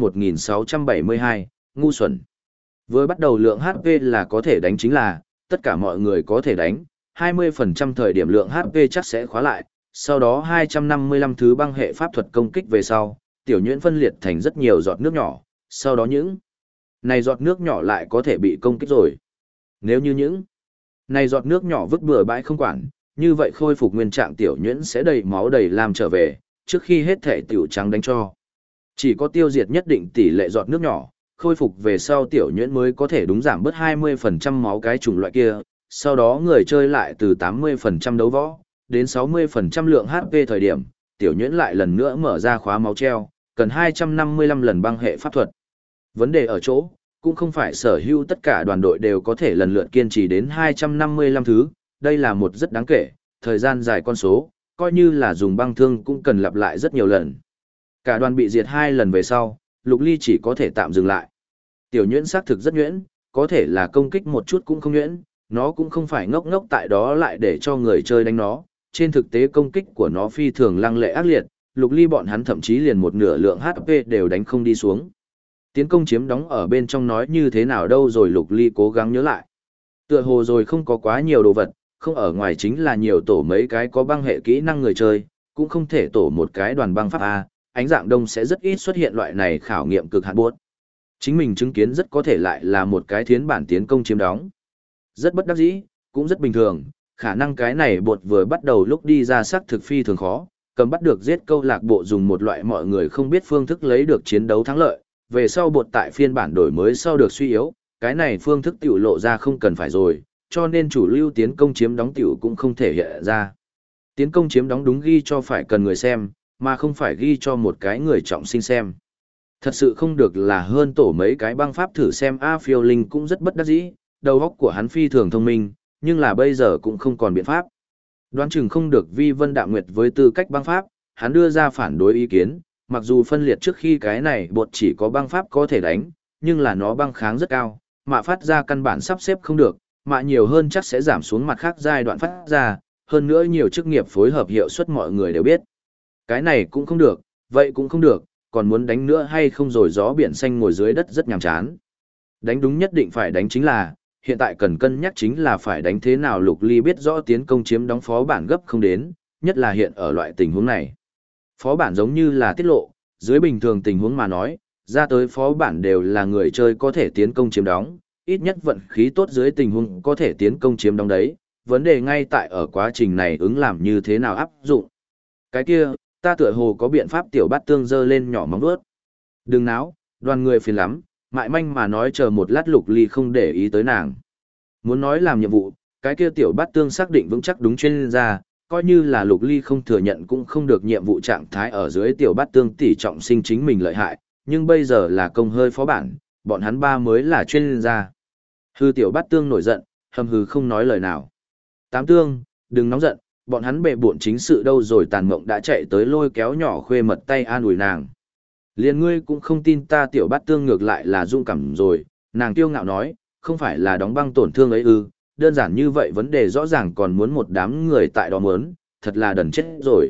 1672, ngu xuẩn. Với bắt đầu lượng HP là có thể đánh chính là, tất cả mọi người có thể đánh, 20% thời điểm lượng HP chắc sẽ khóa lại, sau đó 255 thứ băng hệ pháp thuật công kích về sau, tiểu nhuyễn phân liệt thành rất nhiều giọt nước nhỏ, sau đó những này giọt nước nhỏ lại có thể bị công kích rồi. Nếu như những này giọt nước nhỏ vứt bừa bãi không quản, như vậy khôi phục nguyên trạng tiểu nhuyễn sẽ đầy máu đầy làm trở về, trước khi hết thể tiểu trắng đánh cho. Chỉ có tiêu diệt nhất định tỷ lệ giọt nước nhỏ, khôi phục về sau tiểu nhuyễn mới có thể đúng giảm bớt 20% máu cái chủng loại kia, sau đó người chơi lại từ 80% đấu võ, đến 60% lượng HP thời điểm, tiểu nhuyễn lại lần nữa mở ra khóa máu treo, cần 255 lần băng hệ pháp thuật. Vấn đề ở chỗ, cũng không phải sở hữu tất cả đoàn đội đều có thể lần lượt kiên trì đến 255 thứ, đây là một rất đáng kể, thời gian dài con số, coi như là dùng băng thương cũng cần lặp lại rất nhiều lần. Cả đoàn bị diệt 2 lần về sau, Lục Ly chỉ có thể tạm dừng lại. Tiểu nhuyễn xác thực rất nhuyễn, có thể là công kích một chút cũng không nhuyễn, nó cũng không phải ngốc ngốc tại đó lại để cho người chơi đánh nó. Trên thực tế công kích của nó phi thường lăng lệ ác liệt, Lục Ly bọn hắn thậm chí liền một nửa lượng HP đều đánh không đi xuống. Tiến công chiếm đóng ở bên trong nói như thế nào đâu rồi Lục Ly cố gắng nhớ lại. Tựa hồ rồi không có quá nhiều đồ vật, không ở ngoài chính là nhiều tổ mấy cái có băng hệ kỹ năng người chơi, cũng không thể tổ một cái đoàn băng pháp A, ánh dạng đông sẽ rất ít xuất hiện loại này khảo nghiệm cực hạn buốt. Chính mình chứng kiến rất có thể lại là một cái thiến bản tiến công chiếm đóng. Rất bất đắc dĩ, cũng rất bình thường, khả năng cái này bột vừa bắt đầu lúc đi ra sắc thực phi thường khó, cầm bắt được giết câu lạc bộ dùng một loại mọi người không biết phương thức lấy được chiến đấu thắng lợi, về sau bột tại phiên bản đổi mới sau được suy yếu, cái này phương thức tiểu lộ ra không cần phải rồi, cho nên chủ lưu tiến công chiếm đóng tiểu cũng không thể hiện ra. Tiến công chiếm đóng đúng ghi cho phải cần người xem, mà không phải ghi cho một cái người trọng sinh xem. Thật sự không được là hơn tổ mấy cái băng pháp thử xem A Phiêu Linh cũng rất bất đắc dĩ, đầu óc của hắn phi thường thông minh, nhưng là bây giờ cũng không còn biện pháp. Đoán chừng không được Vi Vân Đạm Nguyệt với tư cách băng pháp, hắn đưa ra phản đối ý kiến, mặc dù phân liệt trước khi cái này bột chỉ có băng pháp có thể đánh, nhưng là nó băng kháng rất cao, mà phát ra căn bản sắp xếp không được, mà nhiều hơn chắc sẽ giảm xuống mặt khác giai đoạn phát ra, hơn nữa nhiều chức nghiệp phối hợp hiệu suất mọi người đều biết. Cái này cũng không được, vậy cũng không được, còn muốn đánh nữa hay không rồi gió biển xanh ngồi dưới đất rất nhàm chán. Đánh đúng nhất định phải đánh chính là, hiện tại cần cân nhắc chính là phải đánh thế nào. Lục Ly biết rõ tiến công chiếm đóng phó bản gấp không đến, nhất là hiện ở loại tình huống này. Phó bản giống như là tiết lộ, dưới bình thường tình huống mà nói, ra tới phó bản đều là người chơi có thể tiến công chiếm đóng, ít nhất vận khí tốt dưới tình huống có thể tiến công chiếm đóng đấy, vấn đề ngay tại ở quá trình này ứng làm như thế nào áp dụng. Cái kia, ta tựa hồ có biện pháp. Tiểu Bát Tương giơ lên nhỏ móng vuốt. Đừng náo, đoàn người phiền lắm, mại manh mà nói chờ một lát. Lục Ly không để ý tới nàng. Muốn nói làm nhiệm vụ, cái kia Tiểu Bát Tương xác định vững chắc đúng chuyên gia, coi như là Lục Ly không thừa nhận cũng không được. Nhiệm vụ trạng thái ở dưới Tiểu Bát Tương tỷ trọng sinh chính mình lợi hại, nhưng bây giờ là công hơi phó bản, bọn hắn ba mới là chuyên gia. Hư Tiểu Bát Tương nổi giận, hầm hừ không nói lời nào. Tám Tương, đừng nóng giận, bọn hắn bệ bộn chính sự đâu rồi. Tàn Mộng đã chạy tới lôi kéo nhỏ khuê mật tay an ủi nàng. Liền ngươi cũng không tin ta. Tiểu Bát Tương ngược lại là dung cảm rồi, nàng kiêu ngạo nói, không phải là đóng băng tổn thương ấy ư, đơn giản như vậy vấn đề rõ ràng còn muốn một đám người tại đó muốn, thật là đần chết rồi.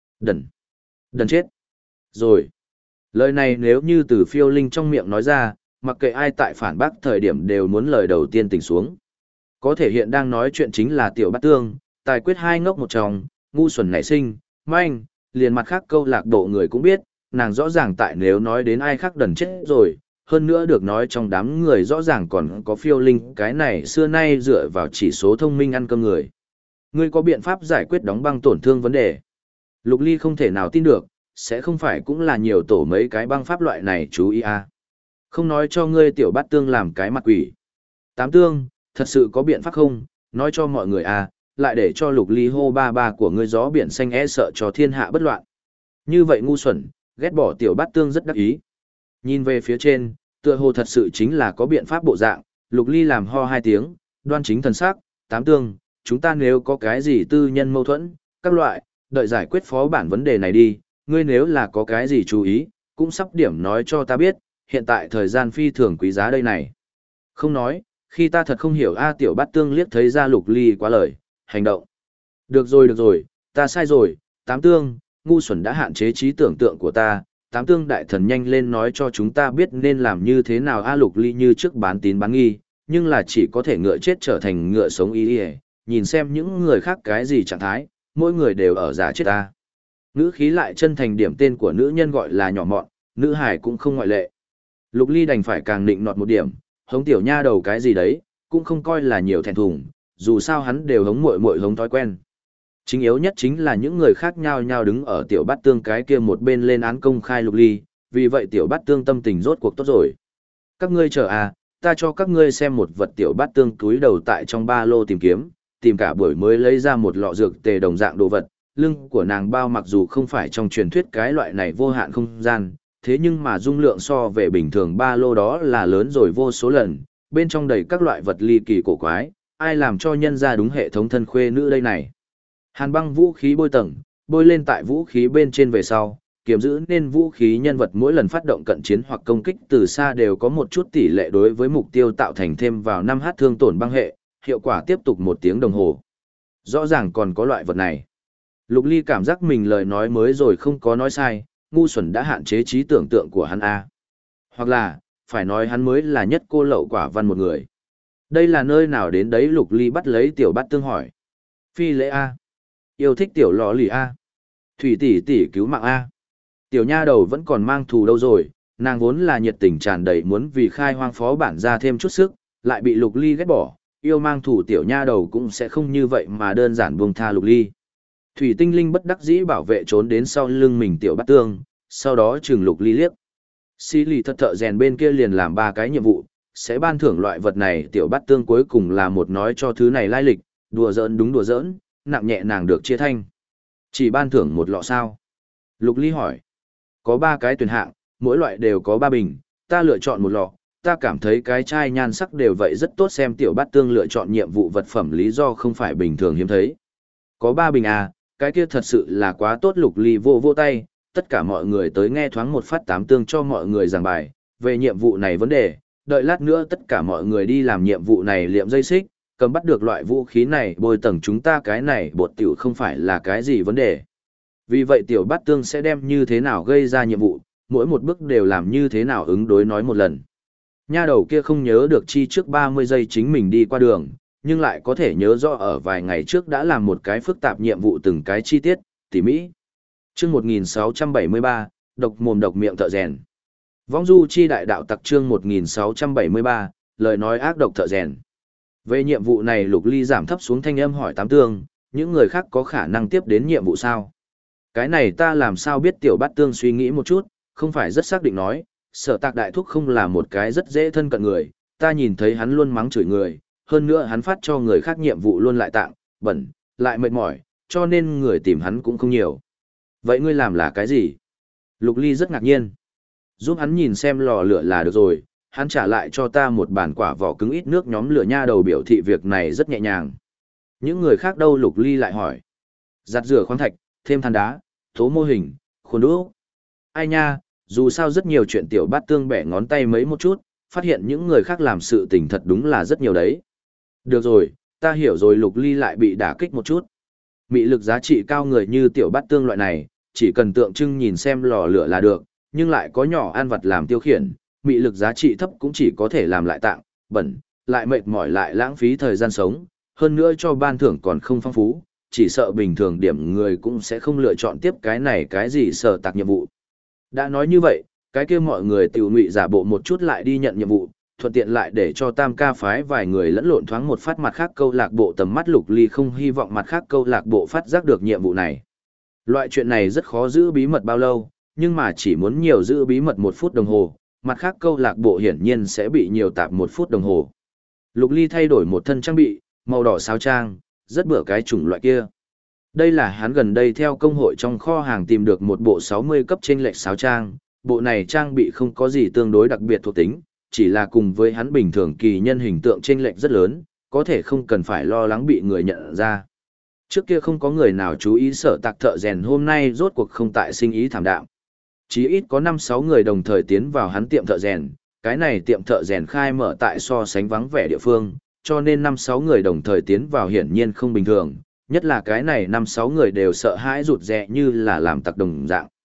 Đần chết rồi. Lời này nếu như từ Phiêu Linh trong miệng nói ra, mặc kệ ai tại phản bác thời điểm đều muốn lời đầu tiên tỉnh xuống. Có thể hiện đang nói chuyện chính là Tiểu Bát Tương, tài quyết hai ngốc một tròng, ngu xuẩn nảy sinh, manh, liền mặt khác câu lạc bộ người cũng biết, nàng rõ ràng tại nếu nói đến ai khác đần chết rồi, hơn nữa được nói trong đám người rõ ràng còn có Phiêu Linh, cái này xưa nay dựa vào chỉ số thông minh ăn cơm người. Ngươi có biện pháp giải quyết đóng băng tổn thương vấn đề? Lục Ly không thể nào tin được, sẽ không phải cũng là nhiều tổ mấy cái băng pháp loại này chú ý à. Không nói cho ngươi Tiểu Bát Tương làm cái mặt quỷ. Tám Tương, thật sự có biện pháp không? Nói cho mọi người à, lại để cho Lục Ly hô ba ba của ngươi gió biển xanh e sợ cho thiên hạ bất loạn. Như vậy ngu xuẩn, ghét bỏ Tiểu Bát Tương rất đắc ý. Nhìn về phía trên, tựa hồ thật sự chính là có biện pháp bộ dạng, Lục Ly làm ho hai tiếng, đoan chính thần sắc. Tám Tương, chúng ta nếu có cái gì tư nhân mâu thuẫn, các loại, đợi giải quyết phó bản vấn đề này đi, ngươi nếu là có cái gì chú ý, cũng sắp điểm nói cho ta biết, hiện tại thời gian phi thường quý giá đây này. Không nói, khi ta thật không hiểu. Tiểu Bát Tương liếc thấy ra Lục Ly quá lời, hành động. Được rồi, ta sai rồi. Tám Tương, ngu xuẩn đã hạn chế trí tưởng tượng của ta, tám tương đại thần nhanh lên nói cho chúng ta biết nên làm như thế nào. A Lục Ly như trước bán tín bán nghi, nhưng là chỉ có thể ngựa chết trở thành ngựa sống ý ý, nhìn xem những người khác cái gì trạng thái, mỗi người đều ở giả chết ta. Ngữ khí lại chân thành điểm tên của nữ nhân gọi là nhỏ mọn, nữ hải cũng không ngoại lệ. Lục Ly đành phải càng nịnh nọt một điểm, hống tiểu nha đầu cái gì đấy, cũng không coi là nhiều thẹn thùng, dù sao hắn đều hống muội muội hống thói quen. Chính yếu nhất chính là những người khác nhau nhau đứng ở tiểu bát tương cái kia một bên lên án công khai Lục Ly, vì vậy tiểu bát tương tâm tình rốt cuộc tốt rồi. Các ngươi chờ à, ta cho các ngươi xem một vật. Tiểu bát tương túi đầu tại trong ba lô tìm kiếm, tìm cả buổi mới lấy ra một lọ dược tề đồng dạng đồ vật. Lưng của nàng bao mặc dù không phải trong truyền thuyết cái loại này vô hạn không gian, thế nhưng mà dung lượng so về bình thường ba lô đó là lớn rồi vô số lần, bên trong đầy các loại vật ly kỳ cổ quái, ai làm cho nhân ra đúng hệ thống thân khuê nữ đây này. Hàn băng vũ khí bôi tầng, bôi lên tại vũ khí bên trên về sau, kiểm giữ nên vũ khí nhân vật mỗi lần phát động cận chiến hoặc công kích từ xa đều có một chút tỷ lệ đối với mục tiêu tạo thành thêm vào 5h thương tổn băng hệ, hiệu quả tiếp tục 1 tiếng đồng hồ. Rõ ràng còn có loại vật này. Lục Ly cảm giác mình lời nói mới rồi không có nói sai, ngu xuẩn đã hạn chế trí tưởng tượng của hắn A. Hoặc là, phải nói hắn mới là nhất cô lậu quả văn một người. Đây là nơi nào đến đấy? Lục Ly bắt lấy tiểu bát tương hỏi. Phi lễ A. Yêu thích tiểu lò lì A. Thủy tỷ tỷ cứu mạng A. Tiểu nha đầu vẫn còn mang thù đâu rồi, nàng vốn là nhiệt tình tràn đầy muốn vì khai hoang phó bản ra thêm chút sức, lại bị Lục Ly ghét bỏ, yêu mang thù tiểu nha đầu cũng sẽ không như vậy mà đơn giản buông tha Lục Ly. Thủy Tinh Linh bất đắc dĩ bảo vệ trốn đến sau lưng mình tiểu bát tương, sau đó trừng Lục Ly liếc. Xí lì thật thợ rèn bên kia liền làm 3 cái nhiệm vụ, sẽ ban thưởng loại vật này. Tiểu bát tương cuối cùng là một nói cho thứ này lai lịch, đùa giỡn đúng đùa giỡn, nặng nhẹ nàng được chia thanh. Chỉ ban thưởng 1 lọ sao? Lục Ly hỏi. Có 3 cái tuyển hạng, mỗi loại đều có 3 bình, ta lựa chọn 1 lọ, ta cảm thấy cái chai nhan sắc đều vậy rất tốt. Xem tiểu bát tương lựa chọn nhiệm vụ vật phẩm lý do không phải bình thường hiếm thấy. Có 3 bình à, cái kia thật sự là quá tốt. Lục Ly vô tay, tất cả mọi người tới nghe thoáng một phát tám tương cho mọi người giảng bài, về nhiệm vụ này vấn đề, đợi lát nữa tất cả mọi người đi làm nhiệm vụ này liệm dây xích, cầm bắt được loại vũ khí này bôi tầng chúng ta cái này bột tiểu không phải là cái gì vấn đề. Vì vậy tiểu bát tương sẽ đem như thế nào gây ra nhiệm vụ, mỗi một bước đều làm như thế nào ứng đối nói một lần. Nha đầu kia không nhớ được chi trước 30 giây chính mình đi qua đường, nhưng lại có thể nhớ rõ ở vài ngày trước đã làm một cái phức tạp nhiệm vụ từng cái chi tiết, tỉ mỹ. Chương 1673, độc mồm độc miệng thợ rèn. Vong du chi đại đạo tặc chương 1673, lời nói ác độc thợ rèn. Về nhiệm vụ này Lục Ly giảm thấp xuống thanh âm hỏi tám tương, những người khác có khả năng tiếp đến nhiệm vụ sao? Cái này ta làm sao biết? Tiểu bát tương suy nghĩ một chút, không phải rất xác định nói, Sở Tạc đại thúc không là một cái rất dễ thân cận người, ta nhìn thấy hắn luôn mắng chửi người, hơn nữa hắn phát cho người khác nhiệm vụ luôn lại tạng, bẩn, lại mệt mỏi, cho nên người tìm hắn cũng không nhiều. Vậy ngươi làm là cái gì? Lục Ly rất ngạc nhiên. Giúp hắn nhìn xem lò lửa là được rồi, hắn trả lại cho ta một bản quả vỏ cứng ít nước nhóm lửa. Nha đầu biểu thị việc này rất nhẹ nhàng. Những người khác đâu? Lục Ly lại hỏi. Giặt rửa khoáng thạch, thêm than đá, tố mô hình, khuôn đúc. Ai nha, dù sao rất nhiều chuyện. Tiểu bát tương bẻ ngón tay mấy một chút, phát hiện những người khác làm sự tình thật đúng là rất nhiều đấy. Được rồi, ta hiểu rồi. Lục Ly lại bị đả kích một chút. Mị lực giá trị cao người như tiểu bát tương loại này, chỉ cần tượng trưng nhìn xem lò lửa là được, nhưng lại có nhỏ ăn vật làm tiêu khiển, mị lực giá trị thấp cũng chỉ có thể làm lại tạng, bẩn, lại mệt mỏi lại lãng phí thời gian sống, hơn nữa cho ban thưởng còn không phong phú, chỉ sợ bình thường điểm người cũng sẽ không lựa chọn tiếp cái này cái gì Sở Tạc nhiệm vụ. Đã nói như vậy, cái kia mọi người tiểu ngụy giả bộ một chút lại đi nhận nhiệm vụ, thuận tiện lại để cho tam ca phái vài người lẫn lộn thoáng một phát. Mặt khác câu lạc bộ tầm mắt Lục Ly không hy vọng mặt khác câu lạc bộ phát giác được nhiệm vụ này. Loại chuyện này rất khó giữ bí mật bao lâu, nhưng mà chỉ muốn nhiều giữ bí mật 1 phút đồng hồ, mặt khác câu lạc bộ hiển nhiên sẽ bị nhiều tạp 1 phút đồng hồ. Lục Ly thay đổi một thân trang bị, màu đỏ sao trang, rất bựa cái chủng loại kia. Đây là hắn gần đây theo công hội trong kho hàng tìm được một bộ 60 cấp chênh lệch sáo trang, bộ này trang bị không có gì tương đối đặc biệt thuộc tính, chỉ là cùng với hắn bình thường kỳ nhân hình tượng chênh lệch rất lớn, có thể không cần phải lo lắng bị người nhận ra. Trước kia không có người nào chú ý Sở Tạc thợ rèn hôm nay rốt cuộc không tại sinh ý thảm đạm. Chí ít có 5-6 người đồng thời tiến vào hắn tiệm thợ rèn, cái này tiệm thợ rèn khai mở tại so sánh vắng vẻ địa phương, cho nên 5-6 người đồng thời tiến vào hiển nhiên không bình thường, nhất là cái này 5-6 người đều sợ hãi rụt rè như là làm tặc đồng dạng.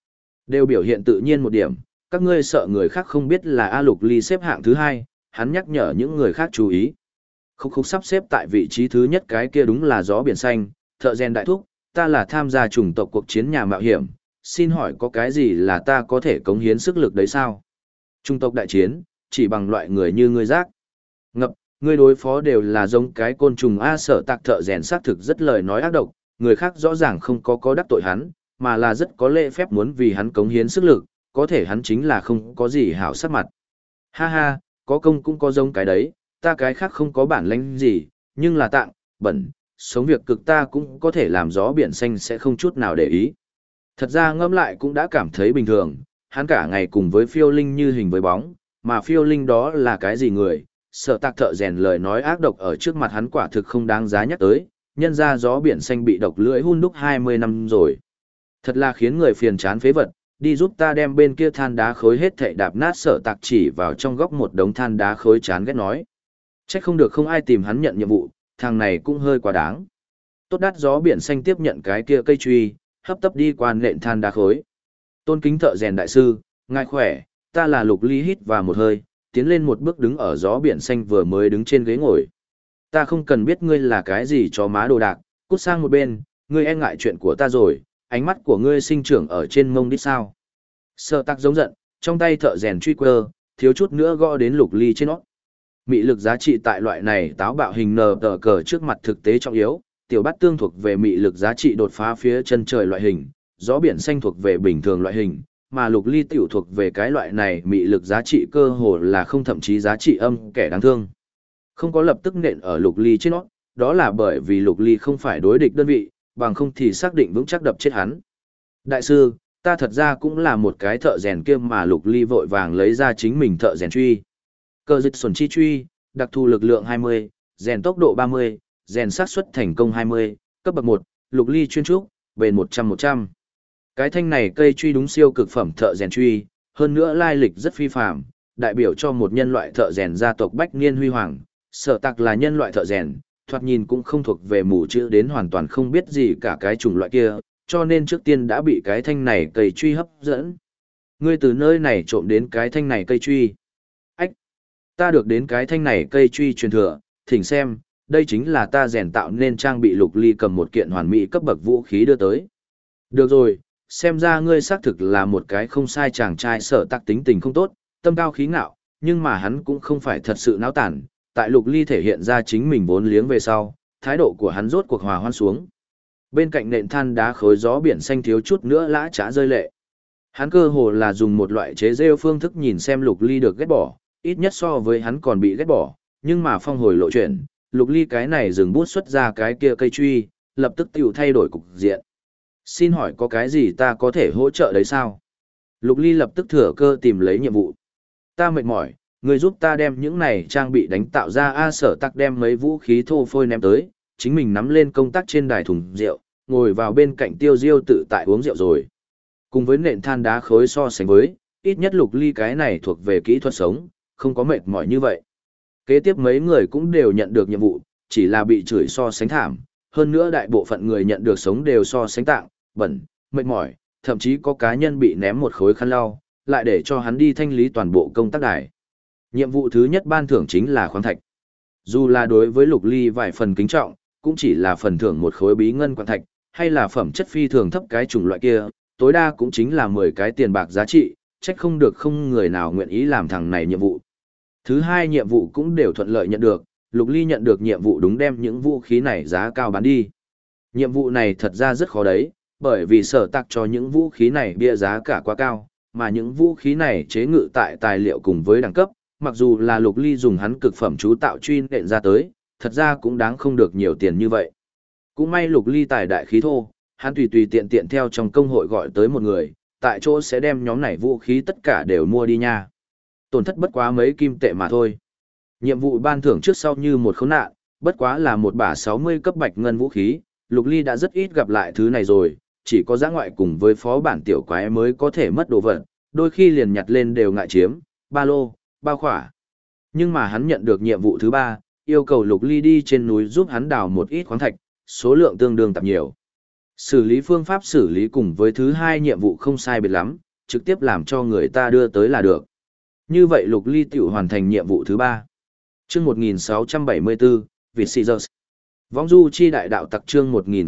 Đều biểu hiện tự nhiên một điểm, các ngươi sợ người khác không biết là A Lục Ly xếp hạng thứ hai, hắn nhắc nhở những người khác chú ý. Khúc khúc sắp xếp tại vị trí thứ nhất cái kia đúng là gió biển xanh, thợ rèn đại thúc, ta là tham gia chủng tộc cuộc chiến nhà mạo hiểm, xin hỏi có cái gì là ta có thể cống hiến sức lực đấy sao? Chủng tộc đại chiến, chỉ bằng loại người như ngươi rác. Ngập, ngươi đối phó đều là giống cái côn trùng A. Sở Tạc thợ rèn xác thực rất lời nói ác độc, người khác rõ ràng không có đắc tội hắn, mà là rất có lễ phép muốn vì hắn cống hiến sức lực, có thể hắn chính là không có gì hảo sắc mặt. Ha ha, có công cũng có giống cái đấy, ta cái khác không có bản lĩnh gì, nhưng là tạng, bẩn, sống việc cực ta cũng có thể làm gió biển xanh sẽ không chút nào để ý. Thật ra ngẫm lại cũng đã cảm thấy bình thường, hắn cả ngày cùng với phiêu linh như hình với bóng, mà phiêu linh đó là cái gì người, Sở Tạc thợ rèn lời nói ác độc ở trước mặt hắn quả thực không đáng giá nhắc tới, nhân ra gió biển xanh bị độc lưỡi hun đúc 20 năm rồi. Thật là khiến người phiền chán phế vật, đi giúp ta đem bên kia than đá khối hết thảy đạp nát. Sở Tạc chỉ vào trong góc một đống than đá khối chán ghét nói. Trách không được không ai tìm hắn nhận nhiệm vụ, thằng này cũng hơi quá đáng. Tốt đắt gió biển xanh tiếp nhận cái kia cây truy, hấp tấp đi qua nện than đá khối. Tôn kính thợ rèn đại sư, ngài khỏe, ta là Lục Ly. Hít vào một hơi, tiến lên một bước đứng ở gió biển xanh vừa mới đứng trên ghế ngồi. Ta không cần biết ngươi là cái gì cho má đồ đạc, cút sang một bên, ngươi e ngại chuyện của ta rồi, ánh mắt của ngươi sinh trưởng ở trên mông đít sao. Sở Tạc giống giận, trong tay thợ rèn truy quơ, thiếu chút nữa gõ đến Lục Ly trên nó. Mị lực giá trị tại loại này táo bạo hình nờ tờ cờ trước mặt thực tế trọng yếu, tiểu bát tương thuộc về mị lực giá trị đột phá phía chân trời loại hình, gió biển xanh thuộc về bình thường loại hình, mà Lục Ly tiểu thuộc về cái loại này mị lực giá trị cơ hồ là không, thậm chí giá trị âm, kẻ đáng thương. Không có lập tức nện ở Lục Ly trên nó, đó là bởi vì Lục Ly không phải đối địch đơn vị, bằng không thì xác định vững chắc đập chết hắn. Đại sư, ta thật ra cũng là một cái thợ rèn kia mà. Lục Ly vội vàng lấy ra chính mình thợ rèn truy. Cơ dịch xuẩn chi truy, đặc thù lực lượng 20, rèn tốc độ 30, rèn xác suất thành công 20, cấp bậc 1, Lục Ly chuyên trúc, bền 100-100. Cái thanh này cây truy đúng siêu cực phẩm thợ rèn truy, hơn nữa lai lịch rất phi phàm, đại biểu cho một nhân loại thợ rèn gia tộc bách niên huy hoàng. Sở Tạc là nhân loại thợ rèn, thoạt nhìn cũng không thuộc về mù chữ đến hoàn toàn không biết gì cả cái chủng loại kia, cho nên trước tiên đã bị cái thanh này cây truy hấp dẫn. Ngươi từ nơi này trộm đến cái thanh này cây truy. Ách! Ta được đến cái thanh này cây truy truyền thừa, thỉnh xem, đây chính là ta rèn tạo nên trang bị. Lục Ly cầm một kiện hoàn mỹ cấp bậc vũ khí đưa tới. Được rồi, xem ra ngươi xác thực là một cái không sai chàng trai. Sở Tạc tính tình không tốt, tâm cao khí ngạo, nhưng mà hắn cũng không phải thật sự náo tản. Tại Lục Ly thể hiện ra chính mình vốn liếng về sau, thái độ của hắn rốt cuộc hòa hoan xuống. Bên cạnh nện than đá khối gió biển xanh thiếu chút nữa lã chã rơi lệ. Hắn cơ hồ là dùng một loại chế rêu phương thức nhìn xem Lục Ly được ghét bỏ, ít nhất so với hắn còn bị ghét bỏ, nhưng mà phong hồi lộ chuyện, Lục Ly cái này dừng bút xuất ra cái kia cây truy, lập tức tiểu thay đổi cục diện. Xin hỏi có cái gì ta có thể hỗ trợ đấy sao? Lục Ly lập tức thừa cơ tìm lấy nhiệm vụ. Ta mệt mỏi, người giúp ta đem những này trang bị đánh tạo ra. A. Sở Tạc đem mấy vũ khí thô phôi ném tới, chính mình nắm lên công tác trên đài thùng rượu, ngồi vào bên cạnh Tiêu Diêu tự tại uống rượu rồi. Cùng với nện than đá khối so sánh với, ít nhất Lục Ly cái này thuộc về kỹ thuật sống, không có mệt mỏi như vậy. Kế tiếp mấy người cũng đều nhận được nhiệm vụ, chỉ là bị chửi so sánh thảm, hơn nữa đại bộ phận người nhận được sống đều so sánh tạng, bẩn, mệt mỏi, thậm chí có cá nhân bị ném một khối khăn lau, lại để cho hắn đi thanh lý toàn bộ công tác đài. Nhiệm vụ thứ nhất ban thưởng chính là khoáng thạch. Dù là đối với Lục Ly vài phần kính trọng, cũng chỉ là phần thưởng một khối bí ngân quặng thạch, hay là phẩm chất phi thường thấp cái chủng loại kia, tối đa cũng chính là 10 cái tiền bạc giá trị, trách không được không người nào nguyện ý làm thằng này nhiệm vụ. Thứ hai nhiệm vụ cũng đều thuận lợi nhận được, Lục Ly nhận được nhiệm vụ đúng đem những vũ khí này giá cao bán đi. Nhiệm vụ này thật ra rất khó đấy, bởi vì Sở Tạc cho những vũ khí này bia giá cả quá cao, mà những vũ khí này chế ngự tại tài liệu cùng với đẳng cấp, mặc dù là Lục Ly dùng hắn cực phẩm chú tạo truy nện ra tới, thật ra cũng đáng không được nhiều tiền như vậy. Cũng may Lục Ly tài đại khí thô, hắn tùy tùy tiện tiện theo trong công hội gọi tới một người, tại chỗ sẽ đem nhóm này vũ khí tất cả đều mua đi nha. Tổn thất bất quá mấy kim tệ mà thôi. Nhiệm vụ ban thưởng trước sau như một khốn nạn, bất quá là một bả 60 cấp bạch ngân vũ khí, Lục Ly đã rất ít gặp lại thứ này rồi, chỉ có giã ngoại cùng với phó bản tiểu quái mới có thể mất đồ vật, đôi khi liền nhặt lên đều ngại chiếm, ba lô, bao khỏa. Nhưng mà hắn nhận được nhiệm vụ thứ 3, yêu cầu Lục Ly đi trên núi giúp hắn đào một ít khoáng thạch, số lượng tương đương tạp nhiều. Xử lý phương pháp xử lý cùng với thứ 2 nhiệm vụ không sai biệt lắm, trực tiếp làm cho người ta đưa tới là được. Như vậy Lục Ly tiểu hoàn thành nhiệm vụ thứ 3. Chương 1674, Việt Caesars. Vong du chi đại đạo tặc chương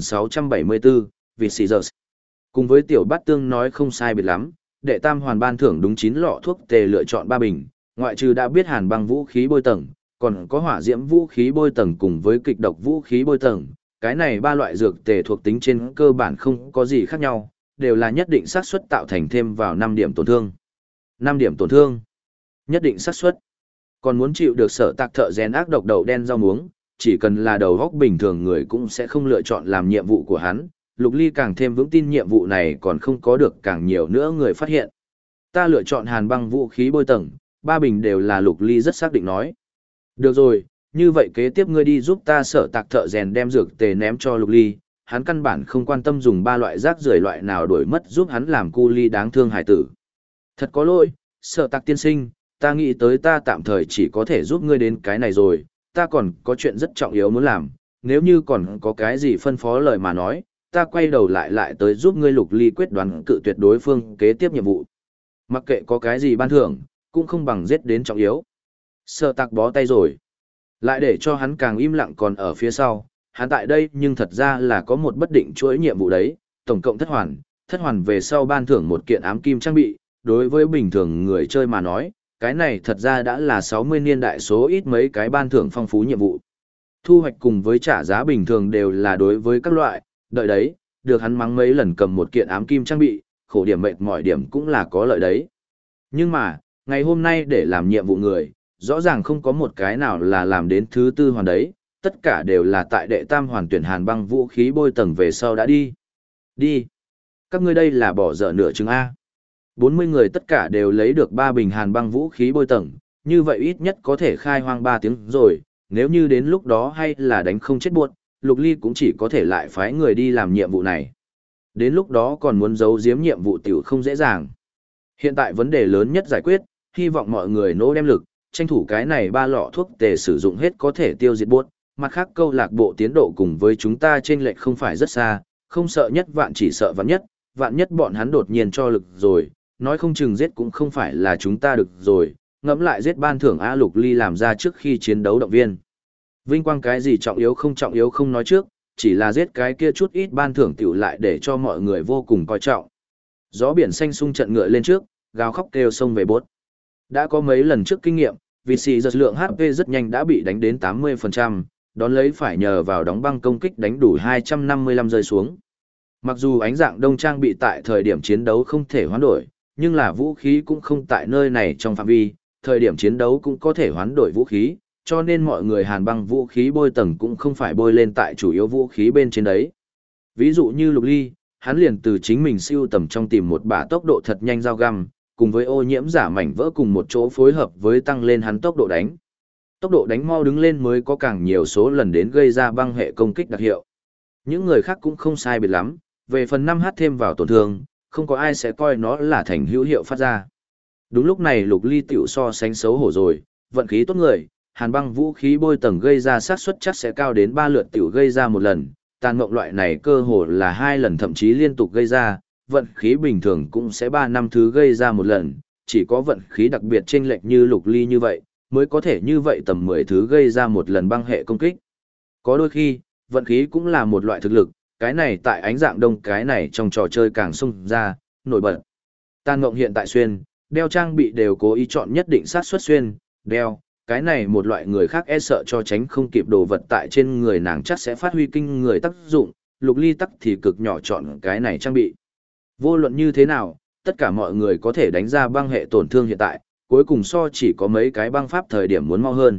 1674, Việt Caesars. Cùng với tiểu bát tương nói không sai biệt lắm, đệ tam hoàn ban thưởng đúng 9 lọ thuốc tề lựa chọn 3 bình, ngoại trừ đã biết hàn băng vũ khí bôi tầng, còn có hỏa diễm vũ khí bôi tầng cùng với kịch độc vũ khí bôi tầng. Cái này 3 loại dược tề thuộc tính trên cơ bản không có gì khác nhau, đều là nhất định xác suất tạo thành thêm vào 5 điểm tổn thương. 5 điểm tổn thương. Nhất định xác suất. Còn muốn chịu được sở tạc thợ rèn ác độc đầu đen rau muống, chỉ cần là đầu góc bình thường người cũng sẽ không lựa chọn làm nhiệm vụ của hắn. Lục Ly càng thêm vững tin nhiệm vụ này còn không có được càng nhiều nữa người phát hiện. Ta lựa chọn hàn băng vũ khí bôi tầng, 3 bình đều là Lục Ly rất xác định nói. Được rồi, như vậy kế tiếp ngươi đi giúp ta sở tạc thợ rèn đem dược tề ném cho Lục Ly. Hắn căn bản không quan tâm dùng 3 loại rác rưởi loại nào đổi mất giúp hắn làm cu ly đáng thương hải tử. Thật có lỗi, sở tạc tiên sinh, ta nghĩ tới ta tạm thời chỉ có thể giúp ngươi đến cái này rồi, ta còn có chuyện rất trọng yếu muốn làm, nếu như còn có cái gì phân phó lời mà nói, ta quay đầu lại tới giúp ngươi. Lục Ly quyết đoán cự tuyệt đối phương kế tiếp nhiệm vụ. Mặc kệ có cái gì ban thưởng, cũng không bằng giết đến trọng yếu. Sở tạc bó tay rồi. Lại để cho hắn càng im lặng còn ở phía sau, hắn tại đây nhưng thật ra là có một bất định chuỗi nhiệm vụ đấy, tổng cộng thất hoàn về sau ban thưởng một kiện ám kim trang bị, đối với bình thường người chơi mà nói, cái này thật ra đã là 60 niên đại số ít mấy cái ban thưởng phong phú nhiệm vụ. Thu hoạch cùng với trả giá bình thường đều là đối với các loại, đợi đấy, được hắn mắng mấy lần cầm một kiện ám kim trang bị, khổ điểm mệt mỏi điểm cũng là có lợi đấy. Nhưng mà, ngày hôm nay để làm nhiệm vụ người, rõ ràng không có một cái nào là làm đến thứ 4 hoàn đấy, tất cả đều là tại đệ tam hoàn tuyển hàn băng vũ khí bôi tầng về sau đã đi. Đi. Các ngươi đây là bỏ dở nửa chừng A. 40 người tất cả đều lấy được 3 bình hàn băng vũ khí bôi tầng, như vậy ít nhất có thể khai hoang 3 tiếng rồi, nếu như đến lúc đó hay là đánh không chết buộc, Lục Ly cũng chỉ có thể lại phái người đi làm nhiệm vụ này. Đến lúc đó còn muốn giấu giếm nhiệm vụ tiểu không dễ dàng. Hiện tại vấn đề lớn nhất giải quyết, hy vọng mọi người nỗ đem lực, tranh thủ cái này 3 lọ thuốc tề sử dụng hết có thể tiêu diệt buốt. Mặt khác câu lạc bộ tiến độ cùng với chúng ta trên lệch không phải rất xa, không sợ nhất vạn chỉ sợ vạn nhất bọn hắn đột nhiên cho lực rồi, nói không chừng giết cũng không phải là chúng ta được rồi, ngẫm lại giết ban thưởng A. Lục Ly làm ra trước khi chiến đấu động viên. Vinh quang cái gì trọng yếu không nói trước, chỉ là giết cái kia chút ít ban thưởng tiểu lại để cho mọi người vô cùng coi trọng. Gió biển xanh sung trận ngựa lên trước, gào khóc kêu sông về bốt. Đã có mấy lần trước kinh nghiệm, vì xì giật lượng HP rất nhanh đã bị đánh đến 80%, đón lấy phải nhờ vào đóng băng công kích đánh đủ 255 rơi xuống. Mặc dù ánh dạng đông trang bị tại thời điểm chiến đấu không thể hoán đổi, nhưng là vũ khí cũng không tại nơi này trong phạm vi, thời điểm chiến đấu cũng có thể hoán đổi vũ khí, cho nên mọi người hàn băng vũ khí bôi tầng cũng không phải bôi lên tại chủ yếu vũ khí bên trên đấy. Ví dụ như Lục Ly, hắn liền từ chính mình siêu tầm trong tìm một bả tốc độ thật nhanh dao găm, cùng với ô nhiễm giả mảnh vỡ cùng một chỗ phối hợp với tăng lên hắn tốc độ đánh. Tốc độ đánh mau đứng lên mới có càng nhiều số lần đến gây ra băng hệ công kích đặc hiệu. Những người khác cũng không sai biệt lắm, về phần 5H thêm vào tổn thương, không có ai sẽ coi nó là thành hữu hiệu phát ra. Đúng lúc này Lục Ly tiểu so sánh xấu hổ rồi, vận khí tốt người, hàn băng vũ khí bôi tầng gây ra xác suất chắc sẽ cao đến 3 lượt tiểu gây ra một lần, tàn mộng loại này cơ hồ là 2 lần thậm chí liên tục gây ra, vận khí bình thường cũng sẽ 3 năm thứ gây ra một lần, chỉ có vận khí đặc biệt chênh lệch như Lục Ly như vậy, mới có thể như vậy tầm 10 thứ gây ra một lần băng hệ công kích. Có đôi khi, vận khí cũng là một loại thực lực, cái này tại ánh dạng đông cái này trong trò chơi càng xung ra, nổi bật. Tàn mộng hiện tại xuyên, đeo trang bị đều cố ý chọn nhất định sát suất xuyên, đeo, cái này một loại người khác e sợ cho tránh không kịp đồ vật tại trên người nàng chắc sẽ phát huy kinh người tác dụng, Lục Ly tắc thì cực nhỏ chọn cái này trang bị. Vô luận như thế nào, tất cả mọi người có thể đánh ra băng hệ tổn thương hiện tại, cuối cùng so chỉ có mấy cái băng pháp thời điểm muốn mau hơn.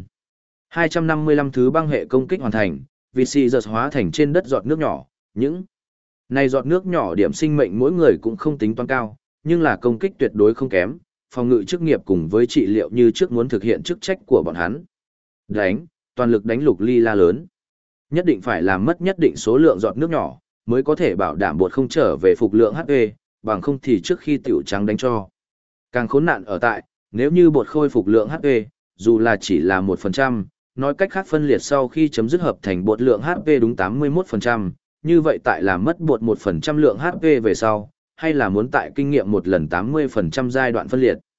255 thứ băng hệ công kích hoàn thành, VC giật hóa thành trên đất giọt nước nhỏ, những này giọt nước nhỏ điểm sinh mệnh mỗi người cũng không tính toán cao, nhưng là công kích tuyệt đối không kém, phòng ngự chức nghiệp cùng với trị liệu như trước muốn thực hiện chức trách của bọn hắn. Đánh, toàn lực đánh Lục Ly la lớn. Nhất định phải làm mất nhất định số lượng giọt nước nhỏ, mới có thể bảo đảm bột không trở về phục lượng HP, bằng không thì trước khi tiểu trắng đánh cho. Càng khốn nạn ở tại, nếu như bột khôi phục lượng HP, dù là chỉ là 1%, nói cách khác phân liệt sau khi chấm dứt hợp thành bột lượng HP đúng 81%, như vậy tại làm mất bột 1% lượng HP về sau, hay là muốn tại kinh nghiệm một lần 80% giai đoạn phân liệt.